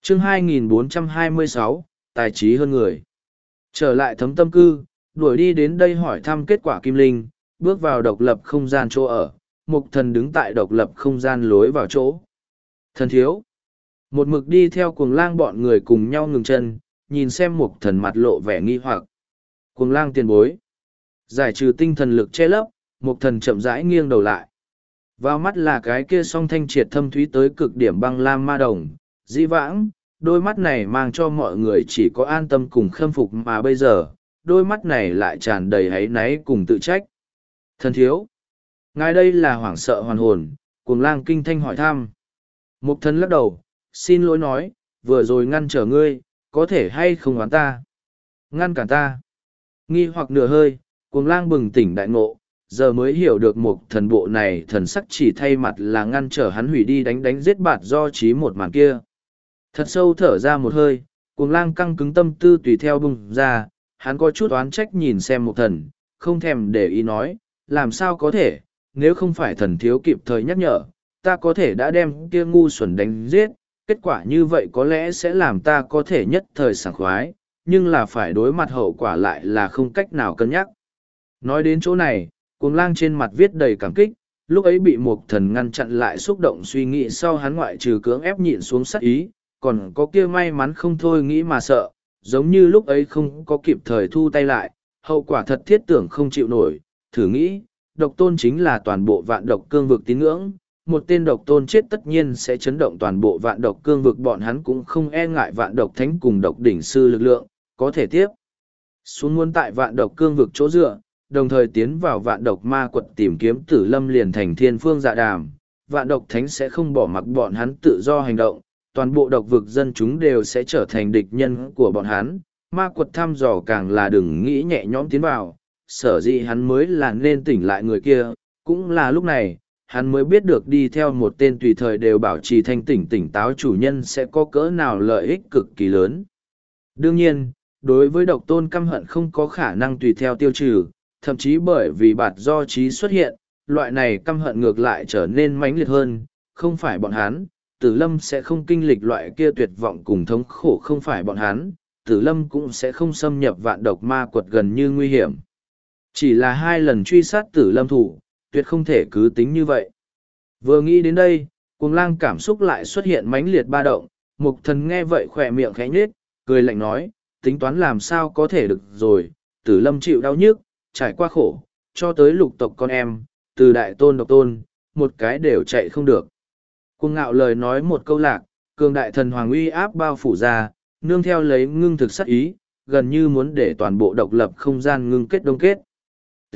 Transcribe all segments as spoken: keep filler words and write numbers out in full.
chương hai nghìn bốn trăm hai mươi sáu, tài trí hơn người. Trở lại thấm tâm cư, đuổi đi đến đây hỏi thăm kết quả Kim Linh, bước vào độc lập không gian chỗ ở, Mục Thần đứng tại độc lập không gian lối vào chỗ. Thần thiếu. Một mực đi theo cuồng lang bọn người cùng nhau ngừng chân, nhìn xem Mục Thần mặt lộ vẻ nghi hoặc. Cuồng lang tiền bối. Giải trừ tinh thần lực che lấp, Mục Thần chậm rãi nghiêng đầu lại. Vào mắt là cái kia song thanh triệt thâm thúy tới cực điểm băng lam ma đồng, dĩ vãng, đôi mắt này mang cho mọi người chỉ có an tâm cùng khâm phục mà bây giờ, đôi mắt này lại tràn đầy áy náy cùng tự trách. Thần thiếu. Ngài đây là hoảng sợ hoàn hồn, cuồng lang kinh thanh hỏi thăm. Mục Thần lắc đầu, xin lỗi nói, vừa rồi ngăn trở ngươi, có thể hay không oán ta? Ngăn cản ta. Nghi hoặc nửa hơi, cuồng lang bừng tỉnh đại ngộ, giờ mới hiểu được Mục Thần bộ này thần sắc chỉ thay mặt là ngăn trở hắn hủy đi đánh đánh giết bạt do trí một màn kia. Thật sâu thở ra một hơi, cuồng lang căng cứng tâm tư tùy theo bùng ra, hắn có chút oán trách nhìn xem Mục Thần, không thèm để ý nói, làm sao có thể, nếu không phải thần thiếu kịp thời nhắc nhở, ta có thể đã đem kia ngu xuẩn đánh giết, kết quả như vậy có lẽ sẽ làm ta có thể nhất thời sảng khoái, nhưng là phải đối mặt hậu quả lại là không cách nào cân nhắc. Nói đến chỗ này, cuồng lang trên mặt viết đầy cảm kích, lúc ấy bị Mục Thần ngăn chặn lại xúc động suy nghĩ sau hắn ngoại trừ cưỡng ép nhịn xuống sát ý, còn có kia may mắn không thôi nghĩ mà sợ, giống như lúc ấy không có kịp thời thu tay lại, hậu quả thật thiết tưởng không chịu nổi, thử nghĩ, độc tôn chính là toàn bộ vạn độc cương vực tín ngưỡng, một tên độc tôn chết tất nhiên sẽ chấn động toàn bộ vạn độc cương vực, bọn hắn cũng không e ngại vạn độc thánh cùng độc đỉnh sư lực lượng, có thể tiếp xuống muốn tại vạn độc cương vực chỗ dựa, đồng thời tiến vào vạn độc ma quật tìm kiếm Tử Lâm liền thành thiên phương dạ đàm, vạn độc thánh sẽ không bỏ mặc bọn hắn tự do hành động, toàn bộ độc vực dân chúng đều sẽ trở thành địch nhân của bọn hắn, ma quật thăm dò càng là đừng nghĩ nhẹ nhõm tiến vào, sở dĩ hắn mới là nên tỉnh lại người kia, cũng là lúc này, hắn mới biết được đi theo một tên tùy thời đều bảo trì thanh tỉnh tỉnh táo chủ nhân sẽ có cỡ nào lợi ích cực kỳ lớn. Đương nhiên, đối với độc tôn căm hận không có khả năng tùy theo tiêu trừ, thậm chí bởi vì bạt do trí xuất hiện, loại này căm hận ngược lại trở nên mãnh liệt hơn, không phải bọn hắn, Tử Lâm sẽ không kinh lịch loại kia tuyệt vọng cùng thống khổ, không phải bọn hắn, Tử Lâm cũng sẽ không xâm nhập vạn độc ma quật gần như nguy hiểm. Chỉ là hai lần truy sát Tử Lâm thủ, tuyệt không thể cứ tính như vậy. Vừa nghĩ đến đây, cuồng lang cảm xúc lại xuất hiện mãnh liệt ba động, Mục Thần nghe vậy khỏe miệng khẽ nhếch, cười lạnh nói, tính toán làm sao có thể được rồi, Tử Lâm chịu đau nhức, trải qua khổ, cho tới lục tộc con em, từ đại tôn độc tôn, một cái đều chạy không được. Cuồng ngạo lời nói một câu lạc, cường đại thần hoàng uy áp bao phủ ra, nương theo lấy ngưng thực sát ý, gần như muốn để toàn bộ độc lập không gian ngưng kết đông kết. T.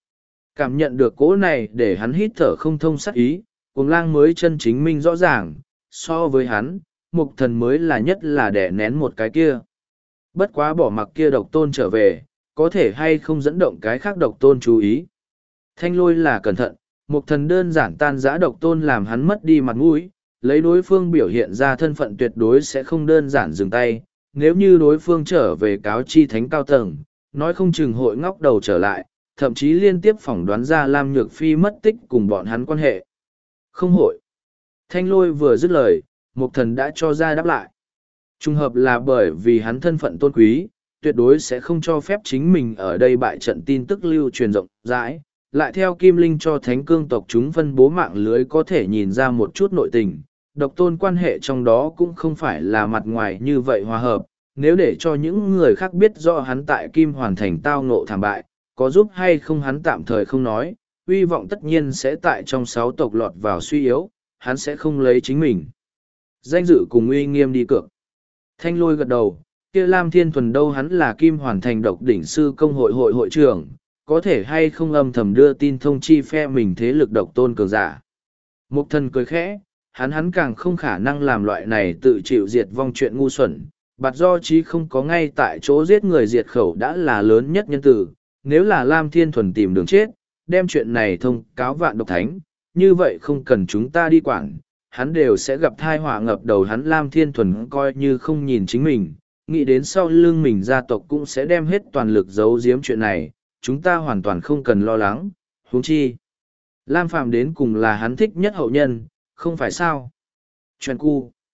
Cảm nhận được cỗ này để hắn hít thở không thông sát ý, cuồng lang mới chân chính minh rõ ràng, so với hắn, Mục Thần mới là nhất là đẻ nén một cái kia. Bất quá bỏ mặc kia độc tôn trở về, có thể hay không dẫn động cái khác độc tôn chú ý. Thanh Lôi là cẩn thận, Mục Thần đơn giản tan giã độc tôn làm hắn mất đi mặt mũi, lấy đối phương biểu hiện ra thân phận tuyệt đối sẽ không đơn giản dừng tay, nếu như đối phương trở về cáo chi thánh cao tầng, nói không chừng hội ngóc đầu trở lại, thậm chí liên tiếp phỏng đoán ra Lam Nhược Phi mất tích cùng bọn hắn quan hệ. Không hội. Thanh Lôi vừa dứt lời, Mục Thần đã cho ra đáp lại. Trùng hợp là bởi vì hắn thân phận tôn quý, tuyệt đối sẽ không cho phép chính mình ở đây bại trận tin tức lưu truyền rộng rãi. Lại theo Kim Linh cho thánh cương tộc chúng phân bố mạng lưới có thể nhìn ra một chút nội tình, độc tôn quan hệ trong đó cũng không phải là mặt ngoài như vậy hòa hợp. Nếu để cho những người khác biết rõ hắn tại Kim Hoàn Thành tao ngộ thảm bại, có giúp hay không hắn tạm thời không nói, uy vọng tất nhiên sẽ tại trong sáu tộc lọt vào suy yếu, hắn sẽ không lấy chính mình danh dự cùng uy nghiêm đi cược. Thanh Lôi gật đầu, kia Lam Thiên Thuần đâu, hắn là Kim Hoàn Thành độc đỉnh sư công hội hội hội trưởng, có thể hay không âm thầm đưa tin thông chi phe mình thế lực độc tôn cường giả. Mục Thần cười khẽ, hắn hắn càng không khả năng làm loại này tự chịu diệt vong chuyện ngu xuẩn, bạt do chí không có ngay tại chỗ giết người diệt khẩu đã là lớn nhất nhân tử, nếu là Lam Thiên Thuần tìm đường chết, đem chuyện này thông cáo vạn độc thánh, như vậy không cần chúng ta đi quản, hắn đều sẽ gặp thai họa ngập đầu. Hắn Lam Thiên Thuần coi như không nhìn chính mình, nghĩ đến sau lưng mình gia tộc cũng sẽ đem hết toàn lực giấu giếm chuyện này, chúng ta hoàn toàn không cần lo lắng, huống chi. Lam Phàm đến cùng là hắn thích nhất hậu nhân, không phải sao? Chuyện cu.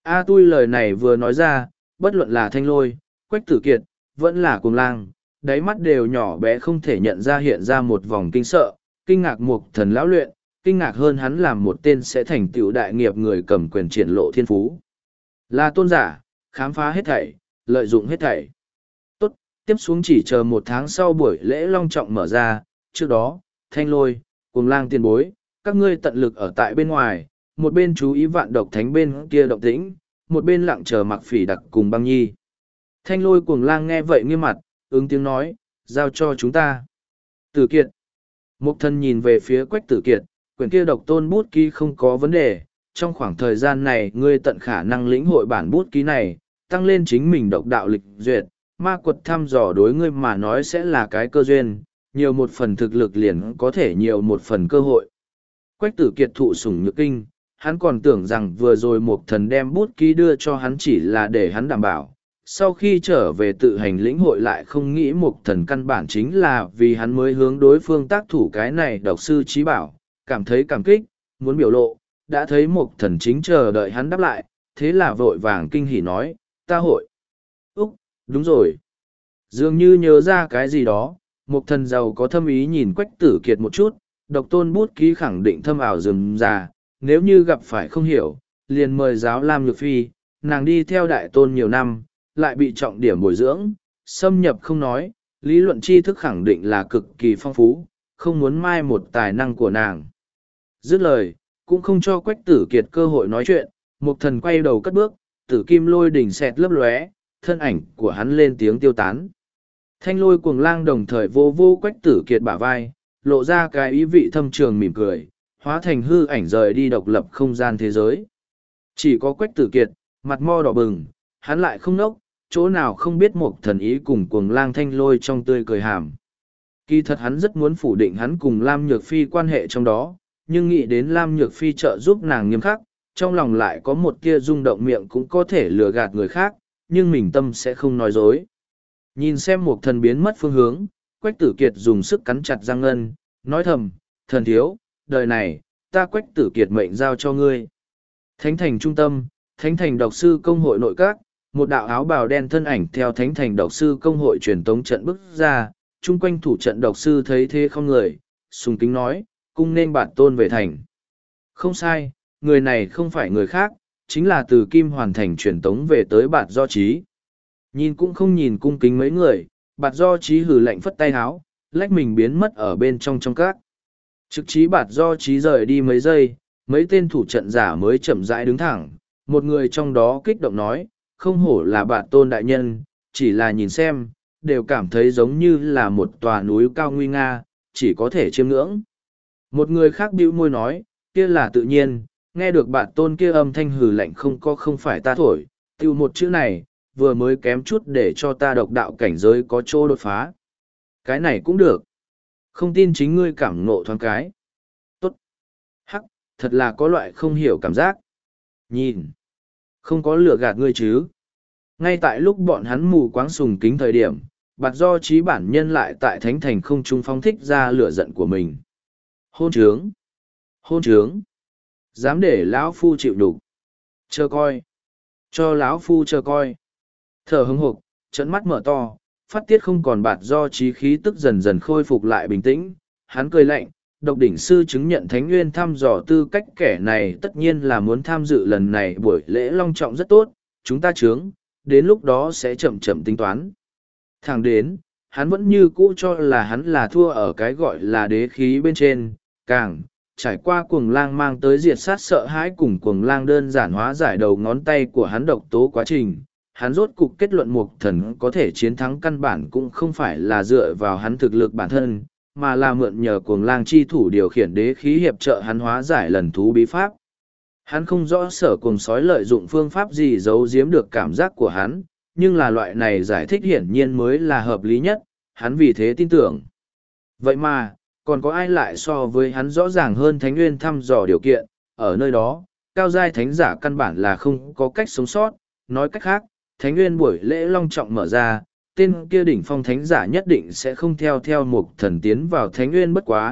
A tui lời này vừa nói ra, bất luận là Thanh Lôi, Quách Tử Kiệt, vẫn là Cuồng Lang, đáy mắt đều nhỏ bé không thể nhận ra hiện ra một vòng kinh sợ, kinh ngạc Mục Thần lão luyện, kinh ngạc hơn hắn làm một tên sẽ thành tựu đại nghiệp người cầm quyền triển lộ thiên phú. Là tôn giả, khám phá hết thảy, lợi dụng hết thảy. Tốt, tiếp xuống chỉ chờ một tháng sau buổi lễ long trọng mở ra, trước đó, Thanh Lôi, Cuồng Lang tiền bối, các ngươi tận lực ở tại bên ngoài, một bên chú ý vạn độc thánh bên kia động tĩnh, một bên lặng chờ Mặc Phỉ Đặc cùng Băng Nhi. Thanh Lôi Cuồng Lang nghe vậy nghiêm mặt, ứng tiếng nói, giao cho chúng ta. Tử Kiệt. Mục Thần nhìn về phía Quách Tử Kiệt, quyển kia độc tôn bút ký không có vấn đề, trong khoảng thời gian này ngươi tận khả năng lĩnh hội bản bút ký này, tăng lên chính mình độc đạo lịch duyệt, ma quật thăm dò đối ngươi mà nói sẽ là cái cơ duyên, nhiều một phần thực lực liền có thể nhiều một phần cơ hội. Quách Tử Kiệt thụ sủng nhược kinh, hắn còn tưởng rằng vừa rồi Mục Thần đem bút ký đưa cho hắn chỉ là để hắn đảm bảo. Sau khi trở về tự hành lĩnh hội lại không nghĩ Mục Thần căn bản chính là vì hắn mới hướng đối phương tác thủ cái này độc sư trí bảo, cảm thấy cảm kích, muốn biểu lộ, đã thấy Mục Thần chính chờ đợi hắn đáp lại, thế là vội vàng kinh hỉ nói, ta hội. Úc, đúng rồi. Dường như nhớ ra cái gì đó, Mục Thần giàu có thâm ý nhìn Quách Tử Kiệt một chút, độc tôn bút ký khẳng định thâm ảo rườm rà, nếu như gặp phải không hiểu, liền mời giáo Lam Nhược Phi, nàng đi theo đại tôn nhiều năm, lại bị trọng điểm bồi dưỡng, xâm nhập không nói, lý luận tri thức khẳng định là cực kỳ phong phú, không muốn mai một tài năng của nàng. Dứt lời, cũng không cho Quách Tử Kiệt cơ hội nói chuyện, Mục Thần quay đầu cất bước, tử kim lôi đỉnh xẹt lấp lóe, thân ảnh của hắn lên tiếng tiêu tán. Thanh Lôi Cuồng Lang đồng thời vô vô Quách Tử Kiệt bả vai, lộ ra cái ý vị thâm trường mỉm cười, hóa thành hư ảnh rời đi độc lập không gian thế giới. Chỉ có Quách Tử Kiệt, mặt mo đỏ bừng, hắn lại không nốc, chỗ nào không biết Mục Thần ý cùng Cuồng Lang Thanh Lôi trong tươi cười hàm. Kỳ thật hắn rất muốn phủ định hắn cùng Lam Nhược Phi quan hệ trong đó, nhưng nghĩ đến Lam Nhược Phi trợ giúp nàng nghiêm khắc, trong lòng lại có một tia rung động miệng cũng có thể lừa gạt người khác, nhưng mình tâm sẽ không nói dối. Nhìn xem Mục Thần biến mất phương hướng, Quách Tử Kiệt dùng sức cắn chặt răng ngân, nói thầm, thần thiếu, đời này, ta Quách Tử Kiệt mệnh giao cho ngươi. Thánh thành trung tâm, Thánh thành độc sư công hội nội các, một đạo áo bào đen thân ảnh theo Thánh thành độc sư công hội truyền tống trận bước ra, chung quanh thủ trận độc sư thấy thế không người, sùng kính nói, cung nên bản tôn về thành. Không sai, người này không phải người khác, chính là từ Kim Hoàn thành truyền tống về tới Bạt Do Chí. Nhìn cũng không nhìn cung kính mấy người, Bạt Do Chí hừ lạnh phất tay háo, lách mình biến mất ở bên trong trong các. Trực chí Bạt Do Chí rời đi mấy giây, mấy tên thủ trận giả mới chậm rãi đứng thẳng, một người trong đó kích động nói, không hổ là Bạt tôn đại nhân, chỉ là nhìn xem, đều cảm thấy giống như là một tòa núi cao nguy nga, chỉ có thể chiêm ngưỡng. Một người khác bĩu môi nói, kia là tự nhiên, nghe được Bạt tôn kia âm thanh hừ lạnh không có không phải ta thổi, tiêu một chữ này, vừa mới kém chút để cho ta độc đạo cảnh giới có chỗ đột phá. Cái này cũng được. Không tin chính ngươi cảm ngộ thoáng cái. Tốt. Hắc, thật là có loại không hiểu cảm giác. Nhìn. Không có lừa gạt ngươi chứ. Ngay tại lúc bọn hắn mù quáng sùng kính thời điểm, Bạt Do Chí bản nhân lại tại Thánh thành không trung phóng thích ra lửa giận của mình. Hôn trướng. Hôn trướng. Dám để lão phu chịu đủ. Chờ coi. Cho lão phu chờ coi. Thở hững hộc, trận mắt mở to, phát tiết không còn Bạt Do Chí khí tức dần dần khôi phục lại bình tĩnh. Hắn cười lạnh, độc đỉnh sư chứng nhận Thánh Nguyên thăm dò tư cách kẻ này tất nhiên là muốn tham dự lần này buổi lễ long trọng rất tốt, chúng ta chướng, đến lúc đó sẽ chậm chậm tính toán. Thẳng đến, hắn vẫn như cũ cho là hắn là thua ở cái gọi là đế khí bên trên, càng, trải qua cuồng lang mang tới diệt sát sợ hãi cùng cuồng lang đơn giản hóa giải đầu ngón tay của hắn độc tố quá trình. Hắn rốt cục kết luận Mục Thần có thể chiến thắng căn bản cũng không phải là dựa vào hắn thực lực bản thân, mà là mượn nhờ cuồng lang chi thủ điều khiển đế khí hiệp trợ hắn hóa giải lần thú bí pháp. Hắn không rõ sở cuồng sói lợi dụng phương pháp gì giấu giếm được cảm giác của hắn, nhưng là loại này giải thích hiển nhiên mới là hợp lý nhất, hắn vì thế tin tưởng. Vậy mà, còn có ai lại so với hắn rõ ràng hơn Thánh Nguyên thăm dò điều kiện, ở nơi đó, cao giai thánh giả căn bản là không có cách sống sót, nói cách khác, Thánh Nguyên buổi lễ long trọng mở ra, tên kia đỉnh phong thánh giả nhất định sẽ không theo theo Mục Thần tiến vào Thánh Nguyên bất quá,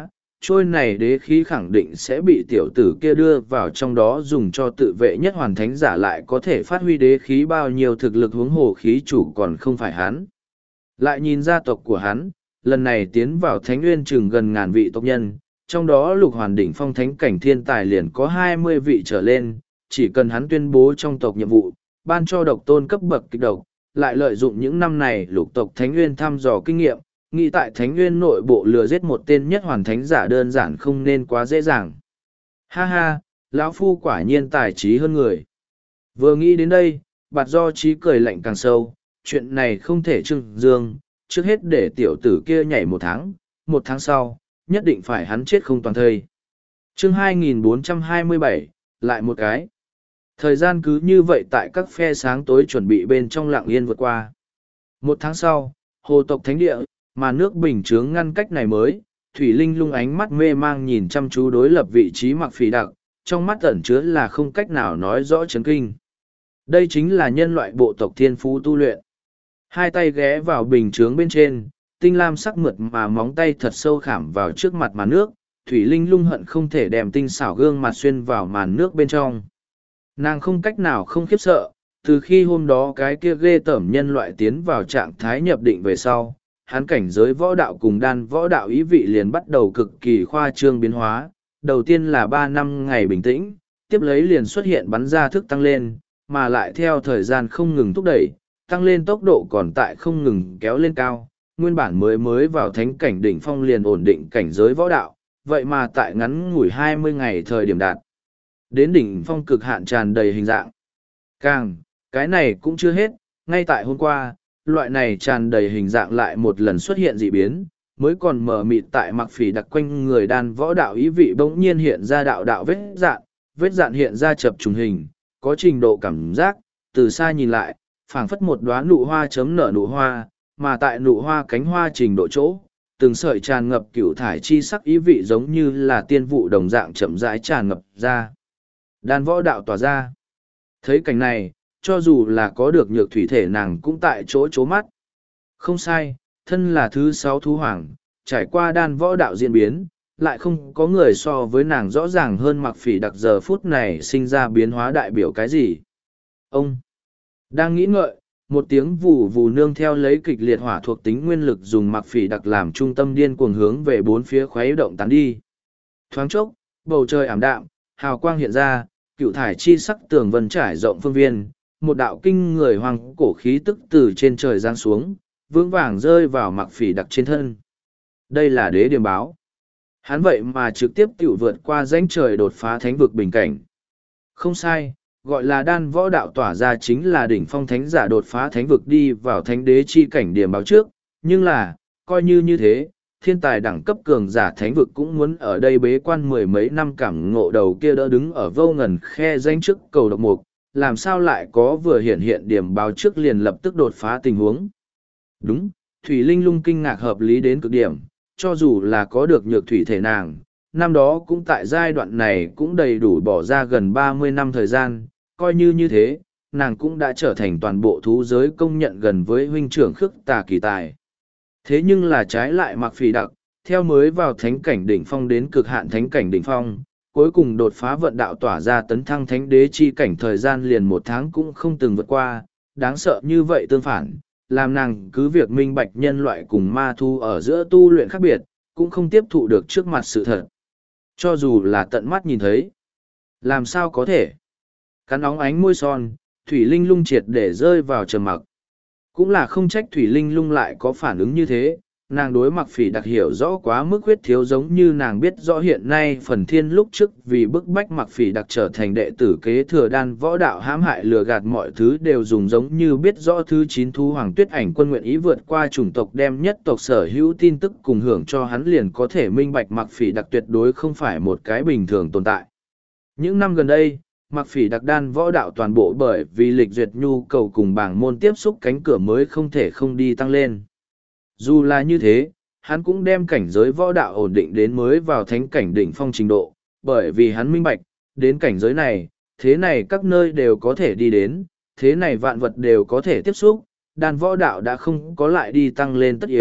trôi này đế khí khẳng định sẽ bị tiểu tử kia đưa vào trong đó dùng cho tự vệ nhất hoàn thánh giả lại có thể phát huy đế khí bao nhiêu thực lực huống hồ khí chủ còn không phải hắn. Lại nhìn gia tộc của hắn, lần này tiến vào thánh nguyên chừng gần ngàn vị tộc nhân, trong đó lục hoàn đỉnh phong thánh cảnh thiên tài liền có hai mươi vị trở lên, chỉ cần hắn tuyên bố trong tộc nhiệm vụ, ban cho độc tôn cấp bậc kịch độc, lại lợi dụng những năm này lục tộc thánh nguyên thăm dò kinh nghiệm, nghĩ tại thánh nguyên nội bộ lừa giết một tên nhất hoàn thánh giả đơn giản không nên quá dễ dàng. Ha ha, lão phu quả nhiên tài trí hơn người. Vừa nghĩ đến đây, bạt do trí cười lạnh càng sâu, chuyện này không thể trưng dương, trước hết để tiểu tử kia nhảy một tháng, một tháng sau, nhất định phải hắn chết không toàn thây. Chương hai nghìn bốn trăm hai mươi bảy, lại một cái. Thời gian cứ như vậy tại các phe sáng tối chuẩn bị bên trong lặng yên vượt qua. Một tháng sau, hồ tộc thánh địa, mà nước bình chướng ngăn cách này mới, Thủy Linh lung ánh mắt mê mang nhìn chăm chú đối lập vị trí Mặc Phỉ Đặc, trong mắt ẩn chứa là không cách nào nói rõ chấn kinh. Đây chính là nhân loại bộ tộc thiên phú tu luyện. Hai tay ghé vào bình chướng bên trên, tinh lam sắc mượt mà móng tay thật sâu khảm vào trước mặt màn nước, Thủy Linh lung hận không thể đem tinh xảo gương mặt xuyên vào màn nước bên trong. Nàng không cách nào không khiếp sợ, từ khi hôm đó cái kia ghê tởm nhân loại tiến vào trạng thái nhập định về sau, hắn cảnh giới võ đạo cùng đan võ đạo ý vị liền bắt đầu cực kỳ khoa trương biến hóa. Đầu tiên là ba năm ngày bình tĩnh, tiếp lấy liền xuất hiện bắn ra thức tăng lên, mà lại theo thời gian không ngừng thúc đẩy, tăng lên tốc độ còn tại không ngừng kéo lên cao. Nguyên bản mới mới vào thánh cảnh đỉnh phong liền ổn định cảnh giới võ đạo, vậy mà tại ngắn ngủi hai mươi ngày thời điểm đạt đến đỉnh phong cực hạn tràn đầy hình dạng. Càng, cái này cũng chưa hết, ngay tại hôm qua, loại này tràn đầy hình dạng lại một lần xuất hiện dị biến, mới còn mở mịt tại Mặc Phỉ Đặc quanh người đan võ đạo ý vị bỗng nhiên hiện ra đạo đạo vết dạn, vết dạn hiện ra chập trùng hình, có trình độ cảm giác, từ xa nhìn lại, phảng phất một đóa nụ hoa chấm nở nụ hoa, mà tại nụ hoa cánh hoa trình độ chỗ, từng sợi tràn ngập cửu thải chi sắc ý vị giống như là tiên vụ đồng dạng chậm rãi tràn ngập ra. Đan võ đạo tỏa ra. Thấy cảnh này, cho dù là có được nhược thủy thể nàng cũng tại chỗ chố mắt. Không sai, thân là thứ sáu thú hoàng, trải qua đan võ đạo diễn biến, lại không có người so với nàng rõ ràng hơn Mặc Phỉ Đặc giờ phút này sinh ra biến hóa đại biểu cái gì. Ông đang nghĩ ngợi, một tiếng vù vù nương theo lấy kịch liệt hỏa thuộc tính nguyên lực dùng Mặc Phỉ Đặc làm trung tâm điên cuồng hướng về bốn phía khuấy động tán đi. Thoáng chốc, bầu trời ảm đạm, hào quang hiện ra, cựu thải chi sắc tường vân trải rộng phương viên, một đạo kinh người hoàng cổ khí tức từ trên trời giáng xuống, vững vàng rơi vào Mặc Phỉ Đặc trên thân. Đây là đế điềm báo. Hắn vậy mà trực tiếp tiểu vượt qua rãnh trời đột phá thánh vực bình cảnh. Không sai, gọi là đan võ đạo tỏa ra chính là đỉnh phong thánh giả đột phá thánh vực đi vào thánh đế chi cảnh điềm báo trước, nhưng là, coi như như thế, thiên tài đẳng cấp cường giả thánh vực cũng muốn ở đây bế quan mười mấy năm cảm ngộ đầu kia đỡ đứng ở vô ngần khe danh trước cầu độc mục, làm sao lại có vừa hiện hiện điểm báo trước liền lập tức đột phá tình huống. Đúng, Thủy Linh lung kinh ngạc hợp lý đến cực điểm, cho dù là có được nhược thủy thể nàng, năm đó cũng tại giai đoạn này cũng đầy đủ bỏ ra gần ba mươi năm thời gian, coi như như thế, nàng cũng đã trở thành toàn bộ thú giới công nhận gần với huynh trưởng Khước Tà kỳ tài. Thế nhưng là trái lại Mặc Phỉ Đặc, theo mới vào thánh cảnh đỉnh phong đến cực hạn thánh cảnh đỉnh phong, cuối cùng đột phá vận đạo tỏa ra tấn thăng thánh đế chi cảnh thời gian liền một tháng cũng không từng vượt qua, đáng sợ như vậy tương phản, làm nàng cứ việc minh bạch nhân loại cùng ma thu ở giữa tu luyện khác biệt, cũng không tiếp thụ được trước mặt sự thật. Cho dù là tận mắt nhìn thấy, làm sao có thể? Cắn óng ánh môi son, Thủy Linh lung triệt để rơi vào trầm mặc. Cũng là không trách Thủy Linh lung lại có phản ứng như thế, nàng đối Mặc Phỉ Đặc hiểu rõ quá mức huyết thiếu giống như nàng biết rõ hiện nay phần thiên lúc trước vì bức bách Mặc Phỉ Đặc trở thành đệ tử kế thừa đan võ đạo hãm hại lừa gạt mọi thứ đều dùng giống như biết rõ thứ chín thú hoàng tuyết ảnh quân nguyện ý vượt qua chủng tộc đem nhất tộc sở hữu tin tức cùng hưởng cho hắn liền có thể minh bạch Mặc Phỉ Đặc tuyệt đối không phải một cái bình thường tồn tại. Những năm gần đây, Mặc Phỉ Đặc đan võ đạo toàn bộ bởi vì lịch duyệt nhu cầu cùng bảng môn tiếp xúc cánh cửa mới không thể không đi tăng lên. Dù là như thế, hắn cũng đem cảnh giới võ đạo ổn định đến mới vào thánh cảnh đỉnh phong trình độ, bởi vì hắn minh bạch, đến cảnh giới này, thế này các nơi đều có thể đi đến, thế này vạn vật đều có thể tiếp xúc, đan võ đạo đã không có lại đi tăng lên tất yếu,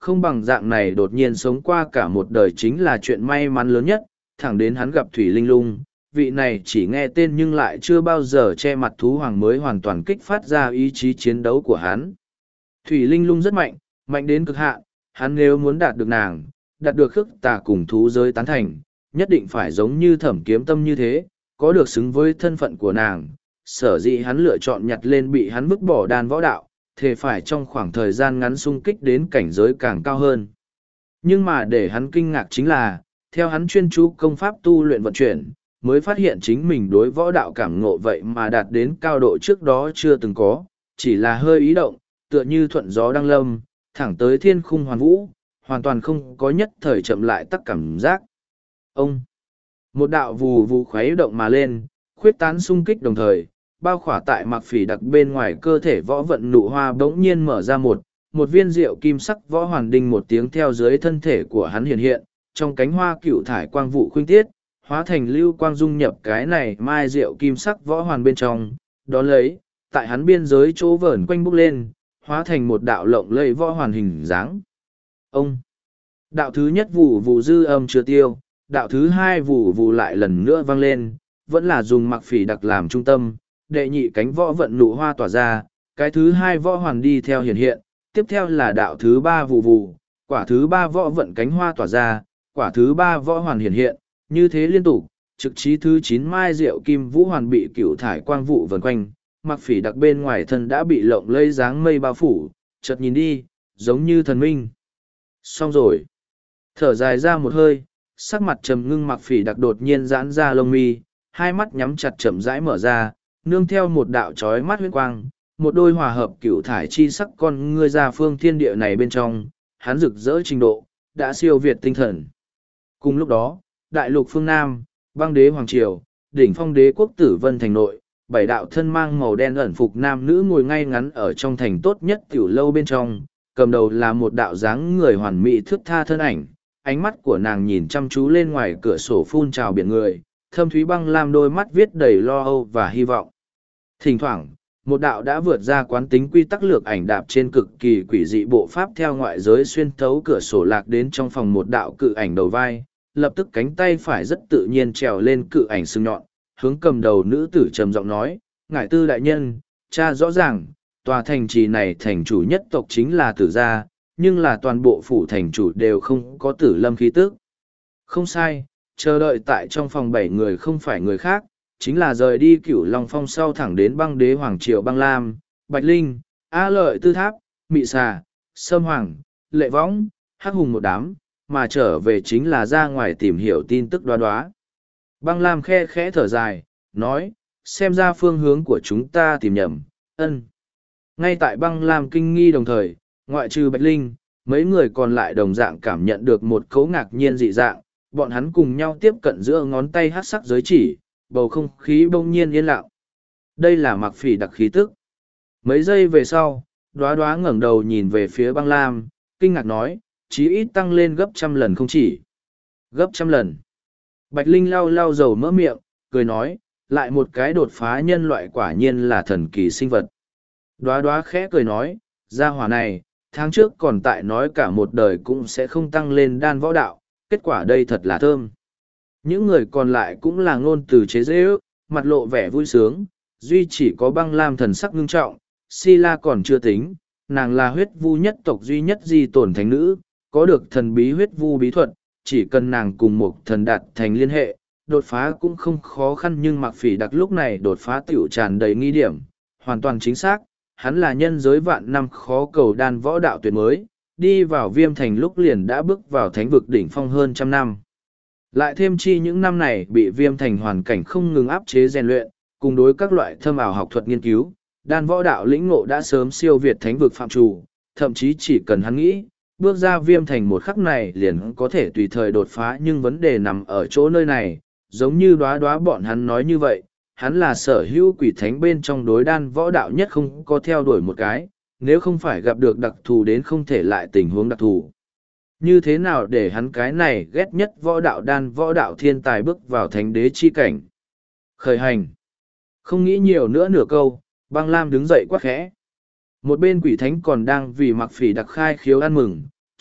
không bằng dạng này đột nhiên sống qua cả một đời chính là chuyện may mắn lớn nhất, thẳng đến hắn gặp Thủy Linh Lung, vị này chỉ nghe tên nhưng lại chưa bao giờ che mặt thú hoàng mới hoàn toàn kích phát ra ý chí chiến đấu của hắn. Thủy Linh Lung rất mạnh, mạnh đến cực hạn, hắn nếu muốn đạt được nàng, đạt được khước tà cùng thú giới tán thành, nhất định phải giống như Thẩm Kiếm Tâm như thế, có được xứng với thân phận của nàng. Sở dĩ hắn lựa chọn nhặt lên bị hắn vứt bỏ đan võ đạo, thề phải trong khoảng thời gian ngắn xung kích đến cảnh giới càng cao hơn. Nhưng mà để hắn kinh ngạc chính là, theo hắn chuyên chú công pháp tu luyện vận chuyển, mới phát hiện chính mình đối võ đạo cảm ngộ vậy mà đạt đến cao độ trước đó chưa từng có, chỉ là hơi ý động, tựa như thuận gió đăng lâm, thẳng tới thiên khung hoàn vũ, hoàn toàn không có nhất thời chậm lại tắc cảm giác. Ông, một đạo vù vù khuấy động mà lên, khuyết tán xung kích đồng thời, bao khỏa tại Mạc Phỉ Đặc bên ngoài cơ thể võ vận nụ hoa bỗng nhiên mở ra một, một viên rượu kim sắc võ hoàn đinh một tiếng theo dưới thân thể của hắn hiện hiện, trong cánh hoa cựu thải quang vụ khuynh tiết, hóa thành lưu quang dung nhập cái này mai rượu kim sắc võ hoàn bên trong, đó lấy, tại hắn biên giới chỗ vờn quanh bốc lên, hóa thành một đạo lộng lẫy võ hoàn hình dáng. Ông, đạo thứ nhất vụ vụ dư âm chưa tiêu, đạo thứ hai vụ vụ lại lần nữa vang lên, vẫn là dùng Mạc Phỉ Đặc làm trung tâm, đệ nhị cánh võ vận nụ hoa tỏa ra, cái thứ hai võ hoàn đi theo hiện hiện, tiếp theo là đạo thứ ba vụ vụ, quả thứ ba võ vận cánh hoa tỏa ra, quả thứ ba võ hoàn hiện hiện, như thế liên tục, trực chí thứ chín mai rượu kim vũ hoàn bị cửu thải quang vụ vần quanh, Mạc Phỉ Đặc bên ngoài thân đã bị lộng lây dáng mây bao phủ, chợt nhìn đi, giống như thần minh. Xong rồi. Thở dài ra một hơi, sắc mặt trầm ngưng Mạc Phỉ Đặc đột nhiên giãn ra lông mi, hai mắt nhắm chặt chậm rãi mở ra, nương theo một đạo chói mắt huyết quang, một đôi hòa hợp cửu thải chi sắc con ngươi ra phương thiên địa này bên trong, hắn rực rỡ trình độ, đã siêu việt tinh thần. Cùng lúc đó, đại lục phương Nam, băng đế Hoàng Triều, đỉnh phong đế quốc tử vân thành nội, bảy đạo thân mang màu đen ẩn phục nam nữ ngồi ngay ngắn ở trong thành tốt nhất tiểu lâu bên trong, cầm đầu là một đạo dáng người hoàn mỹ thước tha thân ảnh, ánh mắt của nàng nhìn chăm chú lên ngoài cửa sổ phun trào biển người, thâm thúy băng lam đôi mắt viết đầy lo âu và hy vọng. Thỉnh thoảng, một đạo đã vượt ra quán tính quy tắc lược ảnh đạp trên cực kỳ quỷ dị bộ pháp theo ngoại giới xuyên thấu cửa sổ lạc đến trong phòng một đạo cự ảnh đầu vai, lập tức cánh tay phải rất tự nhiên trèo lên cự ảnh sừng nhọn, hướng cầm đầu nữ tử trầm giọng nói, ngải tư đại nhân, cha rõ ràng, tòa thành trì này thành chủ nhất tộc chính là tử gia, nhưng là toàn bộ phủ thành chủ đều không có tử lâm khí tức. Không sai, chờ đợi tại trong phòng bảy người không phải người khác, chính là rời đi Cửu Long Phong sau thẳng đến băng đế Hoàng Triều băng lam, Bạch Linh, A Lợi Tư Tháp, Mị Xà, Sâm Hoàng, Lệ Võng, Hắc Hùng một đám, mà trở về chính là ra ngoài tìm hiểu tin tức đoá đoá. Băng lam khe khẽ thở dài, nói, xem ra phương hướng của chúng ta tìm nhầm, ân. Ngay tại băng lam kinh nghi đồng thời, ngoại trừ Bạch Linh, mấy người còn lại đồng dạng cảm nhận được một cấu ngạc nhiên dị dạng, bọn hắn cùng nhau tiếp cận giữa ngón tay hát sắc giới chỉ, bầu không khí bỗng nhiên yên lặng. Đây là Mạc Phỉ Đặc khí tức. Mấy giây về sau, đoá đoá ngẩng đầu nhìn về phía băng lam, kinh ngạc nói, chí ít tăng lên gấp trăm lần không chỉ. Gấp trăm lần. Bạch Linh lau lau dầu mỡ miệng, cười nói, lại một cái đột phá nhân loại quả nhiên là thần kỳ sinh vật. Đoá đoá khẽ cười nói, gia hỏa này, tháng trước còn tại nói cả một đời cũng sẽ không tăng lên đan võ đạo, kết quả đây thật là thơm. Những người còn lại cũng là ngôn từ chế dễ ước, mặt lộ vẻ vui sướng, duy chỉ có băng lam thần sắc ngưng trọng, Sila còn chưa tính, nàng là huyết vu nhất tộc duy nhất di tổn thánh nữ, có được thần bí huyết vu bí thuật, chỉ cần nàng cùng một thần đạt thành liên hệ, đột phá cũng không khó khăn nhưng Mạc Phỉ Đặc lúc này đột phá tiểu tràn đầy nghi điểm, hoàn toàn chính xác, hắn là nhân giới vạn năm khó cầu đan võ đạo tuyệt mới, đi vào viêm thành lúc liền đã bước vào thánh vực đỉnh phong hơn trăm năm. Lại thêm chi những năm này bị viêm thành hoàn cảnh không ngừng áp chế rèn luyện, cùng đối các loại thâm ảo học thuật nghiên cứu, đan võ đạo lĩnh ngộ đã sớm siêu việt thánh vực phạm chủ, thậm chí chỉ cần hắn nghĩ, bước ra viêm thành một khắc này liền có thể tùy thời đột phá nhưng vấn đề nằm ở chỗ nơi này, giống như đoá đoá bọn hắn nói như vậy, hắn là sở hữu quỷ thánh bên trong đối đan võ đạo nhất không có theo đuổi một cái, nếu không phải gặp được đặc thù đến không thể lại tình huống đặc thù. Như thế nào để hắn cái này ghét nhất võ đạo đan võ đạo thiên tài bước vào thánh đế chi cảnh? Khởi hành. Không nghĩ nhiều nữa nửa câu, băng lam đứng dậy quát khẽ. Một bên quỷ thánh còn đang vì Mạc Phỉ Đặc khai khiếu ăn mừng,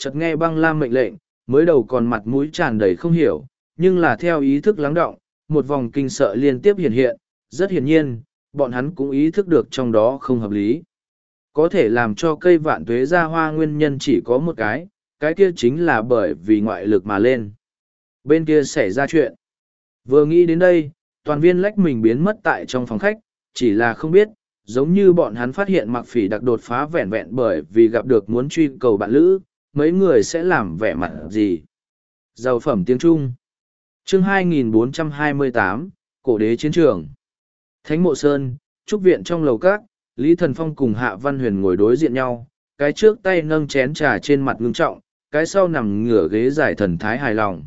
chợt nghe băng lam mệnh lệnh, mới đầu còn mặt mũi tràn đầy không hiểu, nhưng là theo ý thức lắng đọng, một vòng kinh sợ liên tiếp hiện hiện, rất hiển nhiên, bọn hắn cũng ý thức được trong đó không hợp lý. Có thể làm cho cây vạn tuế ra hoa nguyên nhân chỉ có một cái, cái kia chính là bởi vì ngoại lực mà lên. Bên kia xảy ra chuyện. Vừa nghĩ đến đây, toàn viên lách mình biến mất tại trong phòng khách, chỉ là không biết, giống như bọn hắn phát hiện mặc phỉ đặc đột phá vẹn vẹn bởi vì gặp được muốn truy cầu bạn lữ, mấy người sẽ làm vẻ mặt gì. Giàu phẩm tiếng Trung. Chương hai nghìn bốn trăm hai mươi tám, Cổ đế chiến trường. Thánh Mộ Sơn, trúc viện trong lầu các, Lý Thần Phong cùng Hạ Văn Huyền ngồi đối diện nhau, cái trước tay nâng chén trà trên mặt ngưng trọng, cái sau nằm ngửa ghế dài thần thái hài lòng.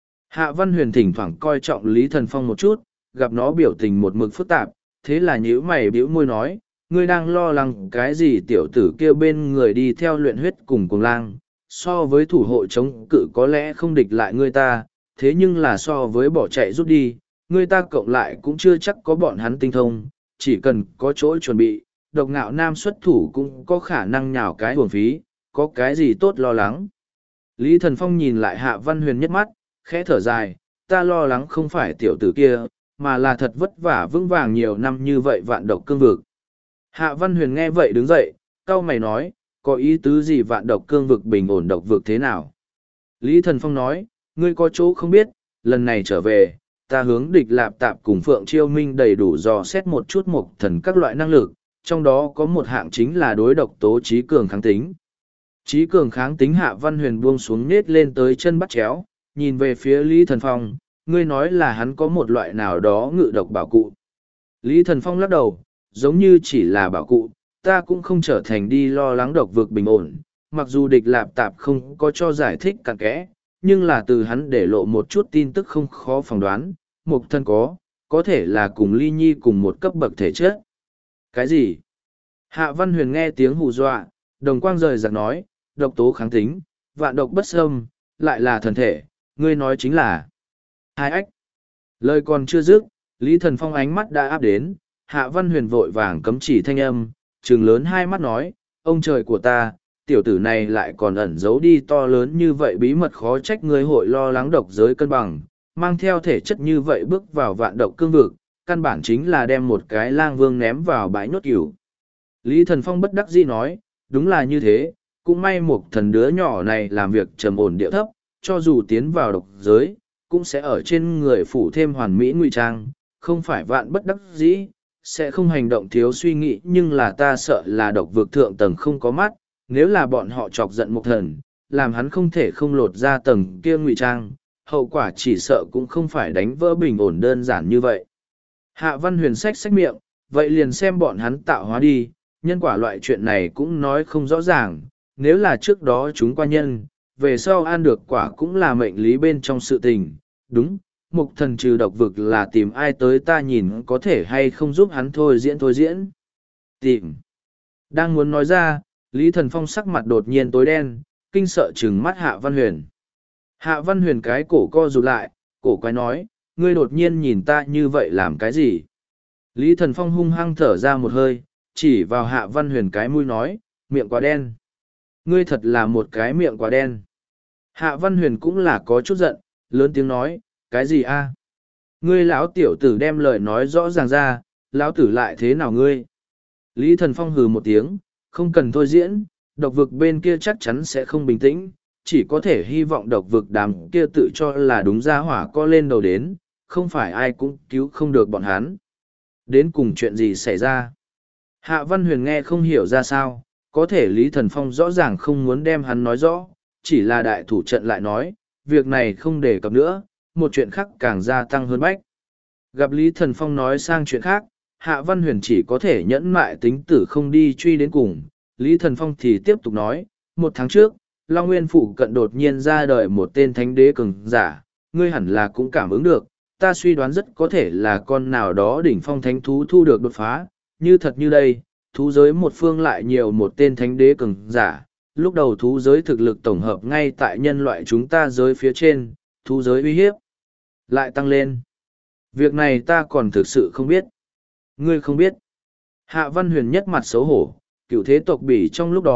Hạ Văn Huyền thỉnh thoảng coi trọng Lý Thần Phong một chút, gặp nó biểu tình một mực phức tạp, thế là nhíu mày bĩu môi nói, ngươi đang lo lắng cái gì tiểu tử kia bên người đi theo luyện huyết cùng cùng lang, so với thủ hộ chống cự có lẽ không địch lại ngươi ta, thế nhưng là so với bỏ chạy rút đi, ngươi ta cộng lại cũng chưa chắc có bọn hắn tinh thông, chỉ cần có chỗ chuẩn bị, độc ngạo nam xuất thủ cũng có khả năng nhào cái hồn phí, có cái gì tốt lo lắng. Lý Thần Phong nhìn lại Hạ Văn Huyền nhất mắt, khẽ thở dài, ta lo lắng không phải tiểu tử kia, mà là thật vất vả vững vàng nhiều năm như vậy vạn độc cương vực. Hạ Văn Huyền nghe vậy đứng dậy, cau mày nói, có ý tứ gì vạn độc cương vực bình ổn độc vực thế nào? Lý Thần Phong nói, ngươi có chỗ không biết, lần này trở về, ta hướng địch lạp tạp cùng Phượng Chiêu Minh đầy đủ dò xét một chút mục thần các loại năng lực, trong đó có một hạng chính là đối độc tố trí cường kháng tính. Trí cường kháng tính Hạ Văn Huyền buông xuống nết lên tới chân bắt chéo, nhìn về phía Lý Thần Phong, ngươi nói là hắn có một loại nào đó ngự độc bảo cụ. Lý Thần Phong lắc đầu, giống như chỉ là bảo cụ, ta cũng không trở thành đi lo lắng độc vực bình ổn, mặc dù địch lạp tạp không có cho giải thích cặn kẽ, nhưng là từ hắn để lộ một chút tin tức không khó phỏng đoán, mục thân có, có thể là cùng Ly Nhi cùng một cấp bậc thể chất. Cái gì? Hạ Văn Huyền nghe tiếng hù dọa, đồng quang rời giặc nói, độc tố kháng tính, vạn độc bất xâm, lại là thần thể, ngươi nói chính là hai ách. Lời còn chưa dứt, Lý Thần Phong ánh mắt đã áp đến, Hạ Văn Huyền vội vàng cấm chỉ thanh âm, trừng lớn hai mắt nói, ông trời của ta, tiểu tử này lại còn ẩn giấu đi to lớn như vậy bí mật khó trách ngươi hội lo lắng độc giới cân bằng, mang theo thể chất như vậy bước vào vạn độc cương vực, căn bản chính là đem một cái lang vương ném vào bãi nhốt cửu. Lý Thần Phong bất đắc dĩ nói, đúng là như thế, cũng may một thần đứa nhỏ này làm việc trầm ổn điệu thấp, cho dù tiến vào độc giới, cũng sẽ ở trên người phủ thêm hoàn mỹ ngụy trang, không phải vạn bất đắc dĩ, sẽ không hành động thiếu suy nghĩ, nhưng là ta sợ là độc vực thượng tầng không có mắt, nếu là bọn họ chọc giận một thần, làm hắn không thể không lột ra tầng kia ngụy trang, hậu quả chỉ sợ cũng không phải đánh vỡ bình ổn đơn giản như vậy. Hạ Văn Huyền sách sách miệng, vậy liền xem bọn hắn tạo hóa đi, nhân quả loại chuyện này cũng nói không rõ ràng, nếu là trước đó chúng qua nhân, về sau ăn được quả cũng là mệnh lý bên trong sự tình, đúng, mục thần trừ độc vực là tìm ai tới ta nhìn có thể hay không giúp hắn thôi diễn thôi diễn. Tìm. Đang muốn nói ra, Lý Thần Phong sắc mặt đột nhiên tối đen, kinh sợ trừng mắt Hạ Văn Huyền. Hạ Văn Huyền cái cổ co rụt lại, cổ quái nói, ngươi đột nhiên nhìn ta như vậy làm cái gì? Lý Thần Phong hung hăng thở ra một hơi, chỉ vào Hạ Văn Huyền cái mũi nói, miệng quá đen. Ngươi thật là một cái miệng quá đen. Hạ Văn Huyền cũng là có chút giận, lớn tiếng nói, cái gì a? Ngươi lão tiểu tử đem lời nói rõ ràng ra, lão tử lại thế nào ngươi? Lý Thần Phong hừ một tiếng, không cần thôi diễn, độc vực bên kia chắc chắn sẽ không bình tĩnh, chỉ có thể hy vọng độc vực đám kia tự cho là đúng ra hỏa co lên đầu đến, không phải ai cũng cứu không được bọn hắn. Đến cùng chuyện gì xảy ra? Hạ Văn Huyền nghe không hiểu ra sao, có thể Lý Thần Phong rõ ràng không muốn đem hắn nói rõ, chỉ là đại thủ trận lại nói, việc này không đề cập nữa, một chuyện khác càng gia tăng hơn bách. Gặp Lý Thần Phong nói sang chuyện khác, Hạ Văn Huyền chỉ có thể nhẫn mại tính tử không đi truy đến cùng. Lý Thần Phong thì tiếp tục nói, một tháng trước, Long Nguyên Phủ cận đột nhiên ra đời một tên thánh đế cường giả, ngươi hẳn là cũng cảm ứng được, ta suy đoán rất có thể là con nào đó đỉnh phong thánh thú thu được đột phá, như thật như đây, thú giới một phương lại nhiều một tên thánh đế cường giả, lúc đầu thú giới thực lực tổng hợp ngay tại nhân loại chúng ta giới phía trên, thú giới uy hiếp lại tăng lên. Việc này ta còn thực sự không biết. Ngươi không biết. Hạ Văn Huyền nhất mặt xấu hổ, cựu thế tộc bỉ trong lúc đó,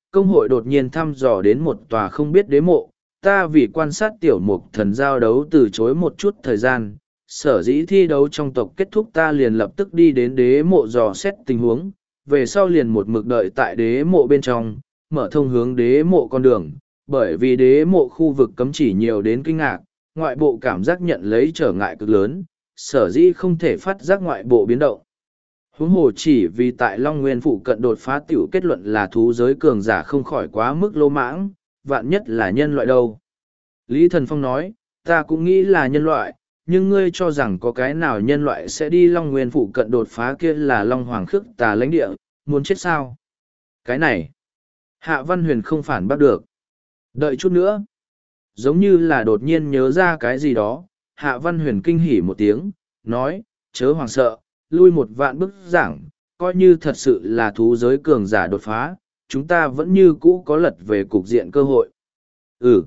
công hội đột nhiên thăm dò đến một tòa không biết đế mộ, ta vì quan sát tiểu mục thần giao đấu từ chối một chút thời gian, sở dĩ thi đấu trong tộc kết thúc ta liền lập tức đi đến đế mộ dò xét tình huống, về sau liền một mực đợi tại đế mộ bên trong, mở thông hướng đế mộ con đường, bởi vì đế mộ khu vực cấm chỉ nhiều đến kinh ngạc, ngoại bộ cảm giác nhận lấy trở ngại cực lớn, sở dĩ không thể phát giác ngoại bộ biến động. Huống hồ chỉ vì tại Long Nguyên phụ cận đột phá tiểu kết luận là thú giới cường giả không khỏi quá mức lô mãng, vạn nhất là nhân loại đâu. Lý Thần Phong nói, ta cũng nghĩ là nhân loại, nhưng ngươi cho rằng có cái nào nhân loại sẽ đi Long Nguyên phụ cận đột phá kia là Long Hoàng khước tà lãnh địa, muốn chết sao? Cái này, Hạ Văn Huyền không phản bác được. Đợi chút nữa, giống như là đột nhiên nhớ ra cái gì đó, Hạ Văn Huyền kinh hỉ một tiếng, nói, chớ hoàng sợ, lui một vạn bước giảng, coi như thật sự là thú giới cường giả đột phá, chúng ta vẫn như cũ có lật về cục diện cơ hội. Ừ.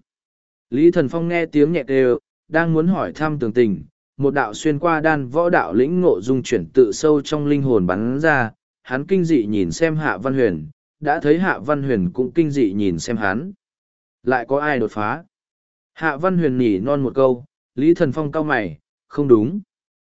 Lý Thần Phong nghe tiếng nhẹ đều, đang muốn hỏi thăm tường tình, một đạo xuyên qua đan võ đạo lĩnh ngộ dung chuyển tự sâu trong linh hồn bắn ra, hắn kinh dị nhìn xem Hạ Văn Huyền, đã thấy Hạ Văn Huyền cũng kinh dị nhìn xem hắn. Lại có ai đột phá? Hạ Văn Huyền nhỉ non một câu, Lý Thần Phong cau mày, không đúng.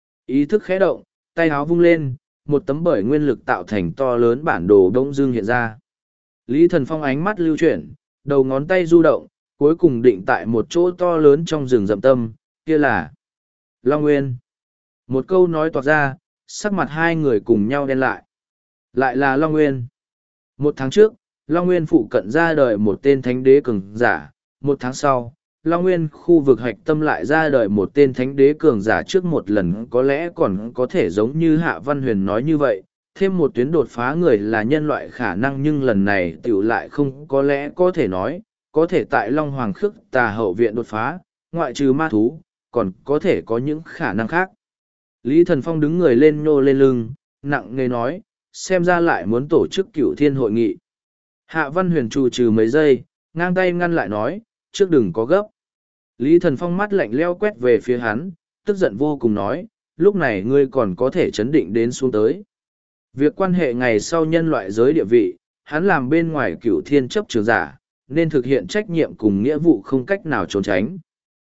Ý thức khẽ động, tay áo vung lên, một tấm bởi nguyên lực tạo thành to lớn bản đồ đông dương hiện ra. Lý Thần Phong ánh mắt lưu chuyển, đầu ngón tay du động, cuối cùng định tại một chỗ to lớn trong rừng rậm tâm, kia là Long Nguyên. Một câu nói toạc ra, sắc mặt hai người cùng nhau đen lại. Lại là Long Nguyên. Một tháng trước, Long Nguyên phụ cận ra đời một tên thánh đế cường giả, một tháng sau, Long Nguyên khu vực hạch tâm lại ra đời một tên thánh đế cường giả trước một lần có lẽ còn có thể giống như Hạ Văn Huyền nói như vậy, thêm một tuyến đột phá người là nhân loại khả năng nhưng lần này tiểu lại không có lẽ có thể nói, có thể tại Long Hoàng khước tà hậu viện đột phá, ngoại trừ ma thú, còn có thể có những khả năng khác. Lý Thần Phong đứng người lên nhô lên lưng, nặng nề nói, xem ra lại muốn tổ chức cửu thiên hội nghị. Hạ Văn Huyền trù trừ mấy giây, ngang tay ngăn lại nói, trước đừng có gấp. Lý Thần Phong mắt lạnh leo quét về phía hắn, tức giận vô cùng nói, lúc này ngươi còn có thể chấn định đến xuống tới. Việc quan hệ ngày sau nhân loại giới địa vị, hắn làm bên ngoài cửu thiên chấp trường giả, nên thực hiện trách nhiệm cùng nghĩa vụ không cách nào trốn tránh.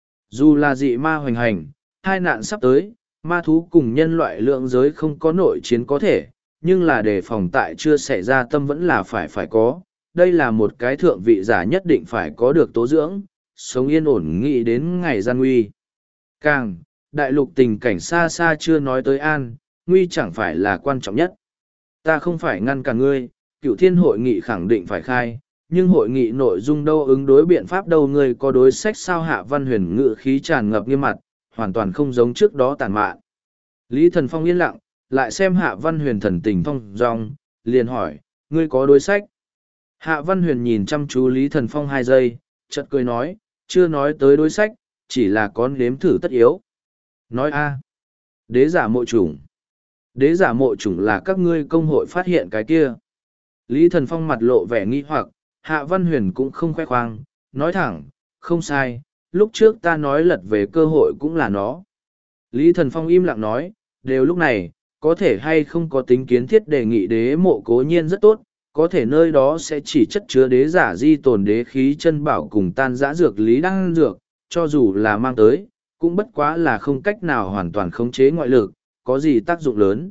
Dù là dị ma hoành hành, hai nạn sắp tới, ma thú cùng nhân loại lượng giới không có nội chiến có thể, nhưng là đề phòng tại chưa xảy ra tâm vẫn là phải phải có. Đây là một cái thượng vị giả nhất định phải có được tố dưỡng, sống yên ổn nghĩ đến ngày gian nguy. Càng, đại lục tình cảnh xa xa chưa nói tới an, nguy chẳng phải là quan trọng nhất. Ta không phải ngăn cả ngươi, cựu thiên hội nghị khẳng định phải khai, nhưng hội nghị nội dung đâu ứng đối biện pháp đâu ngươi có đối sách sao Hạ Văn Huyền ngự khí tràn ngập nghiêm mặt, hoàn toàn không giống trước đó tàn mạn. Lý Thần Phong yên lặng, lại xem Hạ Văn Huyền thần tình phong dong, liền hỏi, ngươi có đối sách? Hạ Văn Huyền nhìn chăm chú Lý Thần Phong hai giây, chợt cười nói, chưa nói tới đối sách, chỉ là có nếm thử tất yếu. Nói a, đế giả mộ chủng. Đế giả mộ chủng là các ngươi công hội phát hiện cái kia. Lý Thần Phong mặt lộ vẻ nghi hoặc, Hạ Văn Huyền cũng không khoe khoang, nói thẳng, không sai, lúc trước ta nói lật về cơ hội cũng là nó. Lý Thần Phong im lặng nói, đều lúc này, có thể hay không có tính kiến thiết đề nghị đế mộ cố nhiên rất tốt, có thể nơi đó sẽ chỉ chất chứa đế giả di tồn đế khí chân bảo cùng tan giã dược lý đăng dược, cho dù là mang tới, cũng bất quá là không cách nào hoàn toàn khống chế ngoại lực, có gì tác dụng lớn.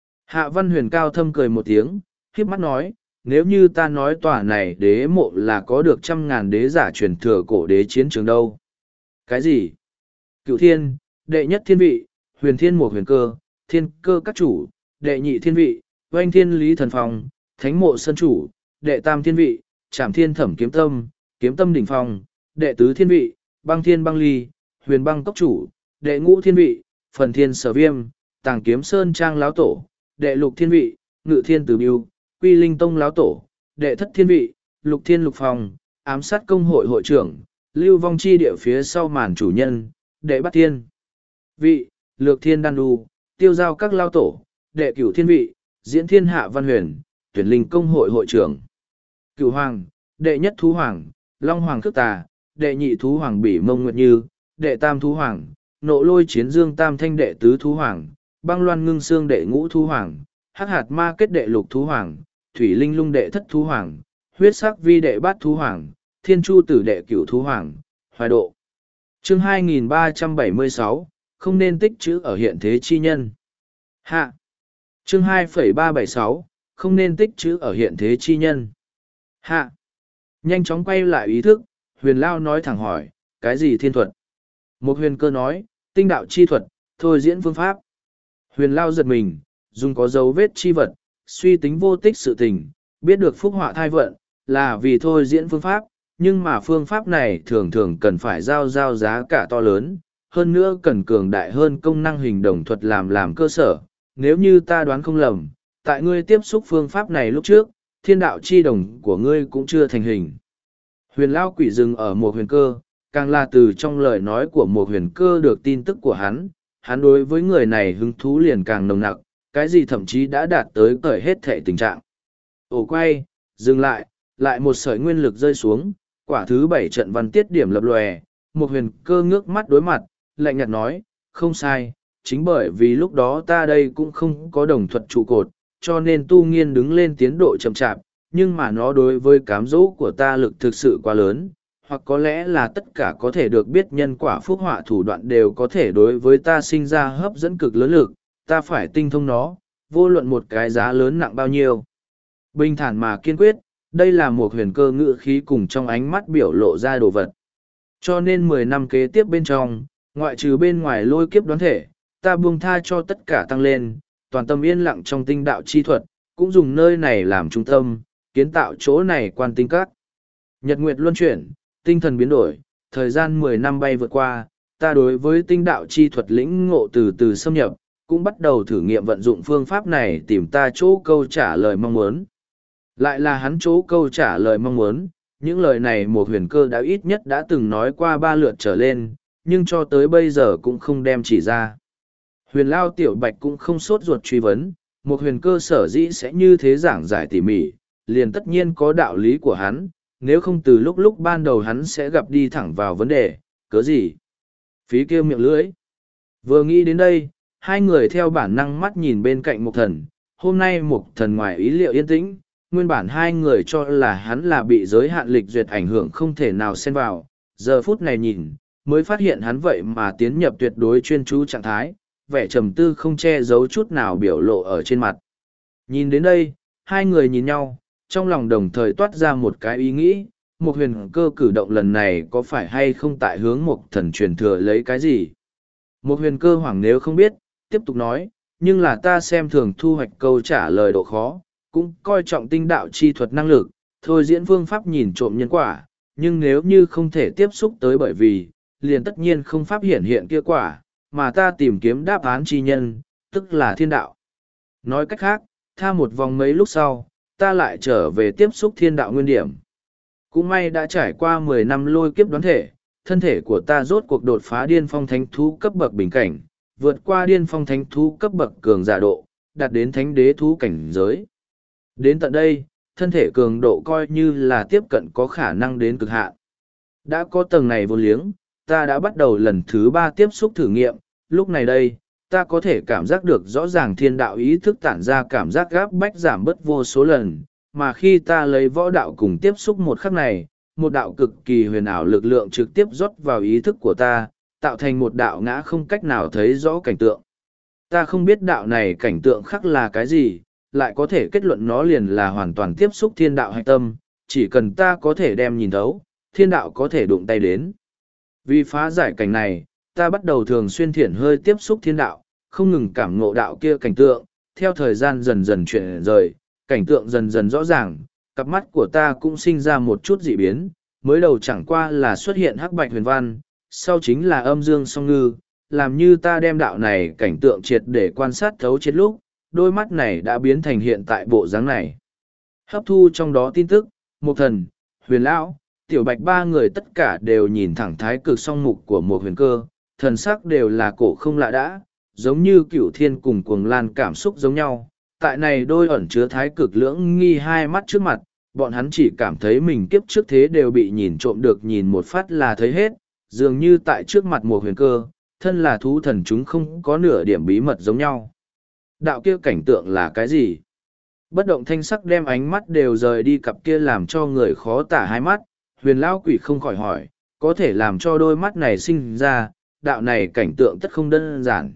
Hạ Văn Huyền cao thâm cười một tiếng, khiếp mắt nói, nếu như ta nói tòa này đế mộ là có được trăm ngàn đế giả truyền thừa cổ đế chiến trường đâu. Cái gì? Cựu thiên, đệ nhất thiên vị, huyền thiên một huyền cơ, thiên cơ các chủ, đệ nhị thiên vị, oanh thiên lý thần phong, thánh mộ sân chủ, đệ tam thiên vị, trảm thiên thẩm kiếm tâm, kiếm tâm đỉnh phong, đệ tứ thiên vị, băng thiên băng ly, huyền băng cốc chủ, đệ ngũ thiên vị, phần thiên sở viêm, tàng kiếm sơn trang láo tổ, đệ lục thiên vị, ngự thiên tử biêu, quy linh tông láo tổ, đệ thất thiên vị, lục thiên lục phòng, ám sát công hội hội trưởng, lưu vong chi địa phía sau màn chủ nhân, đệ bát thiên vị, lược thiên đan đu, tiêu giao các lao tổ, đệ cửu thiên vị, diễn thiên hạ văn huyền, tuyển linh công hội hội trưởng. Cửu hoàng, đệ nhất thú hoàng, long hoàng cước tà, đệ nhị thú hoàng bỉ mông nguyệt như, đệ tam thú hoàng, nộ lôi chiến dương tam thanh đệ tứ thú hoàng, băng loan ngưng xương đệ ngũ thú hoàng, hắc hạt ma kết đệ lục thú hoàng, thủy linh lung đệ thất thú hoàng, huyết sắc vi đệ bát thú hoàng, thiên chu tử đệ cửu thú hoàng, hoài độ. Chương hai nghìn ba trăm bảy mươi sáu, không nên tích trữ ở hiện thế chi nhân. Hạ. Chương hai phẩy ba bảy sáu, không nên tích trữ ở hiện thế chi nhân. Hạ. Nhanh chóng quay lại ý thức, huyền lao nói thẳng hỏi, cái gì thiên thuật? Một huyền cơ nói, tinh đạo chi thuật, thôi diễn phương pháp. Huyền lao giật mình, dùng có dấu vết chi vật, suy tính vô tích sự tình, biết được phúc họa thai vận, là vì thôi diễn phương pháp, nhưng mà phương pháp này thường thường cần phải giao giao giá cả to lớn, hơn nữa cần cường đại hơn công năng hình đồng thuật làm làm cơ sở. Nếu như ta đoán không lầm, tại ngươi tiếp xúc phương pháp này lúc trước, thiên đạo chi đồng của ngươi cũng chưa thành hình. Huyền lao quỷ dừng ở một huyền cơ, càng là từ trong lời nói của một huyền cơ được tin tức của hắn, hắn đối với người này hứng thú liền càng nồng nặc, cái gì thậm chí đã đạt tới cởi hết thể tình trạng. Ổ quay, dừng lại, lại một sợi nguyên lực rơi xuống, quả thứ bảy trận văn tiết điểm lập lòe, một huyền cơ ngước mắt đối mặt, lạnh nhạt nói, không sai, chính bởi vì lúc đó ta đây cũng không có đồng thuật trụ cột, cho nên tu nghiên đứng lên tiến độ chậm chạp, nhưng mà nó đối với cám dỗ của ta lực thực sự quá lớn, hoặc có lẽ là tất cả có thể được biết nhân quả phúc họa thủ đoạn đều có thể đối với ta sinh ra hấp dẫn cực lớn lực, ta phải tinh thông nó, vô luận một cái giá lớn nặng bao nhiêu. Bình thản mà kiên quyết, đây là một huyền cơ ngữ khí cùng trong ánh mắt biểu lộ ra đồ vật. Cho nên mười năm kế tiếp bên trong, ngoại trừ bên ngoài lôi kiếp đoán thể, ta buông tha cho tất cả tăng lên, toàn tâm yên lặng trong tinh đạo chi thuật, cũng dùng nơi này làm trung tâm, kiến tạo chỗ này quan tinh các. Nhật nguyệt luân chuyển, tinh thần biến đổi, thời gian mười năm bay vượt qua, ta đối với tinh đạo chi thuật lĩnh ngộ từ từ xâm nhập, cũng bắt đầu thử nghiệm vận dụng phương pháp này tìm ta chỗ câu trả lời mong muốn. Lại là hắn chỗ câu trả lời mong muốn, những lời này một huyền cơ đã ít nhất đã từng nói qua ba lượt trở lên, nhưng cho tới bây giờ cũng không đem chỉ ra. Huyền Lao Tiểu Bạch cũng không sốt ruột truy vấn, một huyền cơ sở dĩ sẽ như thế giảng giải tỉ mỉ, liền tất nhiên có đạo lý của hắn, nếu không từ lúc lúc ban đầu hắn sẽ gặp đi thẳng vào vấn đề, cớ gì? Phí kêu miệng lưỡi. Vừa nghĩ đến đây, hai người theo bản năng mắt nhìn bên cạnh Mục Thần, hôm nay Mục Thần ngoài ý liệu yên tĩnh, nguyên bản hai người cho là hắn là bị giới hạn lịch duyệt ảnh hưởng không thể nào xen vào, giờ phút này nhìn, mới phát hiện hắn vậy mà tiến nhập tuyệt đối chuyên chú trạng thái, vẻ trầm tư không che giấu chút nào biểu lộ ở trên mặt. Nhìn đến đây, hai người nhìn nhau, trong lòng đồng thời toát ra một cái ý nghĩ, một huyền cơ cử động lần này có phải hay không tại hướng một thần truyền thừa lấy cái gì. Một huyền cơ hoảng nếu không biết, tiếp tục nói, nhưng là ta xem thường thu hoạch câu trả lời độ khó, cũng coi trọng tinh đạo chi thuật năng lực, thôi diễn phương pháp nhìn trộm nhân quả, nhưng nếu như không thể tiếp xúc tới bởi vì, liền tất nhiên không pháp hiện hiện kia quả, mà ta tìm kiếm đáp án chi nhân, tức là thiên đạo. Nói cách khác, tha một vòng mấy lúc sau, ta lại trở về tiếp xúc thiên đạo nguyên điểm. Cũng may đã trải qua mười năm lôi kiếp đoán thể, thân thể của ta rốt cuộc đột phá điên phong thánh thú cấp bậc bình cảnh, vượt qua điên phong thánh thú cấp bậc cường giả độ, đạt đến thánh đế thú cảnh giới. Đến tận đây, thân thể cường độ coi như là tiếp cận có khả năng đến cực hạn. Đã có tầng này vô liếng, ta đã bắt đầu lần thứ ba tiếp xúc thử nghiệm, lúc này đây, ta có thể cảm giác được rõ ràng thiên đạo ý thức tản ra cảm giác gáp bách giảm bớt vô số lần, mà khi ta lấy võ đạo cùng tiếp xúc một khắc này, một đạo cực kỳ huyền ảo lực lượng trực tiếp rót vào ý thức của ta, tạo thành một đạo ngã không cách nào thấy rõ cảnh tượng. Ta không biết đạo này cảnh tượng khác là cái gì, lại có thể kết luận nó liền là hoàn toàn tiếp xúc thiên đạo hạch tâm, chỉ cần ta có thể đem nhìn thấu, thiên đạo có thể đụng tay đến. Vì phá giải cảnh này, ta bắt đầu thường xuyên thiển hơi tiếp xúc thiên đạo, không ngừng cảm ngộ đạo kia cảnh tượng, theo thời gian dần dần chuyển rời, cảnh tượng dần dần rõ ràng, cặp mắt của ta cũng sinh ra một chút dị biến, mới đầu chẳng qua là xuất hiện hắc bạch huyền văn, sau chính là âm dương song ngư, làm như ta đem đạo này cảnh tượng triệt để quan sát thấu chết lúc, đôi mắt này đã biến thành hiện tại bộ dáng này. Hấp thu trong đó tin tức, Mục Thần, Huyền Lão, Tiểu Bạch ba người tất cả đều nhìn thẳng thái cực song mục của một huyền cơ, thần sắc đều là cổ không lạ đã, giống như cửu thiên cùng cuồng lan cảm xúc giống nhau. Tại này đôi ẩn chứa thái cực lưỡng nghi hai mắt trước mặt, bọn hắn chỉ cảm thấy mình kiếp trước thế đều bị nhìn trộm được nhìn một phát là thấy hết, dường như tại trước mặt một huyền cơ, thân là thú thần chúng không có nửa điểm bí mật giống nhau. Đạo kia cảnh tượng là cái gì? Bất động thanh sắc đem ánh mắt đều rời đi cặp kia làm cho người khó tả hai mắt, huyền lão quỷ không khỏi hỏi, có thể làm cho đôi mắt này sinh ra, đạo này cảnh tượng tất không đơn giản.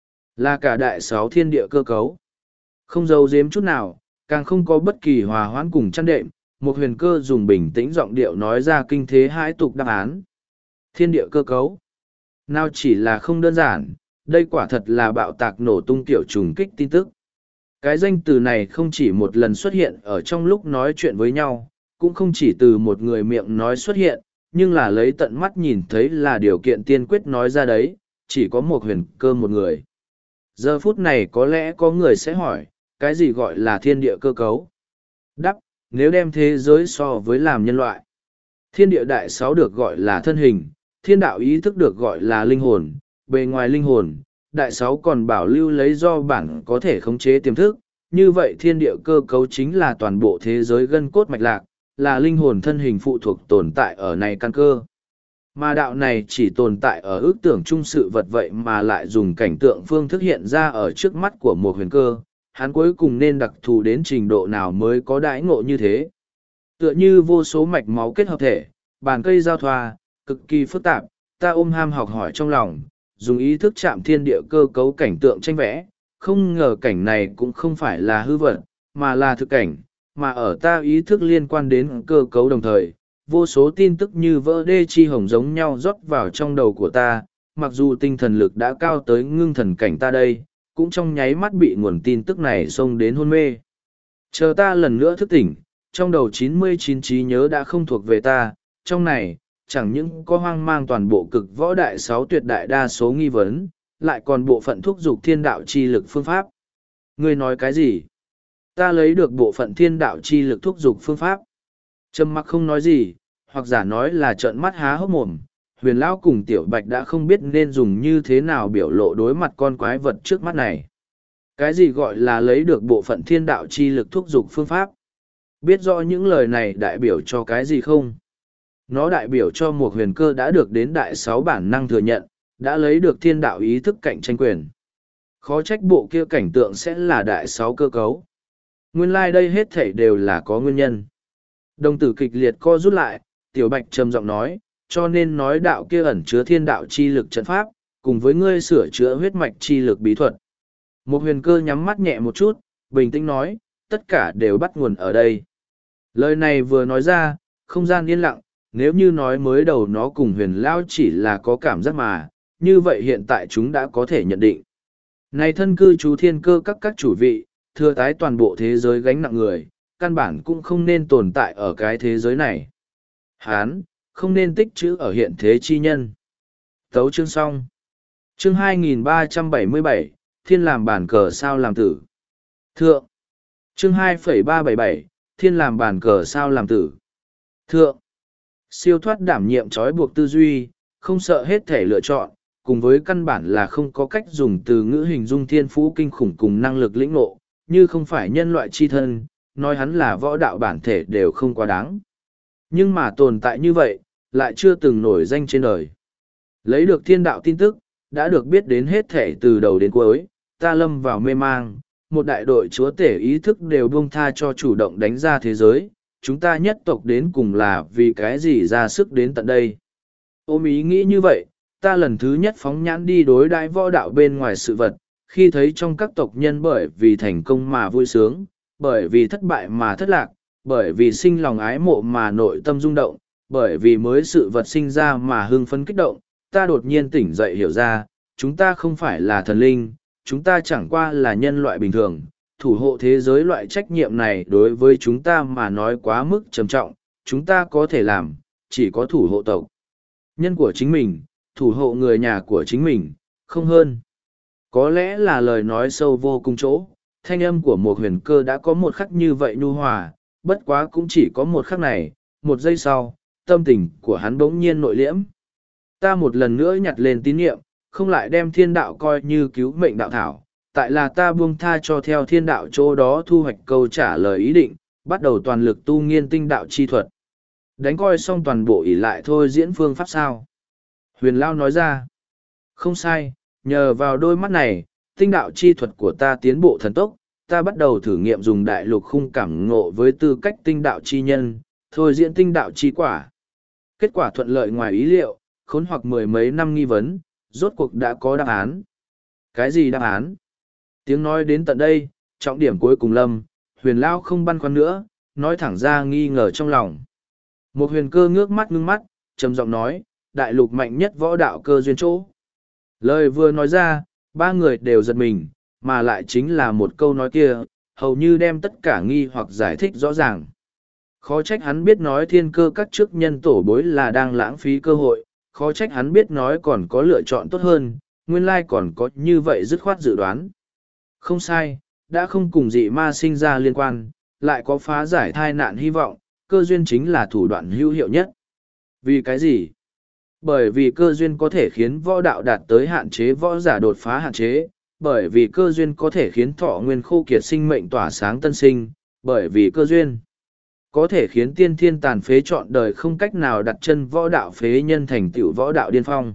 Là cả đại sáu thiên địa cơ cấu. Không giấu giếm chút nào, càng không có bất kỳ hòa hoãn cùng chăn đệm, một huyền cơ dùng bình tĩnh giọng điệu nói ra kinh thế hãi tục đáp án. Thiên địa cơ cấu. Nào chỉ là không đơn giản, đây quả thật là bạo tạc nổ tung kiểu trùng kích tin tức. Cái danh từ này không chỉ một lần xuất hiện ở trong lúc nói chuyện với nhau, cũng không chỉ từ một người miệng nói xuất hiện, nhưng là lấy tận mắt nhìn thấy là điều kiện tiên quyết nói ra đấy, chỉ có một huyền cơ một người. Giờ phút này có lẽ có người sẽ hỏi, cái gì gọi là thiên địa cơ cấu? Đắp, nếu đem thế giới so với làm nhân loại. Thiên địa đại sáu được gọi là thân hình, thiên đạo ý thức được gọi là linh hồn, bề ngoài linh hồn, đại sáu còn bảo lưu lấy do bản có thể khống chế tiềm thức, như vậy thiên địa cơ cấu chính là toàn bộ thế giới gân cốt mạch lạc, là linh hồn thân hình phụ thuộc tồn tại ở này căn cơ. Mà đạo này chỉ tồn tại ở ước tưởng chung sự vật vậy mà lại dùng cảnh tượng phương thức hiện ra ở trước mắt của một huyền cơ, hắn cuối cùng nên đặc thù đến trình độ nào mới có đãi ngộ như thế. Tựa như vô số mạch máu kết hợp thể, bàn cây giao thoa, cực kỳ phức tạp, ta ôm ham học hỏi trong lòng, dùng ý thức chạm thiên địa cơ cấu cảnh tượng tranh vẽ, không ngờ cảnh này cũng không phải là hư vật, mà là thực cảnh, mà ở ta ý thức liên quan đến cơ cấu đồng thời, vô số tin tức như vỡ đê chi hồng giống nhau rót vào trong đầu của ta, mặc dù tinh thần lực đã cao tới ngưng thần cảnh ta đây, cũng trong nháy mắt bị nguồn tin tức này xông đến hôn mê. Chờ ta lần nữa thức tỉnh, trong đầu chín mươi chín trí nhớ đã không thuộc về ta, trong này, chẳng những có hoang mang toàn bộ cực võ đại sáu tuyệt đại đa số nghi vấn, lại còn bộ phận thúc dục thiên đạo chi lực phương pháp. Ngươi nói cái gì? Ta lấy được bộ phận thiên đạo chi lực thúc dục phương pháp. Trầm mặc không nói gì, hoặc giả nói là trợn mắt há hốc mồm, huyền lão cùng tiểu bạch đã không biết nên dùng như thế nào biểu lộ đối mặt con quái vật trước mắt này. Cái gì gọi là lấy được bộ phận thiên đạo chi lực thúc dục phương pháp? Biết rõ những lời này đại biểu cho cái gì không? Nó đại biểu cho một huyền cơ đã được đến đại sáu bản năng thừa nhận, đã lấy được thiên đạo ý thức cạnh tranh quyền. Khó trách bộ kia cảnh tượng sẽ là đại sáu cơ cấu. Nguyên lai like đây hết thảy đều là có nguyên nhân. Đồng tử kịch liệt co rút lại, tiểu bạch trầm giọng nói, cho nên nói đạo kia ẩn chứa thiên đạo chi lực trận pháp, cùng với ngươi sửa chữa huyết mạch chi lực bí thuật. Một huyền cơ nhắm mắt nhẹ một chút, bình tĩnh nói, tất cả đều bắt nguồn ở đây. Lời này vừa nói ra, không gian yên lặng, nếu như nói mới đầu nó cùng huyền lao chỉ là có cảm giác mà, như vậy hiện tại chúng đã có thể nhận định. Này thân cư chú thiên cơ các các chủ vị, thừa tái toàn bộ thế giới gánh nặng người, căn bản cũng không nên tồn tại ở cái thế giới này. Hán, không nên tích trữ ở hiện thế chi nhân. Tấu chương xong. Chương hai nghìn ba trăm bảy mươi bảy, Thiên làm bản cờ sao làm tử. Thượng. Chương hai phẩy ba bảy bảy, Thiên làm bản cờ sao làm tử. Thượng. Siêu thoát đảm nhiệm trói buộc tư duy, không sợ hết thể lựa chọn, cùng với căn bản là không có cách dùng từ ngữ hình dung thiên phú kinh khủng cùng năng lực lĩnh ngộ, như không phải nhân loại chi thân, nói hắn là võ đạo bản thể đều không quá đáng. Nhưng mà tồn tại như vậy, lại chưa từng nổi danh trên đời. Lấy được thiên đạo tin tức, đã được biết đến hết thể từ đầu đến cuối, ta lâm vào mê mang, một đại đội chúa tể ý thức đều buông tha cho chủ động đánh ra thế giới, chúng ta nhất tộc đến cùng là vì cái gì ra sức đến tận đây. Ôm ý nghĩ như vậy, ta lần thứ nhất phóng nhãn đi đối đãi võ đạo bên ngoài sự vật, khi thấy trong các tộc nhân bởi vì thành công mà vui sướng, bởi vì thất bại mà thất lạc, bởi vì sinh lòng ái mộ mà nội tâm rung động, bởi vì mới sự vật sinh ra mà hưng phấn kích động, ta đột nhiên tỉnh dậy hiểu ra, chúng ta không phải là thần linh, chúng ta chẳng qua là nhân loại bình thường. Thủ hộ thế giới loại trách nhiệm này đối với chúng ta mà nói quá mức trầm trọng, chúng ta có thể làm, chỉ có thủ hộ tộc nhân của chính mình, thủ hộ người nhà của chính mình, không hơn. Có lẽ là lời nói sâu vô cùng chỗ, thanh âm của một huyền cơ đã có một khắc như vậy nhu hòa, bất quá cũng chỉ có một khắc này, một giây sau, tâm tình của hắn bỗng nhiên nội liễm. Ta một lần nữa nhặt lên tín nhiệm, không lại đem thiên đạo coi như cứu mệnh đạo thảo, tại là ta buông tha cho theo thiên đạo chỗ đó thu hoạch câu trả lời ý định, bắt đầu toàn lực tu nghiên tinh đạo chi thuật. Đánh coi xong toàn bộ ỷ lại thôi diễn phương pháp sao. Huyền Lao nói ra, không sai, nhờ vào đôi mắt này, tinh đạo chi thuật của ta tiến bộ thần tốc, ta bắt đầu thử nghiệm dùng đại lục khung cảm ngộ với tư cách tinh đạo chi nhân, thôi diễn tinh đạo chi quả. Kết quả thuận lợi ngoài ý liệu, khốn hoặc mười mấy năm nghi vấn, rốt cuộc đã có đáp án. Cái gì đáp án? Tiếng nói đến tận đây, trọng điểm cuối cùng lâm, huyền lao không băn khoăn nữa, nói thẳng ra nghi ngờ trong lòng. Một huyền cơ ngước mắt ngưng mắt, trầm giọng nói, đại lục mạnh nhất võ đạo cơ duyên chỗ. Lời vừa nói ra, ba người đều giật mình, mà lại chính là một câu nói kia, hầu như đem tất cả nghi hoặc giải thích rõ ràng. Khó trách hắn biết nói thiên cơ các chức nhân tổ bối là đang lãng phí cơ hội, khó trách hắn biết nói còn có lựa chọn tốt hơn, nguyên lai còn có như vậy dứt khoát dự đoán. Không sai, đã không cùng dị ma sinh ra liên quan, lại có phá giải thai nạn hy vọng, cơ duyên chính là thủ đoạn hữu hiệu nhất. Vì cái gì? Bởi vì cơ duyên có thể khiến võ đạo đạt tới hạn chế võ giả đột phá hạn chế, bởi vì cơ duyên có thể khiến thọ nguyên khô kiệt sinh mệnh tỏa sáng tân sinh, bởi vì cơ duyên có thể khiến tiên thiên tàn phế trọn đời không cách nào đặt chân võ đạo phế nhân thành tựu võ đạo điên phong.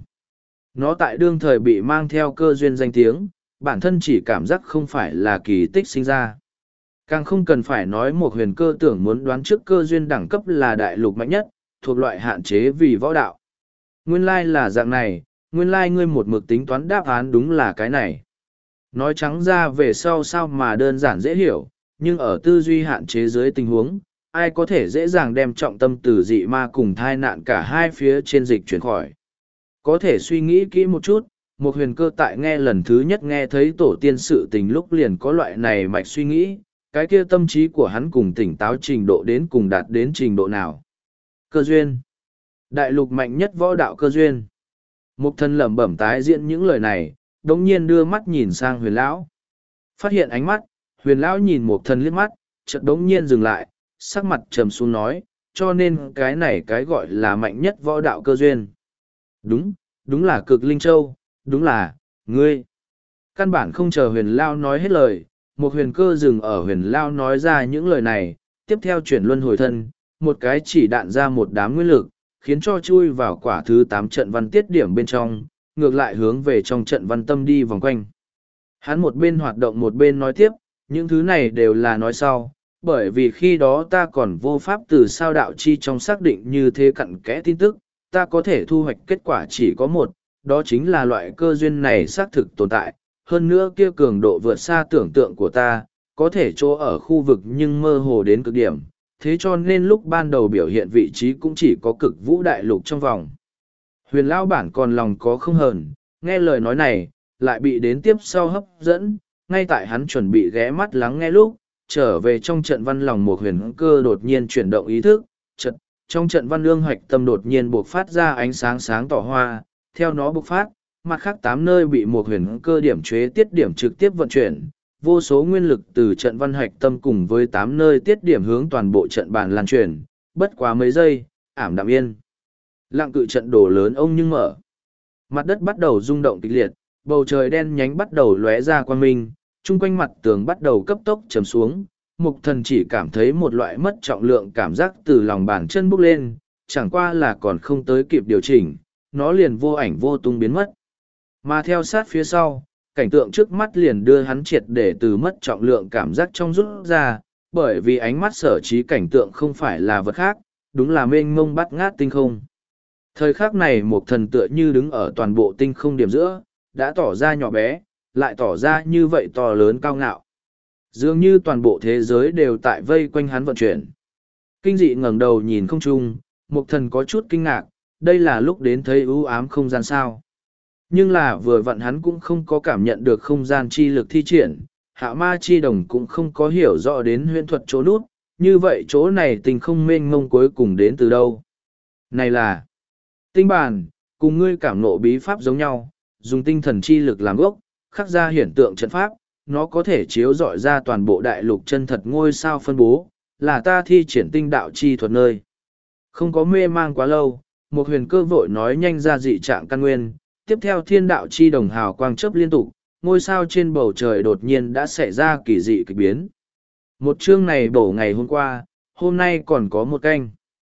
Nó tại đương thời bị mang theo cơ duyên danh tiếng, bản thân chỉ cảm giác không phải là kỳ tích sinh ra. Càng không cần phải nói một huyền cơ tưởng muốn đoán trước cơ duyên đẳng cấp là đại lục mạnh nhất, thuộc loại hạn chế vì võ đạo. Nguyên lai là dạng này, nguyên lai ngươi một mực tính toán đáp án đúng là cái này. Nói trắng ra về sau sao mà đơn giản dễ hiểu, nhưng ở tư duy hạn chế dưới tình huống, ai có thể dễ dàng đem trọng tâm từ dị ma cùng thai nạn cả hai phía trên dịch chuyển khỏi. Có thể suy nghĩ kỹ một chút, một huyền cơ tại nghe lần thứ nhất nghe thấy tổ tiên sự tình lúc liền có loại này mạch suy nghĩ, cái kia tâm trí của hắn cùng tỉnh táo trình độ đến cùng đạt đến trình độ nào. Cơ duyên. Đại lục mạnh nhất võ đạo cơ duyên. Mục thân lẩm bẩm tái diễn những lời này, đống nhiên đưa mắt nhìn sang huyền lão. Phát hiện ánh mắt, huyền lão nhìn mục thân liếc mắt, chợt đống nhiên dừng lại, sắc mặt trầm xuống nói, cho nên cái này cái gọi là mạnh nhất võ đạo cơ duyên. Đúng, đúng là cực linh châu, đúng là, ngươi. Căn bản không chờ huyền lao nói hết lời, một huyền cơ dừng ở huyền lao nói ra những lời này, tiếp theo chuyển luân hồi thân, một cái chỉ đạn ra một đám nguyên lực, khiến cho chui vào quả thứ tám trận văn tiết điểm bên trong, ngược lại hướng về trong trận văn tâm đi vòng quanh. Hắn một bên hoạt động một bên nói tiếp, những thứ này đều là nói sau, bởi vì khi đó ta còn vô pháp từ sao đạo chi trong xác định như thế cặn kẽ tin tức, ta có thể thu hoạch kết quả chỉ có một, đó chính là loại cơ duyên này xác thực tồn tại, hơn nữa kia cường độ vượt xa tưởng tượng của ta, có thể chỗ ở khu vực nhưng mơ hồ đến cực điểm, thế cho nên lúc ban đầu biểu hiện vị trí cũng chỉ có cực vũ đại lục trong vòng. Huyền lão bản còn lòng có không hờn, nghe lời nói này, lại bị đến tiếp sau hấp dẫn, ngay tại hắn chuẩn bị ghé mắt lắng nghe lúc, trở về trong trận văn lòng một huyền cơ đột nhiên chuyển động ý thức, chật, trong trận văn lương hoạch tâm đột nhiên buộc phát ra ánh sáng sáng tỏ hoa, theo nó bộc phát, mặt khác tám nơi bị một huyền cơ điểm chế tiết điểm trực tiếp vận chuyển, vô số nguyên lực từ trận văn hoạch tâm cùng với tám nơi tiết điểm hướng toàn bộ trận bàn lan truyền, bất quá mấy giây, ảm đạm yên. Lặng cự trận đổ lớn ông nhưng mở. Mặt đất bắt đầu rung động kịch liệt, bầu trời đen nhánh bắt đầu lóe ra quang minh, chung quanh mặt tường bắt đầu cấp tốc chầm xuống, mục thần chỉ cảm thấy một loại mất trọng lượng cảm giác từ lòng bàn chân bốc lên, chẳng qua là còn không tới kịp điều chỉnh, nó liền vô ảnh vô tung biến mất. Mà theo sát phía sau, cảnh tượng trước mắt liền đưa hắn triệt để từ mất trọng lượng cảm giác trong rút ra, bởi vì ánh mắt sở trí cảnh tượng không phải là vật khác, đúng là mênh mông bắt ngát tinh không. Thời khắc này một thần tựa như đứng ở toàn bộ tinh không điểm giữa, đã tỏ ra nhỏ bé, lại tỏ ra như vậy to lớn cao ngạo. Dường như toàn bộ thế giới đều tại vây quanh hắn vận chuyển. Kinh dị ngẩng đầu nhìn không trung, một thần có chút kinh ngạc, đây là lúc đến thấy ưu ám không gian sao. Nhưng là vừa vặn hắn cũng không có cảm nhận được không gian chi lực thi triển, hạ ma chi đồng cũng không có hiểu rõ đến huyễn thuật chỗ nút, như vậy chỗ này tình không mênh mông cuối cùng đến từ đâu. Này là tinh bản, cùng ngươi cảm nộ bí pháp giống nhau, dùng tinh thần chi lực làm gốc, khắc ra hiển tượng trận pháp, nó có thể chiếu rọi ra toàn bộ đại lục chân thật ngôi sao phân bố, là ta thi triển tinh đạo chi thuật nơi. Không có mê mang quá lâu, một huyền cơ vội nói nhanh ra dị trạng căn nguyên, tiếp theo thiên đạo chi đồng hào quang chớp liên tục, ngôi sao trên bầu trời đột nhiên đã xảy ra kỳ dị kịch biến. Một chương này bổ ngày hôm qua, hôm nay còn có một canh.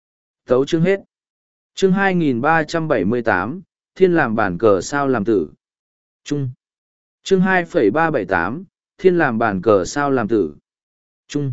Tấu chương hết. Chương hai nghìn ba trăm bảy mươi tám, thiên làm bản cờ sao làm tử. Trung. Chương hai phẩy ba bảy tám, thiên làm bản cờ sao làm tử. Trung.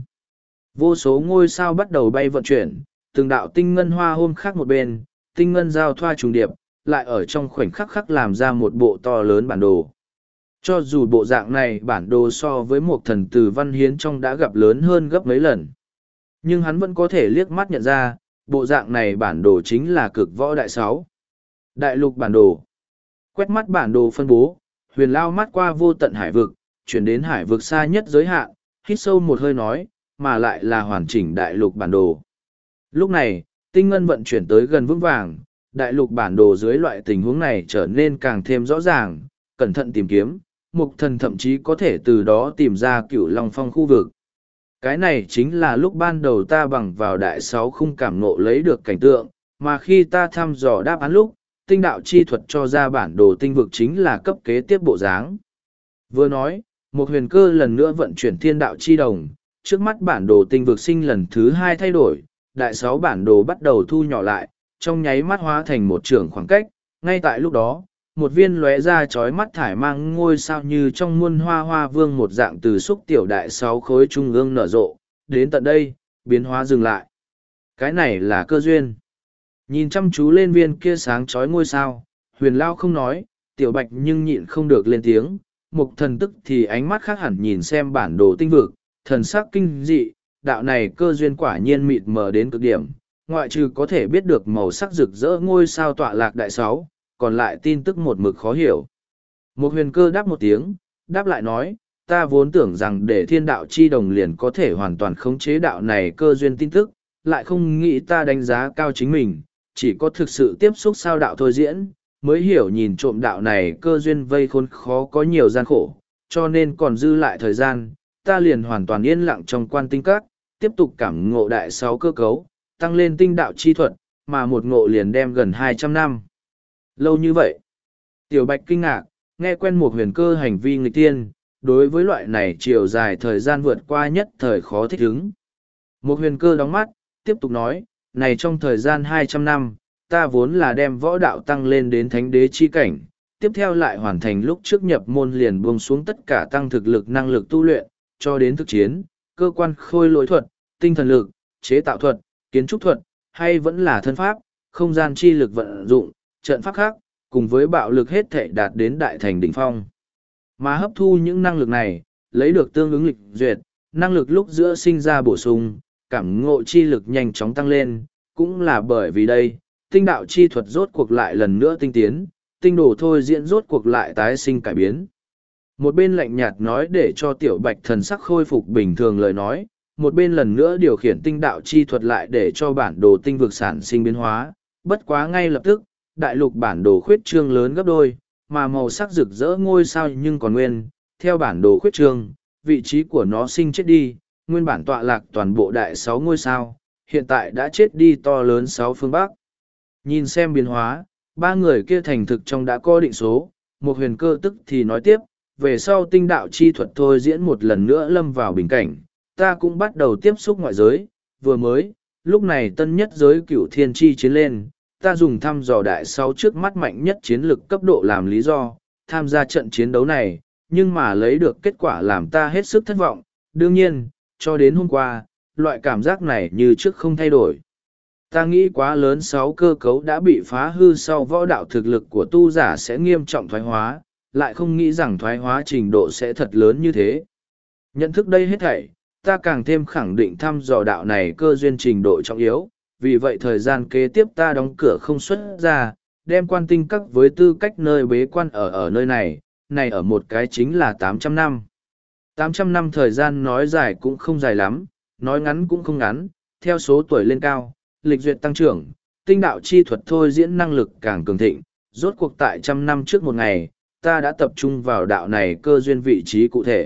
Vô số ngôi sao bắt đầu bay vận chuyển, từng đạo tinh ngân hoa hôm khác một bên, tinh ngân giao thoa trùng điệp, lại ở trong khoảnh khắc khắc làm ra một bộ to lớn bản đồ. Cho dù bộ dạng này bản đồ so với một thần từ văn hiến trong đã gặp lớn hơn gấp mấy lần. Nhưng hắn vẫn có thể liếc mắt nhận ra, bộ dạng này bản đồ chính là cực võ đại sáu. Đại lục bản đồ. Quét mắt bản đồ phân bố, huyền lao mắt qua vô tận hải vực, chuyển đến hải vực xa nhất giới hạn, hít sâu một hơi nói, mà lại là hoàn chỉnh đại lục bản đồ. Lúc này, tinh ngân vận chuyển tới gần vững vàng, đại lục bản đồ dưới loại tình huống này trở nên càng thêm rõ ràng, cẩn thận tìm kiếm, mục thần thậm chí có thể từ đó tìm ra cửu long phong khu vực. Cái này chính là lúc ban đầu ta bằng vào đại sáu khung cảm ngộ lấy được cảnh tượng, mà khi ta thăm dò đáp án lúc, tinh đạo chi thuật cho ra bản đồ tinh vực chính là cấp kế tiếp bộ dáng. Vừa nói, một huyền cơ lần nữa vận chuyển thiên đạo chi đồng, trước mắt bản đồ tinh vực sinh lần thứ hai thay đổi, đại sáu bản đồ bắt đầu thu nhỏ lại, trong nháy mắt hóa thành một trường khoảng cách, ngay tại lúc đó, một viên lóe ra chói mắt thải mang ngôi sao như trong muôn hoa hoa vương một dạng từ xúc tiểu đại sáu khối trung ương nở rộ, đến tận đây, biến hóa dừng lại. Cái này là cơ duyên. Nhìn chăm chú lên viên kia sáng chói ngôi sao, huyền lao không nói, tiểu bạch nhưng nhịn không được lên tiếng, mục thần tức thì ánh mắt khác hẳn nhìn xem bản đồ tinh vực, thần sắc kinh dị, đạo này cơ duyên quả nhiên mịt mờ đến cực điểm, ngoại trừ có thể biết được màu sắc rực rỡ ngôi sao tọa lạc đại sáu, còn lại tin tức một mực khó hiểu. Một huyền cơ đáp một tiếng, đáp lại nói, ta vốn tưởng rằng để thiên đạo chi đồng liền có thể hoàn toàn khống chế đạo này cơ duyên tin tức, lại không nghĩ ta đánh giá cao chính mình, chỉ có thực sự tiếp xúc sao đạo thôi diễn, mới hiểu nhìn trộm đạo này cơ duyên vây khốn khó có nhiều gian khổ, cho nên còn dư lại thời gian, ta liền hoàn toàn yên lặng trong quan tinh các, tiếp tục cảm ngộ đại sáu cơ cấu, tăng lên tinh đạo chi thuật, mà một ngộ liền đem gần hai trăm năm. Lâu như vậy, tiểu bạch kinh ngạc, nghe quen một huyền cơ hành vi nghịch tiên, đối với loại này chiều dài thời gian vượt qua nhất thời khó thích ứng. Một huyền cơ đóng mắt, tiếp tục nói, này trong thời gian hai trăm năm, ta vốn là đem võ đạo tăng lên đến thánh đế chi cảnh, tiếp theo lại hoàn thành lúc trước nhập môn liền buông xuống tất cả tăng thực lực năng lực tu luyện, cho đến thực chiến, cơ quan khôi lỗi thuật, tinh thần lực, chế tạo thuật, kiến trúc thuật, hay vẫn là thân pháp, không gian chi lực vận dụng, trận pháp khác, cùng với bạo lực hết thể đạt đến đại thành đỉnh phong. Mà hấp thu những năng lực này, lấy được tương ứng lịch duyệt, năng lực lúc giữa sinh ra bổ sung, cảm ngộ chi lực nhanh chóng tăng lên, cũng là bởi vì đây, tinh đạo chi thuật rốt cuộc lại lần nữa tinh tiến, tinh đồ thôi diễn rốt cuộc lại tái sinh cải biến. Một bên lạnh nhạt nói để cho tiểu bạch thần sắc khôi phục bình thường lời nói, một bên lần nữa điều khiển tinh đạo chi thuật lại để cho bản đồ tinh vực sản sinh biến hóa, bất quá ngay lập tức, đại lục bản đồ khuyết trương lớn gấp đôi, mà màu sắc rực rỡ ngôi sao nhưng còn nguyên, theo bản đồ khuyết trương, vị trí của nó sinh chết đi, nguyên bản tọa lạc toàn bộ đại sáu ngôi sao, hiện tại đã chết đi to lớn sáu phương Bắc. Nhìn xem biến hóa, ba người kia thành thực trong đã có định số, một huyền cơ tức thì nói tiếp, về sau tinh đạo chi thuật thôi diễn một lần nữa lâm vào bình cảnh, ta cũng bắt đầu tiếp xúc ngoại giới, vừa mới, lúc này tân nhất giới cửu thiên chi chiến lên, ta dùng thăm dò đại sáu trước mắt mạnh nhất chiến lực cấp độ làm lý do, tham gia trận chiến đấu này, nhưng mà lấy được kết quả làm ta hết sức thất vọng, đương nhiên, cho đến hôm qua, loại cảm giác này như trước không thay đổi. Ta nghĩ quá lớn sáu cơ cấu đã bị phá hư sau võ đạo thực lực của tu giả sẽ nghiêm trọng thoái hóa, lại không nghĩ rằng thoái hóa trình độ sẽ thật lớn như thế. Nhận thức đây hết thảy, ta càng thêm khẳng định thăm dò đạo này cơ duyên trình độ trọng yếu, vì vậy thời gian kế tiếp ta đóng cửa không xuất ra, đem quan tinh các với tư cách nơi bế quan ở ở nơi này, này ở một cái chính là tám trăm năm. tám trăm năm thời gian nói dài cũng không dài lắm, nói ngắn cũng không ngắn, theo số tuổi lên cao, lịch duyệt tăng trưởng, tinh đạo chi thuật thôi diễn năng lực càng cường thịnh, rốt cuộc tại trăm năm trước một ngày, ta đã tập trung vào đạo này cơ duyên vị trí cụ thể.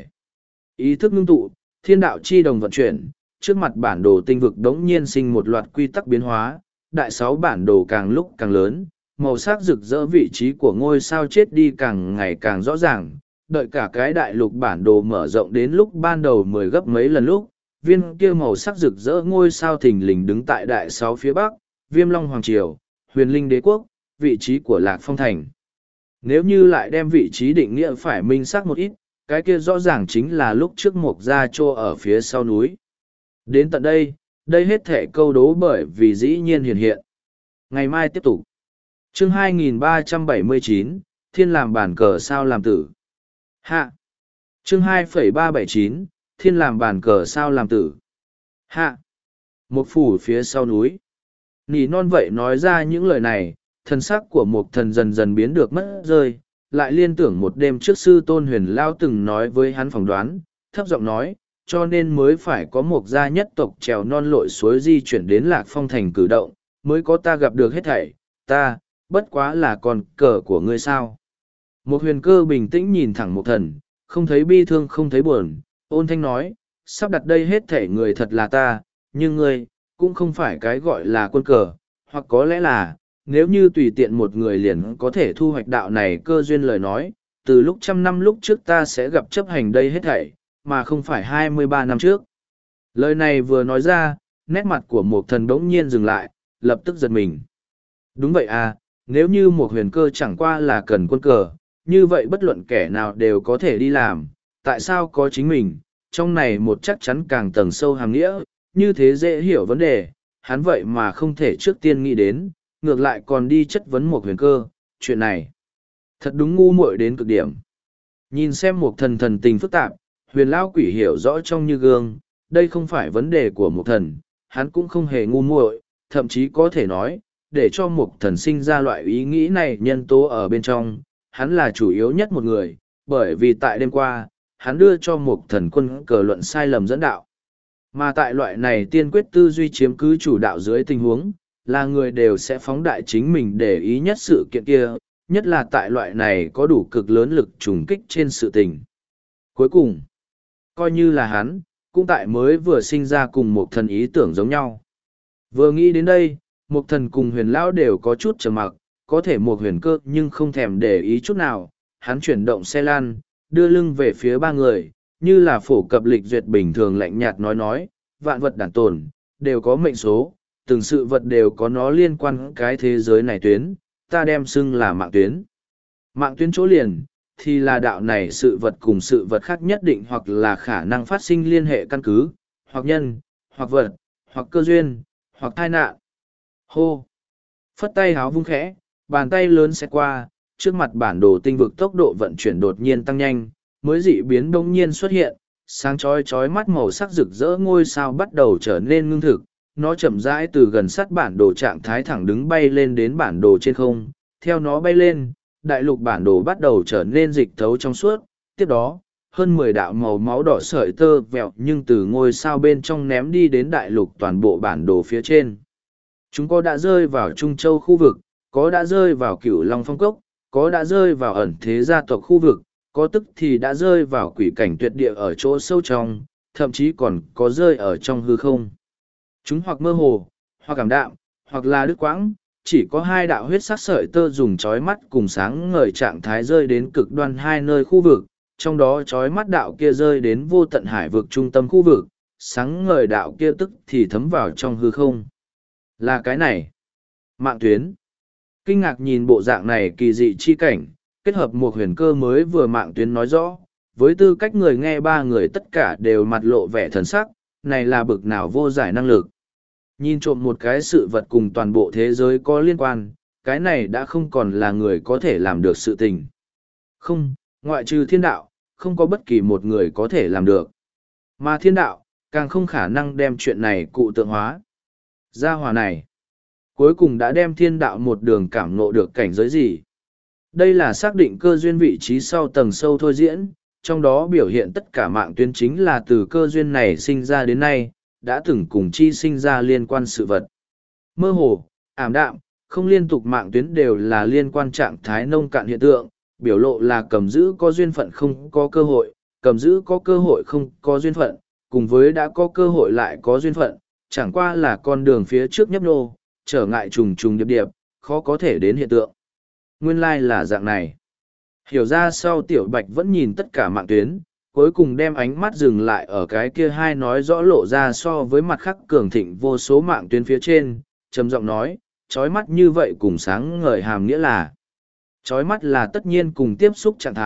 Ý thức ngưng tụ, thiên đạo chi đồng vận chuyển, trước mặt bản đồ tinh vực đống nhiên sinh một loạt quy tắc biến hóa, đại sáu bản đồ càng lúc càng lớn, màu sắc rực rỡ vị trí của ngôi sao chết đi càng ngày càng rõ ràng, đợi cả cái đại lục bản đồ mở rộng đến lúc ban đầu mười gấp mấy lần lúc, viên kia màu sắc rực rỡ ngôi sao thình lình đứng tại đại sáu phía bắc, Viêm Long Hoàng Triều, Huyền Linh Đế Quốc, vị trí của Lạc Phong Thành. Nếu như lại đem vị trí định nghĩa phải minh xác một ít, cái kia rõ ràng chính là lúc trước Mộc Gia Trô ở phía sau núi. Đến tận đây, đây hết thể câu đố bởi vì dĩ nhiên hiện hiện. Ngày mai tiếp tục. Chương hai nghìn ba trăm bảy mươi chín, Thiên làm bản cờ sao làm tử. Hạ. Chương hai nghìn ba trăm bảy mươi chín, Thiên làm bản cờ sao làm tử. Hạ. Một phủ phía sau núi. Nỉ non vậy nói ra những lời này, thần sắc của một thần dần dần biến được mất rơi, lại liên tưởng một đêm trước sư tôn huyền lao từng nói với hắn phỏng đoán, thấp giọng nói, cho nên mới phải có một gia nhất tộc trèo non lội suối di chuyển đến Lạc Phong thành cử động, mới có ta gặp được hết thảy, ta, bất quá là con cờ của ngươi sao. Một huyền cơ bình tĩnh nhìn thẳng một thần, không thấy bi thương không thấy buồn, ôn thanh nói, sắp đặt đây hết thảy người thật là ta, nhưng ngươi, cũng không phải cái gọi là quân cờ, hoặc có lẽ là, nếu như tùy tiện một người liền có thể thu hoạch đạo này cơ duyên lời nói, từ lúc trăm năm lúc trước ta sẽ gặp chấp hành đây hết thảy, mà không phải hai mươi ba năm trước. Lời này vừa nói ra, nét mặt của một thần bỗng nhiên dừng lại, lập tức giật mình. Đúng vậy à, nếu như một huyền cơ chẳng qua là cần quân cờ, như vậy bất luận kẻ nào đều có thể đi làm, tại sao có chính mình, trong này một chắc chắn càng tầng sâu hàm nghĩa, như thế dễ hiểu vấn đề, hắn vậy mà không thể trước tiên nghĩ đến, ngược lại còn đi chất vấn một huyền cơ, chuyện này. Thật đúng ngu muội đến cực điểm. Nhìn xem một thần thần tình phức tạp, huyền lão quỷ hiểu rõ trong như gương, đây không phải vấn đề của một thần, hắn cũng không hề ngu muội, thậm chí có thể nói, để cho một thần sinh ra loại ý nghĩ này nhân tố ở bên trong, hắn là chủ yếu nhất một người, bởi vì tại đêm qua, hắn đưa cho một thần quân cờ luận sai lầm dẫn đạo. Mà tại loại này tiên quyết tư duy chiếm cứ chủ đạo dưới tình huống, là người đều sẽ phóng đại chính mình để ý nhất sự kiện kia, nhất là tại loại này có đủ cực lớn lực trùng kích trên sự tình. Cuối cùng, coi như là hắn, cũng tại mới vừa sinh ra cùng một thần ý tưởng giống nhau. Vừa nghĩ đến đây, một thần cùng huyền lão đều có chút trầm mặc, có thể một huyền cơ nhưng không thèm để ý chút nào, hắn chuyển động xe lan, đưa lưng về phía ba người, như là phổ cập lịch duyệt bình thường lạnh nhạt nói nói, vạn vật đản tồn, đều có mệnh số, từng sự vật đều có nó liên quan cái thế giới này tuyến, ta đem xưng là mạng tuyến. Mạng tuyến chỗ liền, thì là đạo này sự vật cùng sự vật khác nhất định hoặc là khả năng phát sinh liên hệ căn cứ, hoặc nhân, hoặc vật, hoặc cơ duyên, hoặc tai nạn. Hô! Phất tay háo vung khẽ, bàn tay lớn sẽ qua, trước mặt bản đồ tinh vực tốc độ vận chuyển đột nhiên tăng nhanh, mới dị biến đông nhiên xuất hiện, sáng chói chói mắt màu sắc rực rỡ ngôi sao bắt đầu trở nên ngưng thực, nó chậm rãi từ gần sát bản đồ trạng thái thẳng đứng bay lên đến bản đồ trên không, theo nó bay lên, đại lục bản đồ bắt đầu trở nên dịch thấu trong suốt, tiếp đó, hơn mười đạo màu máu đỏ sợi tơ vẹo nhưng từ ngôi sao bên trong ném đi đến đại lục toàn bộ bản đồ phía trên. Chúng có đã rơi vào Trung Châu khu vực, có đã rơi vào Cửu Long Phong Cốc, có đã rơi vào ẩn thế gia tộc khu vực, có tức thì đã rơi vào quỷ cảnh tuyệt địa ở chỗ sâu trong, thậm chí còn có rơi ở trong hư không. Chúng hoặc mơ hồ, hoặc cảm đạm, hoặc là đứt quãng, chỉ có hai đạo huyết sắc sợi tơ dùng chói mắt cùng sáng ngời trạng thái rơi đến cực đoan hai nơi khu vực, trong đó chói mắt đạo kia rơi đến vô tận hải vực trung tâm khu vực, sáng ngời đạo kia tức thì thấm vào trong hư không. Là cái này. Mạng tuyến. Kinh ngạc nhìn bộ dạng này kỳ dị chi cảnh, kết hợp một huyền cơ mới vừa mạng tuyến nói rõ, với tư cách người nghe ba người tất cả đều mặt lộ vẻ thần sắc, này là bực nào vô giải năng lực. Nhìn trộm một cái sự vật cùng toàn bộ thế giới có liên quan, cái này đã không còn là người có thể làm được sự tình. Không, ngoại trừ thiên đạo, không có bất kỳ một người có thể làm được. Mà thiên đạo, càng không khả năng đem chuyện này cụ tượng hóa. Gia hỏa này, cuối cùng đã đem thiên đạo một đường cảm ngộ được cảnh giới gì. Đây là xác định cơ duyên vị trí sau tầng sâu thôi diễn, trong đó biểu hiện tất cả mạng tuyến chính là từ cơ duyên này sinh ra đến nay, đã từng cùng chi sinh ra liên quan sự vật. Mơ hồ, ảm đạm, không liên tục mạng tuyến đều là liên quan trạng thái nông cạn hiện tượng, biểu lộ là cầm giữ có duyên phận không có cơ hội, cầm giữ có cơ hội không có duyên phận, cùng với đã có cơ hội lại có duyên phận, chẳng qua là con đường phía trước nhấp nô, trở ngại trùng trùng điệp điệp, khó có thể đến hiện tượng. Nguyên lai là dạng này. Hiểu ra sau tiểu bạch vẫn nhìn tất cả mạng tuyến, cuối cùng đem ánh mắt dừng lại ở cái kia hai nói rõ lộ ra so với mặt khác cường thịnh vô số mạng tuyến phía trên, trầm giọng nói, chói mắt như vậy cùng sáng ngời hàm nghĩa là. Chói mắt là tất nhiên cùng tiếp xúc trạng thái,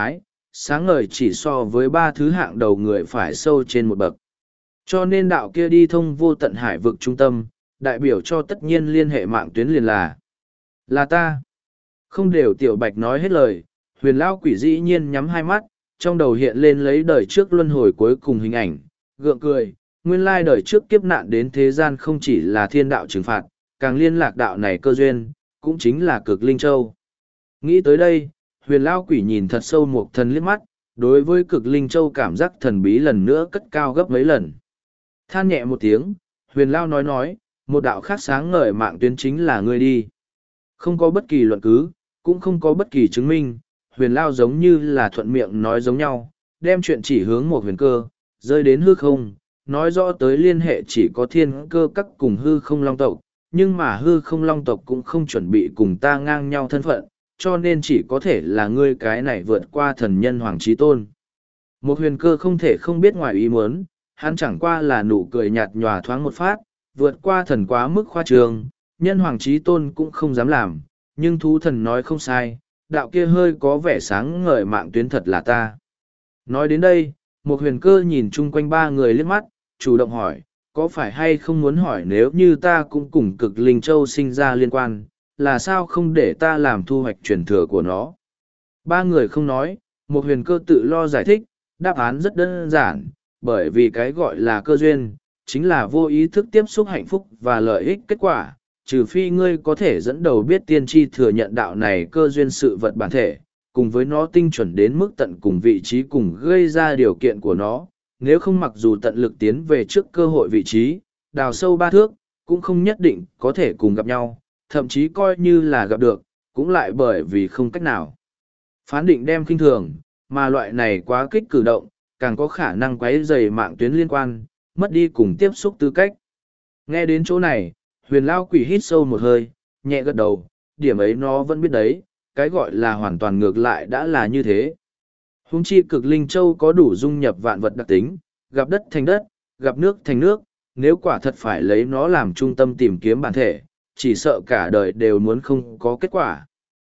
sáng ngời chỉ so với ba thứ hạng đầu người phải sâu trên một bậc. Cho nên đạo kia đi thông vô tận hải vực trung tâm, đại biểu cho tất nhiên liên hệ mạng tuyến liền là là ta. Không đều Tiểu Bạch nói hết lời, Huyền Lao Quỷ dĩ nhiên nhắm hai mắt, trong đầu hiện lên lấy đời trước luân hồi cuối cùng hình ảnh, gượng cười, nguyên lai đời trước kiếp nạn đến thế gian không chỉ là thiên đạo trừng phạt, càng liên lạc đạo này cơ duyên, cũng chính là Cực Linh Châu. Nghĩ tới đây, Huyền Lao Quỷ nhìn thật sâu một thần liếc mắt, đối với Cực Linh Châu cảm giác thần bí lần nữa cất cao gấp mấy lần. Than nhẹ một tiếng, Huyền Lao nói nói, một đạo khác sáng ngời mạng tuyến chính là ngươi đi. Không có bất kỳ luận cứ, cũng không có bất kỳ chứng minh, Huyền Lao giống như là thuận miệng nói giống nhau, đem chuyện chỉ hướng một huyền cơ, rơi đến hư không, nói rõ tới liên hệ chỉ có thiên cơ các cùng hư không long tộc, nhưng mà hư không long tộc cũng không chuẩn bị cùng ta ngang nhau thân phận, cho nên chỉ có thể là ngươi cái này vượt qua thần nhân hoàng trí tôn. Một huyền cơ không thể không biết ngoài ý muốn, hắn chẳng qua là nụ cười nhạt nhòa thoáng một phát, vượt qua thần quá mức khoa trương, nhân hoàng trí tôn cũng không dám làm, nhưng thú thần nói không sai, đạo kia hơi có vẻ sáng ngời mạng tuyến thật là ta. Nói đến đây, một huyền cơ nhìn chung quanh ba người liếc mắt, chủ động hỏi, có phải hay không muốn hỏi nếu như ta cũng cùng Cực Linh Châu sinh ra liên quan, là sao không để ta làm thu hoạch truyền thừa của nó? Ba người không nói, một huyền cơ tự lo giải thích, đáp án rất đơn giản, bởi vì cái gọi là cơ duyên, chính là vô ý thức tiếp xúc hạnh phúc và lợi ích kết quả, trừ phi ngươi có thể dẫn đầu biết tiên tri thừa nhận đạo này cơ duyên sự vật bản thể, cùng với nó tinh chuẩn đến mức tận cùng vị trí cùng gây ra điều kiện của nó, nếu không mặc dù tận lực tiến về trước cơ hội vị trí, đào sâu ba thước, cũng không nhất định có thể cùng gặp nhau, thậm chí coi như là gặp được, cũng lại bởi vì không cách nào. Phán định đem kinh thường, mà loại này quá kích cử động, càng có khả năng quấy rầy mạng tuyến liên quan, mất đi cùng tiếp xúc tư cách. Nghe đến chỗ này, Huyền Lao Quỷ hít sâu một hơi, nhẹ gật đầu, điểm ấy nó vẫn biết đấy, cái gọi là hoàn toàn ngược lại đã là như thế. Huống chi Cực Linh Châu có đủ dung nhập vạn vật đặc tính, gặp đất thành đất, gặp nước thành nước, nếu quả thật phải lấy nó làm trung tâm tìm kiếm bản thể, chỉ sợ cả đời đều muốn không có kết quả.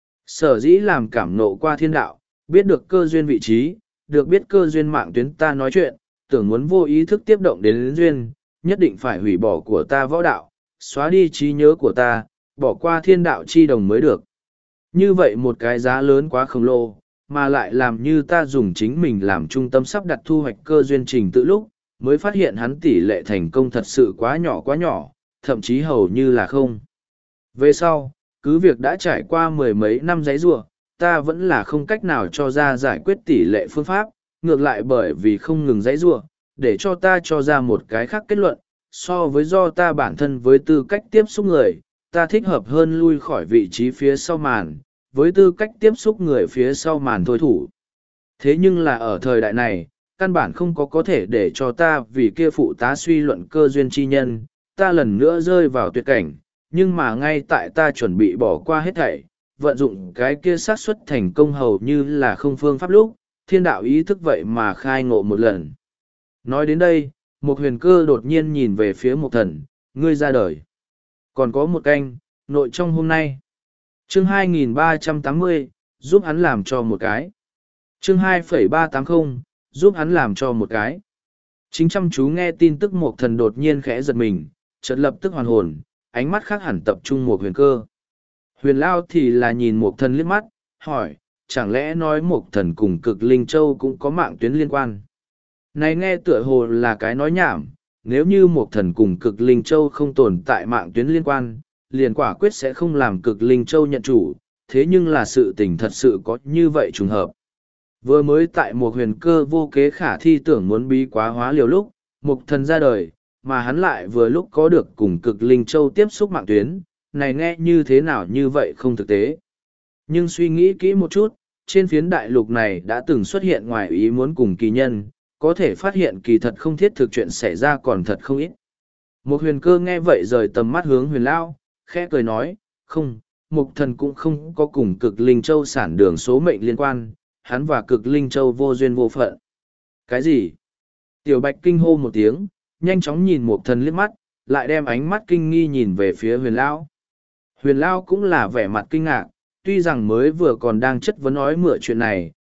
Sở dĩ làm cảm nộ qua thiên đạo, biết được cơ duyên vị trí, được biết cơ duyên mạng tuyến ta nói chuyện, tưởng muốn vô ý thức tiếp động đến duyên, nhất định phải hủy bỏ của ta võ đạo, xóa đi trí nhớ của ta, bỏ qua thiên đạo chi đồng mới được. Như vậy một cái giá lớn quá khổng lồ, mà lại làm như ta dùng chính mình làm trung tâm sắp đặt thu hoạch cơ duyên trình tự lúc, mới phát hiện hắn tỷ lệ thành công thật sự quá nhỏ quá nhỏ, thậm chí hầu như là không. Về sau, cứ việc đã trải qua mười mấy năm giấy rủa, ta vẫn là không cách nào cho ra giải quyết tỷ lệ phương pháp, ngược lại bởi vì không ngừng giấy rủa, để cho ta cho ra một cái khác kết luận, so với do ta bản thân với tư cách tiếp xúc người, ta thích hợp hơn lui khỏi vị trí phía sau màn, với tư cách tiếp xúc người phía sau màn thôi thủ. Thế nhưng là ở thời đại này, căn bản không có có thể để cho ta vì kia phụ tá suy luận cơ duyên chi nhân, ta lần nữa rơi vào tuyệt cảnh, nhưng mà ngay tại ta chuẩn bị bỏ qua hết thảy, vận dụng cái kia xác suất thành công hầu như là không phương pháp lúc, thiên đạo ý thức vậy mà khai ngộ một lần. Nói đến đây, một huyền cơ đột nhiên nhìn về phía một thần, ngươi ra đời. Còn có một canh, nội trong hôm nay. Chương hai nghìn ba trăm tám mươi, giúp hắn làm cho một cái. Chương hai phẩy ba tám mươi, giúp hắn làm cho một cái. Chính chăm chú nghe tin tức một thần đột nhiên khẽ giật mình, chợt lập tức hoàn hồn, ánh mắt khác hẳn tập trung một huyền cơ. Huyền Lao thì là nhìn một thần liếc mắt, hỏi, chẳng lẽ nói một thần cùng Cực Linh Châu cũng có mạng tuyến liên quan? Này nghe tựa hồ là cái nói nhảm, nếu như một thần cùng Cực Linh Châu không tồn tại mạng tuyến liên quan, liền quả quyết sẽ không làm Cực Linh Châu nhận chủ, thế nhưng là sự tình thật sự có như vậy trùng hợp. Vừa mới tại một huyền cơ vô kế khả thi tưởng muốn bí quá hóa liều lúc, một thần ra đời, mà hắn lại vừa lúc có được cùng Cực Linh Châu tiếp xúc mạng tuyến, này nghe như thế nào như vậy không thực tế. Nhưng suy nghĩ kỹ một chút, trên phiến đại lục này đã từng xuất hiện ngoài ý muốn cùng kỳ nhân, có thể phát hiện kỳ thật không thiết thực chuyện xảy ra còn thật không ít. Một huyền cơ nghe vậy rời tầm mắt hướng huyền lao, khẽ cười nói, không, mục thần cũng không có cùng Cực Linh Châu sản đường số mệnh liên quan, hắn và Cực Linh Châu vô duyên vô phận. Cái gì? Tiểu Bạch kinh hô một tiếng, nhanh chóng nhìn mục thần liếc mắt, lại đem ánh mắt kinh nghi nhìn về phía huyền lao. Huyền lao cũng là vẻ mặt kinh ngạc, tuy rằng mới vừa còn đang chất vấn nói mửa chuyện này,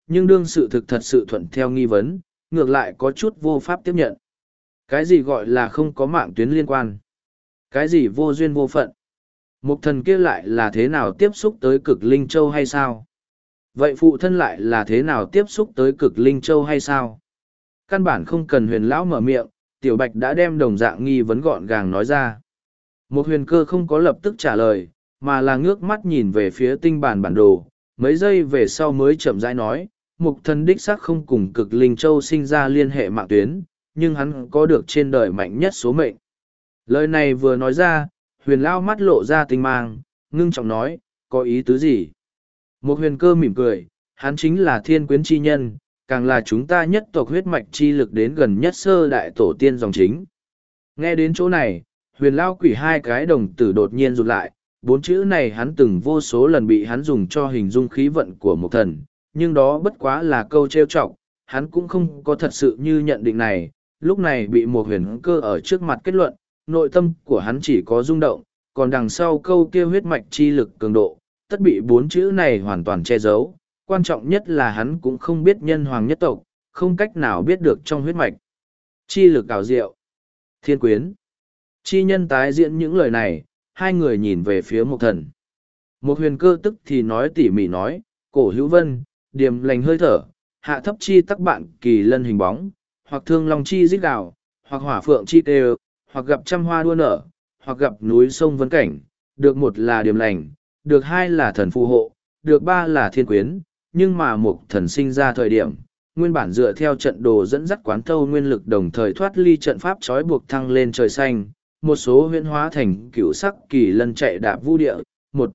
nhưng đương sự thực thật sự thuận theo nghi vấn, ngược lại có chút vô pháp tiếp nhận. Cái gì gọi là không có mạng tuyến liên quan? Cái gì vô duyên vô phận? Mục thần kia lại là thế nào tiếp xúc tới cực Linh Châu hay sao? Vậy phụ thân lại là thế nào tiếp xúc tới cực Linh Châu hay sao? Căn bản không cần huyền lão mở miệng, tiểu bạch đã đem đồng dạng nghi vấn gọn gàng nói ra. Một huyền cơ không có lập tức trả lời, mà là ngước mắt nhìn về phía tinh bản bản đồ, mấy giây về sau mới chậm rãi nói, mục thần đích xác không cùng cực Linh Châu sinh ra liên hệ mạng tuyến, nhưng hắn có được trên đời mạnh nhất số mệnh. Lời này vừa nói ra, huyền lao mắt lộ ra tinh mang, ngưng trọng nói, có ý tứ gì? Một huyền cơ mỉm cười, hắn chính là thiên quyến chi nhân, càng là chúng ta nhất tộc huyết mạch chi lực đến gần nhất sơ đại tổ tiên dòng chính. Nghe đến chỗ này, huyền lao quỷ hai cái đồng tử đột nhiên rụt lại, bốn chữ này hắn từng vô số lần bị hắn dùng cho hình dung khí vận của một thần, nhưng đó bất quá là câu trêu chọc, hắn cũng không có thật sự như nhận định này, lúc này bị một huyền cơ ở trước mặt kết luận, nội tâm của hắn chỉ có rung động, còn đằng sau câu kia huyết mạch chi lực cường độ, tất bị bốn chữ này hoàn toàn che giấu, quan trọng nhất là hắn cũng không biết nhân hoàng nhất tộc, không cách nào biết được trong huyết mạch. Chi lực ảo diệu. Thiên quyến. Chi nhân tái diễn những lời này, hai người nhìn về phía một thần. Một huyền cơ tức thì nói tỉ mỉ nói, cổ hữu vân, điềm lành hơi thở, hạ thấp chi tắc bạn kỳ lân hình bóng, hoặc thương long chi rít gào, hoặc hỏa phượng chi tê, hoặc gặp trăm hoa đua nở, hoặc gặp núi sông vấn cảnh, được một là điềm lành, được hai là thần phù hộ, được ba là thiên quyến, nhưng mà một thần sinh ra thời điểm, nguyên bản dựa theo trận đồ dẫn dắt quán thâu nguyên lực đồng thời thoát ly trận pháp trói buộc thăng lên trời xanh, một số huyễn hóa thành cựu sắc kỳ lân chạy đạp vũ địa, một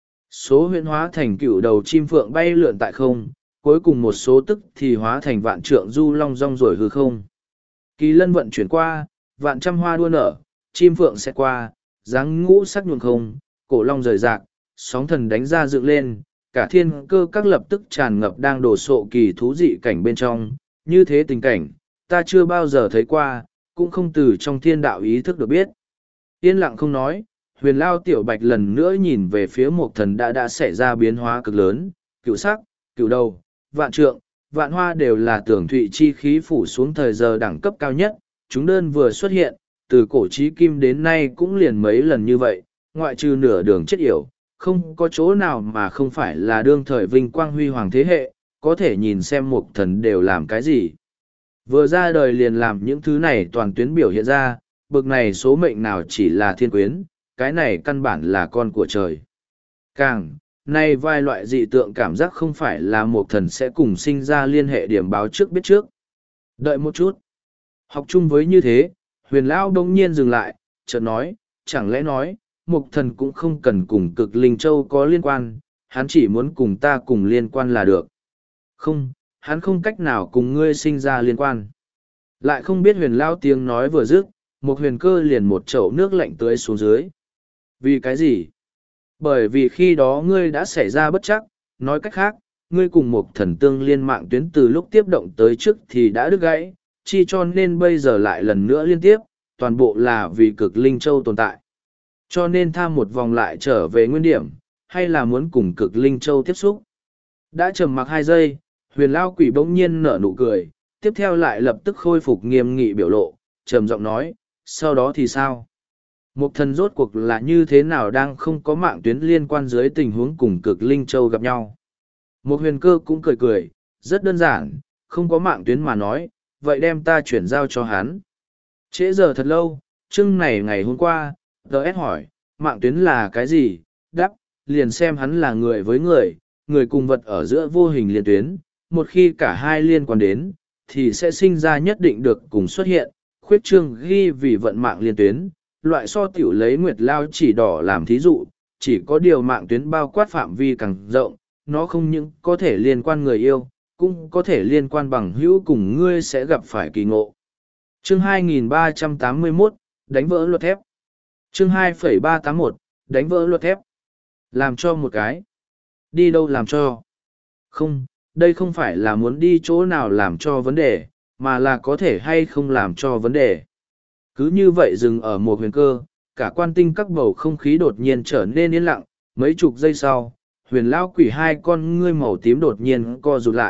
số huyễn hóa thành cựu đầu chim phượng bay lượn tại không, cuối cùng một số tức thì hóa thành vạn trượng du long rong rồi hư không. Kỳ lân vận chuyển qua, vạn trăm hoa đua nở, chim phượng sẽ qua, dáng ngũ sắc nhuộm không, cổ long rời rạc, sóng thần đánh ra dựng lên, cả thiên cơ các lập tức tràn ngập đang đổ sộ kỳ thú dị cảnh bên trong, như thế tình cảnh, ta chưa bao giờ thấy qua, cũng không từ trong thiên đạo ý thức được biết. Yên lặng không nói, huyền lao tiểu bạch lần nữa nhìn về phía một thần đã đã xảy ra biến hóa cực lớn, cựu sắc, cựu đầu, vạn trượng, vạn hoa đều là tưởng thụy chi khí phủ xuống thời giờ đẳng cấp cao nhất, chúng đơn vừa xuất hiện, từ cổ chí kim đến nay cũng liền mấy lần như vậy, ngoại trừ nửa đường chết yểu, không có chỗ nào mà không phải là đương thời vinh quang huy hoàng thế hệ, có thể nhìn xem một thần đều làm cái gì. Vừa ra đời liền làm những thứ này toàn tuyến biểu hiện ra, bực này số mệnh nào chỉ là thiên quyến, cái này căn bản là con của trời. Càng, nay vài loại dị tượng cảm giác không phải là một thần sẽ cùng sinh ra liên hệ điểm báo trước biết trước. Đợi một chút. Học chung với như thế, huyền lão đông nhiên dừng lại, chợt nói, chẳng lẽ nói, một thần cũng không cần cùng cực Linh Châu có liên quan, hắn chỉ muốn cùng ta cùng liên quan là được. Không, hắn không cách nào cùng ngươi sinh ra liên quan. Lại không biết huyền lão tiếng nói vừa dứt, một huyền cơ liền một chậu nước lạnh tưới xuống dưới. Vì cái gì? Bởi vì khi đó ngươi đã xảy ra bất chắc, nói cách khác, ngươi cùng một thần tương liên mạng tuyến từ lúc tiếp động tới trước thì đã đứt gãy, chi cho nên bây giờ lại lần nữa liên tiếp, toàn bộ là vì cực Linh Châu tồn tại. Cho nên tham một vòng lại trở về nguyên điểm, hay là muốn cùng cực Linh Châu tiếp xúc. Đã trầm mặc hai giây, huyền lao quỷ bỗng nhiên nở nụ cười, tiếp theo lại lập tức khôi phục nghiêm nghị biểu lộ, trầm giọng nói, sau đó thì sao? Một thần rốt cuộc là như thế nào đang không có mạng tuyến liên quan dưới tình huống cùng cực Linh Châu gặp nhau? Một huyền cơ cũng cười cười, rất đơn giản, không có mạng tuyến mà nói, vậy đem ta chuyển giao cho hắn. Trễ giờ thật lâu, chưng này ngày hôm qua, tờ ét hỏi, mạng tuyến là cái gì? Đáp, liền xem hắn là người với người, người cùng vật ở giữa vô hình liên tuyến, một khi cả hai liên quan đến, thì sẽ sinh ra nhất định được cùng xuất hiện, khuyết trương ghi vì vận mạng liên tuyến, loại so tiểu lấy nguyệt lao chỉ đỏ làm thí dụ, chỉ có điều mạng tuyến bao quát phạm vi càng rộng, nó không những có thể liên quan người yêu, cũng có thể liên quan bằng hữu cùng ngươi sẽ gặp phải kỳ ngộ. Chương hai nghìn ba trăm tám mươi mốt, đánh vỡ luật thép. Chương hai phẩy ba tám mốt, đánh vỡ luật thép. Làm cho một cái. Đi đâu làm cho? Không, đây không phải là muốn đi chỗ nào làm cho vấn đề, mà là có thể hay không làm cho vấn đề. Cứ như vậy dừng ở một huyền cơ, cả quan tinh các bầu không khí đột nhiên trở nên yên lặng, mấy chục giây sau, huyền lao quỷ hai con ngươi màu tím đột nhiên co rụt lại,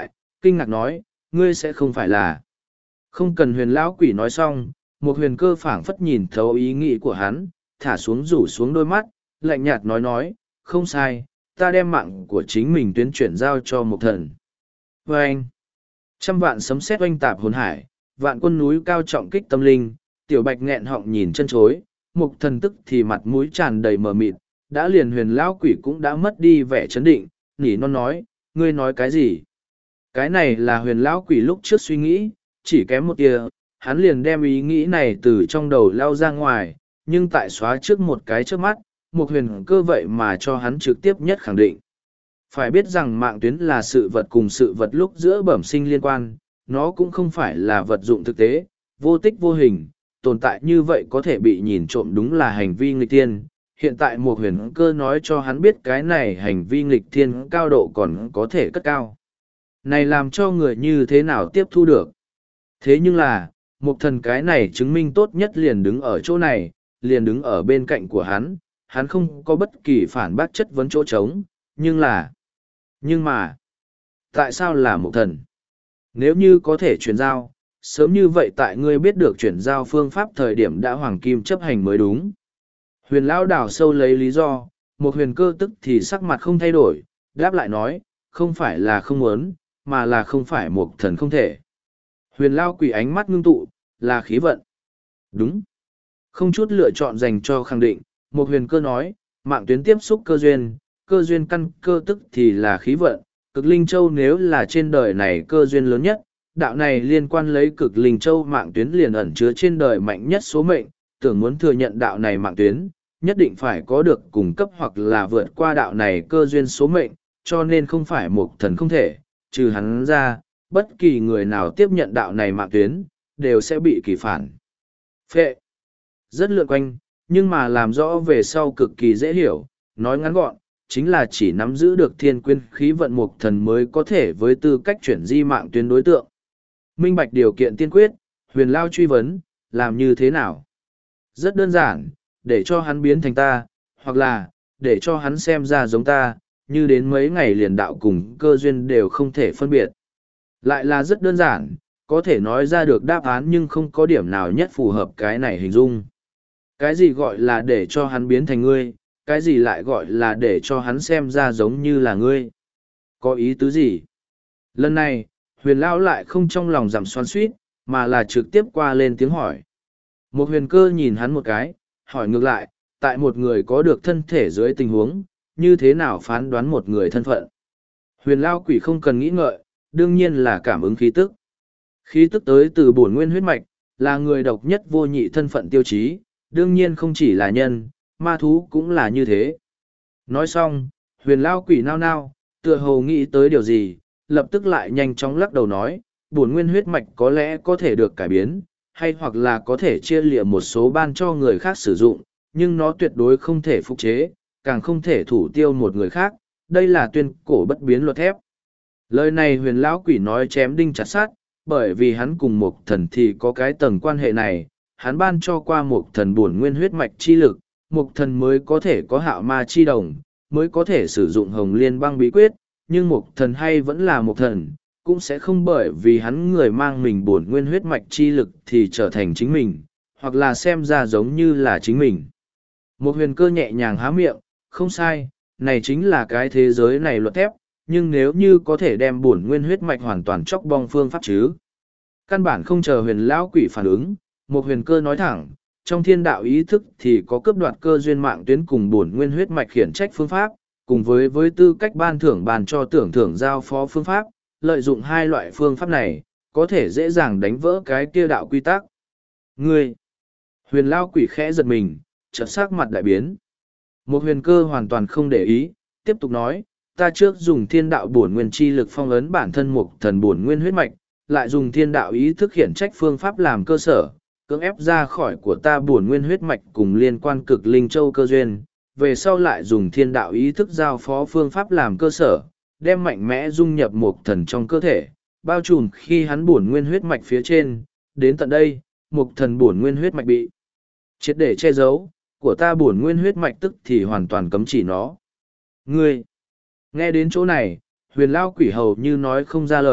kinh ngạc nói, ngươi sẽ không phải là. Không cần huyền lão quỷ nói xong, một huyền cơ phảng phất nhìn thấu ý nghĩ của hắn, thả xuống rủ xuống đôi mắt, lạnh nhạt nói nói, không sai, ta đem mạng của chính mình tuyến chuyển giao cho một thần. Và anh, trăm vạn sấm sét oanh tạp hồn hải, vạn quân núi cao trọng kích tâm linh, tiểu bạch nghẹn họng nhìn chân chối, mục thần tức thì mặt mũi tràn đầy mờ mịt, đã liền huyền lão quỷ cũng đã mất đi vẻ chấn định, nỉ non nói, ngươi nói cái gì? Cái này là huyền lão quỷ lúc trước suy nghĩ, chỉ kém một tia, hắn liền đem ý nghĩ này từ trong đầu lao ra ngoài, nhưng tại xóa trước một cái trước mắt, một huyền cơ vậy mà cho hắn trực tiếp nhất khẳng định. Phải biết rằng mạng tuyến là sự vật cùng sự vật lúc giữa bẩm sinh liên quan, nó cũng không phải là vật dụng thực tế, vô tích vô hình, tồn tại như vậy có thể bị nhìn trộm đúng là hành vi nghịch thiên. Hiện tại một huyền cơ nói cho hắn biết cái này hành vi nghịch thiên cao độ còn có thể cất cao. Này làm cho người như thế nào tiếp thu được? Thế nhưng là, một thần cái này chứng minh tốt nhất liền đứng ở chỗ này, liền đứng ở bên cạnh của hắn, hắn không có bất kỳ phản bác chất vấn chỗ trống, nhưng là... Nhưng mà, tại sao là một thần? Nếu như có thể chuyển giao, sớm như vậy tại ngươi biết được chuyển giao phương pháp thời điểm đã hoàng kim chấp hành mới đúng. Huyền lão đảo sâu lấy lý do, một huyền cơ tức thì sắc mặt không thay đổi, đáp lại nói, không phải là không muốn, mà là không phải một thần không thể. Huyền lao quỷ ánh mắt ngưng tụ, là khí vận. Đúng. Không chút lựa chọn dành cho khẳng định, một huyền cơ nói, mạng tuyến tiếp xúc cơ duyên, cơ duyên căn cơ tức thì là khí vận. Cực Linh Châu nếu là trên đời này cơ duyên lớn nhất, đạo này liên quan lấy Cực Linh Châu mạng tuyến liền ẩn chứa trên đời mạnh nhất số mệnh, tưởng muốn thừa nhận đạo này mạng tuyến, nhất định phải có được cung cấp hoặc là vượt qua đạo này cơ duyên số mệnh, cho nên không phải một thần không thể, trừ hắn ra, bất kỳ người nào tiếp nhận đạo này mạng tuyến, đều sẽ bị kỳ phản. Phệ. Rất lượn quanh, nhưng mà làm rõ về sau cực kỳ dễ hiểu, nói ngắn gọn, chính là chỉ nắm giữ được thiên quyên khí vận mục thần mới có thể với tư cách chuyển di mạng tuyến đối tượng. Minh bạch điều kiện tiên quyết, huyền lao truy vấn, làm như thế nào? Rất đơn giản, để cho hắn biến thành ta, hoặc là, để cho hắn xem ra giống ta, như đến mấy ngày liền đạo cùng cơ duyên đều không thể phân biệt. Lại là rất đơn giản, có thể nói ra được đáp án nhưng không có điểm nào nhất phù hợp cái này hình dung. Cái gì gọi là để cho hắn biến thành ngươi, cái gì lại gọi là để cho hắn xem ra giống như là ngươi. Có ý tứ gì? Lần này, huyền lão lại không trong lòng giảm xoan suýt, mà là trực tiếp qua lên tiếng hỏi. Một huyền cơ nhìn hắn một cái, hỏi ngược lại, tại một người có được thân thể dưới tình huống, như thế nào phán đoán một người thân phận? Huyền lão quỷ không cần nghĩ ngợi, đương nhiên là cảm ứng khí tức. Khí tức tới từ bổn nguyên huyết mạch, là người độc nhất vô nhị thân phận tiêu chí, đương nhiên không chỉ là nhân, ma thú cũng là như thế. Nói xong, huyền lao quỷ nao nao, tựa hồ nghĩ tới điều gì, lập tức lại nhanh chóng lắc đầu nói, bổn nguyên huyết mạch có lẽ có thể được cải biến, hay hoặc là có thể chia lịa một số ban cho người khác sử dụng, nhưng nó tuyệt đối không thể phục chế, càng không thể thủ tiêu một người khác, đây là tuyên cổ bất biến luật thép. Lời này huyền lão quỷ nói chém đinh chặt sát, bởi vì hắn cùng một thần thì có cái tầng quan hệ này, hắn ban cho qua một thần bổn nguyên huyết mạch chi lực, một thần mới có thể có hạo ma chi đồng, mới có thể sử dụng hồng liên băng bí quyết, nhưng một thần hay vẫn là một thần, cũng sẽ không bởi vì hắn người mang mình bổn nguyên huyết mạch chi lực thì trở thành chính mình, hoặc là xem ra giống như là chính mình. Một huyền cơ nhẹ nhàng há miệng, không sai, này chính là cái thế giới này luật thép, nhưng nếu như có thể đem bổn nguyên huyết mạch hoàn toàn chóc bong phương pháp chứ. Căn bản không chờ huyền lão quỷ phản ứng, một huyền cơ nói thẳng, trong thiên đạo ý thức thì có cướp đoạt cơ duyên mạng tuyến cùng bổn nguyên huyết mạch khiển trách phương pháp, cùng với với tư cách ban thưởng bàn cho tưởng thưởng giao phó phương pháp, lợi dụng hai loại phương pháp này, có thể dễ dàng đánh vỡ cái kia đạo quy tắc. Ngươi! Huyền lão quỷ khẽ giật mình, chợt sắc mặt đại biến. Một huyền cơ hoàn toàn không để ý, tiếp tục nói, ta trước dùng thiên đạo bổn nguyên chi lực phong ấn bản thân mục thần bổn nguyên huyết mạch, lại dùng thiên đạo ý thức khiển trách phương pháp làm cơ sở, cưỡng ép ra khỏi của ta bổn nguyên huyết mạch cùng liên quan cực linh châu cơ duyên, về sau lại dùng thiên đạo ý thức giao phó phương pháp làm cơ sở, đem mạnh mẽ dung nhập mục thần trong cơ thể, bao trùm khi hắn bổn nguyên huyết mạch phía trên, đến tận đây, mục thần bổn nguyên huyết mạch bị triệt để che giấu, của ta bổn nguyên huyết mạch tức thì hoàn toàn cấm chỉ nó. Ngươi! Nghe đến chỗ này, huyền lao quỷ hầu như nói không ra lời,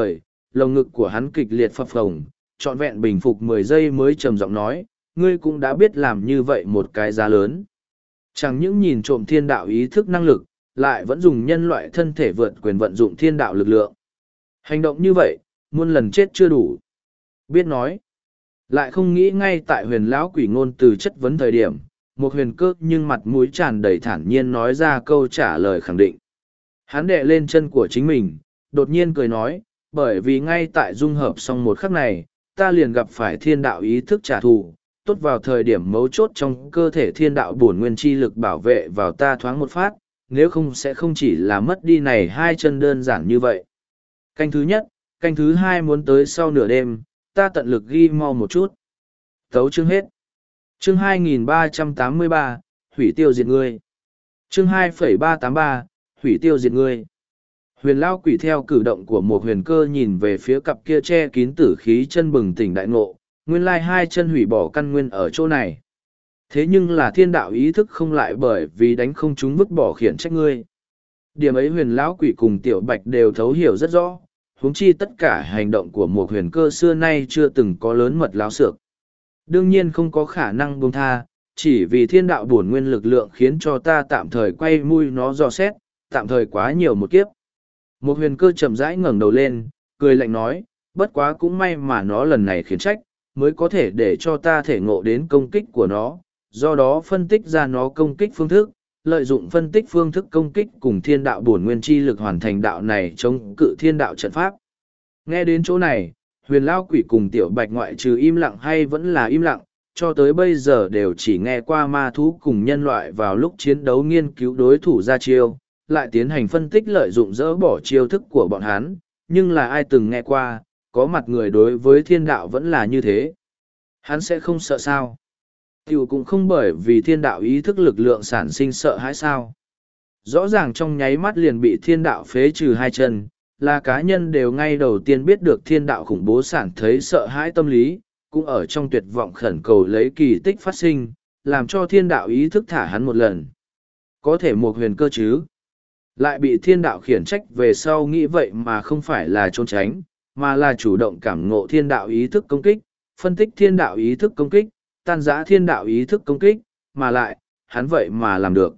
lồng ngực của hắn kịch liệt phập phồng, trọn vẹn bình phục mười giây mới trầm giọng nói, ngươi cũng đã biết làm như vậy một cái giá lớn. Chẳng những nhìn trộm thiên đạo ý thức năng lực, lại vẫn dùng nhân loại thân thể vượt quyền vận dụng thiên đạo lực lượng. Hành động như vậy, muôn lần chết chưa đủ. Biết nói, lại không nghĩ ngay tại huyền lão quỷ ngôn từ chất vấn thời điểm, một huyền cơ nhưng mặt mũi tràn đầy thản nhiên nói ra câu trả lời khẳng định. Hắn đệ lên chân của chính mình, đột nhiên cười nói, bởi vì ngay tại dung hợp xong một khắc này, ta liền gặp phải thiên đạo ý thức trả thù, tốt vào thời điểm mấu chốt trong cơ thể thiên đạo bổn nguyên chi lực bảo vệ vào ta thoáng một phát, nếu không sẽ không chỉ là mất đi này hai chân đơn giản như vậy. Canh thứ nhất, canh thứ hai muốn tới sau nửa đêm, ta tận lực ghi mau một chút. Tấu chương hết. Chương hai nghìn ba trăm tám mươi ba, hủy tiêu diệt ngươi. Chương hai phẩy ba tám ba, hủy tiêu diệt ngươi. Huyền lao quỷ theo cử động của một huyền cơ nhìn về phía cặp kia che kín tử khí chân bừng tỉnh đại ngộ, nguyên lai hai chân hủy bỏ căn nguyên ở chỗ này. Thế nhưng là thiên đạo ý thức không lại bởi vì đánh không chúng vứt bỏ khiển trách ngươi. Điểm ấy huyền lão quỷ cùng tiểu bạch đều thấu hiểu rất rõ, huống chi tất cả hành động của một huyền cơ xưa nay chưa từng có lớn mật láo xược. Đương nhiên không có khả năng buông tha, chỉ vì thiên đạo bổn nguyên lực lượng khiến cho ta tạm thời quay mui nó dò xét, tạm thời quá nhiều một kiếp. Một huyền cơ chậm rãi ngẩng đầu lên, cười lạnh nói, bất quá cũng may mà nó lần này khiển trách, mới có thể để cho ta thể ngộ đến công kích của nó, do đó phân tích ra nó công kích phương thức, lợi dụng phân tích phương thức công kích cùng thiên đạo bổn nguyên chi lực hoàn thành đạo này chống cự thiên đạo trận pháp. Nghe đến chỗ này, huyền lao quỷ cùng tiểu bạch ngoại trừ im lặng hay vẫn là im lặng, cho tới bây giờ đều chỉ nghe qua ma thú cùng nhân loại vào lúc chiến đấu nghiên cứu đối thủ ra chiêu, lại tiến hành phân tích lợi dụng dỡ bỏ chiêu thức của bọn hắn, nhưng là ai từng nghe qua, có mặt người đối với thiên đạo vẫn là như thế. Hắn sẽ không sợ sao? Tiểu cũng không bởi vì thiên đạo ý thức lực lượng sản sinh sợ hãi sao. Rõ ràng trong nháy mắt liền bị thiên đạo phế trừ hai chân, là cá nhân đều ngay đầu tiên biết được thiên đạo khủng bố sản thấy sợ hãi tâm lý, cũng ở trong tuyệt vọng khẩn cầu lấy kỳ tích phát sinh, làm cho thiên đạo ý thức thả hắn một lần. Có thể một huyền cơ chứ. Lại bị thiên đạo khiển trách về sau nghĩ vậy mà không phải là trốn tránh, mà là chủ động cảm ngộ thiên đạo ý thức công kích, phân tích thiên đạo ý thức công kích, tan giã thiên đạo ý thức công kích, mà lại, hắn vậy mà làm được.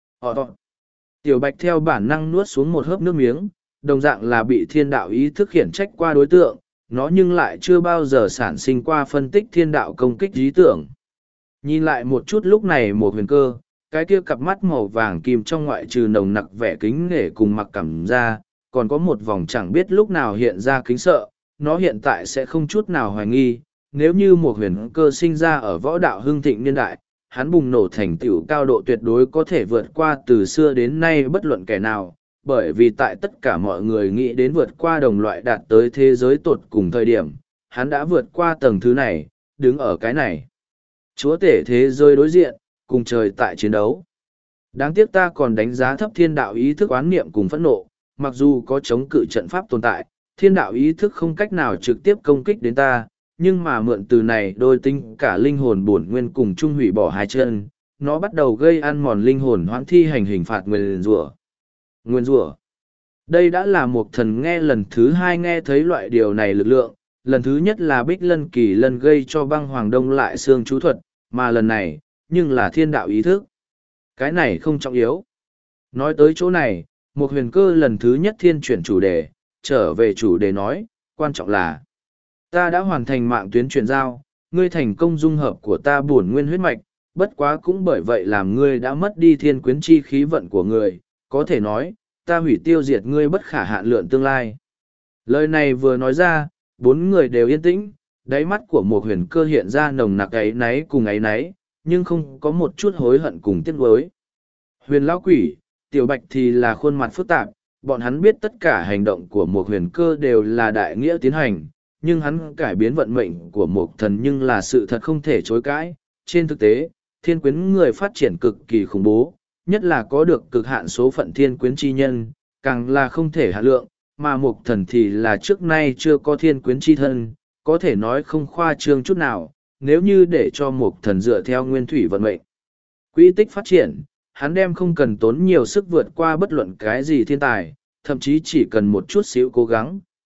Ờ, Tiểu Bạch theo bản năng nuốt xuống một hớp nước miếng, đồng dạng là bị thiên đạo ý thức khiển trách qua đối tượng, nó nhưng lại chưa bao giờ sản sinh qua phân tích thiên đạo công kích ý tưởng. Nhìn lại một chút lúc này một huyền cơ, cái kia cặp mắt màu vàng kim trong ngoại trừ nồng nặc vẻ kính nể cùng mặc cảm ra, còn có một vòng chẳng biết lúc nào hiện ra kính sợ, nó hiện tại sẽ không chút nào hoài nghi, nếu như một huyền cơ sinh ra ở võ đạo hưng thịnh niên đại, hắn bùng nổ thành tựu cao độ tuyệt đối có thể vượt qua từ xưa đến nay bất luận kẻ nào, bởi vì tại tất cả mọi người nghĩ đến vượt qua đồng loại đạt tới thế giới tột cùng thời điểm, hắn đã vượt qua tầng thứ này, đứng ở cái này. Chúa tể thế giới đối diện, cùng trời tại chiến đấu. Đáng tiếc ta còn đánh giá thấp thiên đạo ý thức oán niệm cùng phẫn nộ, mặc dù có chống cự trận pháp tồn tại, thiên đạo ý thức không cách nào trực tiếp công kích đến ta, nhưng mà mượn từ này đôi tinh cả linh hồn bổn nguyên cùng chung hủy bỏ hai chân, nó bắt đầu gây ăn mòn linh hồn hoãn thi hành hình phạt nguyền rủa. Nguyên rủa. Đây đã là một thần nghe lần thứ hai nghe thấy loại điều này lực lượng, lần thứ nhất là Bích Lân Kỳ Lân gây cho băng hoàng đông lại xương chú thuật, mà lần này, nhưng là thiên đạo ý thức. Cái này không trọng yếu. Nói tới chỗ này, một huyền cơ lần thứ nhất thiên chuyển chủ đề, trở về chủ đề nói, quan trọng là ta đã hoàn thành mạng tuyến chuyển giao, ngươi thành công dung hợp của ta bổn nguyên huyết mạch, bất quá cũng bởi vậy làm ngươi đã mất đi thiên quyến chi khí vận của người, có thể nói, ta hủy tiêu diệt ngươi bất khả hạn lượng tương lai. Lời này vừa nói ra, bốn người đều yên tĩnh, đáy mắt của một huyền cơ hiện ra nồng nặc ấy náy cùng ấy náy, nhưng không có một chút hối hận cùng tiếc nuối. Huyền lão quỷ, tiểu bạch thì là khuôn mặt phức tạp, bọn hắn biết tất cả hành động của một huyền cơ đều là đại nghĩa tiến hành, nhưng hắn cải biến vận mệnh của một thần nhưng là sự thật không thể chối cãi. Trên thực tế, thiên quyến người phát triển cực kỳ khủng bố, nhất là có được cực hạn số phận thiên quyến chi nhân, càng là không thể hạ lượng, mà một thần thì là trước nay chưa có thiên quyến chi thân, có thể nói không khoa trương chút nào, nếu như để cho một thần dựa theo nguyên thủy vận mệnh. Quỹ tích phát triển, hắn đem không cần tốn nhiều sức vượt qua bất luận cái gì thiên tài, thậm chí chỉ cần một chút xíu cố gắng,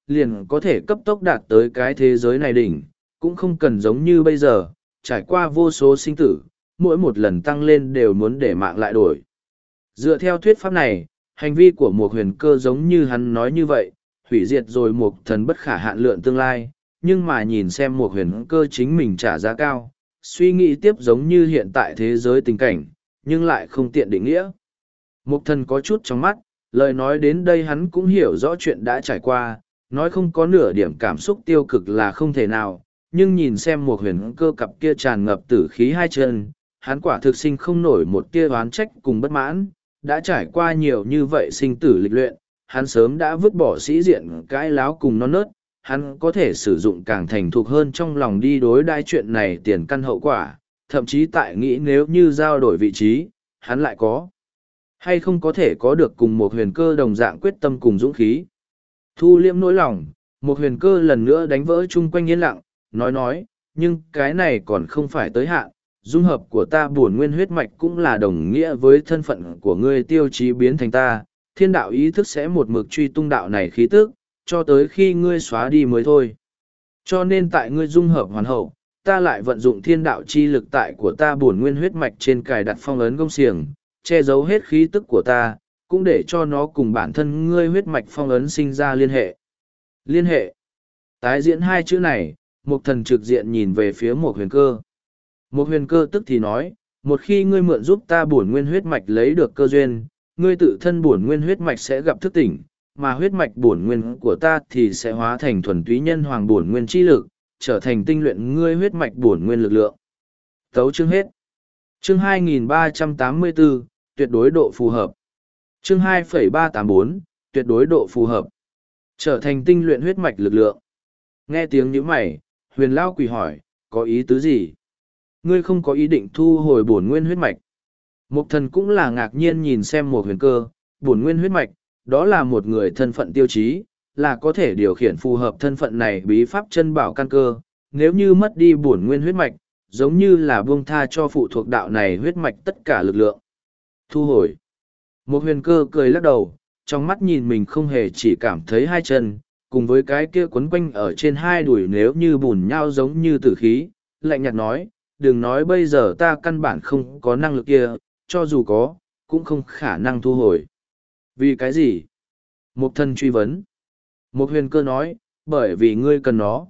liền có thể cấp tốc đạt tới cái thế giới này đỉnh, cũng không cần giống như bây giờ, trải qua vô số sinh tử, mỗi một lần tăng lên đều muốn để mạng lại đổi. Dựa theo thuyết pháp này, hành vi của một huyền cơ giống như hắn nói như vậy, hủy diệt rồi một thần bất khả hạn lượng tương lai, nhưng mà nhìn xem một huyền cơ chính mình trả giá cao, suy nghĩ tiếp giống như hiện tại thế giới tình cảnh, nhưng lại không tiện định nghĩa. Một thần có chút trong mắt, lời nói đến đây hắn cũng hiểu rõ chuyện đã trải qua, nói không có nửa điểm cảm xúc tiêu cực là không thể nào, nhưng nhìn xem một huyền cơ cặp kia tràn ngập tử khí hai chân, hắn quả thực sinh không nổi một tia oán trách cùng bất mãn, đã trải qua nhiều như vậy sinh tử lịch luyện, hắn sớm đã vứt bỏ sĩ diện cãi láo cùng non nớt, hắn có thể sử dụng càng thành thục hơn trong lòng đi đối đai chuyện này tiền căn hậu quả, thậm chí tại nghĩ nếu như giao đổi vị trí, hắn lại có hay không có thể có được cùng một huyền cơ đồng dạng quyết tâm cùng dũng khí. Thu liễm nỗi lòng, một huyền cơ lần nữa đánh vỡ chung quanh yên lặng, nói nói, nhưng cái này còn không phải tới hạn, dung hợp của ta bổn nguyên huyết mạch cũng là đồng nghĩa với thân phận của ngươi tiêu chí biến thành ta, thiên đạo ý thức sẽ một mực truy tung đạo này khí tức, cho tới khi ngươi xóa đi mới thôi. Cho nên tại ngươi dung hợp hoàn hậu, ta lại vận dụng thiên đạo chi lực tại của ta bổn nguyên huyết mạch trên cài đặt phong ấn gông xiềng, che giấu hết khí tức của ta, cũng để cho nó cùng bản thân ngươi huyết mạch phong ấn sinh ra liên hệ. Liên hệ. Tái diễn hai chữ này, một thần trực diện nhìn về phía một huyền cơ. Một huyền cơ tức thì nói, một khi ngươi mượn giúp ta bổn nguyên huyết mạch lấy được cơ duyên, ngươi tự thân bổn nguyên huyết mạch sẽ gặp thức tỉnh, mà huyết mạch bổn nguyên của ta thì sẽ hóa thành thuần túy nhân hoàng bổn nguyên chi lực, trở thành tinh luyện ngươi huyết mạch bổn nguyên lực lượng. Tấu chương hết. Chương hai nghìn ba trăm tám mươi bốn, tuyệt đối độ phù hợp. Chương hai nghìn ba trăm tám mươi bốn, tuyệt đối độ phù hợp. Trở thành tinh luyện huyết mạch lực lượng. Nghe tiếng nhíu mày, huyền lao quỷ hỏi, có ý tứ gì? Ngươi không có ý định thu hồi bổn nguyên huyết mạch. Mục thần cũng là ngạc nhiên nhìn xem một huyền cơ, bổn nguyên huyết mạch, đó là một người thân phận tiêu chí, là có thể điều khiển phù hợp thân phận này bí pháp chân bảo căn cơ. Nếu như mất đi bổn nguyên huyết mạch, giống như là buông tha cho phụ thuộc đạo này huyết mạch tất cả lực lượng. Thu hồi. Một huyền cơ cười lắc đầu, trong mắt nhìn mình không hề chỉ cảm thấy hai chân, cùng với cái kia quấn quanh ở trên hai đùi nếu như bùn nhau giống như tử khí, lạnh nhạt nói, đừng nói bây giờ ta căn bản không có năng lực kia, cho dù có, cũng không khả năng thu hồi. Vì cái gì? Một thân truy vấn. Một huyền cơ nói, bởi vì ngươi cần nó.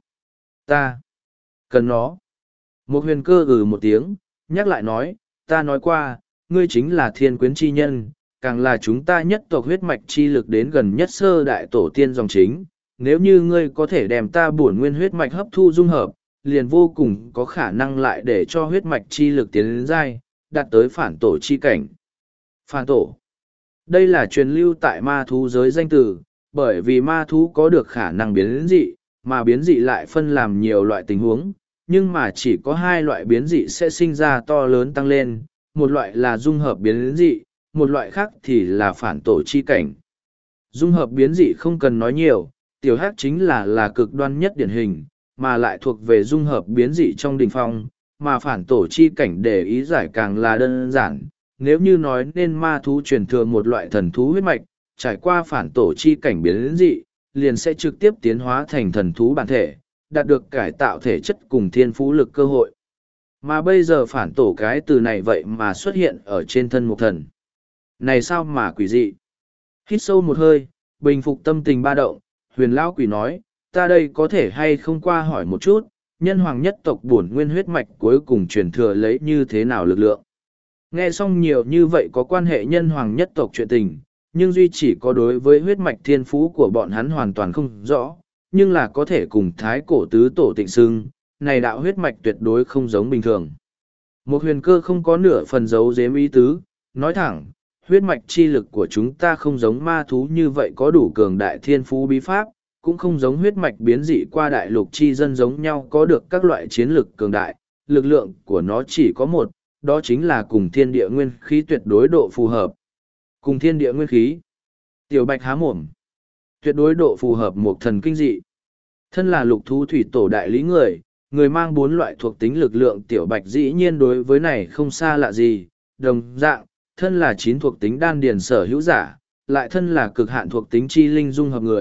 Ta cần nó. Một huyền cơ ừ một tiếng, nhắc lại nói, ta nói qua, ngươi chính là thiên quyến chi nhân, càng là chúng ta nhất tộc huyết mạch chi lực đến gần nhất sơ đại tổ tiên dòng chính. Nếu như ngươi có thể đem ta bổn nguyên huyết mạch hấp thu dung hợp, liền vô cùng có khả năng lại để cho huyết mạch chi lực tiến đến dai, đạt tới phản tổ chi cảnh. Phản tổ. Đây là truyền lưu tại ma thú giới danh từ, bởi vì ma thú có được khả năng biến dị, mà biến dị lại phân làm nhiều loại tình huống, nhưng mà chỉ có hai loại biến dị sẽ sinh ra to lớn tăng lên, một loại là dung hợp biến dị, một loại khác thì là phản tổ chi cảnh. Dung hợp biến dị không cần nói nhiều, tiểu hắc chính là là cực đoan nhất điển hình, mà lại thuộc về dung hợp biến dị trong đỉnh phong, mà phản tổ chi cảnh để ý giải càng là đơn giản. Nếu như nói nên ma thú truyền thừa một loại thần thú huyết mạch, trải qua phản tổ chi cảnh biến dị, liền sẽ trực tiếp tiến hóa thành thần thú bản thể, đạt được cải tạo thể chất cùng thiên phú lực cơ hội. Mà bây giờ phản tổ cái từ này vậy mà xuất hiện ở trên thân một thần. Này sao mà quỷ dị? Hít sâu một hơi, bình phục tâm tình ba động, huyền lão quỷ nói, ta đây có thể hay không qua hỏi một chút, nhân hoàng nhất tộc bổn nguyên huyết mạch cuối cùng truyền thừa lấy như thế nào lực lượng. Nghe xong nhiều như vậy có quan hệ nhân hoàng nhất tộc chuyện tình, nhưng duy chỉ có đối với huyết mạch thiên phú của bọn hắn hoàn toàn không rõ, nhưng là có thể cùng thái cổ tứ tổ tịnh xưng, này đạo huyết mạch tuyệt đối không giống bình thường. Một huyền cơ không có nửa phần giấu giếm ý tứ, nói thẳng, huyết mạch chi lực của chúng ta không giống ma thú như vậy có đủ cường đại thiên phú bí pháp, cũng không giống huyết mạch biến dị qua đại lục chi dân giống nhau có được các loại chiến lực cường đại, lực lượng của nó chỉ có một, đó chính là cùng thiên địa nguyên khí tuyệt đối độ phù hợp. Cùng thiên địa nguyên khí. Tiểu bạch há mồm. Tuyệt đối độ phù hợp một thần kinh dị. Thân là lục thú thủy tổ đại lý người, người mang bốn loại thuộc tính lực lượng tiểu bạch dĩ nhiên đối với này không xa lạ gì, đồng dạng, thân là chín thuộc tính đan điền sở hữu giả, lại thân là cực hạn thuộc tính chi linh dung hợp người,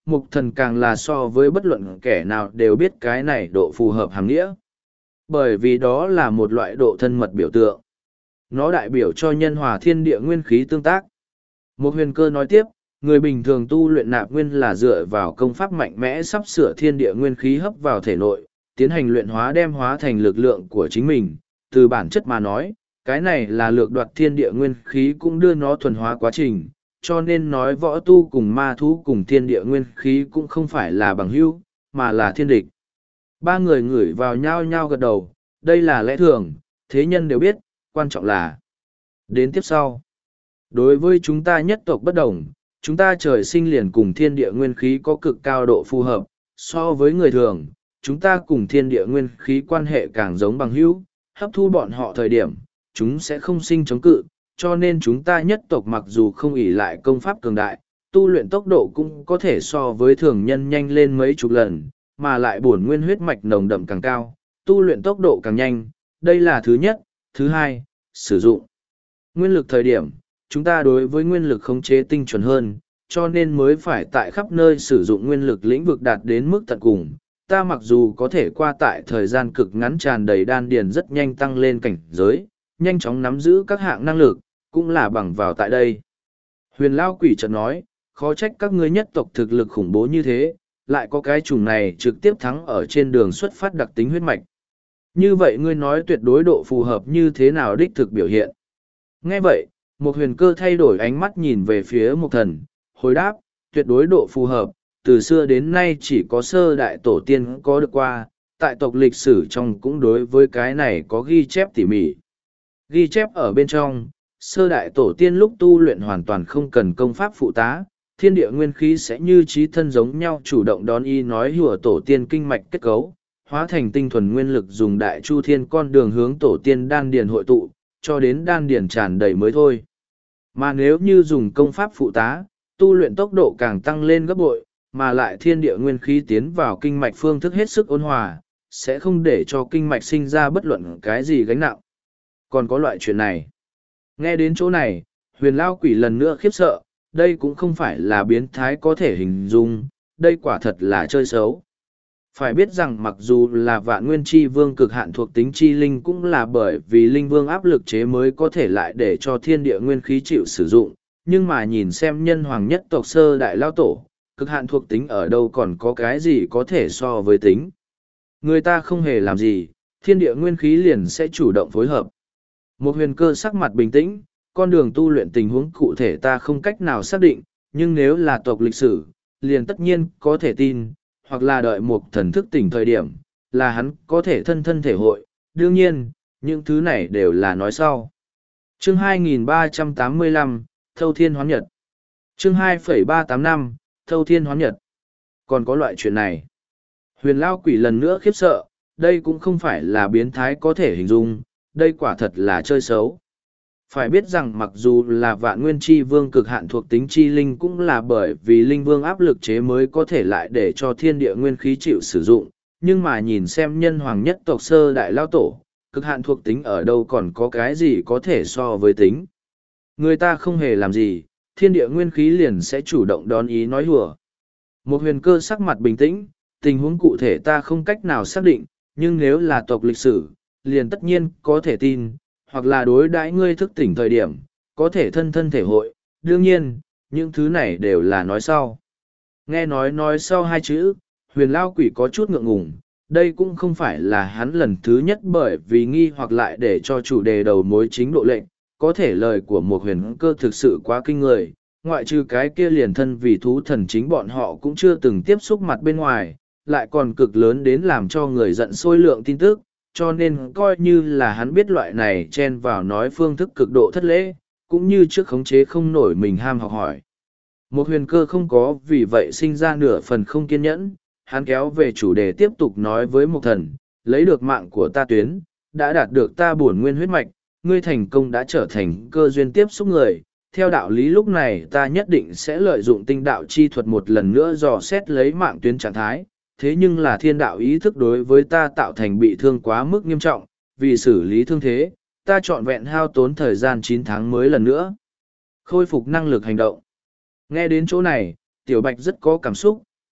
Mục thần càng là so với bất luận kẻ nào đều biết cái này độ phù hợp hàm nghĩa. Bởi vì đó là một loại độ thân mật biểu tượng. Nó đại biểu cho nhân hòa thiên địa nguyên khí tương tác. Một huyền cơ nói tiếp, người bình thường tu luyện nạp nguyên là dựa vào công pháp mạnh mẽ sắp sửa thiên địa nguyên khí hấp vào thể nội, tiến hành luyện hóa đem hóa thành lực lượng của chính mình. Từ bản chất mà nói, cái này là lược đoạt thiên địa nguyên khí cũng đưa nó thuần hóa quá trình, cho nên nói võ tu cùng ma thú cùng thiên địa nguyên khí cũng không phải là bằng hữu, mà là thiên địch. Ba người ngửi vào nhau nhau gật đầu, đây là lẽ thường, thế nhân đều biết, quan trọng là. Đến tiếp sau, đối với chúng ta nhất tộc bất đồng, chúng ta trời sinh liền cùng thiên địa nguyên khí có cực cao độ phù hợp, so với người thường, chúng ta cùng thiên địa nguyên khí quan hệ càng giống bằng hữu, hấp thu bọn họ thời điểm, chúng sẽ không sinh chống cự, cho nên chúng ta nhất tộc mặc dù không ỷ lại công pháp cường đại, tu luyện tốc độ cũng có thể so với thường nhân nhanh lên mấy chục lần, mà lại bổn nguyên huyết mạch nồng đậm càng cao, tu luyện tốc độ càng nhanh, đây là thứ nhất. Thứ hai, sử dụng nguyên lực thời điểm, chúng ta đối với nguyên lực khống chế tinh chuẩn hơn, cho nên mới phải tại khắp nơi sử dụng nguyên lực lĩnh vực đạt đến mức tận cùng. Ta mặc dù có thể qua tại thời gian cực ngắn tràn đầy đan điền rất nhanh tăng lên cảnh giới, nhanh chóng nắm giữ các hạng năng lực, cũng là bằng vào tại đây. Huyền Lao Quỷ chợt nói, khó trách các ngươi nhất tộc thực lực khủng bố như thế, lại có cái chủng này trực tiếp thắng ở trên đường xuất phát đặc tính huyết mạch. Như vậy ngươi nói tuyệt đối độ phù hợp như thế nào đích thực biểu hiện. Nghe vậy, một huyền cơ thay đổi ánh mắt nhìn về phía một thần, hồi đáp, tuyệt đối độ phù hợp, từ xưa đến nay chỉ có sơ đại tổ tiên có được qua, tại tộc lịch sử trong cũng đối với cái này có ghi chép tỉ mỉ. Ghi chép ở bên trong, sơ đại tổ tiên lúc tu luyện hoàn toàn không cần công pháp phụ tá, thiên địa nguyên khí sẽ như trí thân giống nhau chủ động đón y nói hùa tổ tiên kinh mạch kết cấu, hóa thành tinh thuần nguyên lực dùng đại chu thiên con đường hướng tổ tiên đan điền hội tụ, cho đến đan điền tràn đầy mới thôi. Mà nếu như dùng công pháp phụ tá, tu luyện tốc độ càng tăng lên gấp bội, mà lại thiên địa nguyên khí tiến vào kinh mạch phương thức hết sức ôn hòa, sẽ không để cho kinh mạch sinh ra bất luận cái gì gánh nặng. Còn có loại chuyện này. Nghe đến chỗ này, huyền lao quỷ lần nữa khiếp sợ, đây cũng không phải là biến thái có thể hình dung, đây quả thật là chơi xấu. Phải biết rằng mặc dù là vạn nguyên chi vương cực hạn thuộc tính chi linh cũng là bởi vì linh vương áp lực chế mới có thể lại để cho thiên địa nguyên khí chịu sử dụng, nhưng mà nhìn xem nhân hoàng nhất tộc sơ đại lao tổ, cực hạn thuộc tính ở đâu còn có cái gì có thể so với tính. Người ta không hề làm gì, thiên địa nguyên khí liền sẽ chủ động phối hợp. Một huyền cơ sắc mặt bình tĩnh, con đường tu luyện tình huống cụ thể ta không cách nào xác định, nhưng nếu là tộc lịch sử, liền tất nhiên có thể tin, hoặc là đợi một thần thức tỉnh thời điểm, là hắn có thể thân thân thể hội. Đương nhiên, những thứ này đều là nói sau. Chương hai nghìn ba trăm tám mươi lăm, Thâu Thiên Hoán Nhật. Chương hai phẩy ba tám năm, Thâu Thiên Hoán Nhật. Còn có loại chuyện này. Huyền Lao Quỷ lần nữa khiếp sợ, đây cũng không phải là biến thái có thể hình dung, đây quả thật là chơi xấu. Phải biết rằng mặc dù là vạn nguyên chi vương cực hạn thuộc tính chi linh cũng là bởi vì linh vương áp lực chế mới có thể lại để cho thiên địa nguyên khí chịu sử dụng, nhưng mà nhìn xem nhân hoàng nhất tộc sơ đại lao tổ, cực hạn thuộc tính ở đâu còn có cái gì có thể so với tính. Người ta không hề làm gì, thiên địa nguyên khí liền sẽ chủ động đón ý nói hùa. Một huyền cơ sắc mặt bình tĩnh, tình huống cụ thể ta không cách nào xác định, nhưng nếu là tộc lịch sử, liền tất nhiên có thể tin, hoặc là đối đãi ngươi thức tỉnh thời điểm, có thể thân thân thể hội, đương nhiên, những thứ này đều là nói sau. Nghe nói nói sau hai chữ, huyền lao quỷ có chút ngượng ngùng, đây cũng không phải là hắn lần thứ nhất bởi vì nghi hoặc lại để cho chủ đề đầu mối chính độ lệnh, có thể lời của một huyền cơ thực sự quá kinh người, ngoại trừ cái kia liền thân vì thú thần chính bọn họ cũng chưa từng tiếp xúc mặt bên ngoài, lại còn cực lớn đến làm cho người giận sôi lượng tin tức, cho nên coi như là hắn biết loại này chen vào nói phương thức cực độ thất lễ, cũng như trước khống chế không nổi mình ham học hỏi. Một huyền cơ không có vì vậy sinh ra nửa phần không kiên nhẫn, hắn kéo về chủ đề tiếp tục nói với một thần, lấy được mạng của ta tuyến, đã đạt được ta bổn nguyên huyết mạch, ngươi thành công đã trở thành cơ duyên tiếp xúc người. Theo đạo lý lúc này ta nhất định sẽ lợi dụng tinh đạo chi thuật một lần nữa dò xét lấy mạng tuyến trạng thái, thế nhưng là thiên đạo ý thức đối với ta tạo thành bị thương quá mức nghiêm trọng, vì xử lý thương thế, ta trọn vẹn hao tốn thời gian chín tháng mới lần nữa khôi phục năng lực hành động. Nghe đến chỗ này, Tiểu Bạch rất có cảm xúc,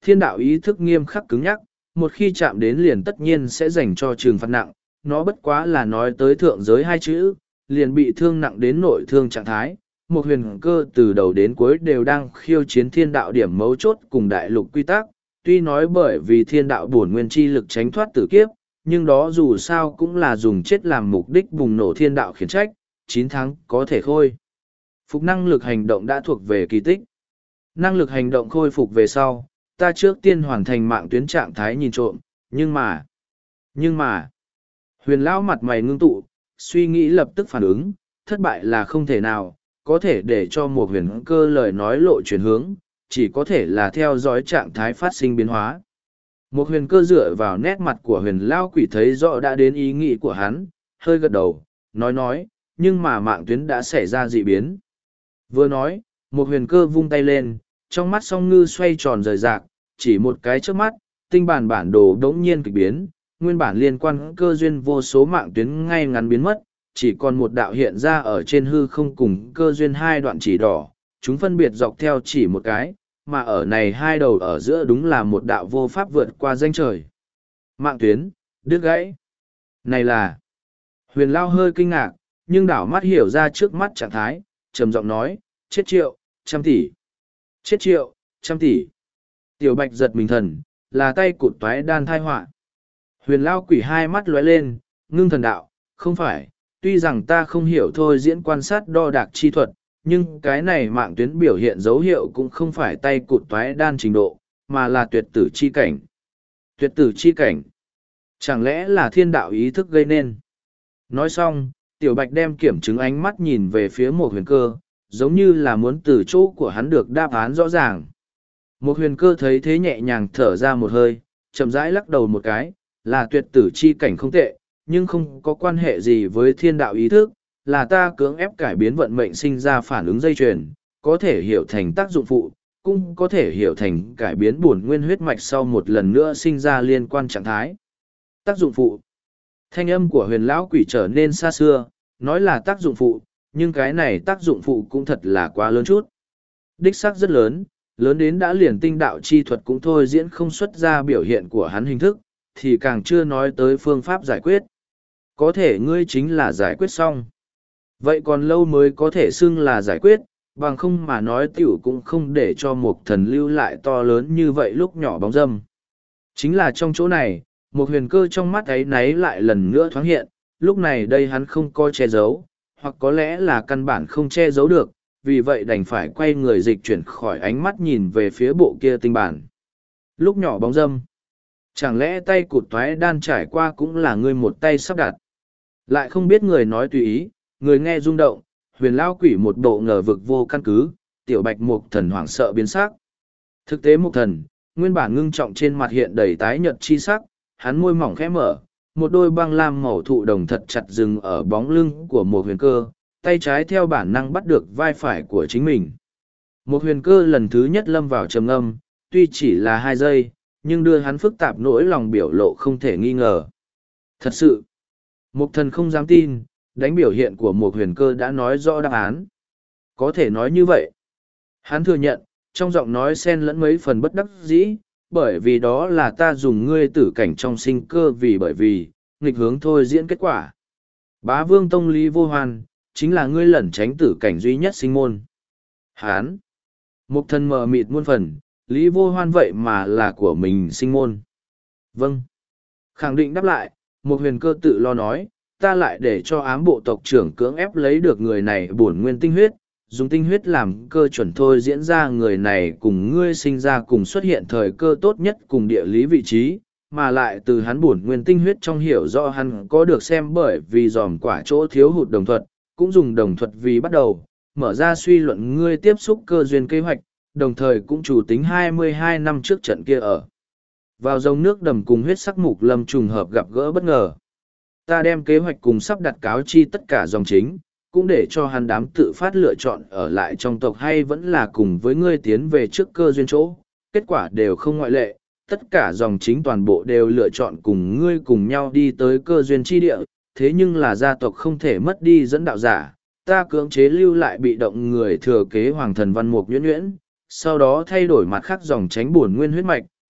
thiên đạo ý thức nghiêm khắc cứng nhắc, một khi chạm đến liền tất nhiên sẽ dành cho trừng phạt nặng, nó bất quá là nói tới thượng giới hai chữ, liền bị thương nặng đến nội thương trạng thái. Một huyền cơ từ đầu đến cuối đều đang khiêu chiến thiên đạo điểm mấu chốt cùng đại lục quy tắc, tuy nói bởi vì thiên đạo bổn nguyên chi lực tránh thoát tử kiếp, nhưng đó dù sao cũng là dùng chết làm mục đích bùng nổ thiên đạo khiển trách, chín tháng có thể khôi. Phục năng lực hành động đã thuộc về kỳ tích. Năng lực hành động khôi phục về sau, ta trước tiên hoàn thành mạng tuyến trạng thái nhìn trộm, nhưng mà, nhưng mà, huyền lão mặt mày ngưng tụ, suy nghĩ lập tức phản ứng, thất bại là không thể nào, có thể để cho một huyền cơ lời nói lộ chuyển hướng, chỉ có thể là theo dõi trạng thái phát sinh biến hóa. Một huyền cơ dựa vào nét mặt của huyền lão quỷ thấy rõ đã đến ý nghĩ của hắn, hơi gật đầu, nói nói, nhưng mà mạng tuyến đã xảy ra dị biến. Vừa nói, một huyền cơ vung tay lên, trong mắt song ngư xoay tròn rời rạc, chỉ một cái trước mắt, tinh bản bản đồ đống nhiên kịch biến, nguyên bản liên quan cơ duyên vô số mạng tuyến ngay ngắn biến mất, chỉ còn một đạo hiện ra ở trên hư không cùng cơ duyên hai đoạn chỉ đỏ, chúng phân biệt dọc theo chỉ một cái, mà ở này hai đầu ở giữa đúng là một đạo vô pháp vượt qua danh trời. Mạng tuyến, đứt gãy. Này là... Huyền Lao hơi kinh ngạc, nhưng đảo mắt hiểu ra trước mắt trạng thái, trầm giọng nói, chết triệu, trăm tỷ. Chết triệu, trăm tỷ. Tiểu Bạch giật mình thần, là tay cụt toái đan thai họa. Huyền Lao quỷ hai mắt lóe lên, ngưng thần đạo, không phải, tuy rằng ta không hiểu thôi diễn quan sát đo đạc chi thuật, nhưng cái này mạng tuyến biểu hiện dấu hiệu cũng không phải tay cụt toái đan trình độ, mà là tuyệt tử chi cảnh. Tuyệt tử chi cảnh. Chẳng lẽ là thiên đạo ý thức gây nên? Nói xong, Tiểu Bạch đem kiểm chứng ánh mắt nhìn về phía một huyền cơ, giống như là muốn từ chỗ của hắn được đáp án rõ ràng. Một huyền cơ thấy thế nhẹ nhàng thở ra một hơi, chậm rãi lắc đầu một cái, là tuyệt tử chi cảnh không tệ, nhưng không có quan hệ gì với thiên đạo ý thức, là ta cưỡng ép cải biến vận mệnh sinh ra phản ứng dây chuyền, có thể hiểu thành tác dụng phụ, cũng có thể hiểu thành cải biến bổn nguyên huyết mạch sau một lần nữa sinh ra liên quan trạng thái. Tác dụng phụ. Thanh âm của huyền lão quỷ trở nên xa xưa, nói là tác dụng phụ, nhưng cái này tác dụng phụ cũng thật là quá lớn chút. Đích xác rất lớn, lớn đến đã liền tinh đạo chi thuật cũng thôi diễn không xuất ra biểu hiện của hắn hình thức, thì càng chưa nói tới phương pháp giải quyết. Có thể ngươi chính là giải quyết xong. Vậy còn lâu mới có thể xưng là giải quyết, bằng không mà nói tiểu cũng không để cho một thần lưu lại to lớn như vậy lúc nhỏ bóng dâm. Chính là trong chỗ này, một huyền cơ trong mắt ấy náy lại lần nữa thoáng hiện, lúc này đây hắn không có che giấu, hoặc có lẽ là căn bản không che giấu được, vì vậy đành phải quay người dịch chuyển khỏi ánh mắt nhìn về phía bộ kia tinh bản. Lúc nhỏ bóng dâm. Chẳng lẽ tay cụt toái đan trải qua cũng là ngươi một tay sắp đặt. Lại không biết người nói tùy ý, người nghe rung động, huyền lao quỷ một bộ ngờ vực vô căn cứ, Tiểu Bạch mục thần hoảng sợ biến sắc. Thực tế mục thần, nguyên bản ngưng trọng trên mặt hiện đầy tái nhợt chi sắc, hắn môi mỏng khẽ mở, một đôi băng lam màu thụ đồng thật chặt dừng ở bóng lưng của một huyền cơ, tay trái theo bản năng bắt được vai phải của chính mình. Một huyền cơ lần thứ nhất lâm vào trầm ngâm, tuy chỉ là hai giây, nhưng đưa hắn phức tạp nỗi lòng biểu lộ không thể nghi ngờ. Thật sự, Mục thần không dám tin, đánh biểu hiện của một huyền cơ đã nói rõ đáp án. Có thể nói như vậy. Hắn thừa nhận, trong giọng nói xen lẫn mấy phần bất đắc dĩ, bởi vì đó là ta dùng ngươi tử cảnh trong sinh cơ vì bởi vì, nghịch hướng thôi diễn kết quả. Bá vương tông Lý Vô Hoan, chính là ngươi lẩn tránh tử cảnh duy nhất sinh môn. Hán! Mục thần mờ mịt muôn phần, Lý Vô Hoan vậy mà là của mình sinh môn. Vâng. Khẳng định đáp lại, một huyền cơ tự lo nói, ta lại để cho ám bộ tộc trưởng cưỡng ép lấy được người này bổn nguyên tinh huyết, dùng tinh huyết làm cơ chuẩn thôi diễn ra người này cùng ngươi sinh ra cùng xuất hiện thời cơ tốt nhất cùng địa lý vị trí, mà lại từ hắn bổn nguyên tinh huyết trong hiểu rõ hắn có được xem bởi vì dòm quả chỗ thiếu hụt đồng thuật, cũng dùng đồng thuật vì bắt đầu, mở ra suy luận ngươi tiếp xúc cơ duyên kế hoạch, đồng thời cũng chủ tính hai mươi hai năm trước trận kia ở. Vào dòng nước đầm cùng huyết sắc mục lâm trùng hợp gặp gỡ bất ngờ. Ta đem kế hoạch cùng sắp đặt cáo chi tất cả dòng chính, cũng để cho hắn đám tự phát lựa chọn ở lại trong tộc hay vẫn là cùng với ngươi tiến về trước cơ duyên chỗ. Kết quả đều không ngoại lệ, tất cả dòng chính toàn bộ đều lựa chọn cùng ngươi cùng nhau đi tới cơ duyên chi địa, thế nhưng là gia tộc không thể mất đi dẫn đạo giả. Ta cưỡng chế lưu lại bị động người thừa kế hoàng thần văn mục nhuyễn nhuyễn, sau đó thay đổi mặt khác dòng tránh bổn nguyên huyết mạch,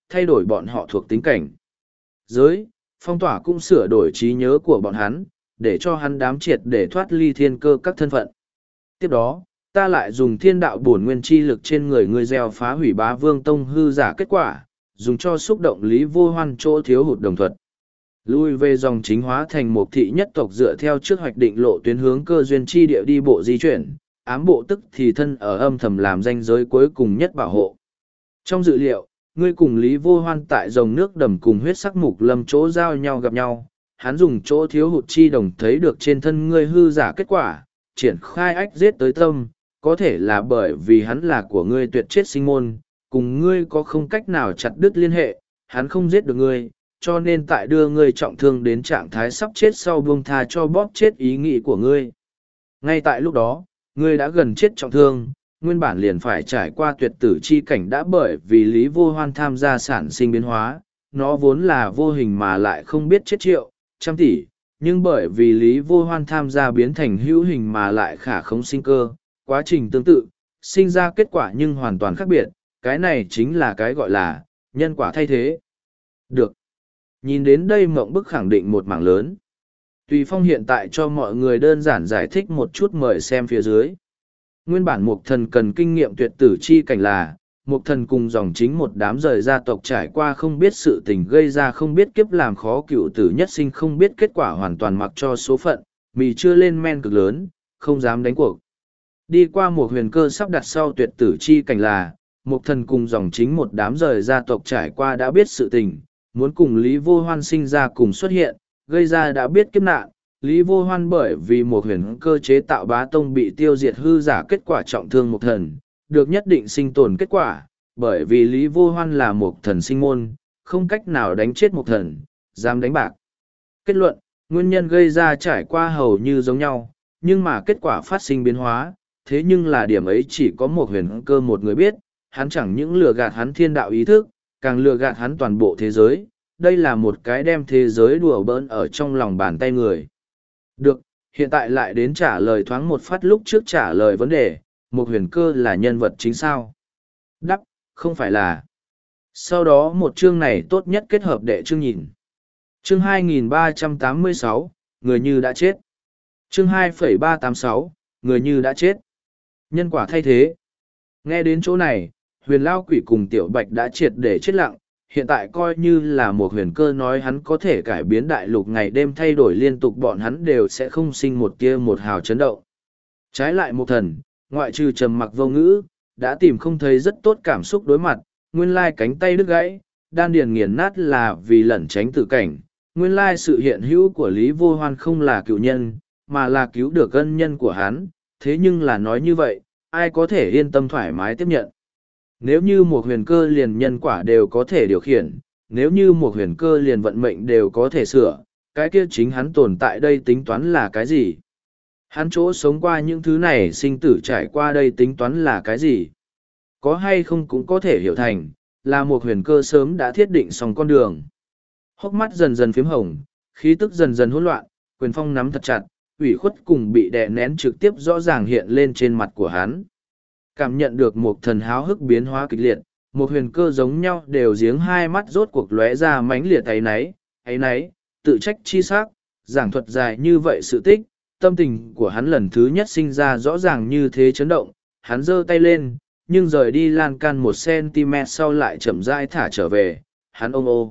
thay đổi bọn họ thuộc tính cảnh. Giới, phong tỏa cũng sửa đổi trí nhớ của bọn hắn, để cho hắn đám triệt để thoát ly thiên cơ các thân phận. Tiếp đó, ta lại dùng thiên đạo bổn nguyên chi lực trên người ngươi gieo phá hủy bá vương tông hư giả kết quả, dùng cho xúc động lý vô hoan chỗ thiếu hụt đồng thuật. Lui về dòng chính hóa thành một thị nhất tộc dựa theo trước hoạch định lộ tuyến hướng cơ duyên chi địa đi bộ di chuyển, ám bộ tức thì thân ở âm thầm làm danh giới cuối cùng nhất bảo hộ. Trong dự liệu, ngươi cùng Lý Vô Hoan tại dòng nước đầm cùng huyết sắc mục lâm chỗ giao nhau gặp nhau, hắn dùng chỗ thiếu hụt chi đồng thấy được trên thân ngươi hư giả kết quả, triển khai ách giết tới tâm, có thể là bởi vì hắn là của ngươi tuyệt chết sinh môn, cùng ngươi có không cách nào chặt đứt liên hệ, hắn không giết được ngươi, cho nên tại đưa ngươi trọng thương đến trạng thái sắp chết sau buông tha cho bóp chết ý nghĩ của ngươi. Ngay tại lúc đó, ngươi đã gần chết trọng thương, nguyên bản liền phải trải qua tuyệt tử chi cảnh đã bởi vì Lý Vô Hoan tham gia sản sinh biến hóa, nó vốn là vô hình mà lại không biết chết triệu, trăm tỷ, nhưng bởi vì Lý Vô Hoan tham gia biến thành hữu hình mà lại khả không sinh cơ, quá trình tương tự, sinh ra kết quả nhưng hoàn toàn khác biệt, cái này chính là cái gọi là nhân quả thay thế. Được. Nhìn đến đây Mộng Bức khẳng định một mảng lớn. Tùy Phong hiện tại cho mọi người đơn giản giải thích một chút, mời xem phía dưới. Nguyên bản Mục Thần cần kinh nghiệm tuyệt tử chi cảnh là, Mục Thần cùng dòng chính một đám rời gia tộc trải qua không biết sự tình gây ra không biết kiếp làm khó cựu tử nhất sinh không biết kết quả hoàn toàn mặc cho số phận, mì chưa lên men cực lớn, không dám đánh cuộc. Đi qua một huyền cơ sắp đặt sau tuyệt tử chi cảnh là, Mục Thần cùng dòng chính một đám rời gia tộc trải qua đã biết sự tình, muốn cùng Lý Vô Hoan sinh ra cùng xuất hiện, gây ra đã biết kiếp nạn. Lý Vô Hoan bởi vì một huyền cơ chế tạo bá tông bị tiêu diệt hư giả kết quả trọng thương Mục Thần, được nhất định sinh tồn kết quả, bởi vì Lý Vô Hoan là Mục Thần sinh môn, không cách nào đánh chết Mục Thần, dám đánh bạc. Kết luận, nguyên nhân gây ra trải qua hầu như giống nhau, nhưng mà kết quả phát sinh biến hóa, thế nhưng là điểm ấy chỉ có một huyền cơ một người biết, hắn chẳng những lừa gạt hắn thiên đạo ý thức, càng lừa gạt hắn toàn bộ thế giới, đây là một cái đem thế giới đùa bỡn ở trong lòng bàn tay người. Được, hiện tại lại đến trả lời thoáng một phát lúc trước trả lời vấn đề, một huyền cơ là nhân vật chính sao? Đắp, không phải là. Sau đó một chương này tốt nhất kết hợp đệ chương nhìn. Chương hai nghìn ba trăm tám mươi sáu, người như đã chết. Chương hai nghìn ba trăm tám mươi sáu, người như đã chết. Nhân quả thay thế. Nghe đến chỗ này, huyền lao quỷ cùng tiểu bạch đã triệt để chết lặng, hiện tại coi như là một huyền cơ nói hắn có thể cải biến đại lục ngày đêm thay đổi liên tục, bọn hắn đều sẽ không sinh một tia một hào chấn động. Trái lại một thần, ngoại trừ trầm mặc vô ngữ, đã tìm không thấy rất tốt cảm xúc đối mặt, nguyên lai cánh tay đứt gãy, đan điền nghiền nát là vì lẩn tránh tử cảnh, nguyên lai sự hiện hữu của Lý Vô Hoan không là cựu nhân, mà là cứu được ân nhân của hắn, thế nhưng là nói như vậy, ai có thể yên tâm thoải mái tiếp nhận. Nếu như một huyền cơ liền nhân quả đều có thể điều khiển, nếu như một huyền cơ liền vận mệnh đều có thể sửa, cái kia chính hắn tồn tại đây tính toán là cái gì? Hắn chỗ sống qua những thứ này sinh tử trải qua đây tính toán là cái gì? Có hay không cũng có thể hiểu thành, là một huyền cơ sớm đã thiết định xong con đường. Hốc mắt dần dần phím hồng, khí tức dần dần hỗn loạn, quyền phong nắm thật chặt, ủy khuất cùng bị đè nén trực tiếp rõ ràng hiện lên trên mặt của hắn. Cảm nhận được một thần háo hức biến hóa kịch liệt, một huyền cơ giống nhau đều giếng hai mắt rốt cuộc lóe ra mánh liệt ấy náy, ấy náy, tự trách chi sắc, giảng thuật dài như vậy sự tích, tâm tình của hắn lần thứ nhất sinh ra rõ ràng như thế chấn động, hắn giơ tay lên, nhưng rời đi lan can một cm sau lại chậm rãi thả trở về, hắn ôm ô,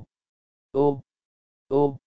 ô, ô,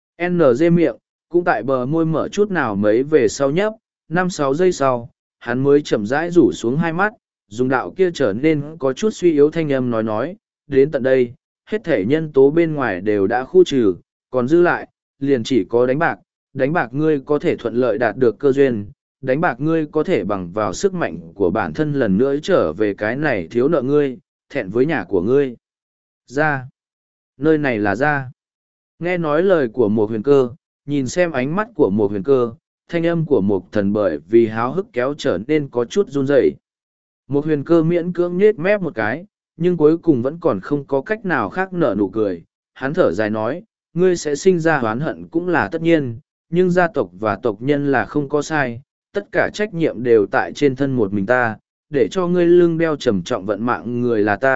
ng miệng, cũng tại bờ môi mở chút nào mấy về sau nhấp, năm sáu giây sau, hắn mới chậm rãi rủ xuống hai mắt, dùng đạo kia trở nên có chút suy yếu thanh âm nói nói, đến tận đây, hết thể nhân tố bên ngoài đều đã khu trừ, còn dư lại, liền chỉ có đánh bạc, đánh bạc ngươi có thể thuận lợi đạt được cơ duyên, đánh bạc ngươi có thể bằng vào sức mạnh của bản thân lần nữa trở về cái này thiếu nợ ngươi, thẹn với nhà của ngươi. Ra. Nơi này là ra. Nghe nói lời của một huyền cơ, nhìn xem ánh mắt của một huyền cơ, thanh âm của một thần bởi vì háo hức kéo trở nên có chút run rẩy. Một huyền cơ miễn cưỡng nhết mép một cái, nhưng cuối cùng vẫn còn không có cách nào khác nở nụ cười. Hắn thở dài nói, ngươi sẽ sinh ra oán hận cũng là tất nhiên, nhưng gia tộc và tộc nhân là không có sai, tất cả trách nhiệm đều tại trên thân một mình ta, để cho ngươi lưng đeo trầm trọng vận mạng người là ta,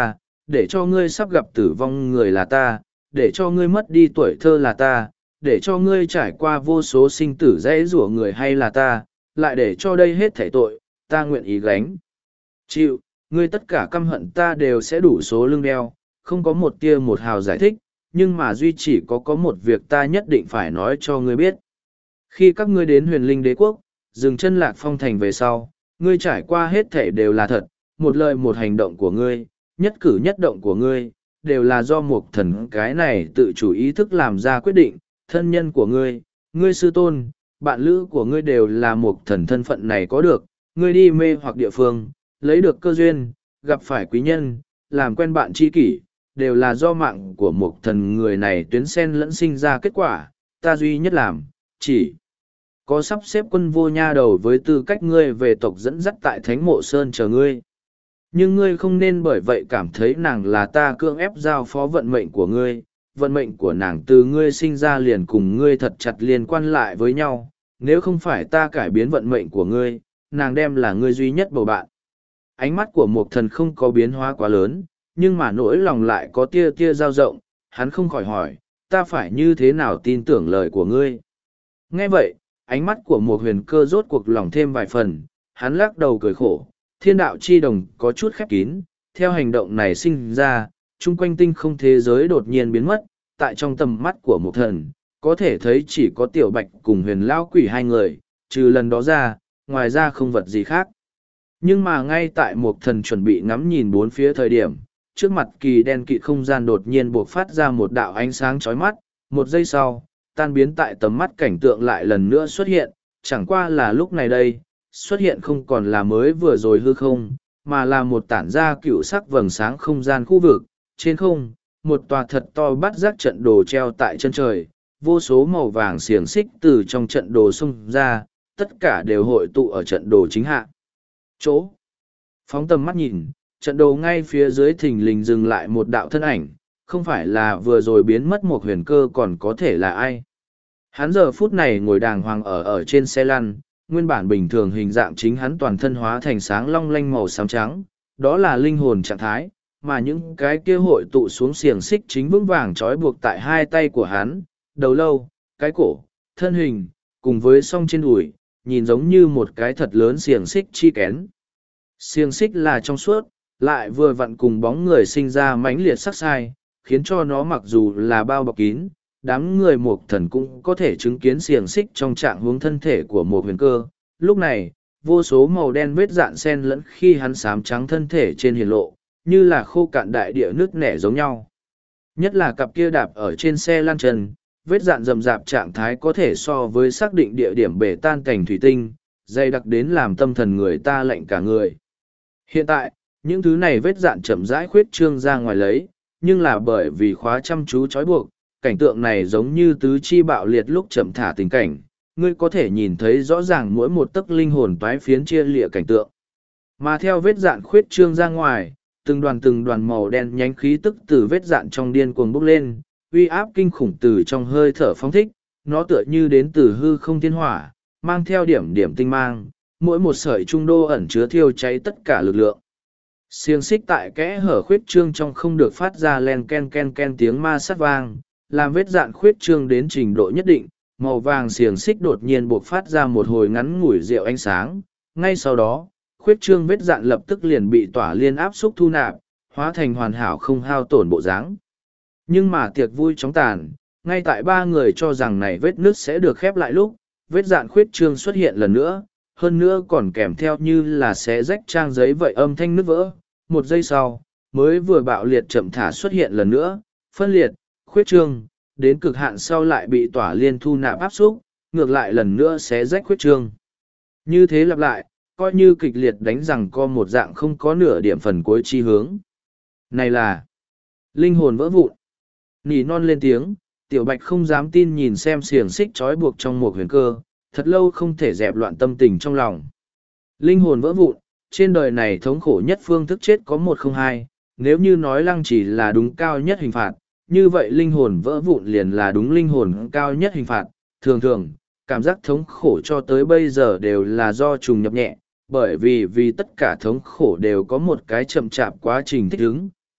để cho ngươi sắp gặp tử vong người là ta, để cho ngươi mất đi tuổi thơ là ta, để cho ngươi trải qua vô số sinh tử dễ rủa người hay là ta, lại để cho đây hết thảy tội, ta nguyện ý gánh. Chịu, ngươi tất cả căm hận ta đều sẽ đủ số lưng đeo, không có một tia một hào giải thích, nhưng mà duy chỉ có có một việc ta nhất định phải nói cho ngươi biết. Khi các ngươi đến huyền linh đế quốc, dừng chân lạc phong thành về sau, ngươi trải qua hết thảy đều là thật, một lời một hành động của ngươi, nhất cử nhất động của ngươi, đều là do một thần cái này tự chủ ý thức làm ra quyết định, thân nhân của ngươi, ngươi sư tôn, bạn lữ của ngươi đều là một thần thân phận này có được, ngươi đi mê hoặc địa phương, lấy được cơ duyên, gặp phải quý nhân, làm quen bạn tri kỷ, đều là do mạng của một thần người này tuyến sen lẫn sinh ra kết quả, ta duy nhất làm, chỉ có sắp xếp quân vô nha đầu với tư cách ngươi về tộc dẫn dắt tại Thánh Mộ Sơn chờ ngươi. Nhưng ngươi không nên bởi vậy cảm thấy nàng là ta cưỡng ép giao phó vận mệnh của ngươi, vận mệnh của nàng từ ngươi sinh ra liền cùng ngươi thật chặt liên quan lại với nhau, nếu không phải ta cải biến vận mệnh của ngươi, nàng đem là ngươi duy nhất bầu bạn. Ánh mắt của một thần không có biến hóa quá lớn, nhưng mà nỗi lòng lại có tia tia dao rộng, hắn không khỏi hỏi, ta phải như thế nào tin tưởng lời của ngươi. Nghe vậy, ánh mắt của một huyền cơ rốt cuộc lòng thêm vài phần, hắn lắc đầu cười khổ, thiên đạo chi đồng có chút khép kín, theo hành động này sinh ra, chung quanh tinh không thế giới đột nhiên biến mất, tại trong tầm mắt của một thần, có thể thấy chỉ có tiểu bạch cùng huyền lao quỷ hai người, trừ lần đó ra, ngoài ra không vật gì khác. Nhưng mà ngay tại một thần chuẩn bị ngắm nhìn bốn phía thời điểm, trước mặt kỳ đen kịt không gian đột nhiên buộc phát ra một đạo ánh sáng chói mắt, một giây sau, tan biến tại tầm mắt cảnh tượng lại lần nữa xuất hiện, chẳng qua là lúc này đây, xuất hiện không còn là mới vừa rồi hư không, mà là một tản ra cựu sắc vầng sáng không gian khu vực, trên không, một tòa thật to bắt giác trận đồ treo tại chân trời, vô số màu vàng xiềng xích từ trong trận đồ xông ra, tất cả đều hội tụ ở trận đồ chính hạ. Chỗ phóng tầm mắt nhìn, trận đồ ngay phía dưới thình lình dừng lại một đạo thân ảnh, không phải là vừa rồi biến mất một huyền cơ còn có thể là ai. Hắn giờ phút này ngồi đàng hoàng ở ở trên xe lăn, nguyên bản bình thường hình dạng chính hắn toàn thân hóa thành sáng long lanh màu xám trắng, đó là linh hồn trạng thái, mà những cái kia hội tụ xuống xiềng xích chính vững vàng trói buộc tại hai tay của hắn, đầu lâu, cái cổ, thân hình, cùng với song trên đùi, nhìn giống như một cái thật lớn xiềng xích chi kén. Xiềng xích là trong suốt, lại vừa vặn cùng bóng người sinh ra mãnh liệt sắc sai, khiến cho nó mặc dù là bao bọc kín, đám người một thần cũng có thể chứng kiến xiềng xích trong trạng hướng thân thể của một huyền cơ. Lúc này, vô số màu đen vết dạn sen lẫn khi hắn xám trắng thân thể trên hiển lộ, như là khô cạn đại địa nước nẻ giống nhau. Nhất là cặp kia đạp ở trên xe lan chân, vết dạn rầm rạp trạng thái có thể so với xác định địa điểm bể tan cảnh thủy tinh, dày đặc đến làm tâm thần người ta lạnh cả người. Hiện tại, những thứ này vết dạn chậm rãi khuyết trương ra ngoài lấy, nhưng là bởi vì khóa chăm chú trói buộc, cảnh tượng này giống như tứ chi bạo liệt lúc chậm thả tình cảnh, ngươi có thể nhìn thấy rõ ràng mỗi một tấc linh hồn toái phiến chia lịa cảnh tượng. Mà theo vết dạn khuyết trương ra ngoài, từng đoàn từng đoàn màu đen nhánh khí tức từ vết dạn trong điên cuồng bốc lên, uy áp kinh khủng từ trong hơi thở phóng thích, nó tựa như đến từ hư không thiên hỏa, mang theo điểm điểm tinh mang, mỗi một sợi trung đô ẩn chứa thiêu cháy tất cả lực lượng. Xiềng xích tại kẽ hở khuyết trương trong không được phát ra len ken ken ken tiếng ma sát vang, làm vết dạn khuyết trương đến trình độ nhất định, màu vàng xiềng xích đột nhiên buộc phát ra một hồi ngắn ngủi rượu ánh sáng. Ngay sau đó, khuyết trương vết dạn lập tức liền bị tỏa liên áp xúc thu nạp, hóa thành hoàn hảo không hao tổn bộ dáng. Nhưng mà tiệc vui chóng tàn, ngay tại ba người cho rằng này vết nứt sẽ được khép lại lúc, vết dạn khuyết trương xuất hiện lần nữa, hơn nữa còn kèm theo như là xé rách trang giấy vậy âm thanh nứt vỡ. Một giây sau, mới vừa bạo liệt chậm thả xuất hiện lần nữa, phân liệt, khuyết trương, đến cực hạn sau lại bị tỏa liên thu nạp áp xúc, ngược lại lần nữa xé rách khuyết trương. Như thế lặp lại, coi như kịch liệt đánh rằng co một dạng không có nửa điểm phần cuối chi hướng. Này là linh hồn vỡ vụn. Nỉ non lên tiếng, tiểu bạch không dám tin nhìn xem xiềng xích trói buộc trong một huyền cơ, thật lâu không thể dẹp loạn tâm tình trong lòng. Linh hồn vỡ vụn, trên đời này thống khổ nhất phương thức chết có một không hai, nếu như nói lăng chỉ là đúng cao nhất hình phạt, như vậy linh hồn vỡ vụn liền là đúng linh hồn cao nhất hình phạt. Thường thường, cảm giác thống khổ cho tới bây giờ đều là do trùng nhập nhẹ, bởi vì vì tất cả thống khổ đều có một cái chậm chạp quá trình thích ứng,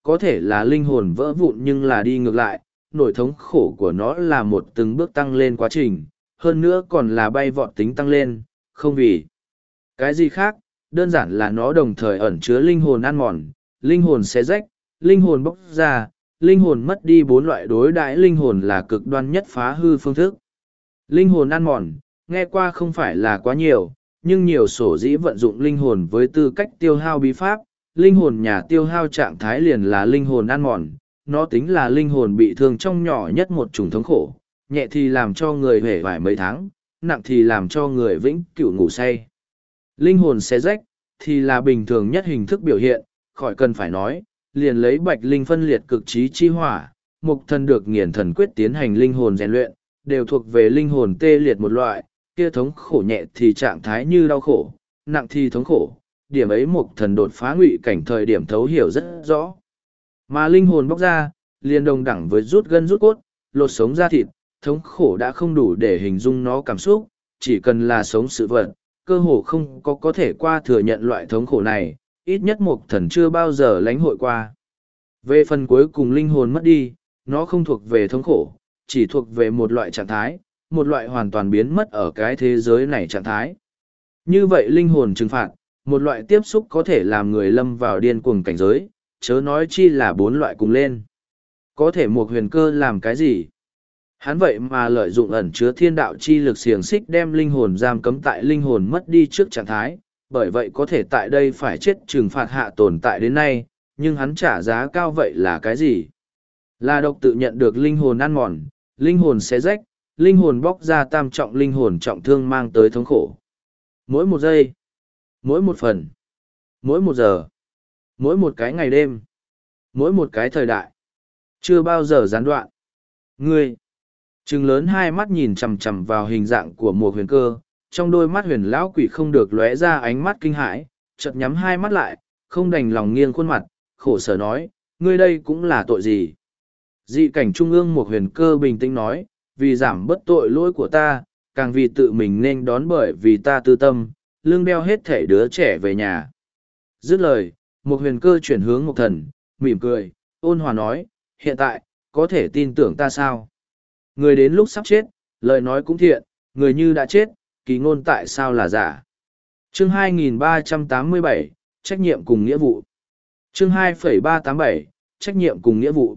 có thể là linh hồn vỡ vụn nhưng là đi ngược lại, nỗi thống khổ của nó là một từng bước tăng lên quá trình, hơn nữa còn là bay vọt tính tăng lên, không vì cái gì khác, đơn giản là nó đồng thời ẩn chứa linh hồn ăn mòn, linh hồn xé rách, linh hồn bốc ra, linh hồn mất đi bốn loại đối đãi linh hồn là cực đoan nhất phá hư phương thức. Linh hồn ăn mòn, nghe qua không phải là quá nhiều, nhưng nhiều sổ dĩ vận dụng linh hồn với tư cách tiêu hao bí pháp, linh hồn nhà tiêu hao trạng thái liền là linh hồn ăn mòn, nó tính là linh hồn bị thương trong nhỏ nhất một chủng thống khổ, nhẹ thì làm cho người hể vải mấy tháng, nặng thì làm cho người vĩnh cửu ngủ say. Linh hồn xé rách, thì là bình thường nhất hình thức biểu hiện, khỏi cần phải nói, liền lấy bạch linh phân liệt cực trí chi hỏa, mục thần được nghiền thần quyết tiến hành linh hồn rèn luyện, đều thuộc về linh hồn tê liệt một loại, kia thống khổ nhẹ thì trạng thái như đau khổ, nặng thì thống khổ, điểm ấy mục thần đột phá ngụy cảnh thời điểm thấu hiểu rất rõ. Mà linh hồn bóc ra, liền đồng đẳng với rút gân rút cốt, lột sống ra thịt, thống khổ đã không đủ để hình dung nó cảm xúc, chỉ cần là sống sự vật, cơ hồ không có có thể qua thừa nhận loại thống khổ này, ít nhất mục thần chưa bao giờ lãnh hội qua. Về phần cuối cùng linh hồn mất đi, nó không thuộc về thống khổ, chỉ thuộc về một loại trạng thái, một loại hoàn toàn biến mất ở cái thế giới này trạng thái. Như vậy linh hồn trừng phạt, một loại tiếp xúc có thể làm người lâm vào điên cuồng cảnh giới, chớ nói chi là bốn loại cùng lên. Có thể một huyền cơ làm cái gì? Hắn vậy mà lợi dụng ẩn chứa thiên đạo chi lực xiềng xích đem linh hồn giam cấm tại linh hồn mất đi trước trạng thái, bởi vậy có thể tại đây phải chết trừng phạt hạ tồn tại đến nay, nhưng hắn trả giá cao vậy là cái gì? Là độc tự nhận được linh hồn ăn mòn, linh hồn xé rách, linh hồn bóc ra tam trọng linh hồn trọng thương mang tới thống khổ. Mỗi một giây, mỗi một phần, mỗi một giờ, mỗi một cái ngày đêm, mỗi một cái thời đại, chưa bao giờ gián đoạn. Ngươi, trừng lớn hai mắt nhìn chằm chằm vào hình dạng của một huyền cơ, trong đôi mắt huyền lão quỷ không được lóe ra ánh mắt kinh hãi, chợt nhắm hai mắt lại, không đành lòng nghiêng khuôn mặt, khổ sở nói, ngươi đây cũng là tội gì? Dị cảnh trung ương một huyền cơ bình tĩnh nói, vì giảm bất tội lỗi của ta, càng vì tự mình nên đón bởi vì ta tư tâm, lương đeo hết thể đứa trẻ về nhà. Dứt lời, một huyền cơ chuyển hướng một thần, mỉm cười, ôn hòa nói, hiện tại, có thể tin tưởng ta sao? Người đến lúc sắp chết, lời nói cũng thiện, người như đã chết, kỳ ngôn tại sao là giả? Chương hai nghìn ba trăm tám mươi bảy, trách nhiệm cùng nghĩa vụ. Chương hai phẩy ba tám bảy, trách nhiệm cùng nghĩa vụ.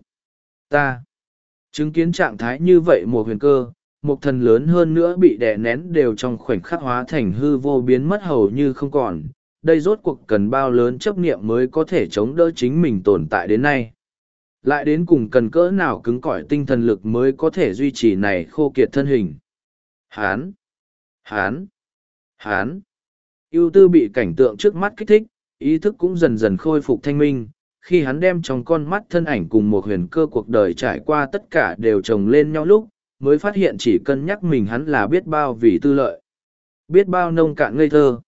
Ta chứng kiến trạng thái như vậy một huyền cơ, một thần lớn hơn nữa bị đè nén đều trong khoảnh khắc hóa thành hư vô biến mất hầu như không còn. Đây rốt cuộc cần bao lớn chấp niệm mới có thể chống đỡ chính mình tồn tại đến nay. Lại đến cùng cần cỡ nào cứng cỏi tinh thần lực mới có thể duy trì này khô kiệt thân hình. Hán! Hán! Hán! Ưu tư bị cảnh tượng trước mắt kích thích, ý thức cũng dần dần khôi phục thanh minh. Khi hắn đem trong con mắt thân ảnh cùng một huyền cơ cuộc đời trải qua tất cả đều chồng lên nhau lúc, mới phát hiện chỉ cân nhắc mình hắn là biết bao vì tư lợi. Biết bao nông cạn ngây thơ.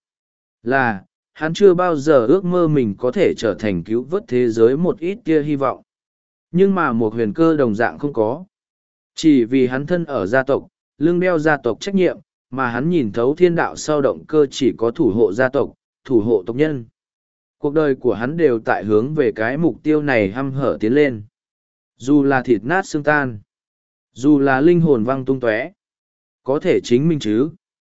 Là, hắn chưa bao giờ ước mơ mình có thể trở thành cứu vớt thế giới một ít tia hy vọng. Nhưng mà một huyền cơ đồng dạng không có. Chỉ vì hắn thân ở gia tộc, lưng đeo gia tộc trách nhiệm, mà hắn nhìn thấu thiên đạo sau động cơ chỉ có thủ hộ gia tộc, thủ hộ tộc nhân. Cuộc đời của hắn đều tại hướng về cái mục tiêu này hăm hở tiến lên. Dù là thịt nát xương tan, dù là linh hồn văng tung tóe, có thể chính mình chứ.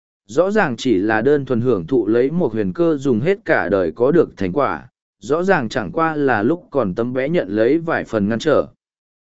Rõ ràng chỉ là đơn thuần hưởng thụ lấy một huyền cơ dùng hết cả đời có được thành quả, rõ ràng chẳng qua là lúc còn tấm bé nhận lấy vài phần ngăn trở.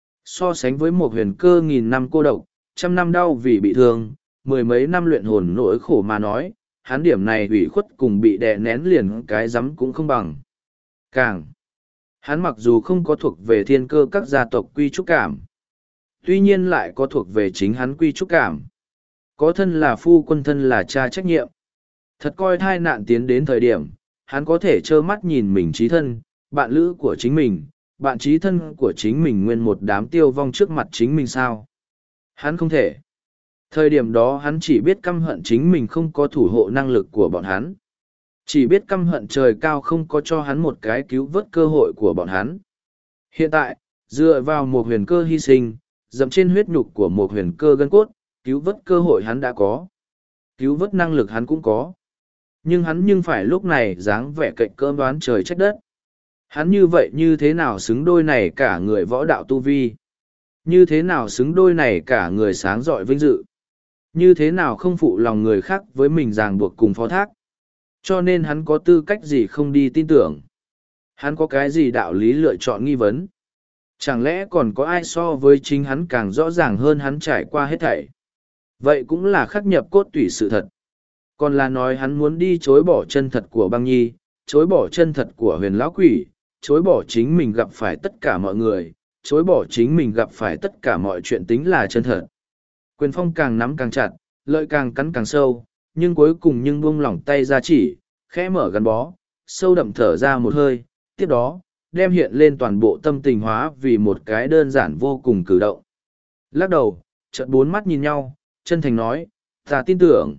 So sánh với một huyền cơ nghìn năm cô độc, trăm năm đau vì bị thương, mười mấy năm luyện hồn nỗi khổ mà nói, hắn điểm này ủy khuất cùng bị đè nén liền cái rắm cũng không bằng. Càng, hắn mặc dù không có thuộc về thiên cơ các gia tộc quy trúc cảm, tuy nhiên lại có thuộc về chính hắn quy trúc cảm. Có thân là phu quân thân là cha trách nhiệm. Thật coi thai nạn tiến đến thời điểm, hắn có thể trơ mắt nhìn mình trí thân, bạn lữ của chính mình, bạn trí thân của chính mình nguyên một đám tiêu vong trước mặt chính mình sao? Hắn không thể. Thời điểm đó hắn chỉ biết căm hận chính mình không có thủ hộ năng lực của bọn hắn. Chỉ biết căm hận trời cao không có cho hắn một cái cứu vớt cơ hội của bọn hắn. Hiện tại, dựa vào một huyền cơ hy sinh, dậm trên huyết nhục của một huyền cơ gân cốt, cứu vớt cơ hội hắn đã có. Cứu vớt năng lực hắn cũng có. Nhưng hắn nhưng phải lúc này dáng vẻ cạnh cơm đoán trời trách đất. Hắn như vậy như thế nào xứng đôi này cả người võ đạo tu vi? Như thế nào xứng đôi này cả người sáng rọi vinh dự? Như thế nào không phụ lòng người khác với mình ràng buộc cùng phó thác? Cho nên hắn có tư cách gì không đi tin tưởng? Hắn có cái gì đạo lý lựa chọn nghi vấn? Chẳng lẽ còn có ai so với chính hắn càng rõ ràng hơn hắn trải qua hết thảy? Vậy cũng là khắc nhập cốt tủy sự thật. Còn là nói hắn muốn đi chối bỏ chân thật của băng nhi, chối bỏ chân thật của huyền lão quỷ, chối bỏ chính mình gặp phải tất cả mọi người, chối bỏ chính mình gặp phải tất cả mọi chuyện tính là chân thật. Quyền phong càng nắm càng chặt, lợi càng cắn càng sâu, nhưng cuối cùng nhưng buông lỏng tay ra chỉ, khẽ mở gắn bó, sâu đậm thở ra một hơi, tiếp đó, đem hiện lên toàn bộ tâm tình hóa vì một cái đơn giản vô cùng cử động. Lắc đầu, chợt bốn mắt nhìn nhau, chân thành nói, ta tin tưởng.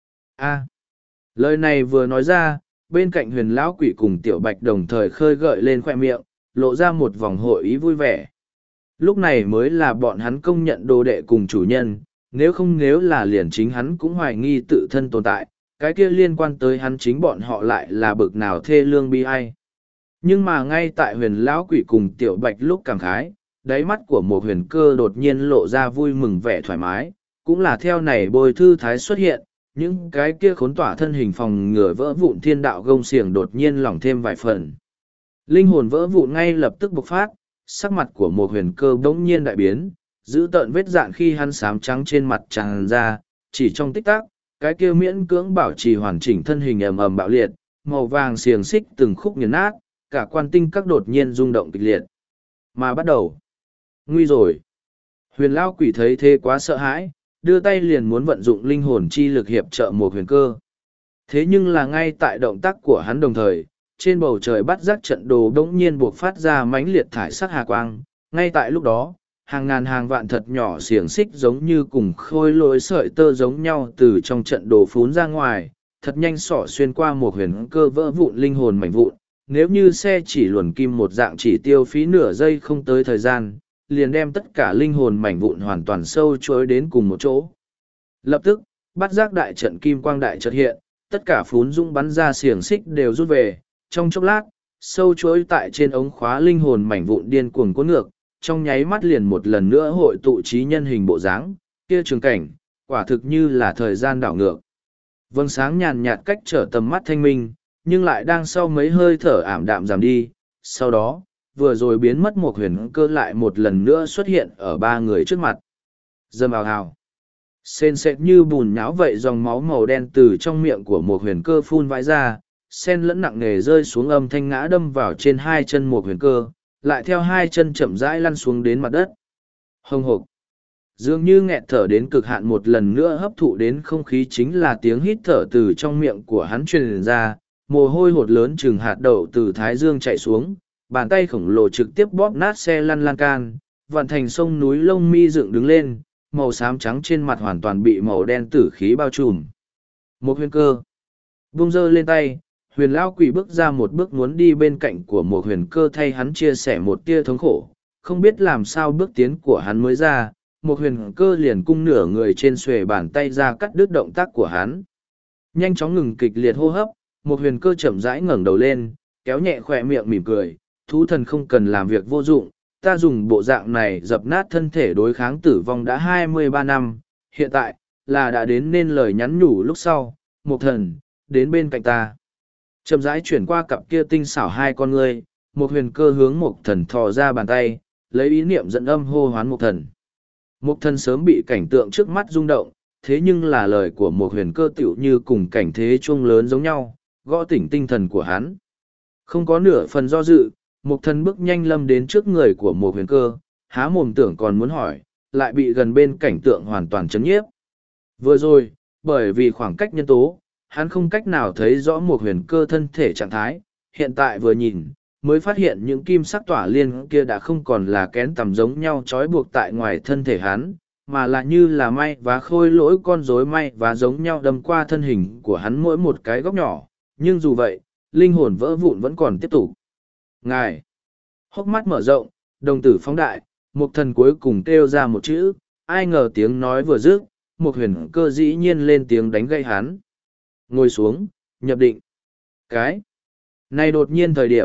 A. Lời này vừa nói ra, bên cạnh huyền lão quỷ cùng tiểu bạch đồng thời khơi gợi lên khoe miệng, lộ ra một vòng hội ý vui vẻ. Lúc này mới là bọn hắn công nhận đồ đệ cùng chủ nhân, nếu không nếu là liền chính hắn cũng hoài nghi tự thân tồn tại, cái kia liên quan tới hắn chính bọn họ lại là bực nào thê lương bi ai. Nhưng mà ngay tại huyền lão quỷ cùng tiểu bạch lúc cảm khái, đáy mắt của một huyền cơ đột nhiên lộ ra vui mừng vẻ thoải mái, cũng là theo này bồi thư thái xuất hiện, những cái kia khốn tỏa thân hình phòng ngừa vỡ vụn thiên đạo gông xiềng đột nhiên lỏng thêm vài phần. Linh hồn vỡ vụn ngay lập tức bộc phát, sắc mặt của một huyền cơ bỗng nhiên đại biến, giữ tợn vết dạn khi hắn sám trắng trên mặt tràn ra, chỉ trong tích tắc, cái kia miễn cưỡng bảo trì hoàn chỉnh thân hình ầm ầm bạo liệt, màu vàng xiềng xích từng khúc nghiền nát, cả quan tinh các đột nhiên rung động kịch liệt. Mà bắt đầu. Nguy rồi. Huyền lao quỷ thấy thế quá sợ hãi, đưa tay liền muốn vận dụng linh hồn chi lực hiệp trợ một huyền cơ. Thế nhưng là ngay tại động tác của hắn đồng thời, trên bầu trời bắt giác trận đồ đống nhiên buộc phát ra mãnh liệt thải sắc hà quang. Ngay tại lúc đó, hàng ngàn hàng vạn thật nhỏ xiềng xích giống như cùng khôi lỗi sợi tơ giống nhau từ trong trận đồ phún ra ngoài, thật nhanh xỏ xuyên qua một huyền cơ vỡ vụn linh hồn mảnh vụn. Nếu như xe chỉ luồn kim một dạng chỉ tiêu phí nửa giây không tới thời gian, liền đem tất cả linh hồn mảnh vụn hoàn toàn sâu chối đến cùng một chỗ. Lập tức, bắt giác đại trận kim quang đại chợt hiện, tất cả phún dũng bắn ra xiềng xích đều rút về, trong chốc lát, sâu chối tại trên ống khóa linh hồn mảnh vụn điên cuồng cuốn ngược, trong nháy mắt liền một lần nữa hội tụ trí nhân hình bộ dáng, kia trường cảnh, quả thực như là thời gian đảo ngược. Vầng sáng nhàn nhạt cách trở tầm mắt thanh minh, nhưng lại đang sau mấy hơi thở ảm đạm giảm đi, sau đó, vừa rồi biến mất một huyền cơ lại một lần nữa xuất hiện ở ba người trước mặt. Dâm ào hào. Sên sệt như bùn nhão vậy dòng máu màu đen từ trong miệng của một huyền cơ phun vãi ra, sen lẫn nặng nề rơi xuống âm thanh ngã đâm vào trên hai chân một huyền cơ, lại theo hai chân chậm rãi lăn xuống đến mặt đất. Hông hộc. Dường như nghẹt thở đến cực hạn một lần nữa hấp thụ đến không khí chính là tiếng hít thở từ trong miệng của hắn truyền ra, mồ hôi hột lớn chừng hạt đậu từ thái dương chạy xuống, bàn tay khổng lồ trực tiếp bóp nát xe lăn lan can, vặn thành sông núi lông mi dựng đứng lên, màu xám trắng trên mặt hoàn toàn bị màu đen tử khí bao trùm. Một huyền cơ. Vung dơ lên tay, huyền lao quỷ bước ra một bước muốn đi bên cạnh của một huyền cơ thay hắn chia sẻ một tia thống khổ, không biết làm sao bước tiến của hắn mới ra, một huyền cơ liền cung nửa người trên xuề bàn tay ra cắt đứt động tác của hắn. Nhanh chóng ngừng kịch liệt hô hấp, một huyền cơ chậm rãi ngẩng đầu lên, kéo nhẹ khỏe miệng mỉm cười, thú thần không cần làm việc vô dụng, ta dùng bộ dạng này dập nát thân thể đối kháng tử vong đã hai mươi ba năm, hiện tại, là đã đến nên lời nhắn nhủ lúc sau, một thần, đến bên cạnh ta. Chậm rãi chuyển qua cặp kia tinh xảo hai con ngươi, một huyền cơ hướng một thần thò ra bàn tay, lấy ý niệm dẫn âm hô hoán một thần. Một thần sớm bị cảnh tượng trước mắt rung động, thế nhưng là lời của một huyền cơ tựu như cùng cảnh thế chuông lớn giống nhau, gõ tỉnh tinh thần của hắn. Không có nửa phần do dự, một thần bước nhanh lâm đến trước người của một huyền cơ, há mồm tưởng còn muốn hỏi, lại bị gần bên cảnh tượng hoàn toàn chấn nhiếp. Vừa rồi, bởi vì khoảng cách nhân tố, hắn không cách nào thấy rõ một huyền cơ thân thể trạng thái, hiện tại vừa nhìn, mới phát hiện những kim sắc tỏa liên kia đã không còn là kén tầm giống nhau trói buộc tại ngoài thân thể hắn, mà là như là may và khôi lỗi con rối may và giống nhau đâm qua thân hình của hắn mỗi một cái góc nhỏ, nhưng dù vậy, linh hồn vỡ vụn vẫn còn tiếp tục. Ngài! Hốc mắt mở rộng, đồng tử phóng đại, một thần cuối cùng kêu ra một chữ, ai ngờ tiếng nói vừa dứt, một huyền cơ dĩ nhiên lên tiếng đánh gây hắn. Ngồi xuống, nhập định. Cái! Này đột nhiên thời điểm,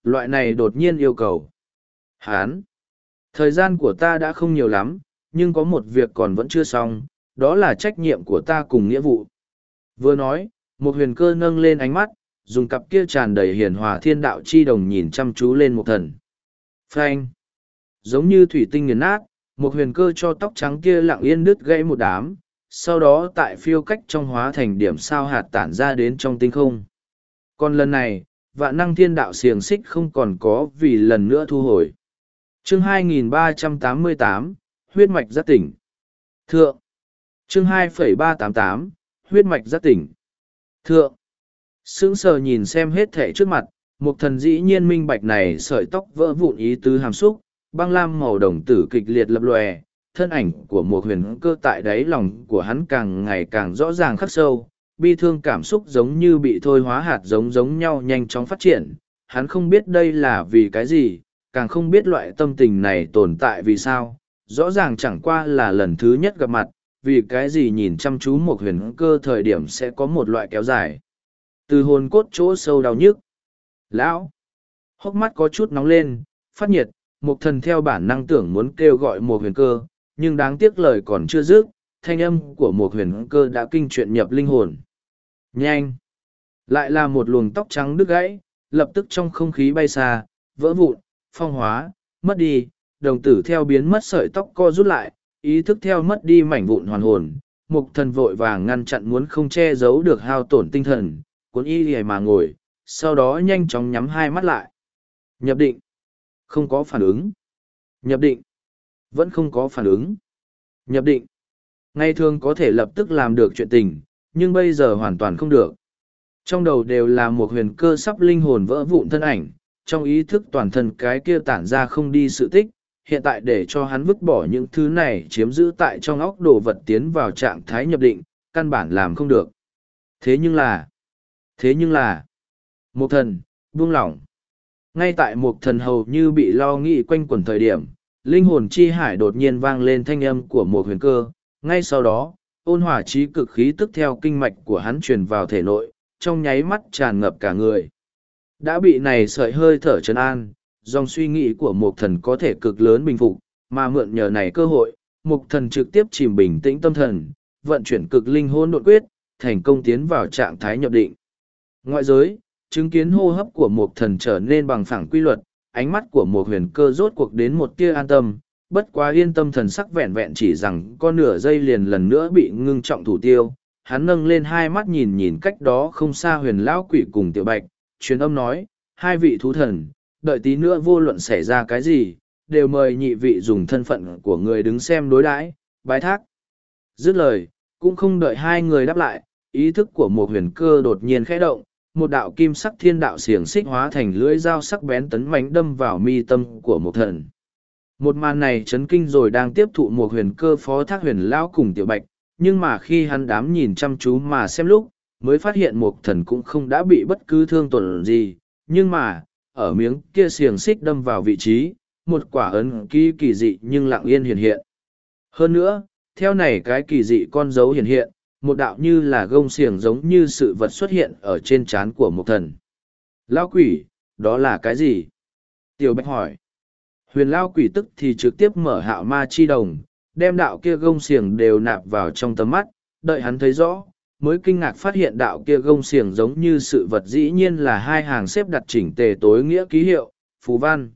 loại này đột nhiên yêu cầu. Hán, thời gian của ta đã không nhiều lắm, nhưng có một việc còn vẫn chưa xong, đó là trách nhiệm của ta cùng nghĩa vụ. Vừa nói, một huyền cơ nâng lên ánh mắt, dùng cặp kia tràn đầy hiền hòa thiên đạo chi đồng nhìn chăm chú lên một thần. Phanh! Giống như thủy tinh nghiền nát, một huyền cơ cho tóc trắng kia lặng yên đứt gãy một đám, sau đó tại phiêu cách trong hóa thành điểm sao hạt tản ra đến trong tinh không. Còn lần này, vạn năng thiên đạo xiềng xích không còn có vì lần nữa thu hồi. Chương hai nghìn ba trăm tám mươi tám, huyết mạch giác tỉnh. Thượng. Chương hai nghìn ba trăm tám mươi tám, huyết mạch giác tỉnh. Thượng. Sững sờ nhìn xem hết thể trước mặt, một thần dĩ nhiên minh bạch này sợi tóc vỡ vụn ý tứ hàm xúc, băng lam màu đồng tử kịch liệt lập lòe, thân ảnh của một huyền cơ tại đáy lòng của hắn càng ngày càng rõ ràng khắc sâu, bi thương cảm xúc giống như bị thôi hóa hạt giống giống nhau nhanh chóng phát triển, hắn không biết đây là vì cái gì, càng không biết loại tâm tình này tồn tại vì sao, rõ ràng chẳng qua là lần thứ nhất gặp mặt, vì cái gì nhìn chăm chú một huyền cơ thời điểm sẽ có một loại kéo dài. Từ hồn cốt chỗ sâu đau nhức. Lão! Hốc mắt có chút nóng lên, phát nhiệt, một thần theo bản năng tưởng muốn kêu gọi một huyền cơ, nhưng đáng tiếc lời còn chưa dứt, thanh âm của một huyền cơ đã kinh chuyện nhập linh hồn. Nhanh! Lại là một luồng tóc trắng đứt gãy, lập tức trong không khí bay xa, vỡ vụn, phong hóa, mất đi, đồng tử theo biến mất sợi tóc co rút lại, ý thức theo mất đi mảnh vụn hoàn hồn. Mục thần vội vàng ngăn chặn muốn không che giấu được hao tổn tinh thần, cuốn y lìa mà ngồi, sau đó nhanh chóng nhắm hai mắt lại. Nhập định. Không có phản ứng. Nhập định. Vẫn không có phản ứng. Nhập định. Ngày thường có thể lập tức làm được chuyện tình, nhưng bây giờ hoàn toàn không được. Trong đầu đều là một huyền cơ sắp linh hồn vỡ vụn thân ảnh, trong ý thức toàn thân cái kia tản ra không đi sự tích, hiện tại để cho hắn vứt bỏ những thứ này chiếm giữ tại trong óc đồ vật tiến vào trạng thái nhập định, căn bản làm không được. Thế nhưng là, thế nhưng là, một thần, buông lỏng. Ngay tại một thần hầu như bị lo nghĩ quanh quẩn thời điểm, linh hồn chi hải đột nhiên vang lên thanh âm của một huyền cơ, ngay sau đó, ôn hòa trí cực khí tức theo kinh mạch của hắn truyền vào thể nội, trong nháy mắt tràn ngập cả người. Đã bị này sợi hơi thở trấn an, dòng suy nghĩ của một thần có thể cực lớn bình phục, mà mượn nhờ này cơ hội, một thần trực tiếp chìm bình tĩnh tâm thần, vận chuyển cực linh hôn đột quyết, thành công tiến vào trạng thái nhập định. Ngoại giới, chứng kiến hô hấp của một thần trở nên bằng phẳng quy luật, ánh mắt của một huyền cơ rốt cuộc đến một tia an tâm, bất quá yên tâm thần sắc vẹn vẹn chỉ rằng con nửa giây liền lần nữa bị ngưng trọng thủ tiêu. Hắn nâng lên hai mắt nhìn nhìn cách đó không xa huyền lão quỷ cùng tiểu bạch, truyền âm nói, hai vị thú thần, đợi tí nữa vô luận xảy ra cái gì, đều mời nhị vị dùng thân phận của người đứng xem đối đãi, bái thác. Dứt lời, cũng không đợi hai người đáp lại, ý thức của một huyền cơ đột nhiên khẽ động, một đạo kim sắc thiên đạo xiềng xích hóa thành lưỡi dao sắc bén tấn mãnh đâm vào mi tâm của một thần. Một màn này chấn kinh rồi đang tiếp thụ một huyền cơ phó thác huyền lão cùng tiểu bạch, nhưng mà khi hắn đám nhìn chăm chú mà xem lúc, mới phát hiện một thần cũng không đã bị bất cứ thương tổn gì, nhưng mà, ở miếng kia xiềng xích đâm vào vị trí, một quả ấn ký kỳ dị nhưng lặng yên hiện hiện. Hơn nữa, theo này cái kỳ dị con dấu hiện hiện, một đạo như là gông xiềng giống như sự vật xuất hiện ở trên trán của một thần. Lão quỷ, đó là cái gì? Tiểu Bạch hỏi. Huyền Lão quỷ tức thì trực tiếp mở hạo ma chi đồng, đem đạo kia gông xiềng đều nạp vào trong tầm mắt, đợi hắn thấy rõ, mới kinh ngạc phát hiện đạo kia gông xiềng giống như sự vật dĩ nhiên là hai hàng xếp đặt chỉnh tề tối nghĩa ký hiệu, phù văn.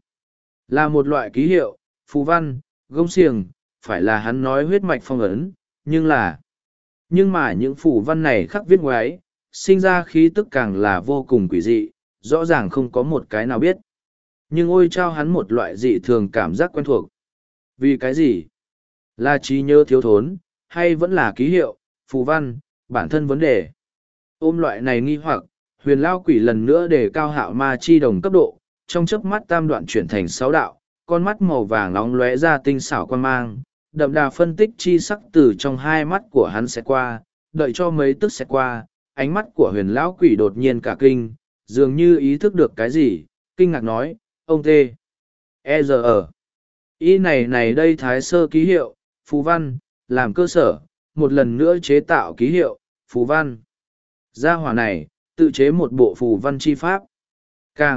Là một loại ký hiệu, phù văn, gông xiềng, phải là hắn nói huyết mạch phong ấn, nhưng là... Nhưng mà những phù văn này khắc viết ngoái, sinh ra khí tức càng là vô cùng quỷ dị, rõ ràng không có một cái nào biết. Nhưng ôi trao hắn một loại dị thường cảm giác quen thuộc. Vì cái gì? Là trí nhớ thiếu thốn, hay vẫn là ký hiệu, phù văn, bản thân vấn đề? Ôm loại này nghi hoặc, huyền lao quỷ lần nữa đề cao hạo ma chi đồng cấp độ, trong chớp mắt tam đoạn chuyển thành sáu đạo, con mắt màu vàng nóng lóe ra tinh xảo quan mang, đậm đà phân tích chi sắc từ trong hai mắt của hắn sẽ qua, đợi cho mấy tức sẽ qua, ánh mắt của huyền lão quỷ đột nhiên cả kinh, dường như ý thức được cái gì, kinh ngạc nói, ông tê, e giờ ở, ý này này đây thái sơ ký hiệu, phù văn, làm cơ sở, một lần nữa chế tạo ký hiệu, phù văn. Gia hỏa này, tự chế một bộ phù văn chi pháp. Càng,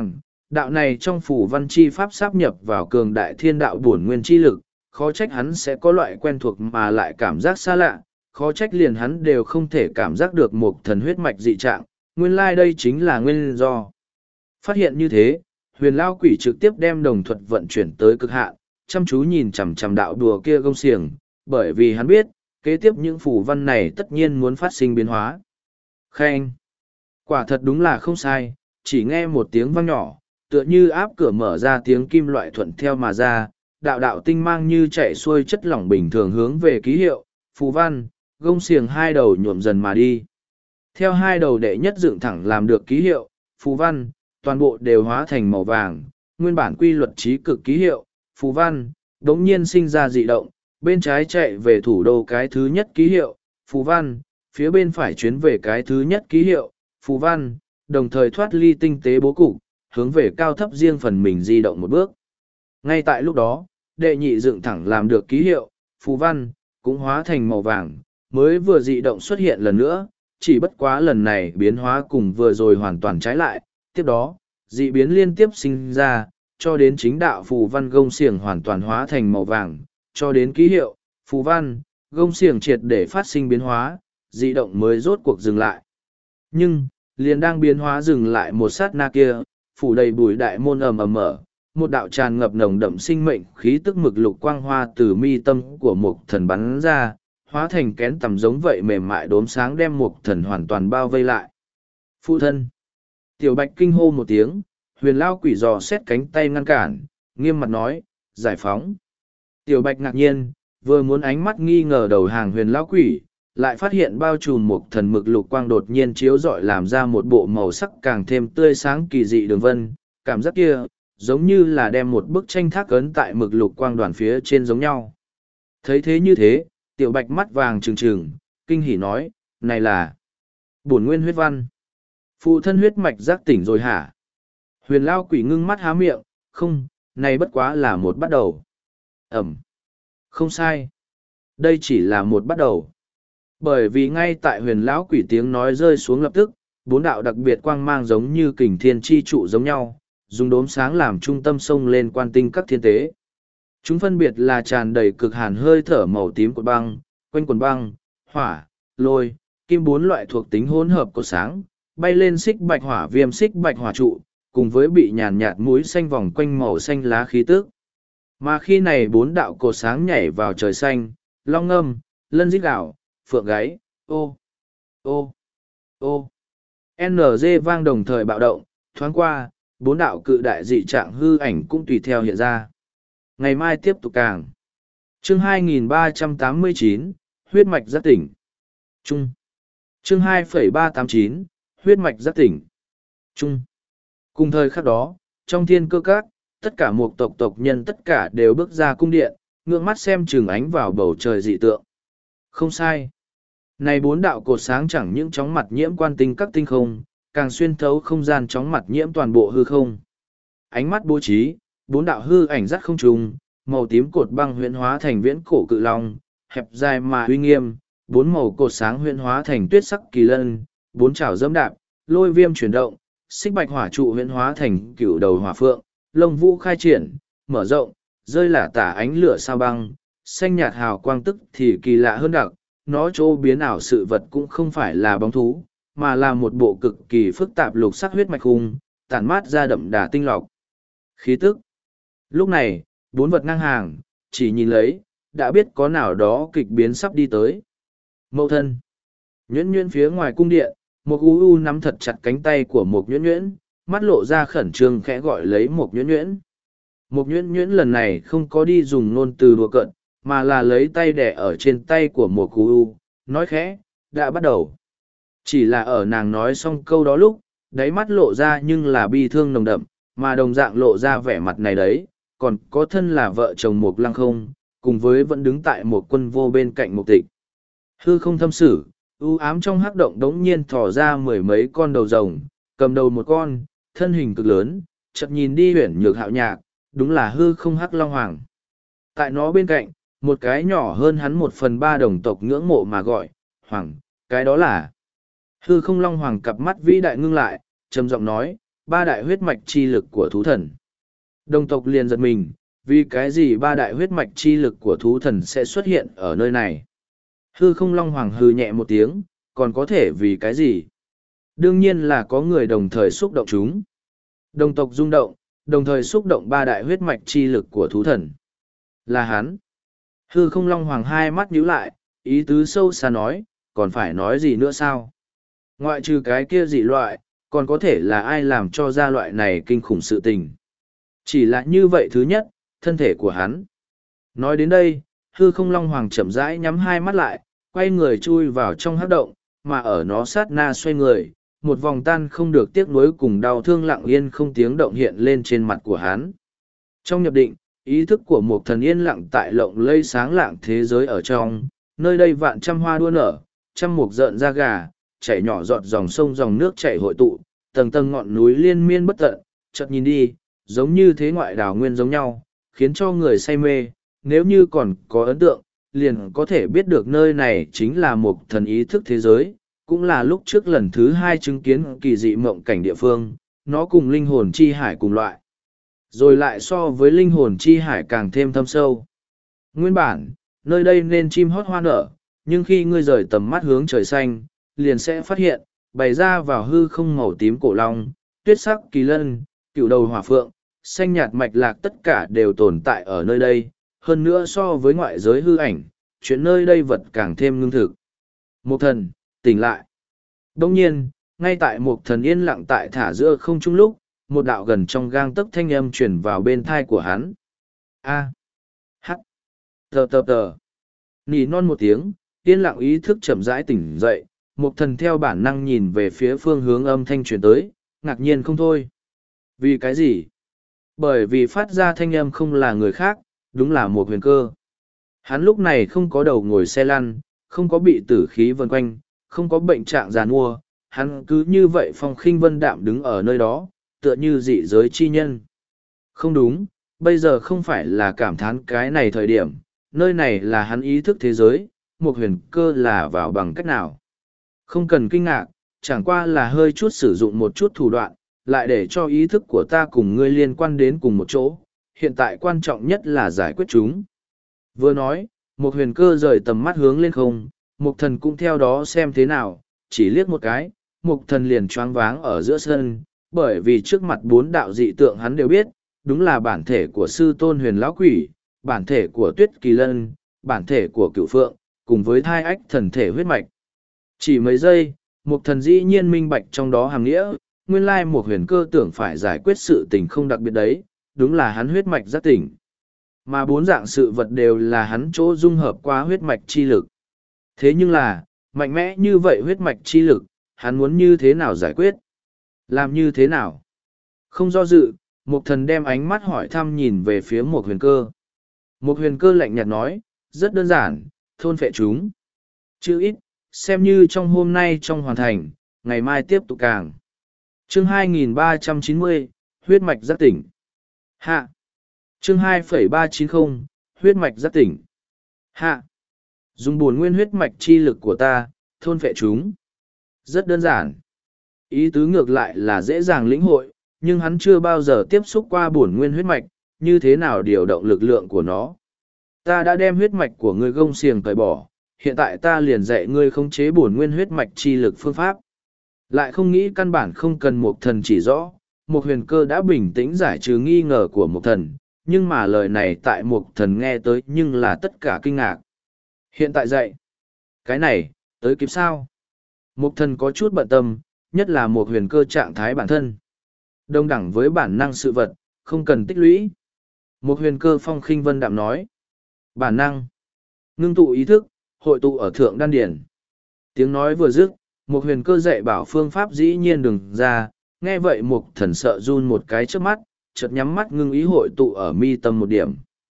Đạo này trong phủ văn chi pháp sáp nhập vào cường đại thiên đạo bổn nguyên chi lực, khó trách hắn sẽ có loại quen thuộc mà lại cảm giác xa lạ, khó trách liền hắn đều không thể cảm giác được một thần huyết mạch dị trạng, nguyên lai đây chính là nguyên do. Phát hiện như thế, huyền lao quỷ trực tiếp đem đồng thuật vận chuyển tới cực hạn, chăm chú nhìn chằm chằm đạo đùa kia gông xiềng, bởi vì hắn biết, kế tiếp những phủ văn này tất nhiên muốn phát sinh biến hóa. Khen! Quả thật đúng là không sai, chỉ nghe một tiếng vang nhỏ, tựa như áp cửa mở ra tiếng kim loại thuận theo mà ra, đạo đạo tinh mang như chạy xuôi chất lỏng bình thường hướng về ký hiệu, phù văn, gông xiềng hai đầu nhuộm dần mà đi. Theo hai đầu đệ nhất dựng thẳng làm được ký hiệu, phù văn, toàn bộ đều hóa thành màu vàng, nguyên bản quy luật trí cực ký hiệu, phù văn, đống nhiên sinh ra dị động, bên trái chạy về thủ đô cái thứ nhất ký hiệu, phù văn, phía bên phải chuyến về cái thứ nhất ký hiệu, phù văn, đồng thời thoát ly tinh tế bố cục, hướng về cao thấp riêng phần mình di động một bước. Ngay tại lúc đó, đệ nhị dựng thẳng làm được ký hiệu, phù văn, cũng hóa thành màu vàng, mới vừa dị động xuất hiện lần nữa, chỉ bất quá lần này biến hóa cùng vừa rồi hoàn toàn trái lại, tiếp đó, dị biến liên tiếp sinh ra, cho đến chính đạo phù văn gông xiềng hoàn toàn hóa thành màu vàng, cho đến ký hiệu, phù văn, gông xiềng triệt để phát sinh biến hóa, dị động mới rốt cuộc dừng lại. Nhưng, liền đang biến hóa dừng lại một sát na kia, phủ đầy bụi đại môn ầm ầm mở, một đạo tràn ngập nồng đậm sinh mệnh khí tức mực lục quang hoa từ mi tâm của một thần bắn ra, hóa thành kén tầm giống vậy mềm mại đốm sáng đem một thần hoàn toàn bao vây lại. Phụ thân! Tiểu bạch kinh hô một tiếng, huyền lao quỷ dò xét cánh tay ngăn cản, nghiêm mặt nói, giải phóng. Tiểu bạch ngạc nhiên, vừa muốn ánh mắt nghi ngờ đầu hàng huyền lao quỷ, lại phát hiện bao trùm một thần mực lục quang đột nhiên chiếu rọi làm ra một bộ màu sắc càng thêm tươi sáng kỳ dị đường vân, cảm giác kia, giống như là đem một bức tranh thác ấn tại mực lục quang đoàn phía trên giống nhau. Thấy thế như thế, tiểu bạch mắt vàng trừng trừng, kinh hỉ nói, này là bổn nguyên huyết văn. Phụ thân huyết mạch giác tỉnh rồi hả? Huyền lao quỷ ngưng mắt há miệng, không, này bất quá là một bắt đầu. Ẩm. Không sai. Đây chỉ là một bắt đầu. Bởi vì ngay tại huyền lão quỷ tiếng nói rơi xuống lập tức, bốn đạo đặc biệt quang mang giống như kình thiên chi trụ giống nhau, dùng đốm sáng làm trung tâm sông lên quan tinh các thiên tế. Chúng phân biệt là tràn đầy cực hàn hơi thở màu tím của băng, quanh quần băng, hỏa, lôi, kim bốn loại thuộc tính hỗn hợp của sáng, bay lên xích bạch hỏa viêm xích bạch hỏa trụ, cùng với bị nhàn nhạt mũi xanh vòng quanh màu xanh lá khí tước. Mà khi này bốn đạo cột sáng nhảy vào trời xanh, long ngâm, lân rít gạo, phượng gáy, ô, ô, ô. en giê vang đồng thời bạo động, thoáng qua, bốn đạo cự đại dị trạng hư ảnh cũng tùy theo hiện ra. Ngày mai tiếp tục càng. Chương hai nghìn ba trăm tám mươi chín, huyết mạch giác tỉnh. Trung. Chương hai phẩy ba tám chín, huyết mạch giác tỉnh. Trung. Cùng thời khắc đó, trong thiên cơ các, tất cả một tộc tộc nhân tất cả đều bước ra cung điện, ngưỡng mắt xem trường ánh vào bầu trời dị tượng. Không sai. Này bốn đạo cột sáng chẳng những chóng mặt nhiễm quan tinh các tinh không, càng xuyên thấu không gian chóng mặt nhiễm toàn bộ hư không. Ánh mắt bố trí, bốn đạo hư ảnh dắt không trùng, màu tím cột băng huyễn hóa thành viễn cổ cự long, hẹp dài mà uy nghiêm, bốn màu cột sáng huyễn hóa thành tuyết sắc kỳ lân, bốn chảo dẫm đạp, lôi viêm chuyển động, xích bạch hỏa trụ huyễn hóa thành cửu đầu hỏa phượng, lông vũ khai triển, mở rộng, rơi lả tả ánh lửa sao băng, xanh nhạt hào quang tức thì kỳ lạ hơn đặc, nó chỗ biến ảo sự vật cũng không phải là bóng thú, mà là một bộ cực kỳ phức tạp lục sắc huyết mạch hung, tản mát ra đậm đà tinh lọc. Khí tức. Lúc này, bốn vật ngang hàng, chỉ nhìn lấy, đã biết có nào đó kịch biến sắp đi tới. Mậu thân. Nhuyễn nhuyễn phía ngoài cung điện, một u u nắm thật chặt cánh tay của một nhuyễn nhuyễn, mắt lộ ra khẩn trương khẽ gọi lấy một nhuyễn nhuyễn. Một nhuyễn nhuyễn lần này không có đi dùng ngôn từ đùa cợt, mà là lấy tay đẻ ở trên tay của một u u, nói khẽ, đã bắt đầu. Chỉ là ở nàng nói xong câu đó lúc, đáy mắt lộ ra nhưng là bi thương nồng đậm, mà đồng dạng lộ ra vẻ mặt này đấy, còn có thân là vợ chồng một lăng không, cùng với vẫn đứng tại một quân vô bên cạnh một tịch. Hư không thâm sử, u ám trong hắc động đống nhiên thò ra mười mấy con đầu rồng, cầm đầu một con, thân hình cực lớn, chợt nhìn đi huyển nhược hạo nhạc, đúng là hư không hắc long hoàng. Tại nó bên cạnh, một cái nhỏ hơn hắn một phần ba đồng tộc ngưỡng mộ mà gọi, hoàng, cái đó là... Hư không long hoàng cặp mắt vĩ đại ngưng lại, trầm giọng nói, ba đại huyết mạch chi lực của thú thần. Đồng tộc liền giật mình, vì cái gì ba đại huyết mạch chi lực của thú thần sẽ xuất hiện ở nơi này. Hư không long hoàng hư nhẹ một tiếng, còn có thể vì cái gì? Đương nhiên là có người đồng thời xúc động chúng. Đồng tộc rung động, đồng thời xúc động ba đại huyết mạch chi lực của thú thần. Là hắn. Hư không long hoàng hai mắt nhíu lại, ý tứ sâu xa nói, còn phải nói gì nữa sao? Ngoại trừ cái kia dị loại, còn có thể là ai làm cho ra loại này kinh khủng sự tình. Chỉ là như vậy thứ nhất, thân thể của hắn. Nói đến đây, hư không long hoàng chậm rãi nhắm hai mắt lại, quay người chui vào trong hắc động, mà ở nó sát na xoay người, một vòng tan không được tiếc nuối cùng đau thương lặng yên không tiếng động hiện lên trên mặt của hắn. Trong nhập định, ý thức của một thần yên lặng tại lộng lây sáng lạng thế giới ở trong, nơi đây vạn trăm hoa đua nở, trăm mục rợn ra gà, chảy nhỏ giọt dòng sông dòng nước chảy hội tụ, tầng tầng ngọn núi liên miên bất tận, chợt nhìn đi, giống như thế ngoại đảo nguyên giống nhau, khiến cho người say mê, nếu như còn có ấn tượng, liền có thể biết được nơi này chính là một thần ý thức thế giới, cũng là lúc trước lần thứ hai chứng kiến kỳ dị mộng cảnh địa phương, nó cùng linh hồn chi hải cùng loại. Rồi lại so với linh hồn chi hải càng thêm thâm sâu. Nguyên bản, nơi đây nên chim hót hoa nở, nhưng khi ngươi rời tầm mắt hướng trời xanh, liền sẽ phát hiện, bày ra vào hư không màu tím cổ long, tuyết sắc kỳ lân, cựu đầu hỏa phượng, xanh nhạt mạch lạc tất cả đều tồn tại ở nơi đây, hơn nữa so với ngoại giới hư ảnh, chuyện nơi đây vật càng thêm ngưng thực. Một thần, tỉnh lại. Đông nhiên, ngay tại một thần yên lặng tại thả giữa không trung lúc, một đạo gần trong gang tấc thanh âm truyền vào bên thai của hắn. A. H. Tờ tờ tờ. Nỉ non một tiếng, yên lặng ý thức chậm rãi tỉnh dậy, một thần theo bản năng nhìn về phía phương hướng âm thanh truyền tới, ngạc nhiên không thôi. Vì cái gì? Bởi vì phát ra thanh âm không là người khác, đúng là một huyền cơ. Hắn lúc này không có đầu ngồi xe lăn, không có bị tử khí vần quanh, không có bệnh trạng giàn mua, hắn cứ như vậy phong khinh vân đạm đứng ở nơi đó, tựa như dị giới chi nhân. Không đúng, bây giờ không phải là cảm thán cái này thời điểm, nơi này là hắn ý thức thế giới, một huyền cơ là vào bằng cách nào. Không cần kinh ngạc, chẳng qua là hơi chút sử dụng một chút thủ đoạn, lại để cho ý thức của ta cùng ngươi liên quan đến cùng một chỗ, hiện tại quan trọng nhất là giải quyết chúng. Vừa nói, một huyền cơ rời tầm mắt hướng lên không, một thần cũng theo đó xem thế nào, chỉ liếc một cái, một thần liền choáng váng ở giữa sân, bởi vì trước mặt bốn đạo dị tượng hắn đều biết, đúng là bản thể của sư tôn huyền lão quỷ, bản thể của tuyết kỳ lân, bản thể của cựu phượng, cùng với thai ách thần thể huyết mạch. Chỉ mấy giây, một thần dĩ nhiên minh bạch trong đó hàm nghĩa, nguyên lai một huyền cơ tưởng phải giải quyết sự tình không đặc biệt đấy, đúng là hắn huyết mạch giác tỉnh. Mà bốn dạng sự vật đều là hắn chỗ dung hợp qua huyết mạch chi lực. Thế nhưng là, mạnh mẽ như vậy huyết mạch chi lực, hắn muốn như thế nào giải quyết? Làm như thế nào? Không do dự, một thần đem ánh mắt hỏi thăm nhìn về phía một huyền cơ. Một huyền cơ lạnh nhạt nói, rất đơn giản, thôn phệ chúng. Chứ ít, xem như trong hôm nay trong hoàn thành, ngày mai tiếp tục càng. Chương hai nghìn ba trăm chín mươi, huyết mạch giác tỉnh. Hạ. Chương hai phẩy ba chín không, huyết mạch giác tỉnh. Hạ. Dùng bổn nguyên huyết mạch chi lực của ta, thôn phệ chúng. Rất đơn giản. Ý tứ ngược lại là dễ dàng lĩnh hội, nhưng hắn chưa bao giờ tiếp xúc qua bổn nguyên huyết mạch, như thế nào điều động lực lượng của nó. Ta đã đem huyết mạch của ngươi gông xiềng cởi bỏ, hiện tại ta liền dạy ngươi khống chế bổn nguyên huyết mạch chi lực phương pháp. Lại không nghĩ căn bản không cần một thần chỉ rõ, một huyền cơ đã bình tĩnh giải trừ nghi ngờ của một thần, nhưng mà lời này tại một thần nghe tới nhưng là tất cả kinh ngạc. Hiện tại dạy. Cái này, tới kịp sao? Một thần có chút bận tâm, nhất là một huyền cơ trạng thái bản thân. Đồng đẳng với bản năng sự vật, không cần tích lũy. Một huyền cơ phong khinh vân đạm nói. Bản năng. Ngưng tụ ý thức, hội tụ ở thượng đan điển. Tiếng nói vừa dứt, một huyền cơ dạy bảo phương pháp dĩ nhiên đừng ra, nghe vậy một thần sợ run một cái trước mắt, chợt nhắm mắt ngưng ý hội tụ ở mi tâm một điểm.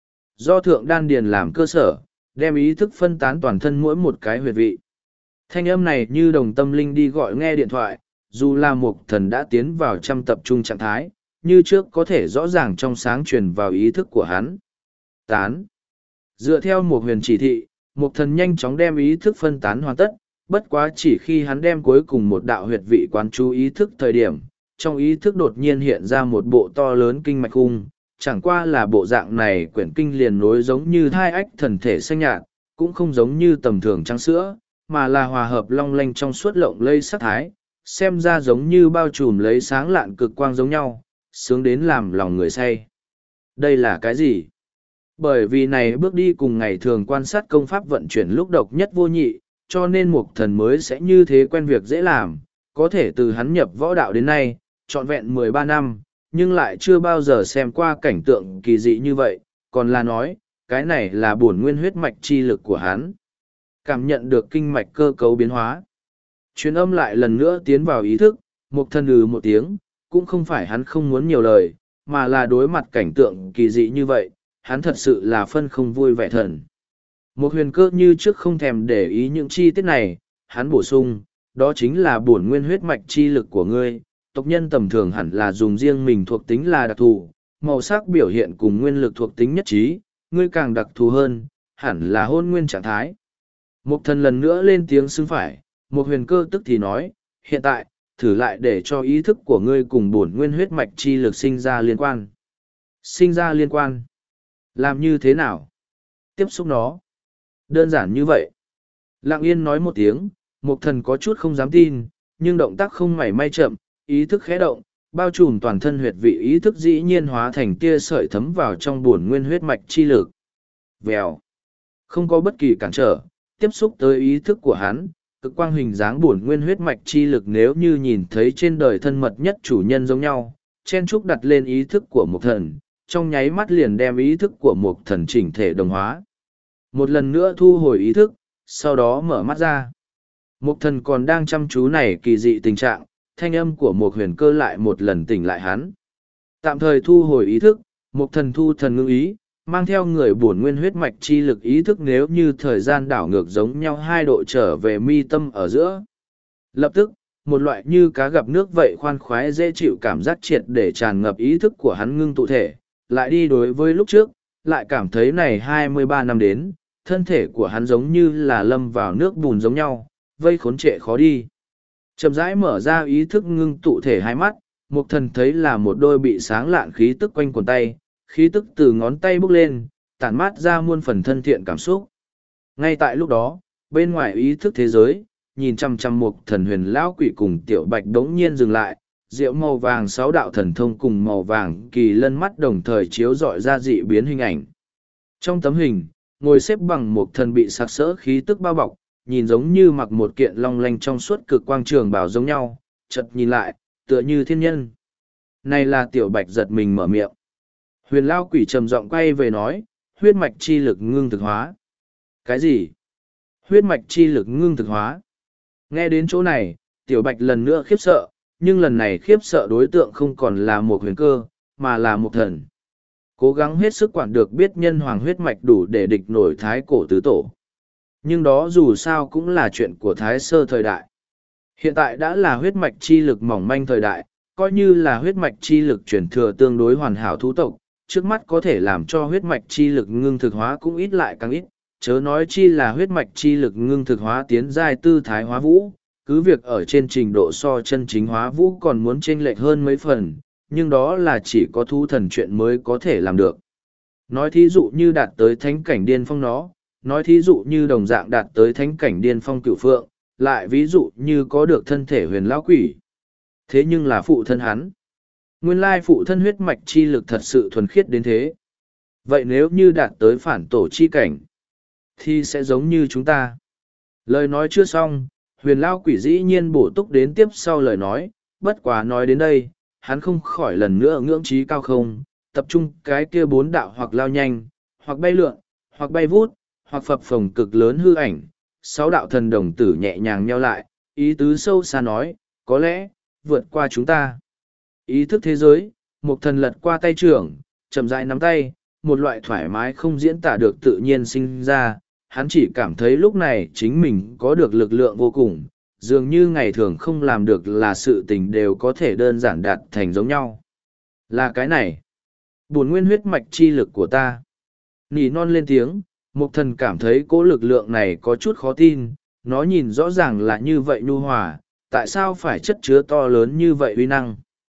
Do thượng đan điền làm cơ sở, đem ý thức phân tán toàn thân mỗi một cái huyệt vị. Thanh âm này như đồng tâm linh đi gọi nghe điện thoại, dù là một thần đã tiến vào trăm tập trung trạng thái, như trước có thể rõ ràng trong sáng truyền vào ý thức của hắn. Tán. Dựa theo một huyền chỉ thị, một thần nhanh chóng đem ý thức phân tán hoàn tất, bất quá chỉ khi hắn đem cuối cùng một đạo huyệt vị quán chú ý thức thời điểm, trong ý thức đột nhiên hiện ra một bộ to lớn kinh mạch khung, chẳng qua là bộ dạng này quyển kinh liền nối giống như hai ách thần thể xanh nhạt, cũng không giống như tầm thường trắng sữa, mà là hòa hợp long lanh trong suốt lộng lây sắc thái, xem ra giống như bao trùm lấy sáng lạn cực quang giống nhau, sướng đến làm lòng người say. Đây là cái gì? Bởi vì này bước đi cùng ngày thường quan sát công pháp vận chuyển lúc độc nhất vô nhị, cho nên mục thần mới sẽ như thế quen việc dễ làm, có thể từ hắn nhập võ đạo đến nay, trọn vẹn mười ba năm, nhưng lại chưa bao giờ xem qua cảnh tượng kỳ dị như vậy, còn là nói, cái này là bổn nguyên huyết mạch chi lực của hắn. Cảm nhận được kinh mạch cơ cấu biến hóa. Truyền âm lại lần nữa tiến vào ý thức, mục thần ừ một tiếng, cũng không phải hắn không muốn nhiều lời, mà là đối mặt cảnh tượng kỳ dị như vậy, hắn thật sự là phân không vui vẻ thần. Một huyền cơ như trước không thèm để ý những chi tiết này, hắn bổ sung, đó chính là bổn nguyên huyết mạch chi lực của ngươi, tộc nhân tầm thường hẳn là dùng riêng mình thuộc tính là đặc thù, màu sắc biểu hiện cùng nguyên lực thuộc tính nhất trí, ngươi càng đặc thù hơn, hẳn là hôn nguyên trạng thái. Một thần lần nữa lên tiếng xưng phải, một huyền cơ tức thì nói, hiện tại, thử lại để cho ý thức của ngươi cùng bổn nguyên huyết mạch chi lực sinh ra liên quan. Sinh ra liên quan. Làm như thế nào? Tiếp xúc nó. Đơn giản như vậy. Lặng yên nói một tiếng, một thần có chút không dám tin, nhưng động tác không mảy may chậm, ý thức khẽ động, bao trùm toàn thân huyệt vị ý thức dĩ nhiên hóa thành tia sợi thấm vào trong bổn nguyên huyết mạch chi lực. Vèo. Không có bất kỳ cản trở, tiếp xúc tới ý thức của hắn, cực quang hình dáng bổn nguyên huyết mạch chi lực nếu như nhìn thấy trên đời thân mật nhất chủ nhân giống nhau, chen trúc đặt lên ý thức của một thần, trong nháy mắt liền đem ý thức của một thần chỉnh thể đồng hóa. Một lần nữa thu hồi ý thức, sau đó mở mắt ra. Một thần còn đang chăm chú này kỳ dị tình trạng, thanh âm của một huyền cơ lại một lần tỉnh lại hắn. Tạm thời thu hồi ý thức, một thần thu thần ngưng ý, mang theo người bổn nguyên huyết mạch chi lực ý thức nếu như thời gian đảo ngược giống nhau hai độ trở về mi tâm ở giữa. Lập tức, một loại như cá gặp nước vậy khoan khoái dễ chịu cảm giác triệt để tràn ngập ý thức của hắn ngưng tụ thể, lại đi đối với lúc trước, lại cảm thấy này hai mươi ba năm đến, thân thể của hắn giống như là lâm vào nước bùn giống nhau, vây khốn trệ khó đi. Chậm rãi mở ra ý thức ngưng tụ thể hai mắt, Mục thần thấy là một đôi bị sáng lạn khí tức quanh quần tay, khí tức từ ngón tay bốc lên, tản mát ra muôn phần thân thiện cảm xúc. Ngay tại lúc đó, bên ngoài ý thức thế giới, nhìn chăm chăm Mục thần huyền lão quỷ cùng tiểu bạch đống nhiên dừng lại, diệu màu vàng sáu đạo thần thông cùng màu vàng kỳ lân mắt đồng thời chiếu rọi ra dị biến hình ảnh. Trong tấm hình, ngồi xếp bằng Mục thần bị sặc sỡ khí tức bao bọc, nhìn giống như mặc một kiện long lanh trong suốt cực quang trường bảo giống nhau, chợt nhìn lại, tựa như thiên nhân. Này là tiểu bạch giật mình mở miệng. Huyền lao quỷ trầm giọng quay về nói, huyết mạch chi lực ngưng thực hóa. Cái gì? Huyết mạch chi lực ngưng thực hóa. Nghe đến chỗ này, tiểu bạch lần nữa khiếp sợ, nhưng lần này khiếp sợ đối tượng không còn là một huyền cơ, mà là một thần. Cố gắng hết sức quản được biết nhân hoàng huyết mạch đủ để địch nổi thái cổ tứ tổ. Nhưng đó dù sao cũng là chuyện của thái sơ thời đại. Hiện tại đã là huyết mạch chi lực mỏng manh thời đại, coi như là huyết mạch chi lực chuyển thừa tương đối hoàn hảo thú tộc, trước mắt có thể làm cho huyết mạch chi lực ngưng thực hóa cũng ít lại càng ít, chớ nói chi là huyết mạch chi lực ngưng thực hóa tiến giai tư thái hóa vũ, cứ việc ở trên trình độ so chân chính hóa vũ còn muốn chênh lệch hơn mấy phần, nhưng đó là chỉ có thú thần chuyện mới có thể làm được. Nói thí dụ như đạt tới thánh cảnh điên phong nó, nói thí dụ như đồng dạng đạt tới thánh cảnh điên phong cửu phượng, lại ví dụ như có được thân thể huyền lão quỷ. Thế nhưng là phụ thân hắn. Nguyên lai phụ thân huyết mạch chi lực thật sự thuần khiết đến thế. Vậy nếu như đạt tới phản tổ chi cảnh, thì sẽ giống như chúng ta. Lời nói chưa xong, huyền lão quỷ dĩ nhiên bổ túc đến tiếp sau lời nói, bất quá nói đến đây, hắn không khỏi lần nữa ngưỡng trí cao không, tập trung cái kia bốn đạo hoặc lao nhanh, hoặc bay lượn, hoặc bay vút, hoặc phập phồng cực lớn hư ảnh. Sáu đạo thần đồng tử nhẹ nhàng nheo lại, ý tứ sâu xa nói, có lẽ, vượt qua chúng ta. Ý thức thế giới, một thần lật qua tay trưởng, chậm rãi nắm tay, một loại thoải mái không diễn tả được tự nhiên sinh ra, hắn chỉ cảm thấy lúc này chính mình có được lực lượng vô cùng, dường như ngày thường không làm được là sự tình đều có thể đơn giản đạt thành giống nhau. Là cái này, bổn nguyên huyết mạch chi lực của ta. Nỉ non lên tiếng, một thần cảm thấy cỗ lực lượng này có chút khó tin, nó nhìn rõ ràng là như vậy nhu hòa, tại sao phải chất chứa to lớn như vậy uy năng.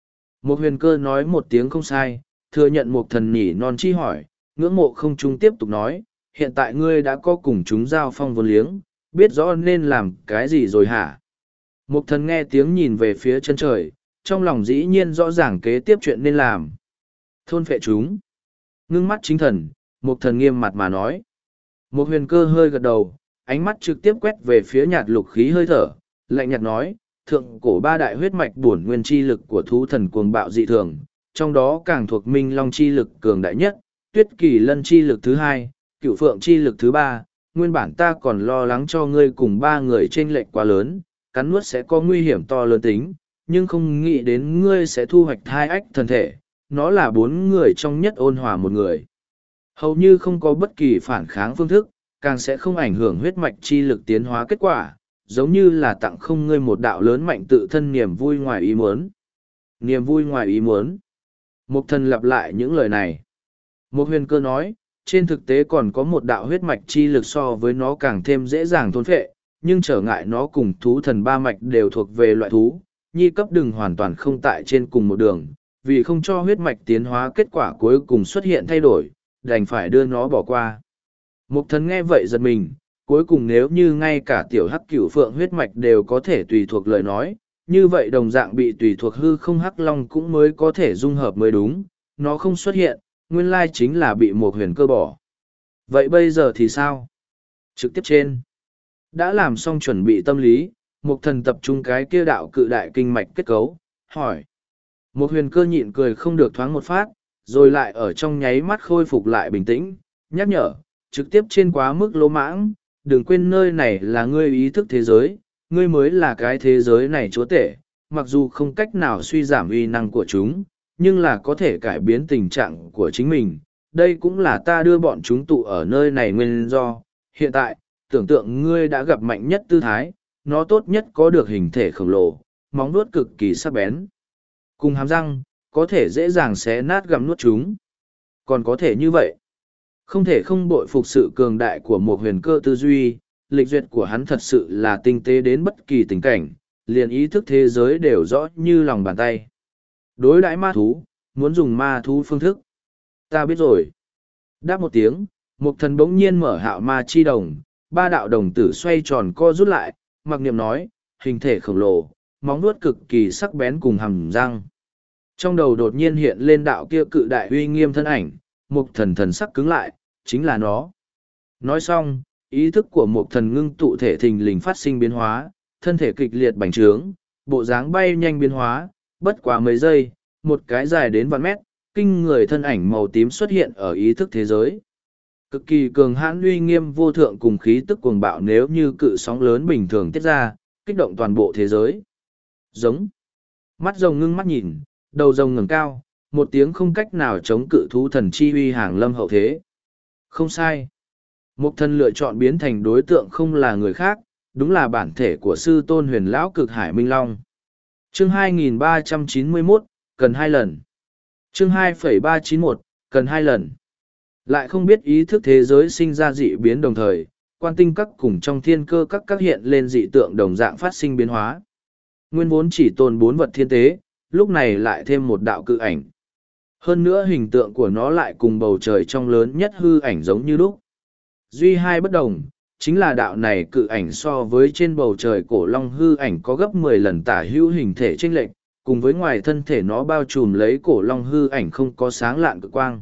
Một huyền cơ nói một tiếng không sai, thừa nhận một thần nỉ non chi hỏi, ngưỡng mộ không trung tiếp tục nói, hiện tại ngươi đã có cùng chúng giao phong vốn liếng, biết rõ nên làm cái gì rồi hả? Một thần nghe tiếng nhìn về phía chân trời, trong lòng dĩ nhiên rõ ràng kế tiếp chuyện nên làm. Thôn phệ chúng. Ngưng mắt chính thần, một thần nghiêm mặt mà nói. Một huyền cơ hơi gật đầu, ánh mắt trực tiếp quét về phía nhạt lục khí hơi thở, lạnh nhạt nói, thượng cổ ba đại huyết mạch bổn nguyên chi lực của thú thần cuồng bạo dị thường, trong đó càng thuộc minh long chi lực cường đại nhất, tuyết kỳ lân chi lực thứ hai, cựu phượng chi lực thứ ba. Nguyên bản ta còn lo lắng cho ngươi cùng ba người chênh lệch quá lớn, cắn nuốt sẽ có nguy hiểm to lớn tính, nhưng không nghĩ đến ngươi sẽ thu hoạch hai ách thần thể, nó là bốn người trong nhất ôn hòa một người. Hầu như không có bất kỳ phản kháng phương thức, càng sẽ không ảnh hưởng huyết mạch chi lực tiến hóa kết quả, giống như là tặng không ngươi một đạo lớn mạnh tự thân niềm vui ngoài ý muốn. Niềm vui ngoài ý muốn. Mục thần lặp lại những lời này. Một huyền cơ nói, trên thực tế còn có một đạo huyết mạch chi lực so với nó càng thêm dễ dàng thôn phệ, nhưng trở ngại nó cùng thú thần ba mạch đều thuộc về loại thú, nhi cấp đừng hoàn toàn không tại trên cùng một đường, vì không cho huyết mạch tiến hóa kết quả cuối cùng xuất hiện thay đổi, đành phải đưa nó bỏ qua. Mục thần nghe vậy giật mình, cuối cùng nếu như ngay cả tiểu hắc cửu phượng huyết mạch đều có thể tùy thuộc lời nói, như vậy đồng dạng bị tùy thuộc hư không hắc long cũng mới có thể dung hợp mới đúng, nó không xuất hiện, nguyên lai chính là bị một huyền cơ bỏ. Vậy bây giờ thì sao? Trực tiếp trên. Đã làm xong chuẩn bị tâm lý, một thần tập trung cái kia đạo cự đại kinh mạch kết cấu, hỏi. Một huyền cơ nhịn cười không được thoáng một phát, rồi lại ở trong nháy mắt khôi phục lại bình tĩnh, nhắc nhở, trực tiếp trên quá mức lỗ mãng, đừng quên nơi này là ngươi ý thức thế giới, ngươi mới là cái thế giới này chúa tể, mặc dù không cách nào suy giảm uy năng của chúng, nhưng là có thể cải biến tình trạng của chính mình. Đây cũng là ta đưa bọn chúng tụ ở nơi này nguyên do. Hiện tại, tưởng tượng ngươi đã gặp mạnh nhất tư thái, nó tốt nhất có được hình thể khổng lồ, móng vuốt cực kỳ sắc bén. Cùng hàm răng, có thể dễ dàng xé nát gặm nuốt chúng. Còn có thể như vậy. Không thể không bội phục sự cường đại của một huyền cơ tư duy, lịch duyệt của hắn thật sự là tinh tế đến bất kỳ tình cảnh, liền ý thức thế giới đều rõ như lòng bàn tay. Đối đãi ma thú, muốn dùng ma thú phương thức. Ta biết rồi. Đáp một tiếng, một thần bỗng nhiên mở hạo ma chi đồng, ba đạo đồng tử xoay tròn co rút lại, mặc niệm nói, hình thể khổng lồ, móng vuốt cực kỳ sắc bén cùng hàm răng. Trong đầu đột nhiên hiện lên đạo kia cự đại uy nghiêm thân ảnh, một thần thần sắc cứng lại, chính là nó. Nói xong, ý thức của một thần ngưng tụ thể thình lình phát sinh biến hóa, thân thể kịch liệt bành trướng, bộ dáng bay nhanh biến hóa, bất quá mấy giây, một cái dài đến vạn mét, kinh người thân ảnh màu tím xuất hiện ở ý thức thế giới. Cực kỳ cường hãn uy nghiêm vô thượng cùng khí tức cuồng bạo nếu như cự sóng lớn bình thường tiết ra, kích động toàn bộ thế giới. Giống. Mắt rồng ngưng mắt nhìn, đầu rồng ngẩng cao, một tiếng không cách nào chống cự thú thần chi uy hàng lâm hậu thế. Không sai. Mục thần lựa chọn biến thành đối tượng không là người khác, đúng là bản thể của sư tôn huyền lão cực hải minh long. Chương hai nghìn ba trăm chín mươi mốt, cần hai lần. Chương hai phẩy ba chín mốt, cần hai lần. Lại không biết ý thức thế giới sinh ra dị biến đồng thời, quan tinh các cùng trong thiên cơ các các hiện lên dị tượng đồng dạng phát sinh biến hóa. Nguyên vốn chỉ tồn bốn vật thiên tế, lúc này lại thêm một đạo cự ảnh. Hơn nữa hình tượng của nó lại cùng bầu trời trong lớn nhất hư ảnh giống như lúc. Duy hai bất đồng, chính là đạo này cự ảnh so với trên bầu trời cổ long hư ảnh có gấp mười lần tả hữu hình thể chênh lệch, cùng với ngoài thân thể nó bao trùm lấy cổ long hư ảnh không có sáng lạn cực quang.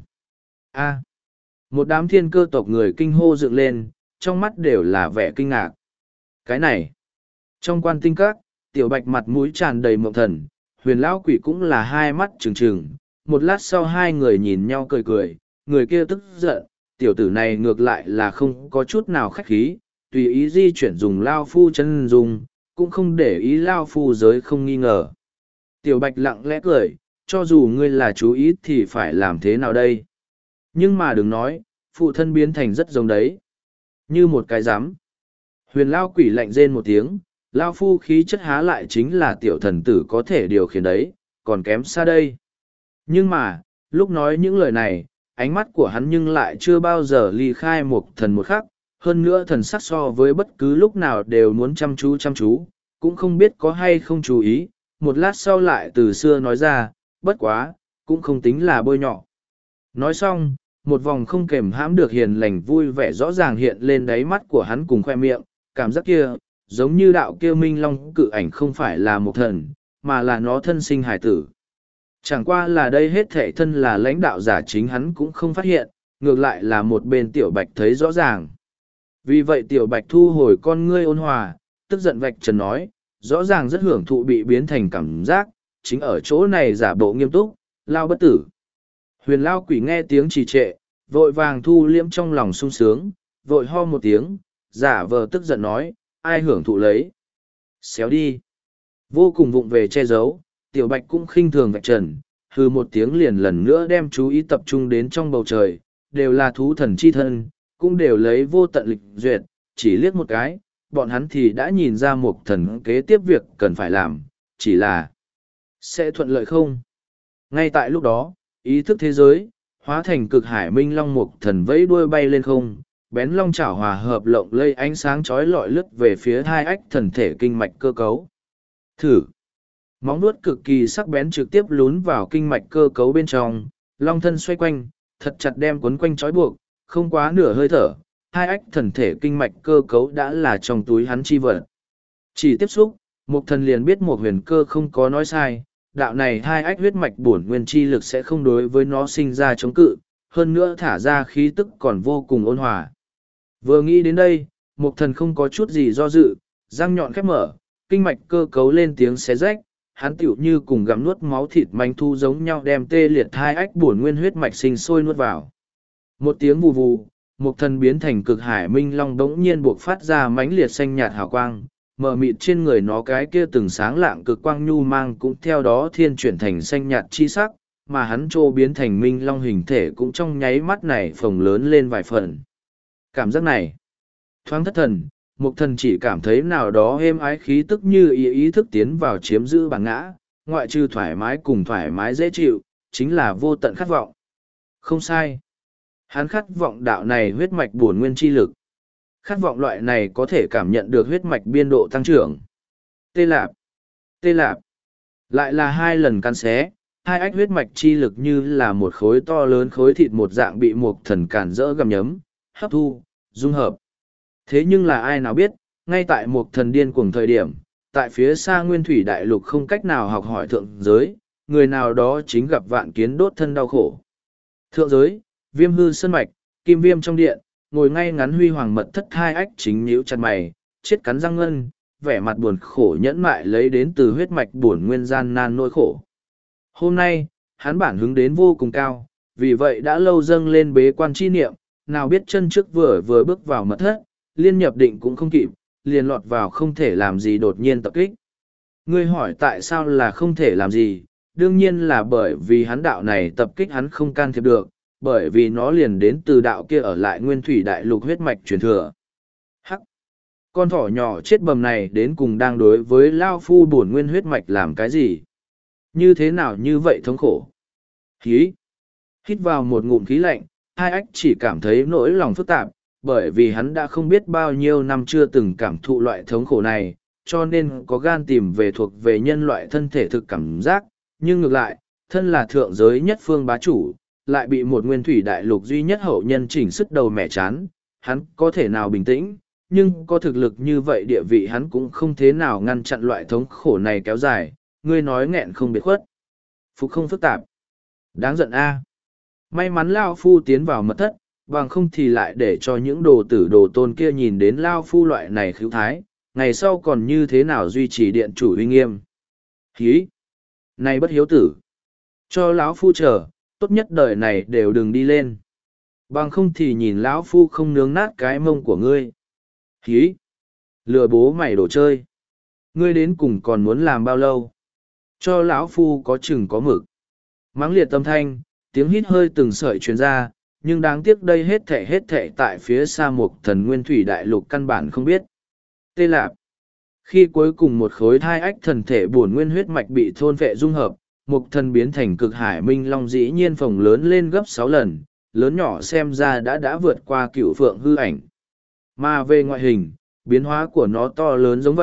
A. Một đám thiên cơ tộc người kinh hô dựng lên, trong mắt đều là vẻ kinh ngạc. Cái này. Trong quan tinh các, tiểu bạch mặt mũi tràn đầy mộng thần, huyền lão quỷ cũng là hai mắt trừng trừng. Một lát sau hai người nhìn nhau cười cười, người kia tức giận, tiểu tử này ngược lại là không có chút nào khách khí, tùy ý di chuyển dùng lao phu chân dùng, cũng không để ý lao phu giới không nghi ngờ. Tiểu bạch lặng lẽ cười, cho dù ngươi là chú ý thì phải làm thế nào đây? Nhưng mà đừng nói, phụ thân biến thành rất giống đấy. Như một cái rắm. Huyền lao quỷ lạnh rên một tiếng, lao phu khí chất há lại chính là tiểu thần tử có thể điều khiển đấy, còn kém xa đây. Nhưng mà, lúc nói những lời này, ánh mắt của hắn nhưng lại chưa bao giờ ly khai một thần một khắc, hơn nữa thần sắc so với bất cứ lúc nào đều muốn chăm chú chăm chú, cũng không biết có hay không chú ý, một lát sau lại từ xưa nói ra, bất quá, cũng không tính là bôi nhọ. Nói xong, một vòng không kềm hãm được hiền lành vui vẻ rõ ràng hiện lên đáy mắt của hắn cùng khoe miệng, cảm giác kia, giống như đạo kia minh long cự ảnh không phải là một thần, mà là nó thân sinh hải tử. Chẳng qua là đây hết thệ thân là lãnh đạo giả chính hắn cũng không phát hiện, ngược lại là một bên tiểu bạch thấy rõ ràng. Vì vậy tiểu bạch thu hồi con ngươi ôn hòa, tức giận vạch trần nói, rõ ràng rất hưởng thụ bị biến thành cảm giác, chính ở chỗ này giả bộ nghiêm túc, lao bất tử. Huyền lao quỷ nghe tiếng trì trệ, vội vàng thu liễm trong lòng sung sướng, vội ho một tiếng, giả vờ tức giận nói, ai hưởng thụ lấy. Xéo đi. Vô cùng vụng về che giấu, tiểu bạch cũng khinh thường vạch trần, hư một tiếng liền lần nữa đem chú ý tập trung đến trong bầu trời, đều là thú thần chi thân, cũng đều lấy vô tận lịch duyệt, chỉ liếc một cái, bọn hắn thì đã nhìn ra một thần kế tiếp việc cần phải làm, chỉ là sẽ thuận lợi không. Ngay tại lúc đó, ý thức thế giới, hóa thành cực hải minh long mục thần vẫy đuôi bay lên không, bén long chảo hòa hợp lộng lây ánh sáng chói lọi lướt về phía hai ách thần thể kinh mạch cơ cấu. Thử! Móng nuốt cực kỳ sắc bén trực tiếp lún vào kinh mạch cơ cấu bên trong, long thân xoay quanh, thật chặt đem cuốn quanh trói buộc, không quá nửa hơi thở, hai ách thần thể kinh mạch cơ cấu đã là trong túi hắn chi vật. Chỉ tiếp xúc, một thần liền biết một huyền cơ không có nói sai, đạo này hai ách huyết mạch bổn nguyên chi lực sẽ không đối với nó sinh ra chống cự, hơn nữa thả ra khí tức còn vô cùng ôn hòa. Vừa nghĩ đến đây, một thần không có chút gì do dự, răng nhọn khép mở, kinh mạch cơ cấu lên tiếng xé rách, hắn tựu như cùng gặm nuốt máu thịt manh thu giống nhau đem tê liệt hai ách bổn nguyên huyết mạch sinh sôi nuốt vào. Một tiếng vù vù, một thần biến thành cực hải minh long đống nhiên buộc phát ra mãnh liệt xanh nhạt hào quang, mờ mịt trên người nó cái kia từng sáng lạng cực quang nhu mang cũng theo đó thiên chuyển thành xanh nhạt chi sắc, mà hắn trô biến thành minh long hình thể cũng trong nháy mắt này phồng lớn lên vài phần. Cảm giác này, thoáng thất thần, một thần chỉ cảm thấy nào đó êm ái khí tức như ý ý thức tiến vào chiếm giữ bản ngã, ngoại trừ thoải mái cùng thoải mái dễ chịu, chính là vô tận khát vọng. Không sai. Hắn khát vọng đạo này huyết mạch bổn nguyên chi lực. Khát vọng loại này có thể cảm nhận được huyết mạch biên độ tăng trưởng. Tê lạp. Tê lạp. Lại là hai lần căn xé, hai ách huyết mạch chi lực như là một khối to lớn khối thịt một dạng bị một thần cản rỡ gặm nhấm, hấp thu, dung hợp. Thế nhưng là ai nào biết, ngay tại một thần điên cuồng thời điểm, tại phía xa nguyên thủy đại lục không cách nào học hỏi thượng giới, người nào đó chính gặp vạn kiến đốt thân đau khổ. Thượng giới, viêm hư sơn mạch, kim viêm trong điện, ngồi ngay ngắn huy hoàng mật thất hai ách chính nhíu chặt mày, chết cắn răng ngân, vẻ mặt buồn khổ nhẫn mại lấy đến từ huyết mạch buồn nguyên gian nan nỗi khổ. Hôm nay, hắn bản hứng đến vô cùng cao, vì vậy đã lâu dâng lên bế quan chi niệm, nào biết chân trước vừa vừa bước vào mật thất, liên nhập định cũng không kịp, liền lọt vào không thể làm gì đột nhiên tập kích. Ngươi hỏi tại sao là không thể làm gì, đương nhiên là bởi vì hắn đạo này tập kích hắn không can thiệp được, bởi vì nó liền đến từ đạo kia ở lại nguyên thủy đại lục huyết mạch truyền thừa. Hắc! Con thỏ nhỏ chết bầm này đến cùng đang đối với Lao Phu bổn nguyên huyết mạch làm cái gì? Như thế nào như vậy thống khổ? Hí! Hít vào một ngụm khí lạnh, hai ách chỉ cảm thấy nỗi lòng phức tạp, bởi vì hắn đã không biết bao nhiêu năm chưa từng cảm thụ loại thống khổ này, cho nên có gan tìm về thuộc về nhân loại thân thể thực cảm giác, nhưng ngược lại, thân là thượng giới nhất phương bá chủ, lại bị một nguyên thủy đại lục duy nhất hậu nhân chỉnh sức đầu mẹ chán, hắn có thể nào bình tĩnh, nhưng có thực lực như vậy địa vị hắn cũng không thế nào ngăn chặn loại thống khổ này kéo dài, ngươi nói nghẹn không biệt khuất. Phục không phức tạp. Đáng giận a. May mắn Lao Phu tiến vào mật thất, bằng không thì lại để cho những đồ tử đồ tôn kia nhìn đến Lao Phu loại này khứu thái, ngày sau còn như thế nào duy trì điện chủ uy nghiêm. Hí! Này bất hiếu tử! Cho lão Phu chờ, tốt nhất đời này đều đừng đi lên. Bằng không thì nhìn lão Phu không nướng nát cái mông của ngươi. Hí! Lừa bố mày đồ chơi! Ngươi đến cùng còn muốn làm bao lâu? Cho lão Phu có chừng có mực. Mắng liệt tâm thanh, tiếng hít hơi từng sợi truyền ra, nhưng đáng tiếc đây hết thệ hết thệ tại phía xa một thần nguyên thủy đại lục căn bản không biết. Tê lạp. Khi cuối cùng một khối thai ách thần thể bổn nguyên huyết mạch bị thôn vệ dung hợp, một thần biến thành cực hải minh long dĩ nhiên phồng lớn lên gấp sáu lần, lớn nhỏ xem ra đã đã vượt qua cựu phượng hư ảnh. Mà về ngoại hình, biến hóa của nó to lớn giống vậy,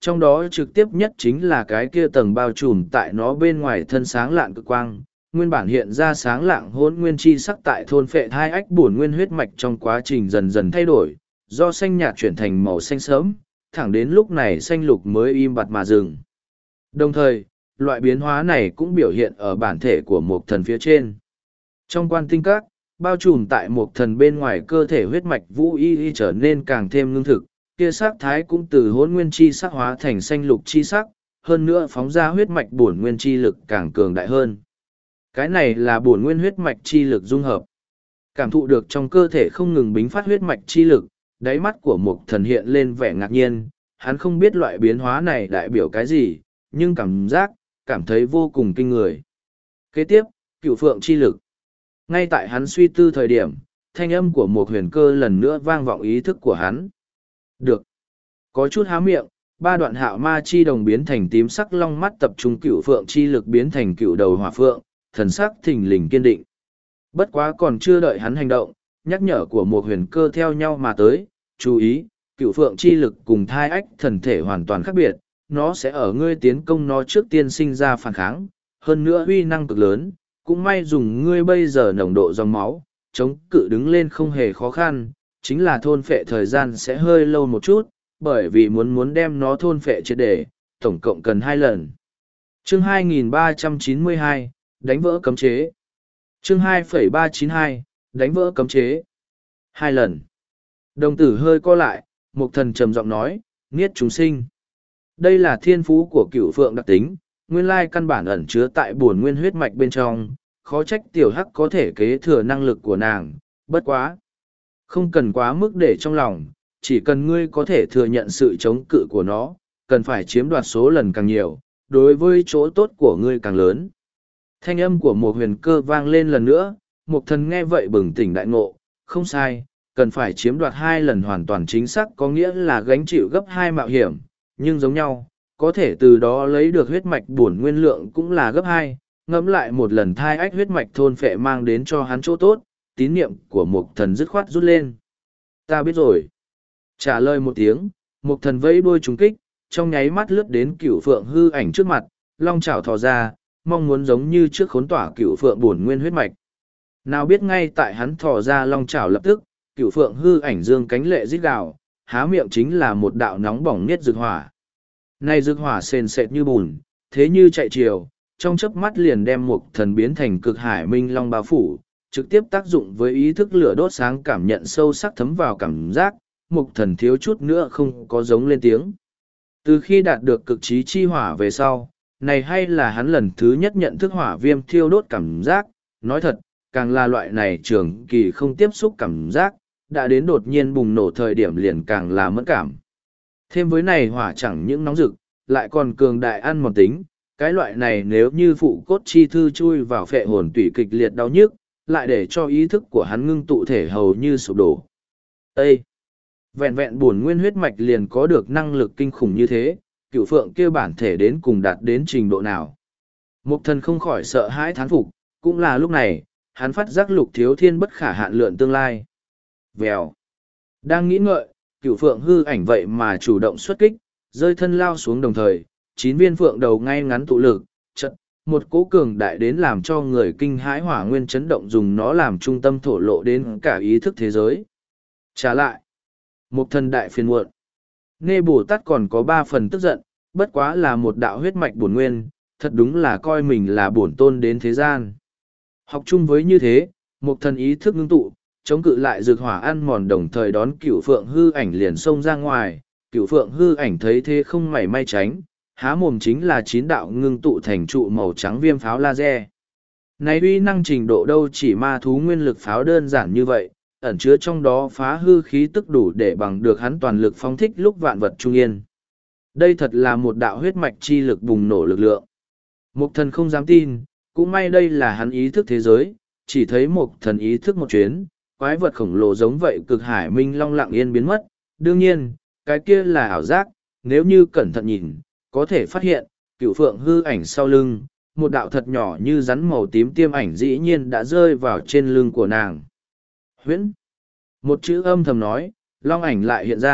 trong đó trực tiếp nhất chính là cái kia tầng bao trùm tại nó bên ngoài thân sáng lạng cực quang, nguyên bản hiện ra sáng lạng hôn nguyên chi sắc tại thôn phệ hai ách bổn nguyên huyết mạch trong quá trình dần dần thay đổi, do xanh nhạt chuyển thành màu xanh sớm, thẳng đến lúc này xanh lục mới im bặt mà dừng. Đồng thời, loại biến hóa này cũng biểu hiện ở bản thể của một thần phía trên. Trong quan tinh các, bao trùm tại một thần bên ngoài cơ thể huyết mạch vũ y y trở nên càng thêm ngưng thực, kia sắc thái cũng từ hỗn nguyên chi sắc hóa thành xanh lục chi sắc, hơn nữa phóng ra huyết mạch bổn nguyên chi lực càng cường đại hơn. Cái này là bổn nguyên huyết mạch chi lực dung hợp. Cảm thụ được trong cơ thể không ngừng bính phát huyết mạch chi lực, đáy mắt của một thần hiện lên vẻ ngạc nhiên, hắn không biết loại biến hóa này đại biểu cái gì, nhưng cảm giác, cảm thấy vô cùng kinh người. Kế tiếp, cửu phượng chi lực. Ngay tại hắn suy tư thời điểm, thanh âm của một huyền cơ lần nữa vang vọng ý thức của hắn. Được. Có chút há miệng, ba đoạn hạo ma chi đồng biến thành tím sắc long mắt tập trung cửu phượng chi lực biến thành cửu đầu hỏa phượng, thần sắc thình lình kiên định. Bất quá còn chưa đợi hắn hành động, nhắc nhở của một huyền cơ theo nhau mà tới, chú ý, cửu phượng chi lực cùng thai ách thần thể hoàn toàn khác biệt, nó sẽ ở ngươi tiến công nó trước tiên sinh ra phản kháng, hơn nữa uy năng cực lớn, cũng may dùng ngươi bây giờ nồng độ dòng máu, chống cự đứng lên không hề khó khăn, chính là thôn phệ thời gian sẽ hơi lâu một chút, bởi vì muốn muốn đem nó thôn phệ triệt để, tổng cộng cần hai lần. Chương hai nghìn ba trăm chín mươi hai, đánh vỡ cấm chế. Chương hai phẩy ba chín hai, đánh vỡ cấm chế. Hai lần. Đồng tử hơi co lại, Mục Thần trầm giọng nói, niết chúng sinh. Đây là thiên phú của cửu phượng đặc tính, nguyên lai căn bản ẩn chứa tại bổn nguyên huyết mạch bên trong, khó trách tiểu hắc có thể kế thừa năng lực của nàng, bất quá. Không cần quá mức để trong lòng, chỉ cần ngươi có thể thừa nhận sự chống cự của nó, cần phải chiếm đoạt số lần càng nhiều, đối với chỗ tốt của ngươi càng lớn. Thanh âm của một huyền cơ vang lên lần nữa, Mục Thần nghe vậy bừng tỉnh đại ngộ, không sai, cần phải chiếm đoạt hai lần hoàn toàn chính xác có nghĩa là gánh chịu gấp hai mạo hiểm, nhưng giống nhau, có thể từ đó lấy được huyết mạch bổn nguyên lượng cũng là gấp hai, ngẫm lại một lần thai ách huyết mạch thôn phệ mang đến cho hắn chỗ tốt, tín niệm của Mục Thần dứt khoát rút lên. Ta biết rồi. Trả lời một tiếng, Mục Thần vẫy đuôi trúng kích, trong nháy mắt lướt đến cửu phượng hư ảnh trước mặt, long chảo thò ra, mong muốn giống như trước khốn tỏa cửu phượng bổn nguyên huyết mạch. Nào biết ngay tại hắn thò ra long chảo lập tức, cửu phượng hư ảnh dương cánh lệ rít gào, há miệng chính là một đạo nóng bỏng niết rực hỏa. Này rực hỏa sền sệt như bùn, thế như chạy chiều, trong chớp mắt liền đem Mục Thần biến thành cực hải minh long bao phủ, trực tiếp tác dụng với ý thức lửa đốt sáng cảm nhận sâu sắc thấm vào cảm giác, Mục Thần thiếu chút nữa không có giống lên tiếng. Từ khi đạt được cực trí chi hỏa về sau, này hay là hắn lần thứ nhất nhận thức hỏa viêm thiêu đốt cảm giác, nói thật, càng là loại này trường kỳ không tiếp xúc cảm giác, đã đến đột nhiên bùng nổ thời điểm liền càng là mẫn cảm. Thêm với này hỏa chẳng những nóng rực, lại còn cường đại ăn mòn tính, cái loại này nếu như phụ cốt chi thư chui vào phệ hồn tủy kịch liệt đau nhức, lại để cho ý thức của hắn ngưng tụ thể hầu như sụp đổ. Ê! Vẹn vẹn bổn nguyên huyết mạch liền có được năng lực kinh khủng như thế, cửu phượng kia bản thể đến cùng đạt đến trình độ nào. Mục Thần không khỏi sợ hãi thán phục, cũng là lúc này, hắn phát giác Lục Thiếu Thiên bất khả hạn lượng tương lai. Vèo. Đang nghĩ ngợi, cửu phượng hư ảnh vậy mà chủ động xuất kích, rơi thân lao xuống đồng thời, chín viên phượng đầu ngay ngắn tụ lực, chật, một cỗ cường đại đến làm cho người kinh hãi hỏa nguyên chấn động dùng nó làm trung tâm thổ lộ đến cả ý thức thế giới. Trả lại, Mục Thần đại phiền muộn. Nghe Bồ Tát còn có ba phần tức giận, bất quá là một đạo huyết mạch bổn nguyên, thật đúng là coi mình là bổn tôn đến thế gian. Học chung với như thế, Mục Thần ý thức ngưng tụ, chống cự lại rực hỏa ăn mòn đồng thời đón cửu phượng hư ảnh liền xông ra ngoài, cửu phượng hư ảnh thấy thế không mảy may tránh, há mồm chính là chín đạo ngưng tụ thành trụ màu trắng viêm pháo laser. Này uy năng trình độ đâu chỉ ma thú nguyên lực pháo đơn giản như vậy, ẩn chứa trong đó phá hư khí tức đủ để bằng được hắn toàn lực phóng thích lúc vạn vật trung yên. Đây thật là một đạo huyết mạch chi lực bùng nổ lực lượng. Mục Thần không dám tin, cũng may đây là hắn ý thức thế giới, chỉ thấy Mục Thần ý thức một chuyến, quái vật khổng lồ giống vậy cực hải minh long lặng yên biến mất. Đương nhiên, cái kia là ảo giác, nếu như cẩn thận nhìn, có thể phát hiện, cửu phượng hư ảnh sau lưng, một đạo thật nhỏ như rắn màu tím tiêm ảnh dĩ nhiên đã rơi vào trên lưng của nàng. Huyễn. Một chữ âm thầm nói, long ảnh lại hiện ra,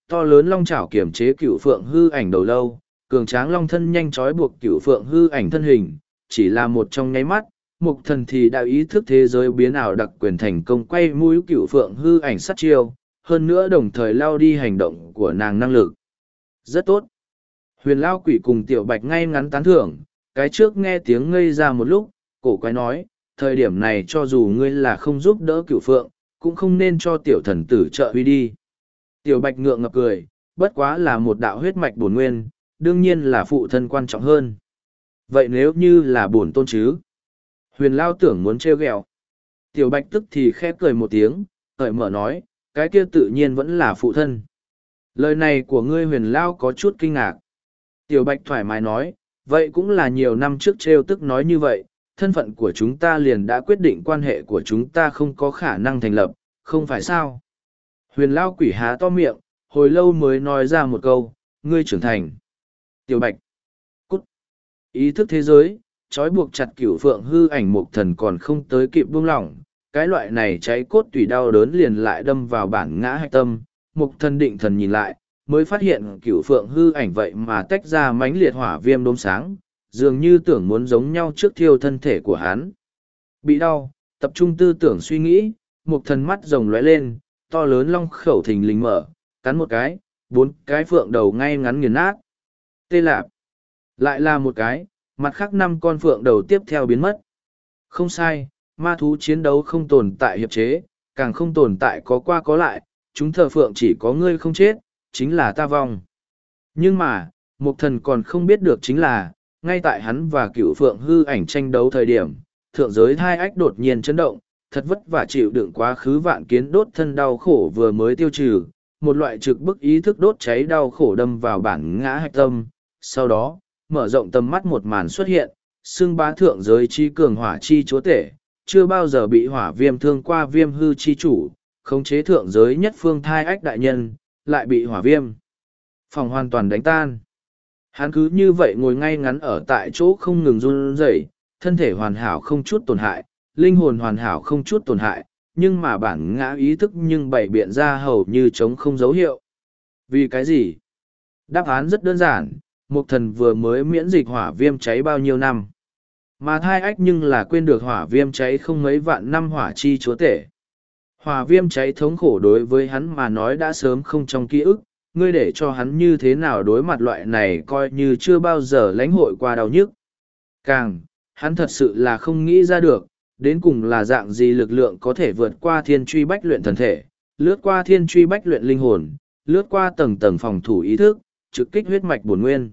to lớn long chảo kiểm chế cửu phượng hư ảnh đầu lâu, cường tráng long thân nhanh chói buộc cửu phượng hư ảnh thân hình, chỉ là một trong nháy mắt, mục thần thì đã ý thức thế giới biến ảo đặc quyền thành công quay mũi cửu phượng hư ảnh sát chiêu, hơn nữa đồng thời lao đi hành động của nàng năng lực. Rất tốt. Huyền Lao Quỷ cùng Tiểu Bạch ngay ngắn tán thưởng, cái trước nghe tiếng ngây ra một lúc, cổ quái nói, thời điểm này cho dù ngươi là không giúp đỡ cửu phượng, cũng không nên cho tiểu thần tử trợ uy đi. Tiểu Bạch ngượng ngập cười, bất quá là một đạo huyết mạch bổn nguyên, đương nhiên là phụ thân quan trọng hơn. Vậy nếu như là bổn tôn chứ? Huyền Lao tưởng muốn trêu ghẹo. Tiểu Bạch tức thì khẽ cười một tiếng, hởi mở nói, cái kia tự nhiên vẫn là phụ thân. Lời này của ngươi Huyền Lao có chút kinh ngạc. Tiểu Bạch thoải mái nói, vậy cũng là nhiều năm trước trêu tức nói như vậy, thân phận của chúng ta liền đã quyết định quan hệ của chúng ta không có khả năng thành lập, không phải sao? Huyền Lao Quỷ há to miệng, hồi lâu mới nói ra một câu, ngươi trưởng thành. Tiểu Bạch. Cút. Ý thức thế giới, trói buộc chặt cửu phượng hư ảnh mục thần còn không tới kịp buông lỏng, cái loại này cháy cốt tủy đau đớn liền lại đâm vào bản ngã hạch tâm, mục thần định thần nhìn lại, mới phát hiện cửu phượng hư ảnh vậy mà tách ra mánh liệt hỏa viêm đốm sáng, dường như tưởng muốn giống nhau trước thiêu thân thể của hắn. Bị đau, tập trung tư tưởng suy nghĩ, mục thần mắt rồng lóe lên, to lớn long khẩu thình lình mở, cắn một cái, bốn cái phượng đầu ngay ngắn nghiền nát. Tê lạp. Lại là một cái, mặt khác năm con phượng đầu tiếp theo biến mất. Không sai, ma thú chiến đấu không tồn tại hiệp chế, càng không tồn tại có qua có lại, chúng thờ phượng chỉ có ngươi không chết, chính là ta vong. Nhưng mà, mục thần còn không biết được chính là, ngay tại hắn và cựu phượng hư ảnh tranh đấu thời điểm, thượng giới hai ách đột nhiên chấn động, thật vất vả chịu đựng quá khứ vạn kiến đốt thân đau khổ vừa mới tiêu trừ, một loại trực bức ý thức đốt cháy đau khổ đâm vào bản ngã hạch tâm. Sau đó, mở rộng tầm mắt một màn xuất hiện, xưng bá thượng giới chi cường hỏa chi chúa tể, chưa bao giờ bị hỏa viêm thương qua viêm hư chi chủ, khống chế thượng giới nhất phương thai ách đại nhân, lại bị hỏa viêm phòng hoàn toàn đánh tan. Hắn cứ như vậy ngồi ngay ngắn ở tại chỗ không ngừng run rẩy, thân thể hoàn hảo không chút tổn hại, linh hồn hoàn hảo không chút tổn hại, nhưng mà bản ngã ý thức nhưng bày biện ra hầu như trống không dấu hiệu. Vì cái gì? Đáp án rất đơn giản, mục thần vừa mới miễn dịch hỏa viêm cháy bao nhiêu năm. Mà thai ách nhưng là quên được hỏa viêm cháy không mấy vạn năm hỏa chi chúa tể. Hỏa viêm cháy thống khổ đối với hắn mà nói đã sớm không trong ký ức, ngươi để cho hắn như thế nào đối mặt loại này coi như chưa bao giờ lãnh hội qua đau nhức. Càng, hắn thật sự là không nghĩ ra được, đến cùng là dạng gì lực lượng có thể vượt qua thiên truy bách luyện thần thể, lướt qua thiên truy bách luyện linh hồn, lướt qua tầng tầng phòng thủ ý thức, trực kích huyết mạch bổn nguyên.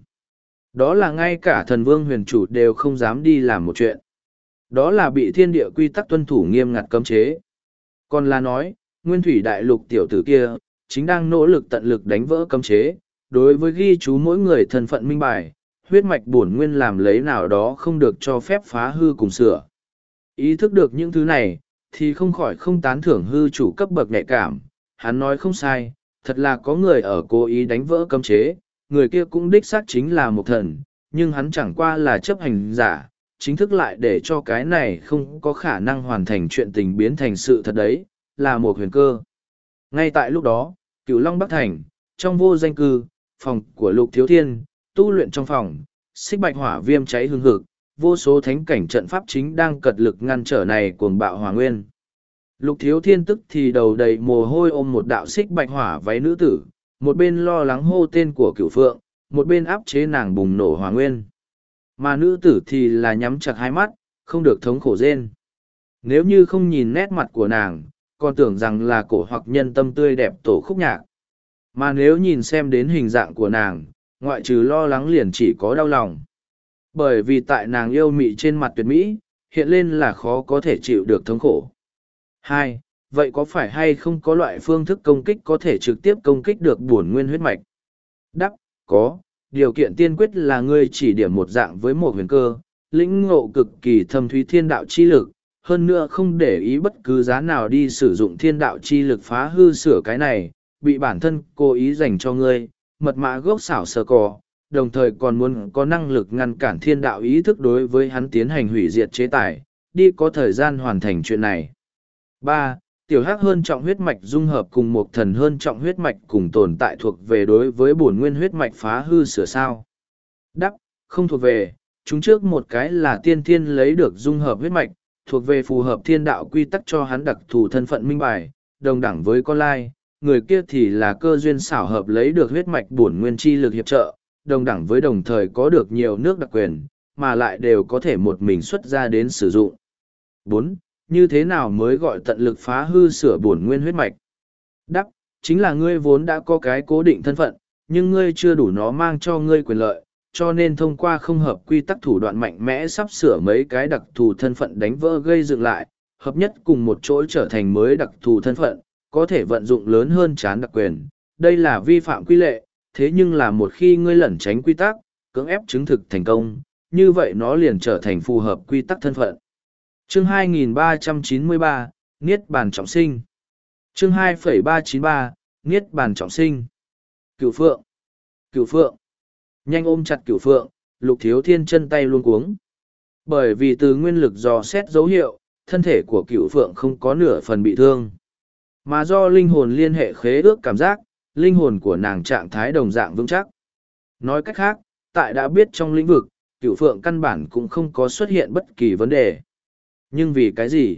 Đó là ngay cả thần vương huyền chủ đều không dám đi làm một chuyện. Đó là bị thiên địa quy tắc tuân thủ nghiêm ngặt cấm chế. Còn là nói, nguyên thủy đại lục tiểu tử kia, chính đang nỗ lực tận lực đánh vỡ cấm chế, đối với ghi chú mỗi người thân phận minh bài, huyết mạch bổn nguyên làm lấy nào đó không được cho phép phá hư cùng sửa. Ý thức được những thứ này, thì không khỏi không tán thưởng hư chủ cấp bậc nhạy cảm, hắn nói không sai, thật là có người ở cố ý đánh vỡ cấm chế, người kia cũng đích xác chính là một thần, nhưng hắn chẳng qua là chấp hành giả, chính thức lại để cho cái này không có khả năng hoàn thành chuyện tình biến thành sự thật đấy, là một huyền cơ. Ngay tại lúc đó, Cửu Long Bắc Thành, trong vô danh cư, phòng của Lục Thiếu Thiên, tu luyện trong phòng, xích bạch hỏa viêm cháy hương hực, vô số thánh cảnh trận pháp chính đang cật lực ngăn trở này cuồng bạo hỏa nguyên. Lục Thiếu Thiên tức thì đầu đầy mồ hôi ôm một đạo xích bạch hỏa váy nữ tử, một bên lo lắng hô tên của Cửu Phượng, một bên áp chế nàng bùng nổ hỏa nguyên. Mà nữ tử thì là nhắm chặt hai mắt, không được thống khổ rên. Nếu như không nhìn nét mặt của nàng, còn tưởng rằng là cổ hoặc nhân tâm tươi đẹp tổ khúc nhạc. Mà nếu nhìn xem đến hình dạng của nàng, ngoại trừ lo lắng liền chỉ có đau lòng. Bởi vì tại nàng yêu mị trên mặt tuyệt mỹ, hiện lên là khó có thể chịu được thống khổ. Hai, vậy có phải hay không có loại phương thức công kích có thể trực tiếp công kích được bổn nguyên huyết mạch? Đáp, có. Điều kiện tiên quyết là ngươi chỉ điểm một dạng với một huyền cơ, lĩnh ngộ cực kỳ thâm thúy thiên đạo chi lực, hơn nữa không để ý bất cứ giá nào đi sử dụng thiên đạo chi lực phá hư sửa cái này, bị bản thân cố ý dành cho ngươi, mật mã gốc xảo sơ cò, đồng thời còn muốn có năng lực ngăn cản thiên đạo ý thức đối với hắn tiến hành hủy diệt chế tài, đi có thời gian hoàn thành chuyện này. ba. Tiểu hắc hơn trọng huyết mạch dung hợp cùng một thần hơn trọng huyết mạch cùng tồn tại thuộc về đối với bổn nguyên huyết mạch phá hư sửa sao. Đắp, không thuộc về, chúng trước một cái là tiên thiên lấy được dung hợp huyết mạch, thuộc về phù hợp thiên đạo quy tắc cho hắn đặc thù thân phận minh bài, đồng đẳng với con lai, người kia thì là cơ duyên xảo hợp lấy được huyết mạch bổn nguyên chi lực hiệp trợ, đồng đẳng với đồng thời có được nhiều nước đặc quyền, mà lại đều có thể một mình xuất ra đến sử dụng. bốn. Như thế nào mới gọi tận lực phá hư sửa bổn nguyên huyết mạch? Đắp, chính là ngươi vốn đã có cái cố định thân phận, nhưng ngươi chưa đủ nó mang cho ngươi quyền lợi, cho nên thông qua không hợp quy tắc thủ đoạn mạnh mẽ sắp sửa mấy cái đặc thù thân phận đánh vỡ gây dựng lại, hợp nhất cùng một chỗ trở thành mới đặc thù thân phận, có thể vận dụng lớn hơn chán đặc quyền. Đây là vi phạm quy lệ, thế nhưng là một khi ngươi lẩn tránh quy tắc, cưỡng ép chứng thực thành công, như vậy nó liền trở thành phù hợp quy tắc thân phận. Chương hai nghìn ba trăm chín mươi ba, Niết Bàn Trọng Sinh. Chương hai nghìn ba trăm chín mươi ba, Niết Bàn Trọng Sinh. Cửu Phượng. Cửu Phượng. Nhanh ôm chặt Cửu Phượng, Lục Thiếu Thiên chân tay luôn cuống. Bởi vì từ nguyên lực dò xét dấu hiệu, thân thể của Cửu Phượng không có nửa phần bị thương. Mà do linh hồn liên hệ khế ước cảm giác, linh hồn của nàng trạng thái đồng dạng vững chắc. Nói cách khác, tại đã biết trong lĩnh vực, Cửu Phượng căn bản cũng không có xuất hiện bất kỳ vấn đề. Nhưng vì cái gì?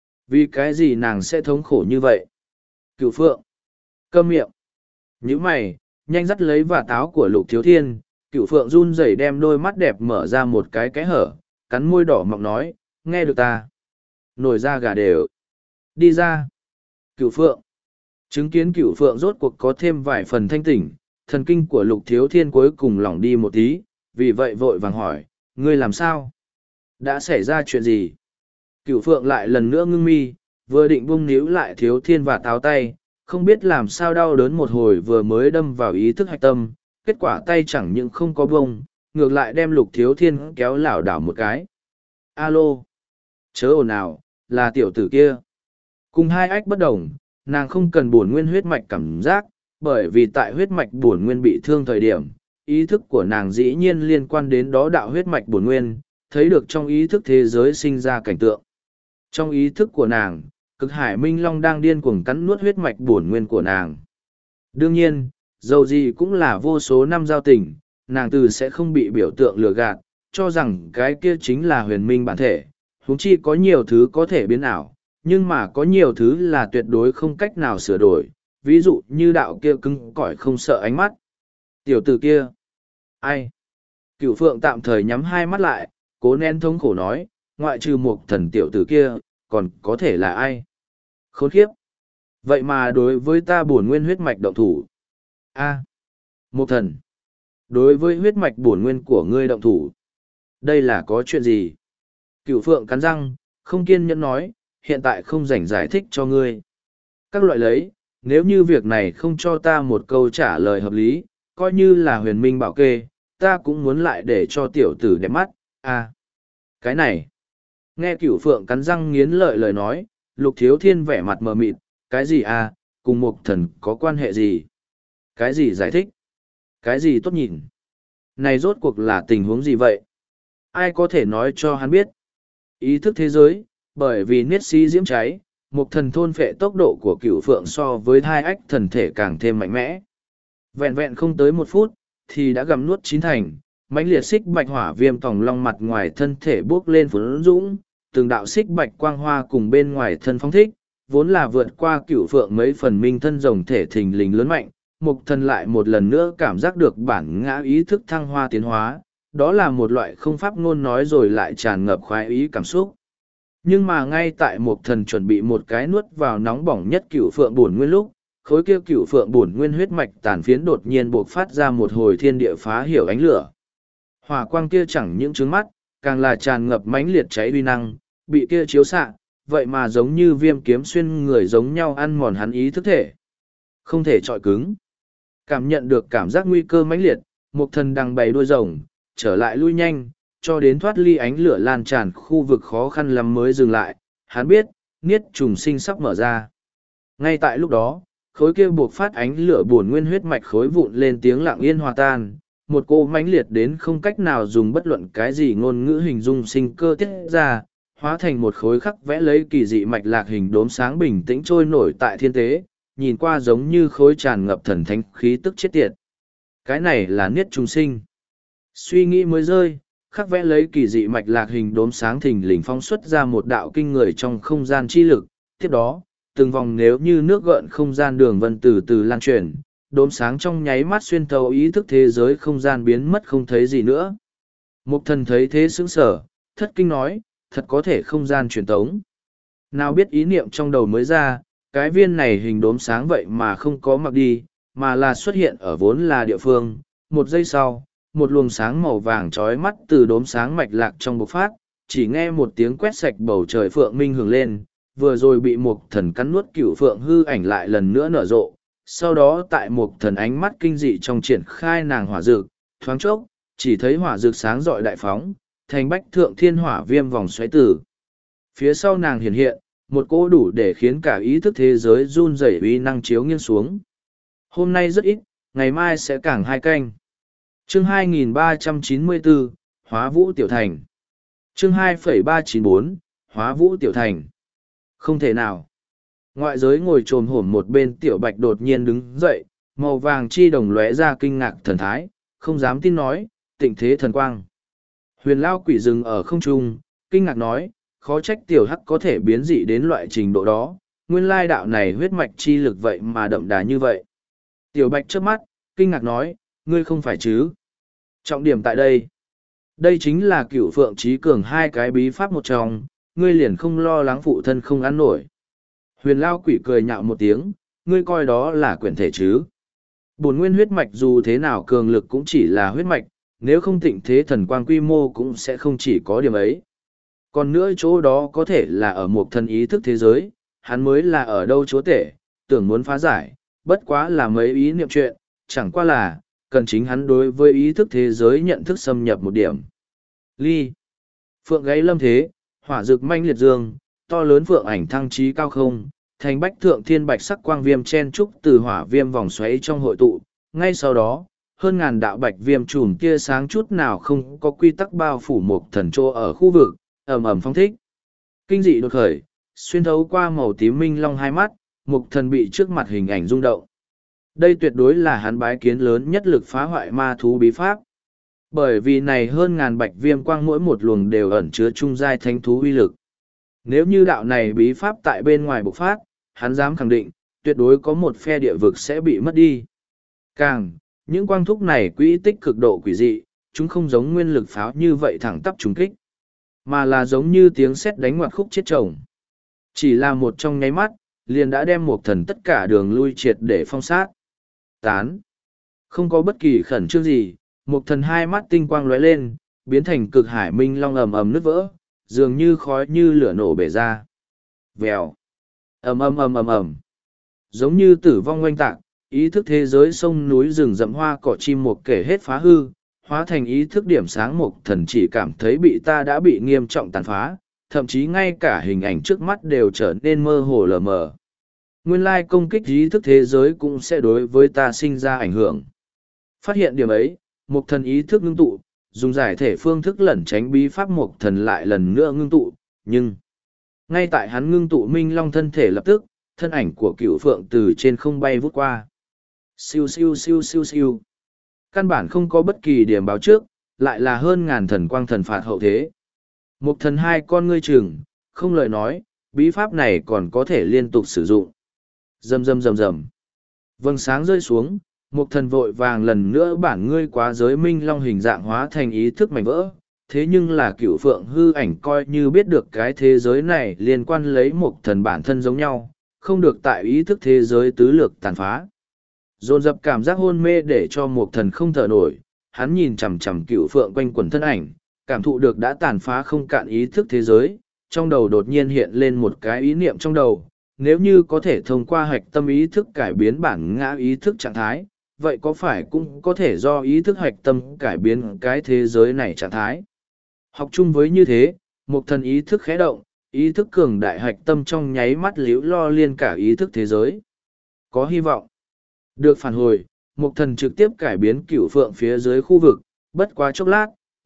Vì cái gì nàng sẽ thống khổ như vậy? Cửu Phượng. Câm miệng. Nhíu mày, nhanh dắt lấy vả táo của Lục Thiếu Thiên, Cửu Phượng run rẩy đem đôi mắt đẹp mở ra một cái cái hở, cắn môi đỏ mọng nói, nghe được ta. Nổi da gà đều. Đi ra. Cửu Phượng. Chứng kiến Cửu Phượng rốt cuộc có thêm vài phần thanh tỉnh, thần kinh của Lục Thiếu Thiên cuối cùng lỏng đi một tí, vì vậy vội vàng hỏi, ngươi làm sao? Đã xảy ra chuyện gì? Cửu Phượng lại lần nữa ngưng mi, vừa định bung níu lại Thiếu Thiên và táo tay, không biết làm sao đau đớn một hồi vừa mới đâm vào ý thức hạch tâm, kết quả tay chẳng những không có bông, ngược lại đem Lục Thiếu Thiên kéo lảo đảo một cái. Alo! Chớ ồn ào, là tiểu tử kia. Cùng hai ách bất đồng, nàng không cần bổn nguyên huyết mạch cảm giác, bởi vì tại huyết mạch bổn nguyên bị thương thời điểm, ý thức của nàng dĩ nhiên liên quan đến đó đạo huyết mạch bổn nguyên, thấy được trong ý thức thế giới sinh ra cảnh tượng. Trong ý thức của nàng, cực hải minh long đang điên cuồng cắn nuốt huyết mạch bổn nguyên của nàng. Đương nhiên, dầu gì cũng là vô số năm giao tình, nàng từ sẽ không bị biểu tượng lừa gạt, cho rằng cái kia chính là huyền minh bản thể. Huống chi có nhiều thứ có thể biến ảo, nhưng mà có nhiều thứ là tuyệt đối không cách nào sửa đổi, ví dụ như đạo kia cứng cỏi không sợ ánh mắt. Tiểu tử kia. Ai? Cửu Phượng tạm thời nhắm hai mắt lại, cố nén thống khổ nói, ngoại trừ một thần tiểu tử kia, còn có thể là ai? Khốn khiếp! Vậy mà đối với ta bổn nguyên huyết mạch động thủ. A. À, một thần. Đối với huyết mạch bổn nguyên của ngươi động thủ. Đây là có chuyện gì? Cửu Phượng cắn răng, không kiên nhẫn nói, hiện tại không rảnh giải thích cho ngươi. Các loại lấy, nếu như việc này không cho ta một câu trả lời hợp lý, coi như là huyền minh bảo kê, ta cũng muốn lại để cho tiểu tử đẹp mắt. À, cái này. Nghe Cửu Phượng cắn răng nghiến lợi lời nói, Lục Thiếu Thiên vẻ mặt mờ mịt, cái gì à, cùng một thần có quan hệ gì? Cái gì giải thích? Cái gì tốt nhìn? Này rốt cuộc là tình huống gì vậy? Ai có thể nói cho hắn biết? Ý thức thế giới, bởi vì niết xí diễm cháy, một thần thôn phệ tốc độ của Cửu Phượng so với hai ách thần thể càng thêm mạnh mẽ. Vẹn vẹn không tới một phút, thì đã gặm nuốt chín thành, mãnh liệt xích bạch hỏa viêm tòng long mặt ngoài thân thể bốc lên phấn dũng, từng đạo xích bạch quang hoa cùng bên ngoài thân phong thích, vốn là vượt qua Cửu Phượng mấy phần minh thân rồng thể thình lình lớn mạnh, mục thần lại một lần nữa cảm giác được bản ngã ý thức thăng hoa tiến hóa, đó là một loại không pháp ngôn nói rồi lại tràn ngập khoái ý cảm xúc. Nhưng mà ngay tại mục thần chuẩn bị một cái nuốt vào nóng bỏng nhất Cửu Phượng bổn nguyên lúc, khối kia Cửu Phượng bổn nguyên huyết mạch tàn phiến đột nhiên bộc phát ra một hồi thiên địa phá hiểu ánh lửa. Hỏa quang kia chẳng những trướng mắt, càng là tràn ngập mãnh liệt cháy uy năng, bị kia chiếu xạ, vậy mà giống như viêm kiếm xuyên người giống nhau ăn mòn hắn ý thức thể. Không thể trọi cứng. Cảm nhận được cảm giác nguy cơ mãnh liệt, mục thần đang bày đuôi rồng, trở lại lui nhanh, cho đến thoát ly ánh lửa lan tràn khu vực khó khăn lắm mới dừng lại. Hắn biết, niết trùng sinh sắp mở ra. Ngay tại lúc đó, khối kia buộc phát ánh lửa buồn nguyên huyết mạch khối vụn lên tiếng lặng yên hòa tan. Một cô mãnh liệt đến không cách nào dùng bất luận cái gì ngôn ngữ hình dung sinh cơ tiết ra, hóa thành một khối khắc vẽ lấy kỳ dị mạch lạc hình đốm sáng bình tĩnh trôi nổi tại thiên tế, nhìn qua giống như khối tràn ngập thần thánh khí tức chết tiệt. Cái này là niết chúng sinh. Suy nghĩ mới rơi, khắc vẽ lấy kỳ dị mạch lạc hình đốm sáng thình lình phóng xuất ra một đạo kinh người trong không gian chi lực. Tiếp đó, từng vòng nếu như nước gợn không gian đường vân từ từ lan truyền, đốm sáng trong nháy mắt xuyên thấu ý thức thế giới không gian biến mất không thấy gì nữa. Mục thần thấy thế sững sở, thất kinh nói, thật có thể không gian truyền tống. Nào biết ý niệm trong đầu mới ra, cái viên này hình đốm sáng vậy mà không có mặc đi, mà là xuất hiện ở vốn là địa phương. Một giây sau, một luồng sáng màu vàng trói mắt từ đốm sáng mạch lạc trong bộc phát, chỉ nghe một tiếng quét sạch bầu trời phượng minh hưởng lên, vừa rồi bị một thần cắn nuốt cửu phượng hư ảnh lại lần nữa nở rộ. Sau đó tại một thần ánh mắt kinh dị trong triển khai nàng hỏa dược, thoáng chốc, chỉ thấy hỏa dược sáng rọi đại phóng, thành bách thượng thiên hỏa viêm vòng xoáy tử. Phía sau nàng hiện hiện, một cỗ đủ để khiến cả ý thức thế giới run rẩy uy năng chiếu nghiêng xuống. Hôm nay rất ít, ngày mai sẽ càng hai canh. Chương hai nghìn ba trăm chín mươi bốn, Hóa Vũ Tiểu Thành. Chương hai phẩy ba chín bốn, Hóa Vũ Tiểu Thành. Không thể nào. Ngoại giới ngồi trồm hổm một bên Tiểu Bạch đột nhiên đứng dậy, màu vàng chi đồng lóe ra kinh ngạc thần thái, không dám tin nói, tịnh thế thần quang. Huyền Lao Quỷ dừng ở không trung, kinh ngạc nói, khó trách Tiểu Hắc có thể biến dị đến loại trình độ đó, nguyên lai đạo này huyết mạch chi lực vậy mà đậm đà như vậy. Tiểu Bạch trước mắt, kinh ngạc nói, ngươi không phải chứ? Trọng điểm tại đây. Đây chính là cửu phượng trí cường hai cái bí pháp một trong, ngươi liền không lo lắng phụ thân không ăn nổi. Huyền Lao Quỷ cười nhạo một tiếng, ngươi coi đó là quyển thể chứ. Bổn nguyên huyết mạch dù thế nào cường lực cũng chỉ là huyết mạch, nếu không tịnh thế thần quang quy mô cũng sẽ không chỉ có điểm ấy. Còn nữa chỗ đó có thể là ở một thần ý thức thế giới, hắn mới là ở đâu chúa tể, tưởng muốn phá giải, bất quá là mấy ý niệm chuyện, chẳng qua là, cần chính hắn đối với ý thức thế giới nhận thức xâm nhập một điểm. Ly. Phượng gáy lâm thế, hỏa rực manh liệt dương, to lớn phượng ảnh thăng trí cao không, thành bách thượng thiên bạch sắc quang viêm chen trúc từ hỏa viêm vòng xoáy trong hội tụ. Ngay sau đó, hơn ngàn đạo bạch viêm chùm tia sáng chút nào không có quy tắc bao phủ một thần trô ở khu vực, ẩm ẩm phong thích. Kinh dị đột khởi, xuyên thấu qua màu tím minh long hai mắt, mục thần bị trước mặt hình ảnh rung động. Đây tuyệt đối là hắn bái kiến lớn nhất lực phá hoại ma thú bí pháp. Bởi vì này hơn ngàn bạch viêm quang mỗi một luồng đều ẩn chứa trung giai thánh thú uy lực. Nếu như đạo này bí pháp tại bên ngoài bộc phát, hắn dám khẳng định, tuyệt đối có một phe địa vực sẽ bị mất đi. Càng, những quang thúc này quỹ tích cực độ quỷ dị, chúng không giống nguyên lực pháo như vậy thẳng tắp trúng kích, mà là giống như tiếng sét đánh ngoặt khúc chết chồng. Chỉ là một trong nháy mắt, liền đã đem một thần tất cả đường lui triệt để phong sát. Tán. Không có bất kỳ khẩn trương gì, một thần hai mắt tinh quang lóe lên, biến thành cực hải minh long ầm ầm nứt vỡ, dường như khói như lửa nổ bể ra. Vèo. Ầm ầm ầm ầm ầm. Giống như tử vong oanh tạc, ý thức thế giới sông núi rừng rậm hoa cỏ chim một kể hết phá hư, hóa thành ý thức điểm sáng một thần chỉ cảm thấy bị ta đã bị nghiêm trọng tàn phá, thậm chí ngay cả hình ảnh trước mắt đều trở nên mơ hồ lờ mờ. Nguyên lai công kích ý thức thế giới cũng sẽ đối với ta sinh ra ảnh hưởng. Phát hiện điểm ấy, một thần ý thức ngưng tụ, dùng giải thể phương thức lẩn tránh bí pháp một thần lại lần nữa ngưng tụ, nhưng ngay tại hắn ngưng tụ minh long thân thể lập tức, thân ảnh của cựu phượng từ trên không bay vút qua. Siêu siêu siêu siêu siêu. Căn bản không có bất kỳ điểm báo trước, lại là hơn ngàn thần quang thần phạt hậu thế. Một thần hai con ngươi chừng, không lời nói, bí pháp này còn có thể liên tục sử dụng. Rầm rầm rầm rầm. Vầng sáng rơi xuống, một thần vội vàng lần nữa bản ngươi quá giới minh long hình dạng hóa thành ý thức mảnh vỡ. Thế nhưng là cựu phượng hư ảnh coi như biết được cái thế giới này liên quan lấy một thần bản thân giống nhau, không được tại ý thức thế giới tứ lược tàn phá. Dồn dập cảm giác hôn mê để cho một thần không thở nổi, hắn nhìn chằm chằm cựu phượng quanh quần thân ảnh, cảm thụ được đã tàn phá không cạn ý thức thế giới, trong đầu đột nhiên hiện lên một cái ý niệm trong đầu, nếu như có thể thông qua hạch tâm ý thức cải biến bản ngã ý thức trạng thái, vậy có phải cũng có thể do ý thức hạch tâm cải biến cái thế giới này trạng thái. Học chung với như thế, một thần ý thức khẽ động, ý thức cường đại hạch tâm trong nháy mắt liễu lo liên cả ý thức thế giới. Có hy vọng. Được phản hồi, một thần trực tiếp cải biến cửu phượng phía dưới khu vực, bất quá chốc lát,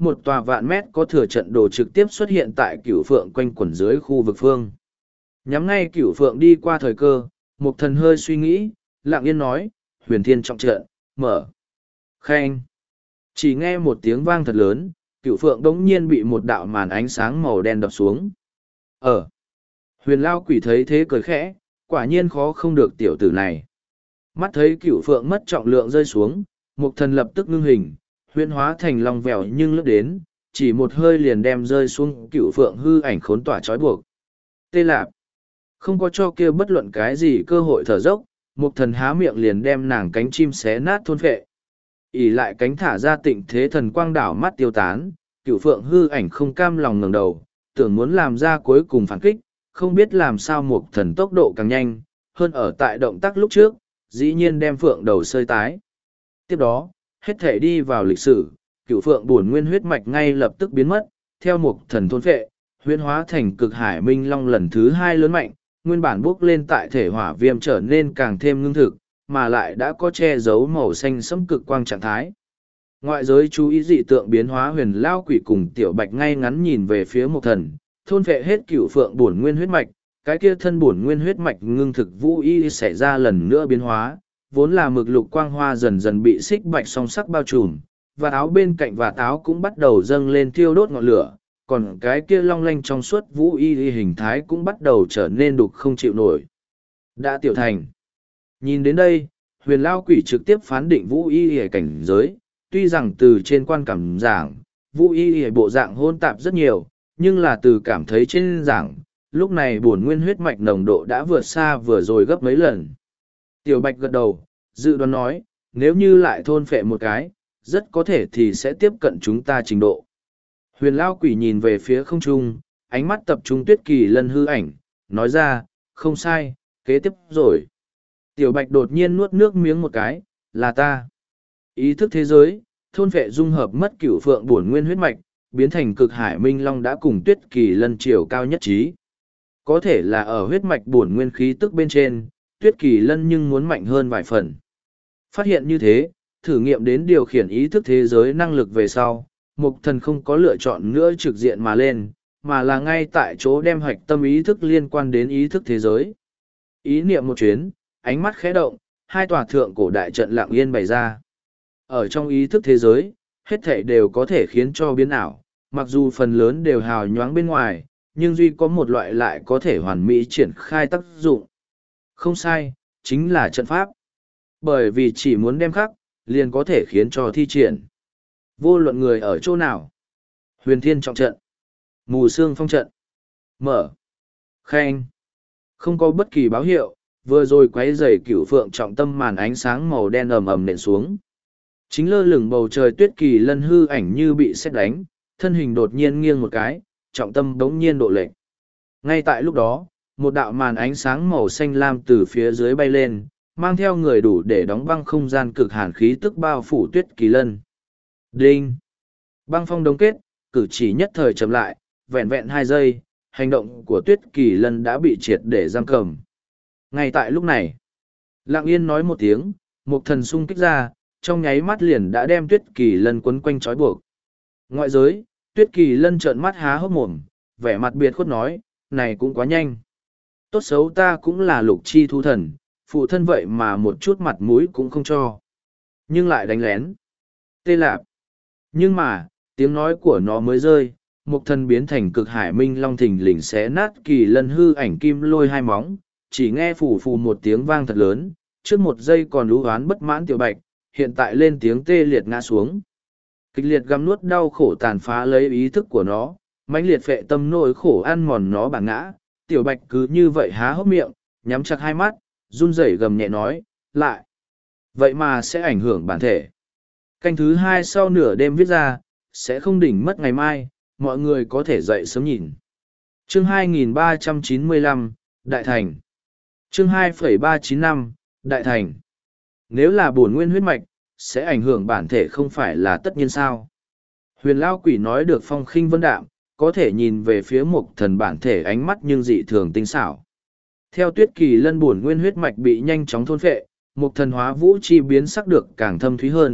một tòa vạn mét có thừa trận đồ trực tiếp xuất hiện tại cửu phượng quanh quẩn dưới khu vực phương. Nhắm ngay cửu phượng đi qua thời cơ, Mục Thần hơi suy nghĩ, lặng yên nói, huyền thiên trọng trận, mở. Khen. Chỉ nghe một tiếng vang thật lớn, cửu phượng đống nhiên bị một đạo màn ánh sáng màu đen đập xuống. Ở. Huyền Lao Quỷ thấy thế cười khẽ, quả nhiên khó không được tiểu tử này. Mắt thấy cửu phượng mất trọng lượng rơi xuống, Mục Thần lập tức ngưng hình, huyễn hóa thành long vèo nhưng lướt đến, chỉ một hơi liền đem rơi xuống cửu phượng hư ảnh khốn tỏa trói buộc. Tê lạp. Không có cho kia bất luận cái gì cơ hội thở dốc, Mục Thần há miệng liền đem nàng cánh chim xé nát thôn phệ. ỉ lại cánh thả ra tịnh thế thần quang đảo mắt tiêu tán, cửu phượng hư ảnh không cam lòng ngẩng đầu, tưởng muốn làm ra cuối cùng phản kích, không biết làm sao Mục Thần tốc độ càng nhanh, hơn ở tại động tác lúc trước, dĩ nhiên đem phượng đầu sơi tái. Tiếp đó, hết thể đi vào lịch sử, cửu phượng bổn nguyên huyết mạch ngay lập tức biến mất, theo Mục Thần thôn phệ, huyễn hóa thành cực hải minh long lần thứ hai lớn mạnh, nguyên bản bốc lên tại thể hỏa viêm trở nên càng thêm ngưng thực, mà lại đã có che giấu màu xanh sẫm cực quang trạng thái. Ngoại giới chú ý dị tượng biến hóa huyền lao quỷ cùng tiểu bạch ngay ngắn nhìn về phía Mục Thần, thôn phệ hết cửu phượng bổn nguyên huyết mạch, cái kia thân bổn nguyên huyết mạch ngưng thực vũ y xảy ra lần nữa biến hóa, vốn là mực lục quang hoa dần dần bị xích bạch song sắc bao trùm, và áo bên cạnh và áo cũng bắt đầu dâng lên thiêu đốt ngọn lửa, còn cái kia long lanh trong suốt vũ y hình thái cũng bắt đầu trở nên đục không chịu nổi. Đã tiểu thành. Nhìn đến đây, huyền lao quỷ trực tiếp phán định vũ y hề cảnh giới, tuy rằng từ trên quan cảm giảng, vũ y hề bộ dạng hôn tạp rất nhiều, nhưng là từ cảm thấy trên giảng, lúc này bổn nguyên huyết mạch nồng độ đã vượt xa vừa rồi gấp mấy lần. Tiểu bạch gật đầu, dự đoán nói, nếu như lại thôn phệ một cái, rất có thể thì sẽ tiếp cận chúng ta trình độ. Huyền lao quỷ nhìn về phía không trung, ánh mắt tập trung tuyết kỳ lân hư ảnh, nói ra, không sai, kế tiếp rồi. Tiểu bạch đột nhiên nuốt nước miếng một cái, là ta. Ý thức thế giới, thôn vệ dung hợp mất cửu phượng bổn nguyên huyết mạch, biến thành cực hải minh long đã cùng tuyết kỳ lân chiều cao nhất trí. Có thể là ở huyết mạch bổn nguyên khí tức bên trên, tuyết kỳ lân nhưng muốn mạnh hơn vài phần. Phát hiện như thế, thử nghiệm đến điều khiển ý thức thế giới năng lực về sau, Mục Thần không có lựa chọn nữa trực diện mà lên, mà là ngay tại chỗ đem hoạch tâm ý thức liên quan đến ý thức thế giới. Ý niệm một chuyến, ánh mắt khẽ động, hai tòa thượng cổ đại trận lặng yên bày ra. Ở trong ý thức thế giới, hết thảy đều có thể khiến cho biến ảo, mặc dù phần lớn đều hào nhoáng bên ngoài, nhưng duy có một loại lại có thể hoàn mỹ triển khai tác dụng. Không sai, chính là trận pháp. Bởi vì chỉ muốn đem khắc, liền có thể khiến cho thi triển. Vô luận người ở chỗ nào. Huyền thiên trọng trận. Mù sương phong trận. Mở. Khen. Không có bất kỳ báo hiệu, vừa rồi quấy rầy cửu phượng trọng tâm màn ánh sáng màu đen ầm ầm nện xuống. Chính lơ lửng bầu trời tuyết kỳ lân hư ảnh như bị sét đánh, thân hình đột nhiên nghiêng một cái, trọng tâm đống nhiên độ lệch. Ngay tại lúc đó, một đạo màn ánh sáng màu xanh lam từ phía dưới bay lên, mang theo người đủ để đóng băng không gian cực hàn khí tức bao phủ tuyết kỳ lân. Đinh! Băng phong đóng kết, cử chỉ nhất thời chậm lại, vẹn vẹn hai giây, hành động của tuyết kỳ lân đã bị triệt để giam cầm. Ngay tại lúc này, Lặng Yên nói một tiếng, một thần xung kích ra, trong nháy mắt liền đã đem tuyết kỳ lân quấn quanh trói buộc. Ngoại giới, tuyết kỳ lân trợn mắt há hốc mồm, vẻ mặt biệt khuất nói, này cũng quá nhanh. Tốt xấu ta cũng là lục chi thu thần, phụ thân vậy mà một chút mặt mũi cũng không cho. Nhưng lại đánh lén. Tê lạp. Nhưng mà, tiếng nói của nó mới rơi, một thần biến thành cực hải minh long thình lình xé nát kỳ lân hư ảnh kim lôi hai móng, chỉ nghe phù phù một tiếng vang thật lớn, trước một giây còn lú hoán bất mãn tiểu bạch, hiện tại lên tiếng tê liệt ngã xuống. Kịch liệt găm nuốt đau khổ tàn phá lấy ý thức của nó, mãnh liệt phệ tâm nỗi khổ ăn mòn nó bản ngã, tiểu bạch cứ như vậy há hốc miệng, nhắm chặt hai mắt, run rẩy gầm nhẹ nói, lại. Vậy mà sẽ ảnh hưởng bản thể. Canh thứ hai sau nửa đêm viết ra, sẽ không đỉnh mất ngày mai, mọi người có thể dậy sớm nhìn. Chương hai nghìn ba trăm chín mươi lăm, Đại Thành. Chương hai phẩy ba chín năm, Đại Thành. Nếu là bổn nguyên huyết mạch, sẽ ảnh hưởng bản thể không phải là tất nhiên sao. Huyền Lao Quỷ nói được phong khinh vân đạm, có thể nhìn về phía Mục Thần bản thể ánh mắt nhưng dị thường tinh xảo. Theo tuyết kỳ lân bổn nguyên huyết mạch bị nhanh chóng thôn phệ, Mục Thần hóa vũ chi biến sắc được càng thâm thúy hơn,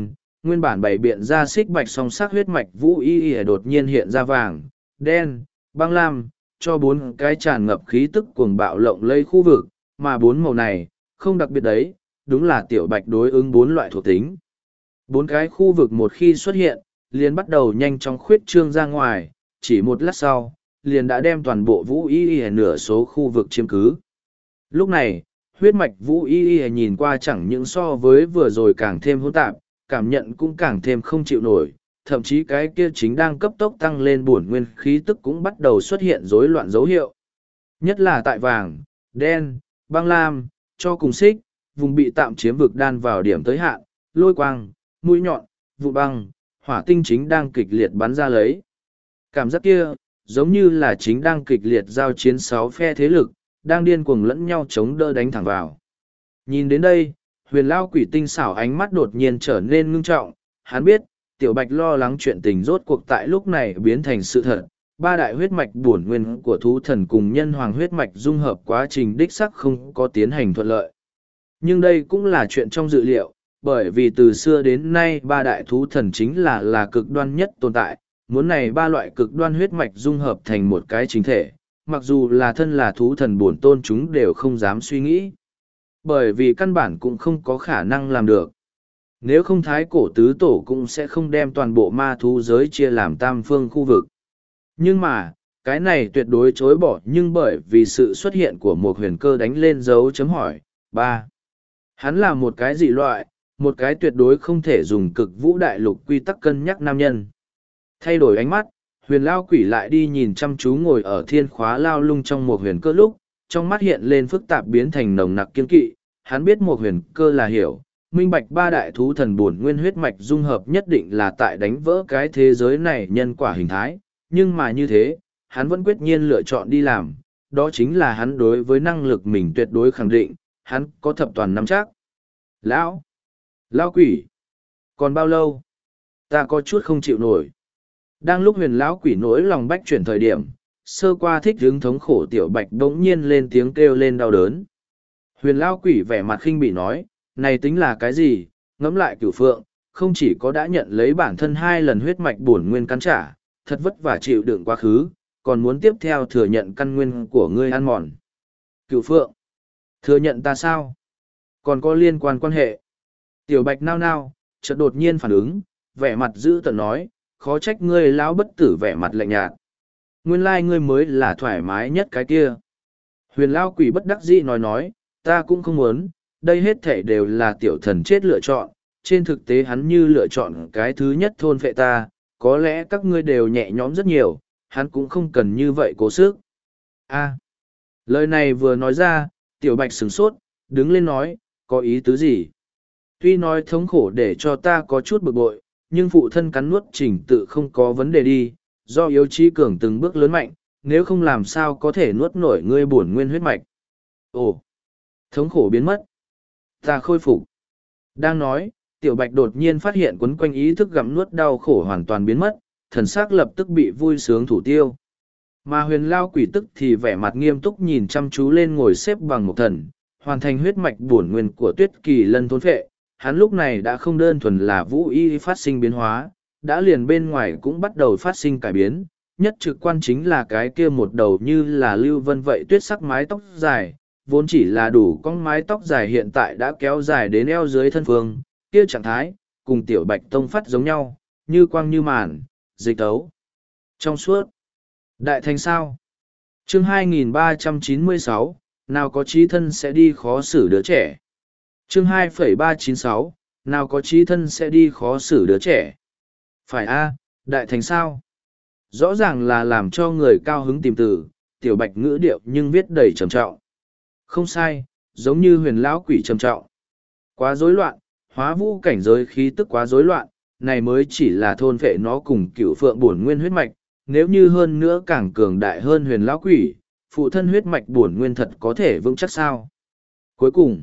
nguyên bản bày biện ra xích bạch song sắc huyết mạch vũ y y đột nhiên hiện ra vàng, đen, băng lam, cho bốn cái tràn ngập khí tức cuồng bạo lộng lây khu vực, mà bốn màu này, không đặc biệt đấy, đúng là tiểu bạch đối ứng bốn loại thuộc tính. Bốn cái khu vực một khi xuất hiện, liền bắt đầu nhanh chóng khuyết trương ra ngoài, chỉ một lát sau, liền đã đem toàn bộ vũ y y nửa số khu vực chiếm cứ. Lúc này, huyết mạch vũ y y nhìn qua chẳng những so với vừa rồi càng thêm hỗn tạp, cảm nhận cũng càng thêm không chịu nổi, thậm chí cái kia chính đang cấp tốc tăng lên bổn nguyên khí tức cũng bắt đầu xuất hiện rối loạn dấu hiệu. Nhất là tại vàng, đen, băng lam, cho cùng xích, vùng bị tạm chiếm vực đan vào điểm tới hạn, lôi quang, mũi nhọn, vụ băng, hỏa tinh chính đang kịch liệt bắn ra lấy. Cảm giác kia, giống như là chính đang kịch liệt giao chiến sáu phe thế lực, đang điên cuồng lẫn nhau chống đỡ đánh thẳng vào. Nhìn đến đây, huyền lao quỷ tinh xảo ánh mắt đột nhiên trở nên ngưng trọng, hắn biết, tiểu bạch lo lắng chuyện tình rốt cuộc tại lúc này biến thành sự thật. Ba đại huyết mạch bổn nguyên của thú thần cùng nhân hoàng huyết mạch dung hợp quá trình đích sắc không có tiến hành thuận lợi. Nhưng đây cũng là chuyện trong dự liệu, bởi vì từ xưa đến nay ba đại thú thần chính là là cực đoan nhất tồn tại, muốn này ba loại cực đoan huyết mạch dung hợp thành một cái chính thể, mặc dù là thân là thú thần bổn tôn chúng đều không dám suy nghĩ. Bởi vì căn bản cũng không có khả năng làm được. Nếu không thái cổ tứ tổ cũng sẽ không đem toàn bộ ma thú giới chia làm tam phương khu vực. Nhưng mà, cái này tuyệt đối chối bỏ nhưng bởi vì sự xuất hiện của một huyền cơ đánh lên dấu chấm hỏi. Ba, hắn là một cái dị loại, một cái tuyệt đối không thể dùng cực vũ đại lục quy tắc cân nhắc nam nhân. Thay đổi ánh mắt, huyền lao quỷ lại đi nhìn chăm chú ngồi ở thiên khóa lao lung trong một huyền cơ lúc, trong mắt hiện lên phức tạp biến thành nồng nặc kiên kỵ, hắn biết một huyền cơ là hiểu, minh bạch ba đại thú thần bổn nguyên huyết mạch dung hợp nhất định là tại đánh vỡ cái thế giới này nhân quả hình thái, nhưng mà như thế, hắn vẫn quyết nhiên lựa chọn đi làm, đó chính là hắn đối với năng lực mình tuyệt đối khẳng định, hắn có thập toàn nắm chắc. Lão! Lão quỷ! Còn bao lâu? Ta có chút không chịu nổi. Đang lúc huyền lão quỷ nỗi lòng bách chuyển thời điểm, sơ qua thích hứng thống khổ tiểu bạch bỗng nhiên lên tiếng kêu lên đau đớn. Huyền lão quỷ vẻ mặt khinh bỉ nói, này tính là cái gì, ngẫm lại cửu phượng, không chỉ có đã nhận lấy bản thân hai lần huyết mạch bổn nguyên cắn trả, thật vất vả chịu đựng quá khứ, còn muốn tiếp theo thừa nhận căn nguyên của ngươi ăn mòn. Cửu phượng, thừa nhận ta sao? Còn có liên quan quan hệ. Tiểu bạch nao nao, chợt đột nhiên phản ứng, vẻ mặt dữ tợn nói, khó trách ngươi lão bất tử vẻ mặt lạnh nhạt. Nguyên lai ngươi mới là thoải mái nhất cái kia. Huyền lão quỷ bất đắc dĩ nói nói, ta cũng không muốn, đây hết thể đều là tiểu thần chết lựa chọn, trên thực tế hắn như lựa chọn cái thứ nhất thôn phệ ta, có lẽ các ngươi đều nhẹ nhõm rất nhiều, hắn cũng không cần như vậy cố sức. A, lời này vừa nói ra, tiểu bạch sửng sốt, đứng lên nói, có ý tứ gì? Tuy nói thống khổ để cho ta có chút bực bội, nhưng phụ thân cắn nuốt trình tự không có vấn đề đi, do yếu trí cường từng bước lớn mạnh, nếu không làm sao có thể nuốt nổi ngươi bổn nguyên huyết mạch. Ồ, thống khổ biến mất. Ta khôi phục. Đang nói, tiểu bạch đột nhiên phát hiện quấn quanh ý thức gặm nuốt đau khổ hoàn toàn biến mất, thần xác lập tức bị vui sướng thủ tiêu. Mà huyền lao quỷ tức thì vẻ mặt nghiêm túc nhìn chăm chú lên ngồi xếp bằng một thần, hoàn thành huyết mạch bổn nguyên của tuyết kỳ lân thôn phệ. Hắn lúc này đã không đơn thuần là vũ y phát sinh biến hóa, đã liền bên ngoài cũng bắt đầu phát sinh cải biến, nhất trực quan chính là cái kia một đầu như là lưu vân vậy tuyết sắc mái tóc dài, vốn chỉ là đủ con mái tóc dài hiện tại đã kéo dài đến eo dưới thân phương, kia trạng thái, cùng tiểu bạch tông phát giống nhau, như quang như màn, dịch tấu. Trong suốt, đại thành sao? Chương hai nghìn ba trăm chín mươi sáu, nào có trí thân sẽ đi khó xử đứa trẻ. Chương hai phẩy ba chín sáu, nào có trí thân sẽ đi khó xử đứa trẻ. Phải a, đại thành sao? Rõ ràng là làm cho người cao hứng tìm từ, tiểu bạch ngữ điệu nhưng viết đầy trầm trọng. Không sai, giống như huyền lão quỷ trầm trọng. Quá rối loạn, hóa vũ cảnh giới khí tức quá rối loạn, này mới chỉ là thôn phệ nó cùng cựu phượng bổn nguyên huyết mạch, nếu như hơn nữa càng cường đại hơn huyền lão quỷ, phụ thân huyết mạch bổn nguyên thật có thể vững chắc sao. Cuối cùng,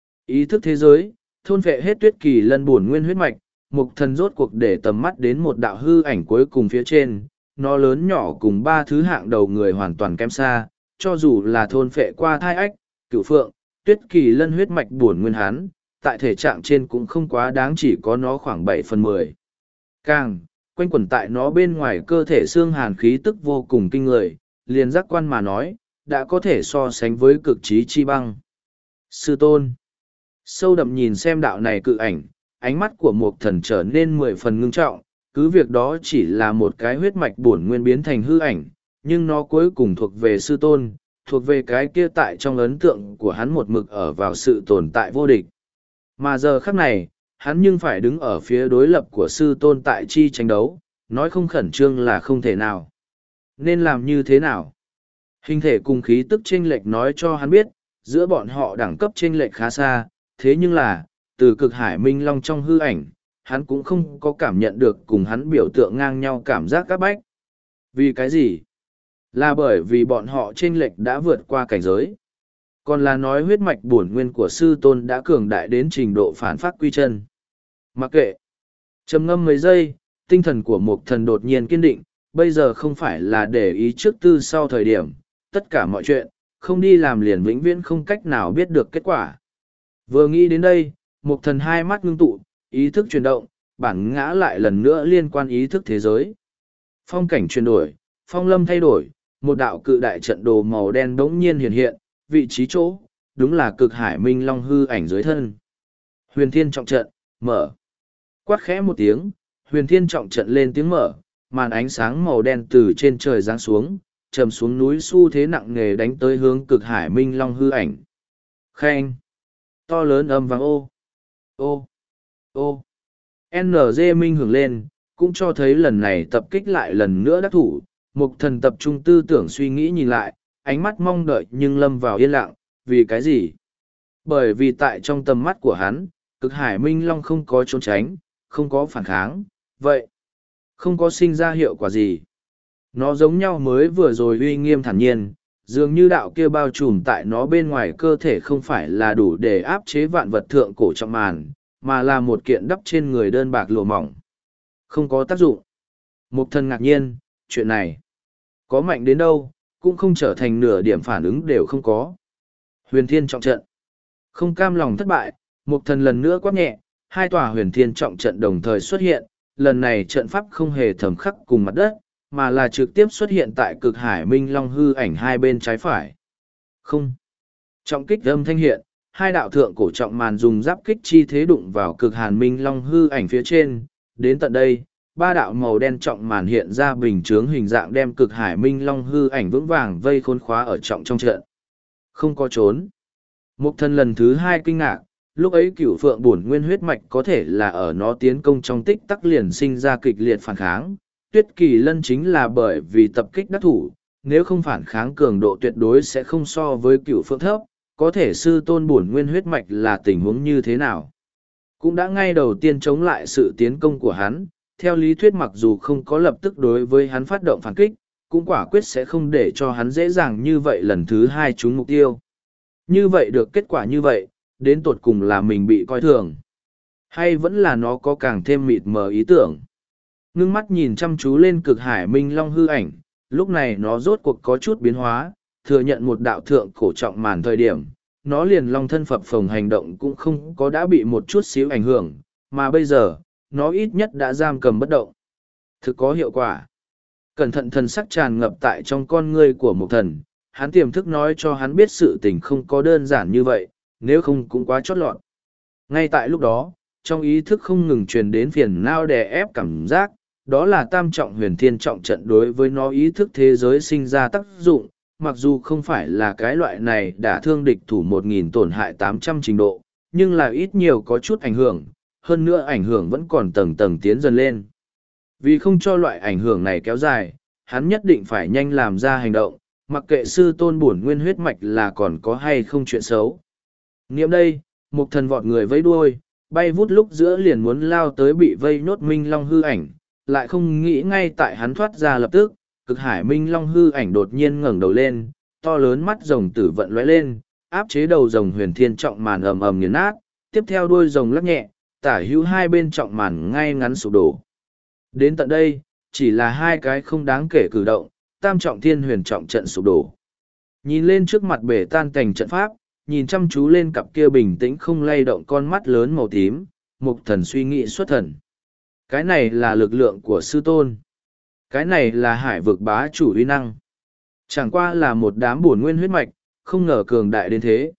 ý thức thế giới, thôn phệ hết tuyết kỳ lân bổn nguyên huyết mạch, mục thần rốt cuộc để tầm mắt đến một đạo hư ảnh cuối cùng phía trên, nó lớn nhỏ cùng ba thứ hạng đầu người hoàn toàn kém xa, cho dù là thôn phệ qua thai ách, cựu phượng, tuyết kỳ lân huyết mạch bổn nguyên hắn, tại thể trạng trên cũng không quá đáng, chỉ có nó khoảng bảy phần mười. Càng, quanh quẩn tại nó bên ngoài cơ thể xương hàn khí tức vô cùng kinh người, liền giác quan mà nói, đã có thể so sánh với cực trí chi băng. Sư tôn. Sâu đậm nhìn xem đạo này cự ảnh, ánh mắt của một thần trở nên mười phần ngưng trọng, cứ việc đó chỉ là một cái huyết mạch bổn nguyên biến thành hư ảnh, nhưng nó cuối cùng thuộc về sư tôn, thuộc về cái kia tại trong ấn tượng của hắn một mực ở vào sự tồn tại vô địch. Mà giờ khắc này, hắn nhưng phải đứng ở phía đối lập của sư tôn tại chi tranh đấu, nói không khẩn trương là không thể nào. Nên làm như thế nào? Hình thể cùng khí tức chênh lệch nói cho hắn biết, giữa bọn họ đẳng cấp chênh lệch khá xa, thế nhưng là, từ cực hải minh long trong hư ảnh, hắn cũng không có cảm nhận được cùng hắn biểu tượng ngang nhau cảm giác các bách. Vì cái gì? Là bởi vì bọn họ chênh lệch đã vượt qua cảnh giới. Còn là nói huyết mạch bổn nguyên của sư tôn đã cường đại đến trình độ phản phát quy chân. Mặc kệ. Trầm ngâm mấy giây, tinh thần của một thần đột nhiên kiên định, bây giờ không phải là để ý trước tư sau thời điểm, tất cả mọi chuyện, không đi làm liền vĩnh viễn không cách nào biết được kết quả. Vừa nghĩ đến đây, một thần hai mắt ngưng tụ, ý thức chuyển động, bản ngã lại lần nữa liên quan ý thức thế giới. Phong cảnh chuyển đổi, phong lâm thay đổi, một đạo cự đại trận đồ màu đen đống nhiên hiện hiện, vị trí chỗ, đúng là cực hải minh long hư ảnh dưới thân. Huyền thiên trọng trận, mở. Quát khẽ một tiếng, huyền thiên trọng trận lên tiếng mở, màn ánh sáng màu đen từ trên trời giáng xuống, trầm xuống núi xu thế nặng nề đánh tới hướng cực hải minh long hư ảnh. Khen. To lớn âm vang ô. Ô. Ô. en giê minh hưởng lên, cũng cho thấy lần này tập kích lại lần nữa đắc thủ. Mục thần tập trung tư tưởng suy nghĩ nhìn lại, ánh mắt mong đợi nhưng lâm vào yên lặng, vì cái gì? Bởi vì tại trong tầm mắt của hắn, cực hải minh long không có trốn tránh, không có phản kháng, vậy, không có sinh ra hiệu quả gì. Nó giống nhau mới vừa rồi uy nghiêm thản nhiên, dường như đạo kia bao trùm tại nó bên ngoài cơ thể không phải là đủ để áp chế vạn vật thượng cổ trọng màn, mà là một kiện đắp trên người đơn bạc lụa mỏng. Không có tác dụng. Mục thần ngạc nhiên, chuyện này, có mạnh đến đâu, cũng không trở thành nửa điểm phản ứng đều không có. Huyền thiên trọng trận. Không cam lòng thất bại, mục thần lần nữa quát nhẹ, hai tòa huyền thiên trọng trận đồng thời xuất hiện, lần này trận pháp không hề thầm khắc cùng mặt đất, mà là trực tiếp xuất hiện tại cực hải minh long hư ảnh hai bên trái phải. Không. Trọng kích âm thanh hiện, hai đạo thượng cổ trọng màn dùng giáp kích chi thế đụng vào cực hàn minh long hư ảnh phía trên. Đến tận đây, ba đạo màu đen trọng màn hiện ra bình chướng hình dạng đem cực hải minh long hư ảnh vững vàng vây khốn khóa ở trọng trong trận. Không có trốn. Mục thần lần thứ hai kinh ngạc, lúc ấy cửu phượng bổn nguyên huyết mạch có thể là ở nó tiến công trong tích tắc liền sinh ra kịch liệt phản kháng. Tuyết kỳ lân chính là bởi vì tập kích đắc thủ, nếu không phản kháng cường độ tuyệt đối sẽ không so với cửu phượng thấp, có thể sư tôn bổn nguyên huyết mạch là tình huống như thế nào. Cũng đã ngay đầu tiên chống lại sự tiến công của hắn, theo lý thuyết mặc dù không có lập tức đối với hắn phát động phản kích, cũng quả quyết sẽ không để cho hắn dễ dàng như vậy lần thứ hai trúng mục tiêu. Như vậy được kết quả như vậy, đến tột cùng là mình bị coi thường. Hay vẫn là nó có càng thêm mịt mờ ý tưởng. Ngưng mắt nhìn chăm chú lên cực hải minh long hư ảnh, lúc này nó rốt cuộc có chút biến hóa, thừa nhận một đạo thượng cổ trọng màn thời điểm. Nó liền long thân phập phồng hành động cũng không có đã bị một chút xíu ảnh hưởng, mà bây giờ, nó ít nhất đã giam cầm bất động. Thực có hiệu quả. Cẩn thận thần sắc tràn ngập tại trong con ngươi của một thần, hắn tiềm thức nói cho hắn biết sự tình không có đơn giản như vậy, nếu không cũng quá chót lọt. Ngay tại lúc đó, trong ý thức không ngừng truyền đến phiền não đè ép cảm giác, đó là tam trọng huyền thiên trọng trận đối với nó ý thức thế giới sinh ra tác dụng, mặc dù không phải là cái loại này đã thương địch thủ một nghìn tổn hại tám trăm trình độ, nhưng là ít nhiều có chút ảnh hưởng, hơn nữa ảnh hưởng vẫn còn tầng tầng tiến dần lên. Vì không cho loại ảnh hưởng này kéo dài, hắn nhất định phải nhanh làm ra hành động, mặc kệ sư tôn bổn nguyên huyết mạch là còn có hay không chuyện xấu. Niệm đây, một thần vọt người vẫy đuôi, bay vút lúc giữa liền muốn lao tới bị vây nốt minh long hư ảnh, lại không nghĩ ngay tại hắn thoát ra lập tức, cực hải minh long hư ảnh đột nhiên ngẩng đầu lên, to lớn mắt rồng tử vận lóe lên, áp chế đầu rồng huyền thiên trọng màn ầm ầm nghiền nát, tiếp theo đuôi rồng lắc nhẹ, tả hữu hai bên trọng màn ngay ngắn sụp đổ. Đến tận đây, chỉ là hai cái không đáng kể cử động, tam trọng thiên huyền trọng trận sụp đổ. Nhìn lên trước mặt bể tan cảnh trận pháp, nhìn chăm chú lên cặp kia bình tĩnh không lay động con mắt lớn màu tím, mục thần suy nghĩ xuất thần. Cái này là lực lượng của sư tôn. Cái này là hải vực bá chủ uy năng. Chẳng qua là một đám bổn nguyên huyết mạch, không ngờ cường đại đến thế.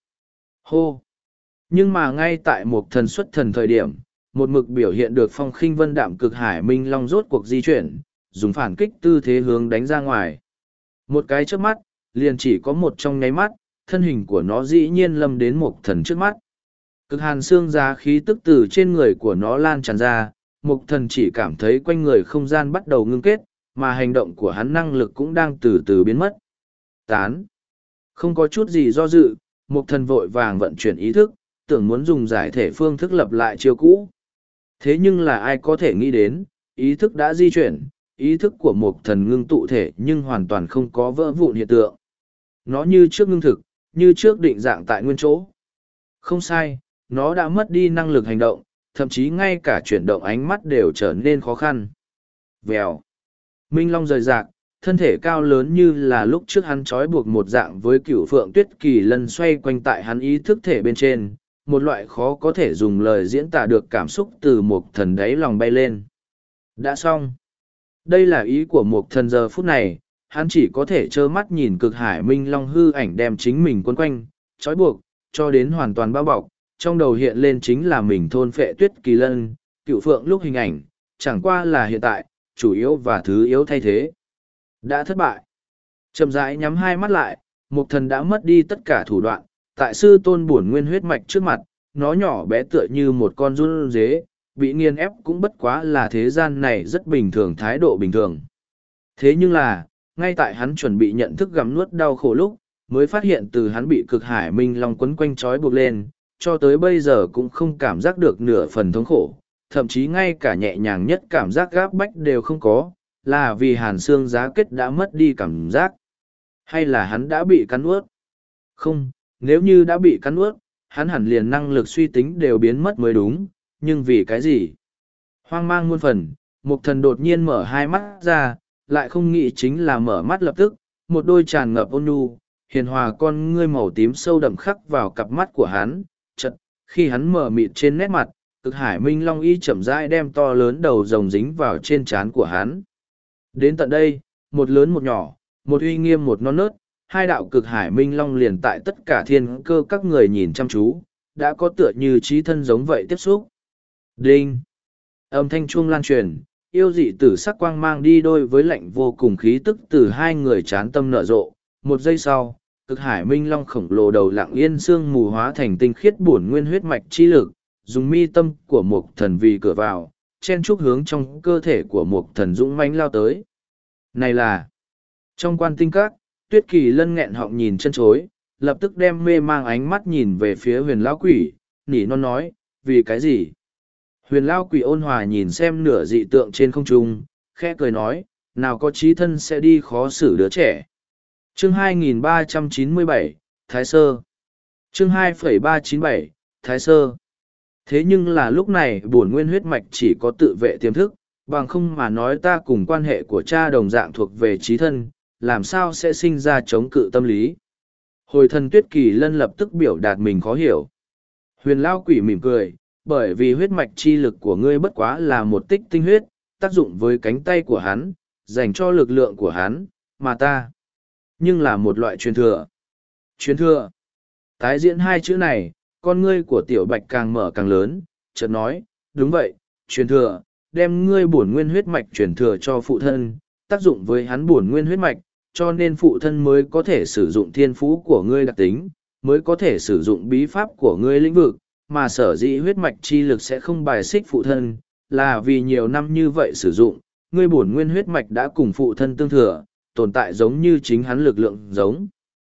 Hô! Nhưng mà ngay tại mục thần xuất thần thời điểm, một mực biểu hiện được phong khinh vân đạm cực hải minh long rốt cuộc di chuyển, dùng phản kích tư thế hướng đánh ra ngoài. Một cái trước mắt, liền chỉ có một trong nháy mắt, thân hình của nó dĩ nhiên lâm đến mục thần trước mắt. Cực hàn xương giá khí tức từ trên người của nó lan tràn ra, mục thần chỉ cảm thấy quanh người không gian bắt đầu ngưng kết, mà hành động của hắn năng lực cũng đang từ từ biến mất. Tán. Không có chút gì do dự, mục thần vội vàng vận chuyển ý thức, tưởng muốn dùng giải thể phương thức lập lại chiêu cũ. Thế nhưng là ai có thể nghĩ đến, ý thức đã di chuyển, ý thức của mục thần ngưng tụ thể nhưng hoàn toàn không có vỡ vụn hiện tượng. Nó như trước ngưng thực, như trước định dạng tại nguyên chỗ. Không sai, nó đã mất đi năng lực hành động, thậm chí ngay cả chuyển động ánh mắt đều trở nên khó khăn. Vèo. Minh Long rời rạc, thân thể cao lớn như là lúc trước hắn trói buộc một dạng với cửu phượng tuyết kỳ lân xoay quanh tại hắn ý thức thể bên trên, một loại khó có thể dùng lời diễn tả được cảm xúc từ một thần đáy lòng bay lên. Đã xong. Đây là ý của một thần giờ phút này, hắn chỉ có thể trơ mắt nhìn cực hải Minh Long hư ảnh đem chính mình quấn quanh, trói buộc, cho đến hoàn toàn bao bọc, trong đầu hiện lên chính là mình thôn phệ tuyết kỳ lân, cựu phượng lúc hình ảnh, chẳng qua là hiện tại, chủ yếu và thứ yếu thay thế. Đã thất bại. Chậm rãi nhắm hai mắt lại, Mục Thần đã mất đi tất cả thủ đoạn, tại sư tôn bổn nguyên huyết mạch trước mặt, nó nhỏ bé tựa như một con run dế, bị nghiền ép cũng bất quá là thế gian này rất bình thường, thái độ bình thường. Thế nhưng là, ngay tại hắn chuẩn bị nhận thức gặm nuốt đau khổ lúc, mới phát hiện từ hắn bị cực hải Minh Long quấn quanh trói buộc lên, cho tới bây giờ cũng không cảm giác được nửa phần thống khổ, thậm chí ngay cả nhẹ nhàng nhất cảm giác gáp bách đều không có, là vì hàn xương giá kết đã mất đi cảm giác. Hay là hắn đã bị cắn ướt? Không, nếu như đã bị cắn ướt, hắn hẳn liền năng lực suy tính đều biến mất mới đúng, nhưng vì cái gì? Hoang mang muôn phần, Mục Thần đột nhiên mở hai mắt ra, lại không nghĩ chính là mở mắt lập tức, một đôi tràn ngập ôn nhu, hiền hòa con ngươi màu tím sâu đậm khắc vào cặp mắt của hắn, chật, khi hắn mở mịt trên nét mặt, cực hải Minh Long y chậm rãi đem to lớn đầu rồng dính vào trên trán của hắn. Đến tận đây, một lớn một nhỏ, một uy nghiêm một non nớt, hai đạo cực hải Minh Long liền tại tất cả thiên cơ các người nhìn chăm chú, đã có tựa như trí thân giống vậy tiếp xúc. Đinh! Âm thanh chuông lan truyền, yêu dị tử sắc quang mang đi đôi với lạnh vô cùng khí tức từ hai người chán tâm nở rộ. Một giây sau, cực hải Minh Long khổng lồ đầu lặng yên sương mù hóa thành tinh khiết bổn nguyên huyết mạch chi lực, dùng mi tâm của Mục Thần vì cửa vào, chen trúc hướng trong cơ thể của Mục Thần dũng mãnh lao tới. Này là... Trong quan tinh các, Tuyết Kỳ Lân nghẹn họng nhìn chân chối, lập tức đem mê mang ánh mắt nhìn về phía huyền lão quỷ, nỉ non nói, vì cái gì? Huyền lão quỷ ôn hòa nhìn xem nửa dị tượng trên không trung, khẽ cười nói, nào có trí thân sẽ đi khó xử đứa trẻ. Chương hai nghìn ba trăm chín mươi bảy, Thái Sơ. Chương hai nghìn ba trăm chín mươi bảy, Thái Sơ. Thế nhưng là lúc này bổn nguyên huyết mạch chỉ có tự vệ tiềm thức, bằng không mà nói ta cùng quan hệ của cha đồng dạng thuộc về trí thân, làm sao sẽ sinh ra chống cự tâm lý. Hồi thần Tuyết Kỳ Lân lập tức biểu đạt mình khó hiểu. Huyền Lao Quỷ mỉm cười, bởi vì huyết mạch chi lực của ngươi bất quá là một tích tinh huyết, tác dụng với cánh tay của hắn, dành cho lực lượng của hắn, mà ta. Nhưng là một loại truyền thừa. Truyền thừa. Tái diễn hai chữ này, con ngươi của Tiểu Bạch càng mở càng lớn, chợt nói, đúng vậy, truyền thừa, đem ngươi bổn nguyên huyết mạch truyền thừa cho phụ thân, tác dụng với hắn bổn nguyên huyết mạch, cho nên phụ thân mới có thể sử dụng thiên phú của ngươi đặc tính, mới có thể sử dụng bí pháp của ngươi lĩnh vực, mà sở dĩ huyết mạch chi lực sẽ không bài xích phụ thân, là vì nhiều năm như vậy sử dụng, ngươi bổn nguyên huyết mạch đã cùng phụ thân tương thừa, tồn tại giống như chính hắn lực lượng giống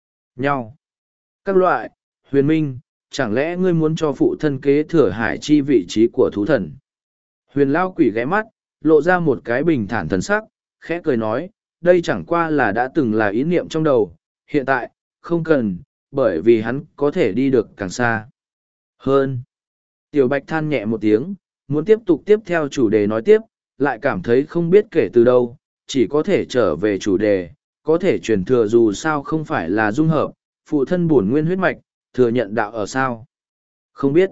nhau. Các loại, huyền minh, chẳng lẽ ngươi muốn cho phụ thân kế thừa hải chi vị trí của thú thần? Huyền Lao Quỷ ghé mắt, lộ ra một cái bình thản thần sắc, khẽ cười nói, đây chẳng qua là đã từng là ý niệm trong đầu, hiện tại, không cần, bởi vì hắn có thể đi được càng xa. Hơn. Tiểu Bạch than nhẹ một tiếng, muốn tiếp tục tiếp theo chủ đề nói tiếp, lại cảm thấy không biết kể từ đâu, chỉ có thể trở về chủ đề, có thể truyền thừa dù sao không phải là dung hợp, phụ thân bổn nguyên huyết mạch, Thừa nhận đạo ở sao? Không biết.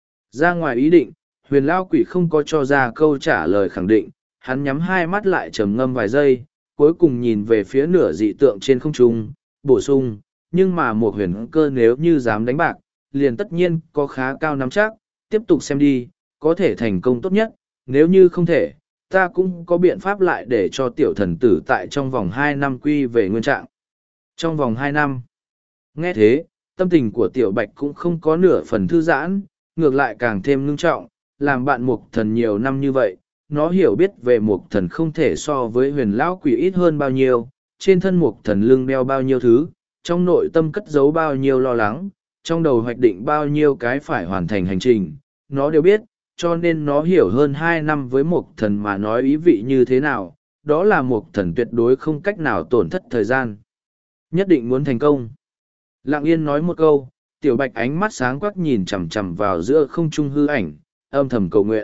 Ra ngoài ý định, huyền lao quỷ không có cho ra câu trả lời khẳng định, hắn nhắm hai mắt lại trầm ngâm vài giây, cuối cùng nhìn về phía nửa dị tượng trên không trung, bổ sung, nhưng mà một huyền cơ nếu như dám đánh bạc, liền tất nhiên có khá cao nắm chắc, tiếp tục xem đi, có thể thành công tốt nhất, nếu như không thể, ta cũng có biện pháp lại để cho tiểu thần tử tại trong vòng hai năm quy về nguyên trạng. Trong vòng hai năm. Nghe thế, tâm tình của tiểu bạch cũng không có nửa phần thư giãn, ngược lại càng thêm ngưng trọng, làm bạn mục thần nhiều năm như vậy, nó hiểu biết về mục thần không thể so với huyền lão quỷ ít hơn bao nhiêu, trên thân mục thần lưng đeo bao nhiêu thứ, trong nội tâm cất giấu bao nhiêu lo lắng, trong đầu hoạch định bao nhiêu cái phải hoàn thành hành trình, nó đều biết, cho nên nó hiểu hơn hai năm với mục thần mà nói ý vị như thế nào, đó là mục thần tuyệt đối không cách nào tổn thất thời gian. Nhất định muốn thành công. Lặng yên nói một câu, tiểu bạch ánh mắt sáng quắc nhìn chằm chằm vào giữa không trung hư ảnh, âm thầm cầu nguyện.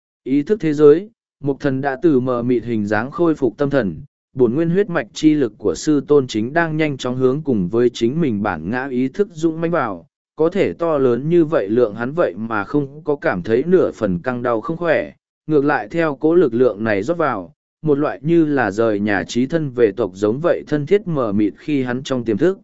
Ý thức thế giới, mục thần đã từ mờ mịt hình dáng khôi phục tâm thần, bổn nguyên huyết mạch chi lực của sư tôn chính đang nhanh chóng hướng cùng với chính mình bản ngã ý thức dũng mãnh vào, có thể to lớn như vậy lượng hắn vậy mà không có cảm thấy nửa phần căng đau không khỏe, ngược lại theo cố lực lượng này rót vào, một loại như là rời nhà trí thân về tộc giống vậy thân thiết mờ mịt khi hắn trong tiềm thức.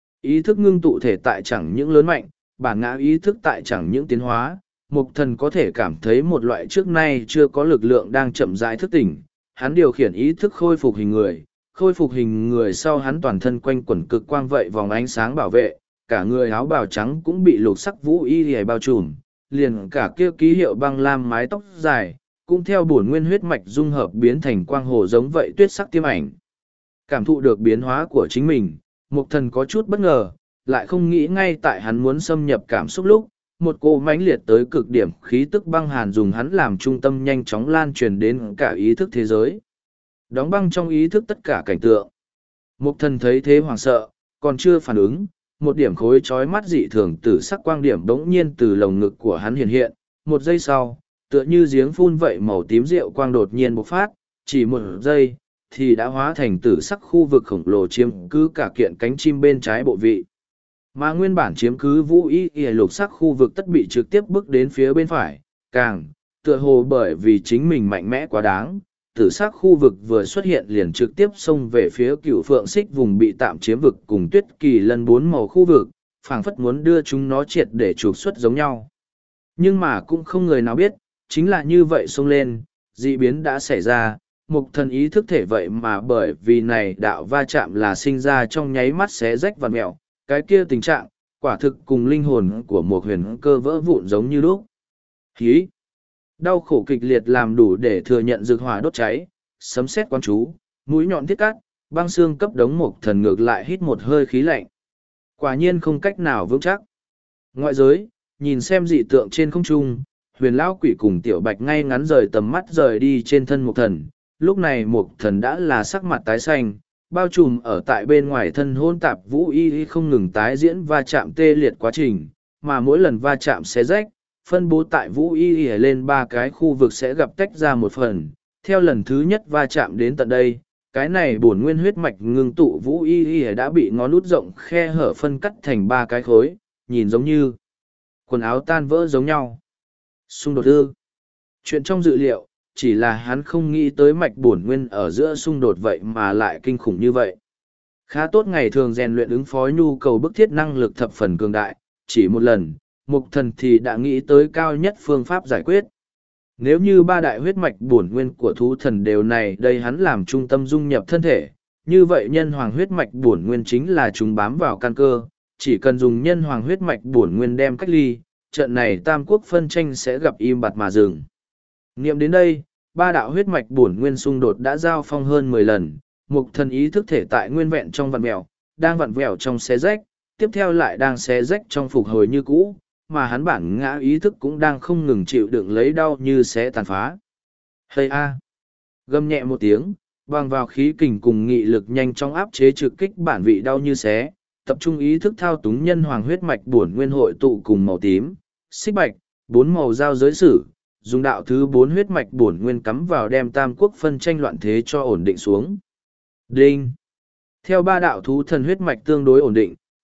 Ý thức ngưng tụ thể tại chẳng những lớn mạnh, bản ngã ý thức tại chẳng những tiến hóa, mục thần có thể cảm thấy một loại trước nay chưa có lực lượng đang chậm rãi thức tỉnh, hắn điều khiển ý thức khôi phục hình người, khôi phục hình người sau hắn toàn thân quanh quẩn cực quang vậy vòng ánh sáng bảo vệ, cả người áo bào trắng cũng bị lục sắc vũ y hề bao trùm, liền cả kia ký hiệu băng lam mái tóc dài, cũng theo bổn nguyên huyết mạch dung hợp biến thành quang hồ giống vậy tuyết sắc tiêm ảnh. Cảm thụ được biến hóa của chính mình, mục thần có chút bất ngờ, lại không nghĩ ngay tại hắn muốn xâm nhập cảm xúc lúc, một cô mãnh liệt tới cực điểm khí tức băng hàn dùng hắn làm trung tâm nhanh chóng lan truyền đến cả ý thức thế giới. Đóng băng trong ý thức tất cả cảnh tượng. Mục thần thấy thế hoảng sợ, còn chưa phản ứng, một điểm khối trói mắt dị thường từ sắc quang điểm bỗng nhiên từ lồng ngực của hắn hiện hiện, một giây sau, tựa như giếng phun vậy màu tím rượu quang đột nhiên bộc phát, chỉ một giây, thì đã hóa thành tử sắc khu vực khổng lồ chiếm cứ cả kiện cánh chim bên trái bộ vị. Mà nguyên bản chiếm cứ vũ y y lục sắc khu vực tất bị trực tiếp bước đến phía bên phải, càng, tựa hồ bởi vì chính mình mạnh mẽ quá đáng, tử sắc khu vực vừa xuất hiện liền trực tiếp xông về phía cựu phượng xích vùng bị tạm chiếm vực cùng tuyết kỳ lân bốn màu khu vực, phảng phất muốn đưa chúng nó triệt để trục xuất giống nhau. Nhưng mà cũng không người nào biết, chính là như vậy xông lên, dị biến đã xảy ra, mục thần ý thức thể vậy mà bởi vì này đạo va chạm là sinh ra trong nháy mắt xé rách vằn mẹo, cái kia tình trạng, quả thực cùng linh hồn của một huyền cơ vỡ vụn giống như lúc. Hí! Đau khổ kịch liệt làm đủ để thừa nhận dược hỏa đốt cháy, sấm sét quan chú, mũi nhọn thiết cắt, băng xương cấp đống mục thần ngược lại hít một hơi khí lạnh. Quả nhiên không cách nào vững chắc. Ngoại giới, nhìn xem dị tượng trên không trung, huyền lão quỷ cùng tiểu bạch ngay ngắn rời tầm mắt rời đi trên thân mục thần. Lúc này mục thần đã là sắc mặt tái xanh, bao trùm ở tại bên ngoài thân hôn tạp vũ y không ngừng tái diễn va chạm tê liệt quá trình, mà mỗi lần va chạm xé rách, phân bố tại vũ y lên ba cái khu vực sẽ gặp tách ra một phần. Theo lần thứ nhất va chạm đến tận đây, cái này bổn nguyên huyết mạch ngưng tụ vũ y đã bị ngón út rộng khe hở phân cắt thành ba cái khối, nhìn giống như quần áo tan vỡ giống nhau. Xung đột ư? Chuyện trong dự liệu, chỉ là hắn không nghĩ tới mạch bổn nguyên ở giữa xung đột vậy mà lại kinh khủng như vậy. Khá tốt ngày thường rèn luyện ứng phó nhu cầu bức thiết năng lực thập phần cường đại, chỉ một lần, mục thần thì đã nghĩ tới cao nhất phương pháp giải quyết. Nếu như ba đại huyết mạch bổn nguyên của thú thần đều này đây hắn làm trung tâm dung nhập thân thể, như vậy nhân hoàng huyết mạch bổn nguyên chính là chúng bám vào căn cơ, chỉ cần dùng nhân hoàng huyết mạch bổn nguyên đem cách ly, trận này tam quốc phân tranh sẽ gặp im bặt mà dừng. Nghiệm đến đây, ba đạo huyết mạch bổn nguyên xung đột đã giao phong hơn mười lần, mục thần ý thức thể tại nguyên vẹn trong vặn vẹo, đang vặn vẹo trong xé rách, tiếp theo lại đang xé rách trong phục hồi như cũ, mà hắn bản ngã ý thức cũng đang không ngừng chịu đựng lấy đau như xé tàn phá. Hây a! Gầm nhẹ một tiếng, bằng vào khí kình cùng nghị lực nhanh chóng áp chế trực kích bản vị đau như xé, tập trung ý thức thao túng nhân hoàng huyết mạch bổn nguyên hội tụ cùng màu tím, xích bạch, bốn màu giao giới sử, dùng đạo thứ bốn huyết mạch bổn nguyên cắm vào đem tam quốc phân tranh loạn thế cho ổn định xuống. Đinh! Theo ba đạo thú thần huyết mạch tương đối ổn định,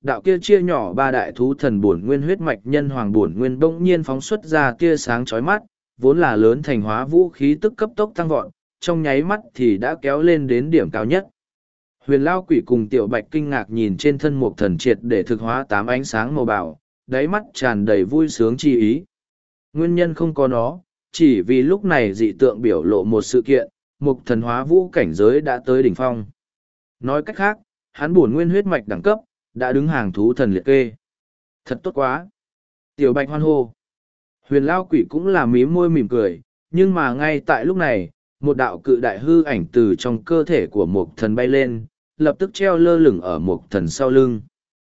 đạo kia chia nhỏ ba đại thú thần bổn nguyên huyết mạch nhân hoàng bổn nguyên bỗng nhiên phóng xuất ra tia sáng chói mắt, vốn là lớn thành hóa vũ khí tức cấp tốc tăng vọt, trong nháy mắt thì đã kéo lên đến điểm cao nhất. Huyền Lao Quỷ cùng Tiểu Bạch kinh ngạc nhìn trên thân Mục Thần triệt để thực hóa tám ánh sáng màu bảo, đáy mắt tràn đầy vui sướng chi ý. Nguyên nhân không có nó, chỉ vì lúc này dị tượng biểu lộ một sự kiện, Mục Thần hóa vũ cảnh giới đã tới đỉnh phong. Nói cách khác, hắn bổn nguyên huyết mạch đẳng cấp, đã đứng hàng thú thần liệt kê. Thật tốt quá! Tiểu Bạch hoan hô. Huyền Lao Quỷ cũng là mím môi mỉm cười, nhưng mà ngay tại lúc này, một đạo cự đại hư ảnh từ trong cơ thể của Mục Thần bay lên, lập tức treo lơ lửng ở Mục Thần sau lưng.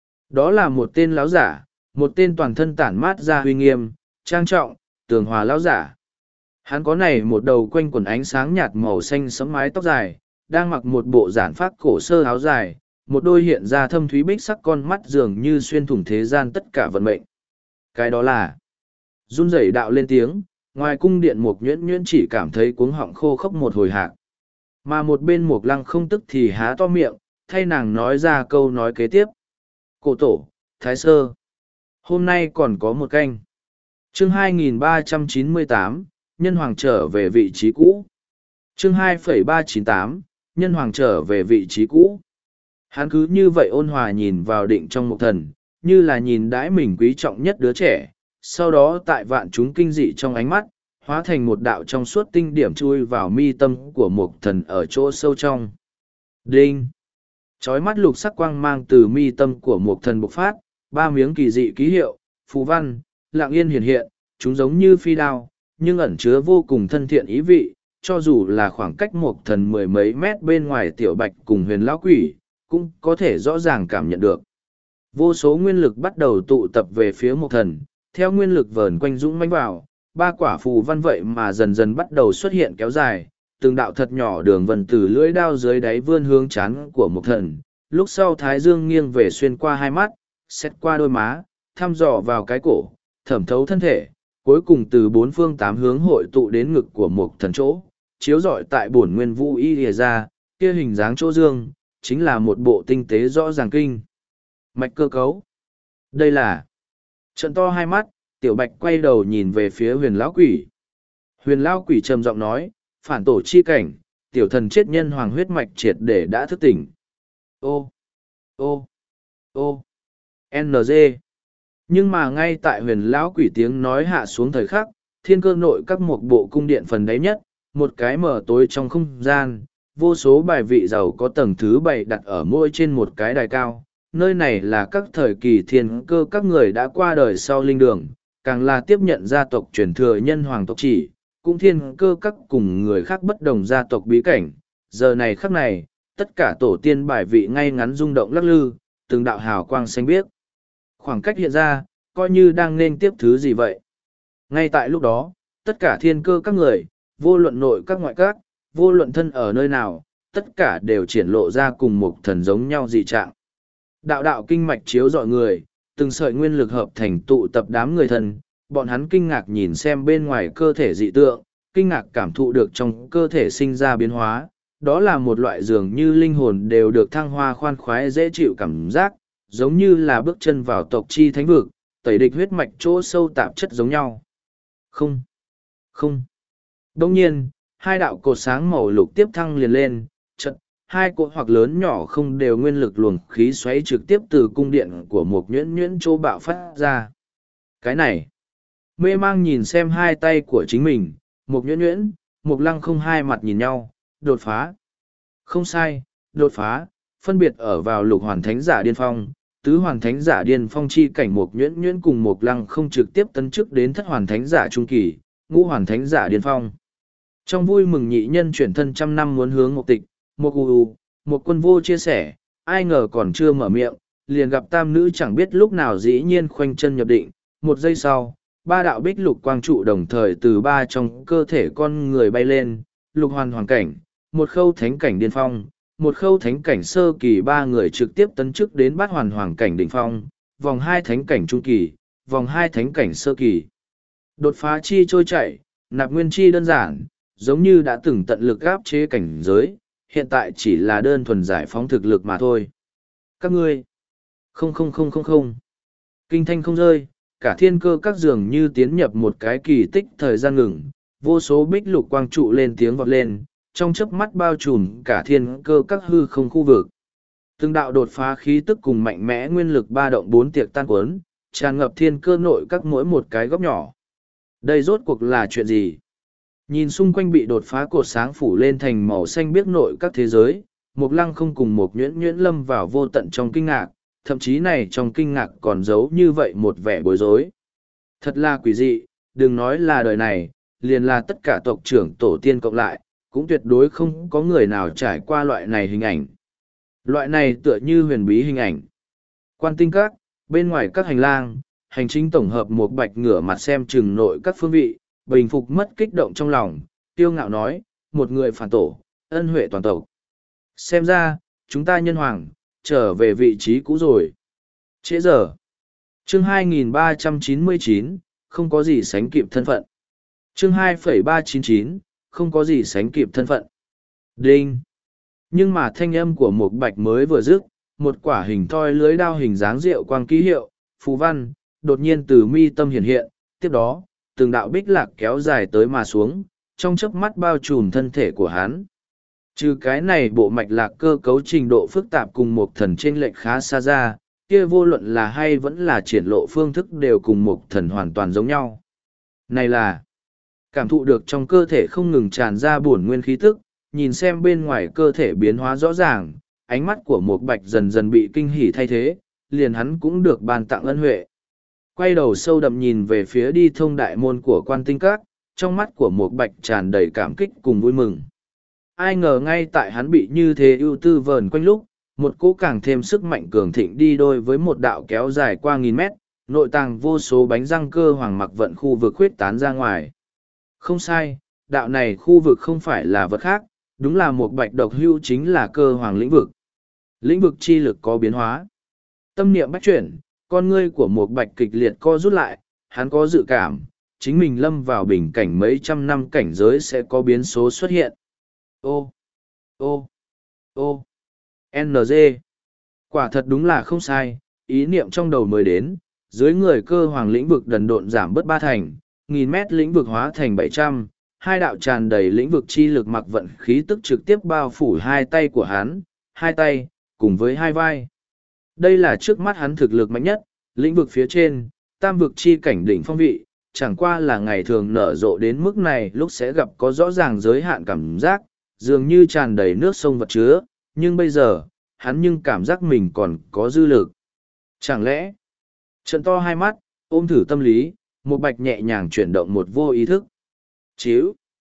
Đó là một tên láo giả, một tên toàn thân tản mát ra uy nghiêm, trang trọng, tường hòa láo giả. Hắn có này một đầu quanh quần ánh sáng nhạt màu xanh sẫm mái tóc dài, đang mặc một bộ giản phác cổ sơ áo dài, một đôi hiện ra thâm thúy bích sắc con mắt dường như xuyên thủng thế gian tất cả vận mệnh. Cái đó là run rẩy đạo lên tiếng, ngoài cung điện Mục Nhuyễn Nhuyễn chỉ cảm thấy cuống họng khô khốc một hồi hạc. Mà một bên Mục Lăng không tức thì há to miệng, thay nàng nói ra câu nói kế tiếp. Cổ tổ, Thái Sơ. Hôm nay còn có một canh. Chương hai nghìn ba trăm chín mươi tám, Nhân Hoàng trở về vị trí cũ. Chương hai nghìn ba trăm chín mươi tám, Nhân Hoàng trở về vị trí cũ. Hắn cứ như vậy ôn hòa nhìn vào định trong Mục Thần, như là nhìn đãi mình quý trọng nhất đứa trẻ. Sau đó tại vạn chúng kinh dị trong ánh mắt, hóa thành một đạo trong suốt tinh điểm chui vào mi tâm của Mục Thần ở chỗ sâu trong. Đinh! Chói mắt lục sắc quang mang từ mi tâm của Mục Thần bộc phát, ba miếng kỳ dị ký hiệu, phù văn, lặng yên hiện hiện, chúng giống như phi đao, nhưng ẩn chứa vô cùng thân thiện ý vị, cho dù là khoảng cách Mục Thần mười mấy mét bên ngoài Tiểu Bạch cùng Huyền Lão Quỷ, cũng có thể rõ ràng cảm nhận được. Vô số nguyên lực bắt đầu tụ tập về phía Mục Thần, theo nguyên lực vờn quanh dũng mãnh vào, ba quả phù văn vậy mà dần dần bắt đầu xuất hiện kéo dài, từng đạo thật nhỏ đường vân từ lưỡi đao dưới đáy vươn hướng chán của Mục Thần, lúc sau thái dương nghiêng về xuyên qua hai mắt, xét qua đôi má, thăm dò vào cái cổ, thẩm thấu thân thể, cuối cùng từ bốn phương tám hướng hội tụ đến ngực của Mục Thần chỗ, chiếu rọi tại bổn nguyên vũ y lìa ra, kia hình dáng chỗ dương, chính là một bộ tinh tế rõ ràng kinh mạch cơ cấu. Đây là trận to hai mắt, Tiểu Bạch quay đầu nhìn về phía Huyền Lão Quỷ. Huyền Lão Quỷ trầm giọng nói, phản tổ chi cảnh, tiểu thần chết nhân hoàng huyết mạch triệt để đã thức tỉnh. Ô, ô, ô, en giê. Nhưng mà ngay tại Huyền Lão Quỷ tiếng nói hạ xuống thời khắc, thiên cơ nội các một bộ cung điện phần đáy nhất, một cái mở tối trong không gian, vô số bài vị giàu có tầng thứ bảy đặt ở mỗi trên một cái đài cao. Nơi này là các thời kỳ thiên cơ các người đã qua đời sau linh đường, càng là tiếp nhận gia tộc truyền thừa nhân hoàng tộc chỉ, cũng thiên cơ các cùng người khác bất đồng gia tộc bí cảnh. Giờ này khắc này, tất cả tổ tiên bài vị ngay ngắn rung động lắc lư, từng đạo hào quang xanh biếc. Khoảng cách hiện ra, coi như đang nên tiếp thứ gì vậy. Ngay tại lúc đó, tất cả thiên cơ các người, vô luận nội các ngoại các, vô luận thân ở nơi nào, tất cả đều triển lộ ra cùng một thần giống nhau dị trạng. Đạo đạo kinh mạch chiếu dọi người, từng sợi nguyên lực hợp thành tụ tập đám người thần, bọn hắn kinh ngạc nhìn xem bên ngoài cơ thể dị tượng, kinh ngạc cảm thụ được trong cơ thể sinh ra biến hóa, đó là một loại dường như linh hồn đều được thăng hoa khoan khoái dễ chịu cảm giác, giống như là bước chân vào tộc chi thánh vực, tẩy địch huyết mạch chỗ sâu tạp chất giống nhau. Không, không. Đồng nhiên, hai đạo cột sáng màu lục tiếp thăng liền lên, chật, hai cột hoặc lớn nhỏ không đều nguyên lực luồng khí xoáy trực tiếp từ cung điện của một nhuyễn nhuyễn chỗ bạo phát ra. Cái này, mê mang nhìn xem hai tay của chính mình, một nhuyễn nhuyễn, một lăng không hai mặt nhìn nhau, đột phá. Không sai, đột phá, phân biệt ở vào lục hoàn thánh giả điên phong, tứ hoàn thánh giả điên phong chi cảnh một nhuyễn nhuyễn cùng một lăng không trực tiếp tấn chức đến thất hoàn thánh giả trung kỳ, ngũ hoàn thánh giả điên phong. Trong vui mừng nhị nhân chuyển thân trăm năm muốn hướng một tịch, một u u, một quân vô chia sẻ, ai ngờ còn chưa mở miệng, liền gặp tam nữ chẳng biết lúc nào dĩ nhiên khoanh chân nhập định, một giây sau, ba đạo bích lục quang trụ đồng thời từ ba trong cơ thể con người bay lên, lục hoàn hoàn cảnh, một khâu thánh cảnh điên phong, một khâu thánh cảnh sơ kỳ ba người trực tiếp tấn chức đến bát hoàn hoàn cảnh đỉnh phong, vòng hai thánh cảnh trung kỳ, vòng hai thánh cảnh sơ kỳ. Đột phá chi trôi chảy, nạp nguyên chi đơn giản, giống như đã từng tận lực áp chế cảnh giới, hiện tại chỉ là đơn thuần giải phóng thực lực mà thôi. Các ngươi Không không không không không. Kinh thanh không rơi, cả thiên cơ các dường như tiến nhập một cái kỳ tích thời gian ngừng, vô số bích lục quang trụ lên tiếng vọt lên, trong chớp mắt bao trùm cả thiên cơ các hư không khu vực. Từng đạo đột phá khí tức cùng mạnh mẽ nguyên lực ba động bốn tiệc tan cuốn, tràn ngập thiên cơ nội các mỗi một cái góc nhỏ. Đây rốt cuộc là chuyện gì? Nhìn xung quanh bị đột phá cột sáng phủ lên thành màu xanh biếc nội các thế giới, Mục Lăng không cùng một nhuyễn nhuyễn lâm vào vô tận trong kinh ngạc, thậm chí này trong kinh ngạc còn giấu như vậy một vẻ bối rối. Thật là quỷ dị, đừng nói là đời này, liền là tất cả tộc trưởng tổ tiên cộng lại, cũng tuyệt đối không có người nào trải qua loại này hình ảnh. Loại này tựa như huyền bí hình ảnh. Quan tinh các, bên ngoài các hành lang, hành chính tổng hợp một bạch ngửa mặt xem chừng nội các phương vị, bình phục mất kích động trong lòng, tiêu ngạo nói, một người phản tổ, ân huệ toàn tộc. Xem ra, chúng ta nhân hoàng, trở về vị trí cũ rồi. Trễ giờ. Chương hai nghìn ba trăm chín mươi chín, không có gì sánh kịp thân phận. Chương hai nghìn ba trăm chín mươi chín, không có gì sánh kịp thân phận. Đinh. Nhưng mà thanh âm của một bạch mới vừa dứt, một quả hình thoi lưới đao hình dáng rượu quang ký hiệu, phù văn, đột nhiên từ mi tâm hiện hiện, tiếp đó, từng đạo bích lạc kéo dài tới mà xuống, trong chớp mắt bao trùm thân thể của hắn. Trừ cái này bộ mạch lạc cơ cấu trình độ phức tạp cùng một thần chênh lệch khá xa ra, kia vô luận là hay vẫn là triển lộ phương thức đều cùng một thần hoàn toàn giống nhau. Này là cảm thụ được trong cơ thể không ngừng tràn ra bổn nguyên khí tức, nhìn xem bên ngoài cơ thể biến hóa rõ ràng, ánh mắt của một bạch dần dần bị kinh hỉ thay thế, liền hắn cũng được ban tặng ân huệ. Quay đầu sâu đậm nhìn về phía đi thông đại môn của quan tinh các, trong mắt của một bạch tràn đầy cảm kích cùng vui mừng. Ai ngờ ngay tại hắn bị như thế ưu tư vờn quanh lúc, một cỗ càng thêm sức mạnh cường thịnh đi đôi với một đạo kéo dài qua nghìn mét, nội tàng vô số bánh răng cơ hoàng mặc vận khu vực khuyết tán ra ngoài. Không sai, đạo này khu vực không phải là vật khác, đúng là một bạch độc hưu chính là cơ hoàng lĩnh vực. Lĩnh vực chi lực có biến hóa. Tâm niệm bách chuyển, con ngươi của một bạch kịch liệt co rút lại, hắn có dự cảm, chính mình lâm vào bình cảnh mấy trăm năm cảnh giới sẽ có biến số xuất hiện. Ô, ô, ô, en giê. Quả thật đúng là không sai, ý niệm trong đầu mới đến, dưới người cơ hoàng lĩnh vực đần độn giảm bớt ba thành, nghìn mét lĩnh vực hóa thành bảy trăm, hai đạo tràn đầy lĩnh vực chi lực mặc vận khí tức trực tiếp bao phủ hai tay của hắn, hai tay, cùng với hai vai. Đây là trước mắt hắn thực lực mạnh nhất, lĩnh vực phía trên, tam vực chi cảnh đỉnh phong vị, chẳng qua là ngày thường nở rộ đến mức này lúc sẽ gặp có rõ ràng giới hạn cảm giác, dường như tràn đầy nước sông vật chứa, nhưng bây giờ, hắn nhưng cảm giác mình còn có dư lực. Chẳng lẽ, trận to hai mắt, ôm thử tâm lý, một bạch nhẹ nhàng chuyển động một vô ý thức. Chíu,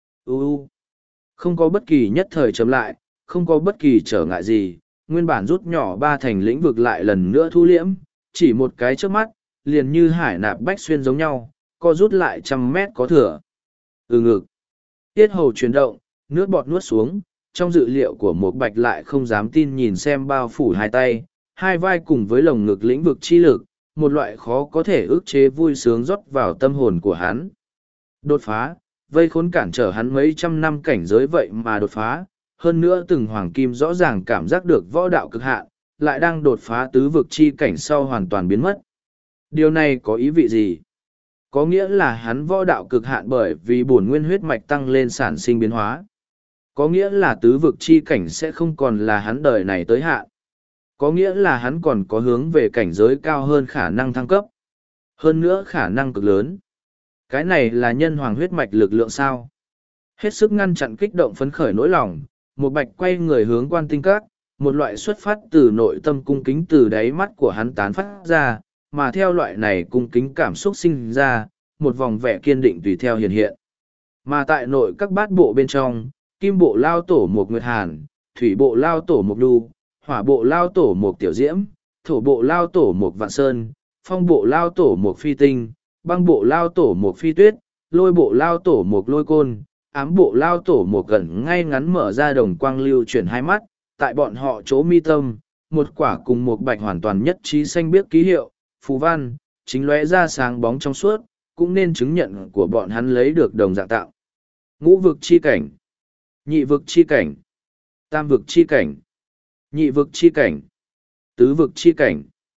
u u, không có bất kỳ nhất thời chấm lại, không có bất kỳ trở ngại gì, nguyên bản rút nhỏ ba thành lĩnh vực lại lần nữa thu liễm, chỉ một cái trước mắt, liền như hải nạp bách xuyên giống nhau, co rút lại trăm mét có thừa. Ừ ngực, tiết hầu chuyển động, nước bọt nuốt xuống, trong dự liệu của một bạch lại không dám tin nhìn xem bao phủ hai tay, hai vai cùng với lồng ngực lĩnh vực chi lực, một loại khó có thể ức chế vui sướng rót vào tâm hồn của hắn. Đột phá, vây khốn cản trở hắn mấy trăm năm cảnh giới vậy mà đột phá, hơn nữa từng hoàng kim rõ ràng cảm giác được võ đạo cực hạn, lại đang đột phá tứ vực chi cảnh sau hoàn toàn biến mất. Điều này có ý vị gì? Có nghĩa là hắn võ đạo cực hạn bởi vì bổn nguyên huyết mạch tăng lên sản sinh biến hóa. Có nghĩa là tứ vực chi cảnh sẽ không còn là hắn đời này tới hạn. Có nghĩa là hắn còn có hướng về cảnh giới cao hơn khả năng thăng cấp. Hơn nữa khả năng cực lớn. Cái này là nhân hoàng huyết mạch lực lượng sao? Hết sức ngăn chặn kích động phấn khởi nỗi lòng, một bạch quay người hướng quan tinh các, một loại xuất phát từ nội tâm cung kính từ đáy mắt của hắn tán phát ra, mà theo loại này cung kính cảm xúc sinh ra, một vòng vẻ kiên định tùy theo hiện hiện. Mà tại nội các bát bộ bên trong, kim bộ lao tổ một nguyệt hàn, thủy bộ lao tổ một đu, hỏa bộ lao tổ một tiểu diễm, thổ bộ lao tổ một vạn sơn, phong bộ lao tổ một phi tinh, băng bộ lao tổ một phi tuyết, lôi bộ lao tổ một lôi côn, ám bộ lao tổ một gần ngay ngắn mở ra đồng quang lưu chuyển hai mắt, tại bọn họ chỗ mi tâm, một quả cùng một bạch hoàn toàn nhất trí xanh biếc ký hiệu, phù văn, chính lóe ra sáng bóng trong suốt, cũng nên chứng nhận của bọn hắn lấy được đồng dạng tạo. Ngũ vực chi cảnh, nhị vực chi cảnh, tam vực chi cảnh, nhị vực chi cảnh, tứ vực chi cảnh.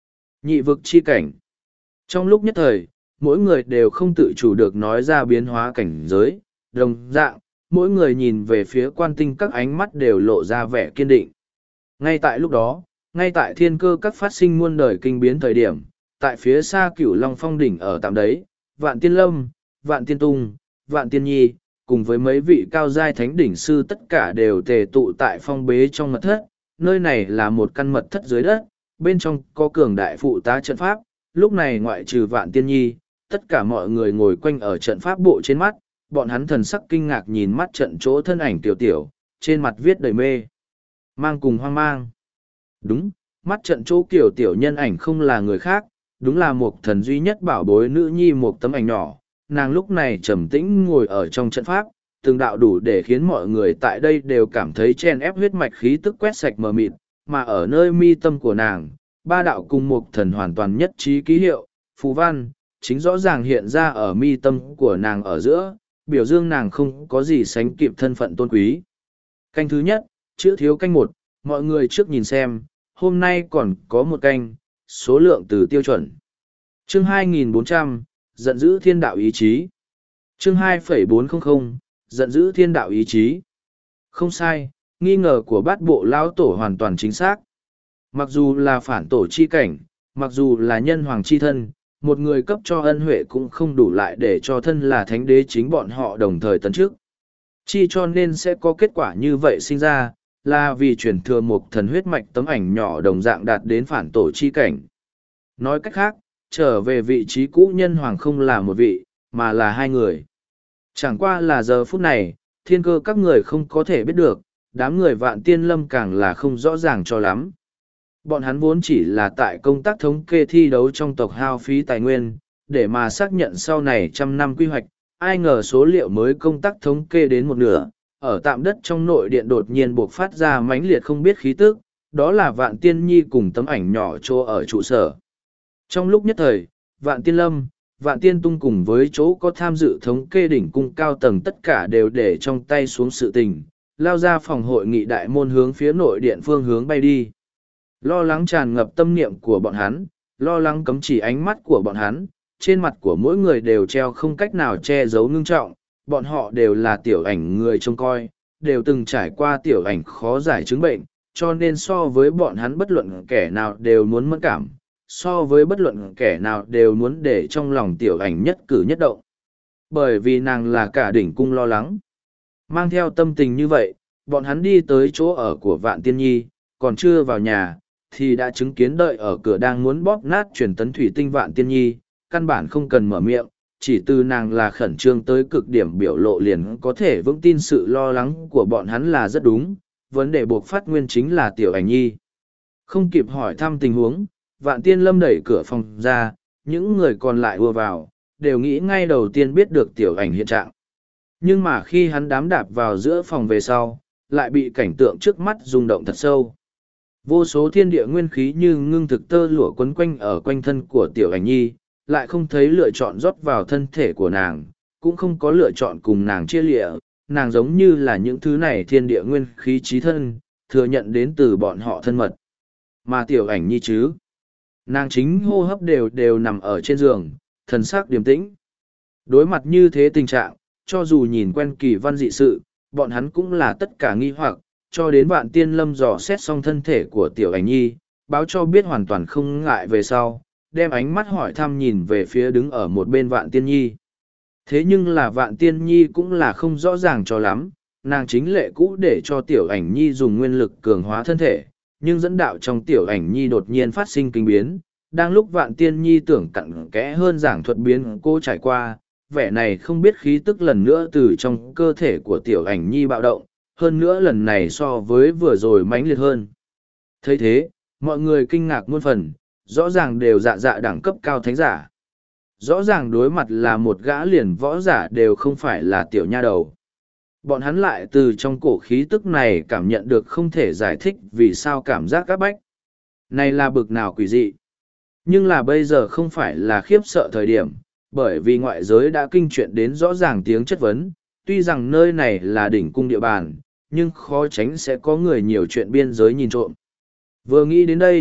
Nhị vực chi cảnh. Trong lúc nhất thời, mỗi người đều không tự chủ được nói ra biến hóa cảnh giới, đồng dạng, mỗi người nhìn về phía quan tinh các ánh mắt đều lộ ra vẻ kiên định. Ngay tại lúc đó, ngay tại thiên cơ các phát sinh muôn đời kinh biến thời điểm, tại phía xa cửu long phong đỉnh ở tạm đấy, vạn tiên lâm, vạn tiên tung, vạn tiên nhi, cùng với mấy vị cao giai thánh đỉnh sư tất cả đều tề tụ tại phong bế trong mật thất. Nơi này là một căn mật thất dưới đất, bên trong có cường đại phụ tá trận pháp. Lúc này ngoại trừ vạn tiên nhi, tất cả mọi người ngồi quanh ở trận pháp bộ trên mắt, bọn hắn thần sắc kinh ngạc nhìn mắt trận chỗ thân ảnh tiểu tiểu, trên mặt viết đầy mê mang cùng hoang mang. Đúng, mắt trận chỗ kiểu tiểu nhân ảnh không là người khác, đúng là một thần duy nhất bảo bối nữ nhi một tấm ảnh nhỏ. Nàng lúc này trầm tĩnh ngồi ở trong trận pháp, từng đạo đủ để khiến mọi người tại đây đều cảm thấy chen ép huyết mạch khí tức quét sạch mờ mịt, mà ở nơi mi tâm của nàng, ba đạo cùng một thần hoàn toàn nhất trí ký hiệu, phù văn, chính rõ ràng hiện ra ở mi tâm của nàng ở giữa, biểu dương nàng không có gì sánh kịp thân phận tôn quý. Canh thứ nhất, chữ thiếu canh một, mọi người trước nhìn xem, hôm nay còn có một canh, số lượng từ tiêu chuẩn. Chương hai nghìn bốn trăm, giận dữ thiên đạo ý chí. Chương hai phẩy bốn trăm, giận dữ thiên đạo ý chí. Không sai, nghi ngờ của bát bộ lão tổ hoàn toàn chính xác. Mặc dù là phản tổ chi cảnh, mặc dù là nhân hoàng chi thân, một người cấp cho ân huệ cũng không đủ lại để cho thân là thánh đế chính bọn họ đồng thời tấn trước. Chi cho nên sẽ có kết quả như vậy sinh ra, là vì truyền thừa một thần huyết mạch tấm ảnh nhỏ đồng dạng đạt đến phản tổ chi cảnh. Nói cách khác, trở về vị trí cũ nhân hoàng không là một vị, mà là hai người. Chẳng qua là giờ phút này, thiên cơ các người không có thể biết được, đám người vạn tiên lâm càng là không rõ ràng cho lắm. Bọn hắn vốn chỉ là tại công tác thống kê thi đấu trong tộc hao phí tài nguyên, để mà xác nhận sau này trăm năm quy hoạch, ai ngờ số liệu mới công tác thống kê đến một nửa, ở tạm đất trong nội điện đột nhiên buộc phát ra mãnh liệt không biết khí tức, đó là vạn tiên nhi cùng tấm ảnh nhỏ chỗ ở trụ sở. Trong lúc nhất thời, vạn tiên lâm, vạn tiên tung cùng với chỗ có tham dự thống kê đỉnh cung cao tầng tất cả đều để trong tay xuống sự tình, lao ra phòng hội nghị đại môn hướng phía nội điện phương hướng bay đi. Lo lắng tràn ngập tâm niệm của bọn hắn, lo lắng cấm chỉ ánh mắt của bọn hắn, trên mặt của mỗi người đều treo không cách nào che giấu ngưng trọng, bọn họ đều là tiểu ảnh người trông coi, đều từng trải qua tiểu ảnh khó giải chứng bệnh, cho nên so với bọn hắn bất luận kẻ nào đều muốn mẫn cảm, so với bất luận kẻ nào đều muốn để trong lòng tiểu ảnh nhất cử nhất động. Bởi vì nàng là cả đỉnh cung lo lắng. Mang theo tâm tình như vậy, bọn hắn đi tới chỗ ở của Vạn Tiên Nhi, còn chưa vào nhà, thì đã chứng kiến đợi ở cửa đang muốn bóp nát truyền tấn thủy tinh Vạn Tiên Nhi, căn bản không cần mở miệng, chỉ từ nàng là khẩn trương tới cực điểm biểu lộ liền có thể vững tin sự lo lắng của bọn hắn là rất đúng, vấn đề buộc phát nguyên chính là tiểu ảnh nhi. Không kịp hỏi thăm tình huống, Vạn Tiên Lâm đẩy cửa phòng ra, những người còn lại ùa vào, đều nghĩ ngay đầu tiên biết được tiểu ảnh hiện trạng. Nhưng mà khi hắn đám đạp vào giữa phòng về sau, lại bị cảnh tượng trước mắt rung động thật sâu. Vô số thiên địa nguyên khí như ngưng thực tơ lụa quấn quanh ở quanh thân của tiểu ảnh nhi, lại không thấy lựa chọn rót vào thân thể của nàng, cũng không có lựa chọn cùng nàng chia lịa, nàng giống như là những thứ này thiên địa nguyên khí trí thân, thừa nhận đến từ bọn họ thân mật. Mà tiểu ảnh nhi chứ, nàng chính hô hấp đều đều nằm ở trên giường, thần sắc điềm tĩnh. Đối mặt như thế tình trạng, cho dù nhìn quen kỳ văn dị sự, bọn hắn cũng là tất cả nghi hoặc, cho đến Vạn Tiên Lâm dò xét xong thân thể của tiểu ảnh nhi, báo cho biết hoàn toàn không ngại về sau, đem ánh mắt hỏi thăm nhìn về phía đứng ở một bên Vạn Tiên Nhi. Thế nhưng là Vạn Tiên Nhi cũng là không rõ ràng cho lắm, nàng chính lệ cũ để cho tiểu ảnh nhi dùng nguyên lực cường hóa thân thể, nhưng dẫn đạo trong tiểu ảnh nhi đột nhiên phát sinh kinh biến, đang lúc Vạn Tiên Nhi tưởng cặn kẽ hơn giảng thuật biến cô trải qua, vẻ này không biết khí tức lần nữa từ trong cơ thể của tiểu ảnh nhi bạo động, hơn nữa lần này so với vừa rồi mãnh liệt hơn. Thấy thế, mọi người kinh ngạc muôn phần, rõ ràng đều dạ dạ đẳng cấp cao thánh giả. Rõ ràng đối mặt là một gã liền võ giả đều không phải là tiểu nha đầu. Bọn hắn lại từ trong cổ khí tức này cảm nhận được không thể giải thích vì sao cảm giác áp bách. Này là bực nào quỷ dị. Nhưng là bây giờ không phải là khiếp sợ thời điểm, bởi vì ngoại giới đã kinh chuyện đến rõ ràng tiếng chất vấn. Tuy rằng nơi này là đỉnh cung địa bàn, nhưng khó tránh sẽ có người nhiều chuyện biên giới nhìn trộm. Vừa nghĩ đến đây,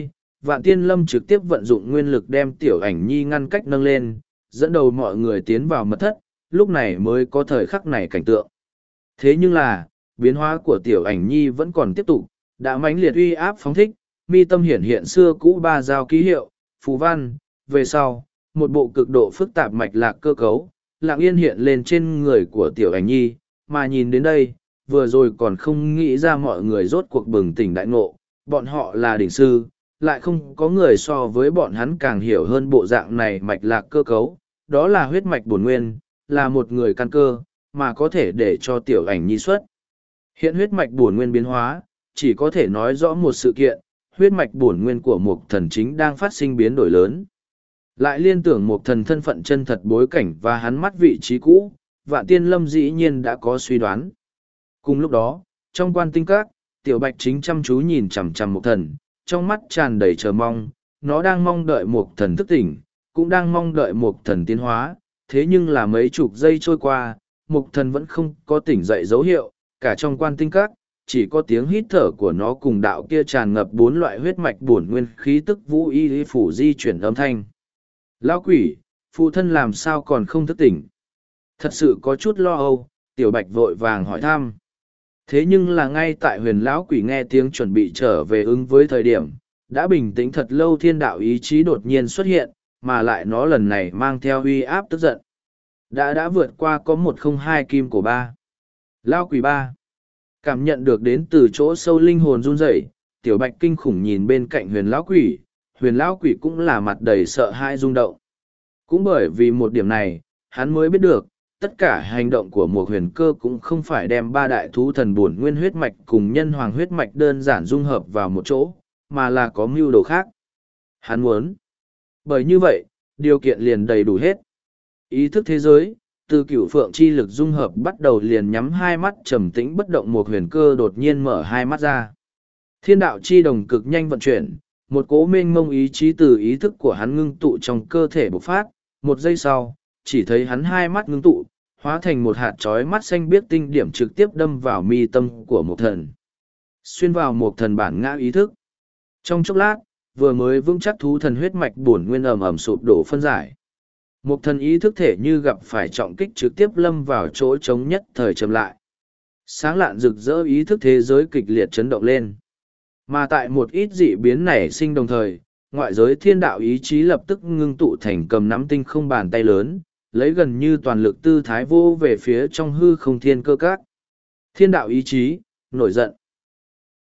Vạn Tiên Lâm trực tiếp vận dụng nguyên lực đem Tiểu Ảnh Nhi ngăn cách nâng lên, dẫn đầu mọi người tiến vào mật thất, lúc này mới có thời khắc này cảnh tượng. Thế nhưng là, biến hóa của Tiểu Ảnh Nhi vẫn còn tiếp tục, đã mãnh liệt uy áp phóng thích, mi tâm hiển hiện xưa cũ ba giao ký hiệu, phù văn, về sau, một bộ cực độ phức tạp mạch lạc cơ cấu, lặng yên hiện lên trên người của Tiểu Ảnh Nhi, mà nhìn đến đây, vừa rồi còn không nghĩ ra mọi người rốt cuộc bừng tỉnh đại ngộ, bọn họ là đỉnh sư, lại không có người so với bọn hắn càng hiểu hơn bộ dạng này mạch lạc cơ cấu, đó là huyết mạch bổn nguyên, là một người căn cơ, mà có thể để cho Tiểu Ảnh Nhi xuất. Hiện huyết mạch bổn nguyên biến hóa, chỉ có thể nói rõ một sự kiện, huyết mạch bổn nguyên của một thần chính đang phát sinh biến đổi lớn. Lại liên tưởng một thần thân phận chân thật bối cảnh và hắn mắt vị trí cũ, Vạn Tiên Lâm dĩ nhiên đã có suy đoán. Cùng lúc đó, trong quan tinh các, Tiểu Bạch chính chăm chú nhìn chằm chằm một thần, trong mắt tràn đầy chờ mong, nó đang mong đợi một thần thức tỉnh, cũng đang mong đợi một thần tiến hóa, thế nhưng là mấy chục giây trôi qua, một thần vẫn không có tỉnh dậy dấu hiệu, cả trong quan tinh các, chỉ có tiếng hít thở của nó cùng đạo kia tràn ngập bốn loại huyết mạch bổn nguyên khí tức vũ y phủ di chuyển âm thanh. Lão quỷ, phụ thân làm sao còn không thức tỉnh? Thật sự có chút lo âu, Tiểu Bạch vội vàng hỏi thăm. Thế nhưng là ngay tại huyền lão quỷ nghe tiếng chuẩn bị trở về ứng với thời điểm, đã bình tĩnh thật lâu thiên đạo ý chí đột nhiên xuất hiện, mà lại nó lần này mang theo uy áp tức giận. Đã đã vượt qua có một không hai kim của ba. Lão quỷ ba. Cảm nhận được đến từ chỗ sâu linh hồn run rẩy, Tiểu Bạch kinh khủng nhìn bên cạnh huyền lão quỷ, huyền lão quỷ cũng là mặt đầy sợ hãi rung động. Cũng bởi vì một điểm này, hắn mới biết được, tất cả hành động của một huyền cơ cũng không phải đem ba đại thú thần bổn nguyên huyết mạch cùng nhân hoàng huyết mạch đơn giản dung hợp vào một chỗ, mà là có mưu đồ khác. Hắn muốn. Bởi như vậy, điều kiện liền đầy đủ hết. Ý thức thế giới, từ cửu phượng chi lực dung hợp bắt đầu liền nhắm hai mắt trầm tĩnh bất động một huyền cơ đột nhiên mở hai mắt ra. Thiên đạo chi đồng cực nhanh vận chuyển, một cỗ mênh mông ý chí từ ý thức của hắn ngưng tụ trong cơ thể bộc phát, một giây sau, chỉ thấy hắn hai mắt ngưng tụ, hóa thành một hạt trói mắt xanh biếc tinh điểm trực tiếp đâm vào mi tâm của một thần. Xuyên vào một thần bản ngã ý thức. Trong chốc lát, vừa mới vững chắc thú thần huyết mạch bổn nguyên ầm ầm sụp đổ phân giải. Một thần ý thức thể như gặp phải trọng kích trực tiếp lâm vào chỗ trống nhất thời chậm lại. Sáng lạn rực rỡ ý thức thế giới kịch liệt chấn động lên. Mà tại một ít dị biến nảy sinh đồng thời, ngoại giới thiên đạo ý chí lập tức ngưng tụ thành cầm nắm tinh không bàn tay lớn, lấy gần như toàn lực tư thái vô về phía trong hư không thiên cơ các. Thiên đạo ý chí, nổi giận.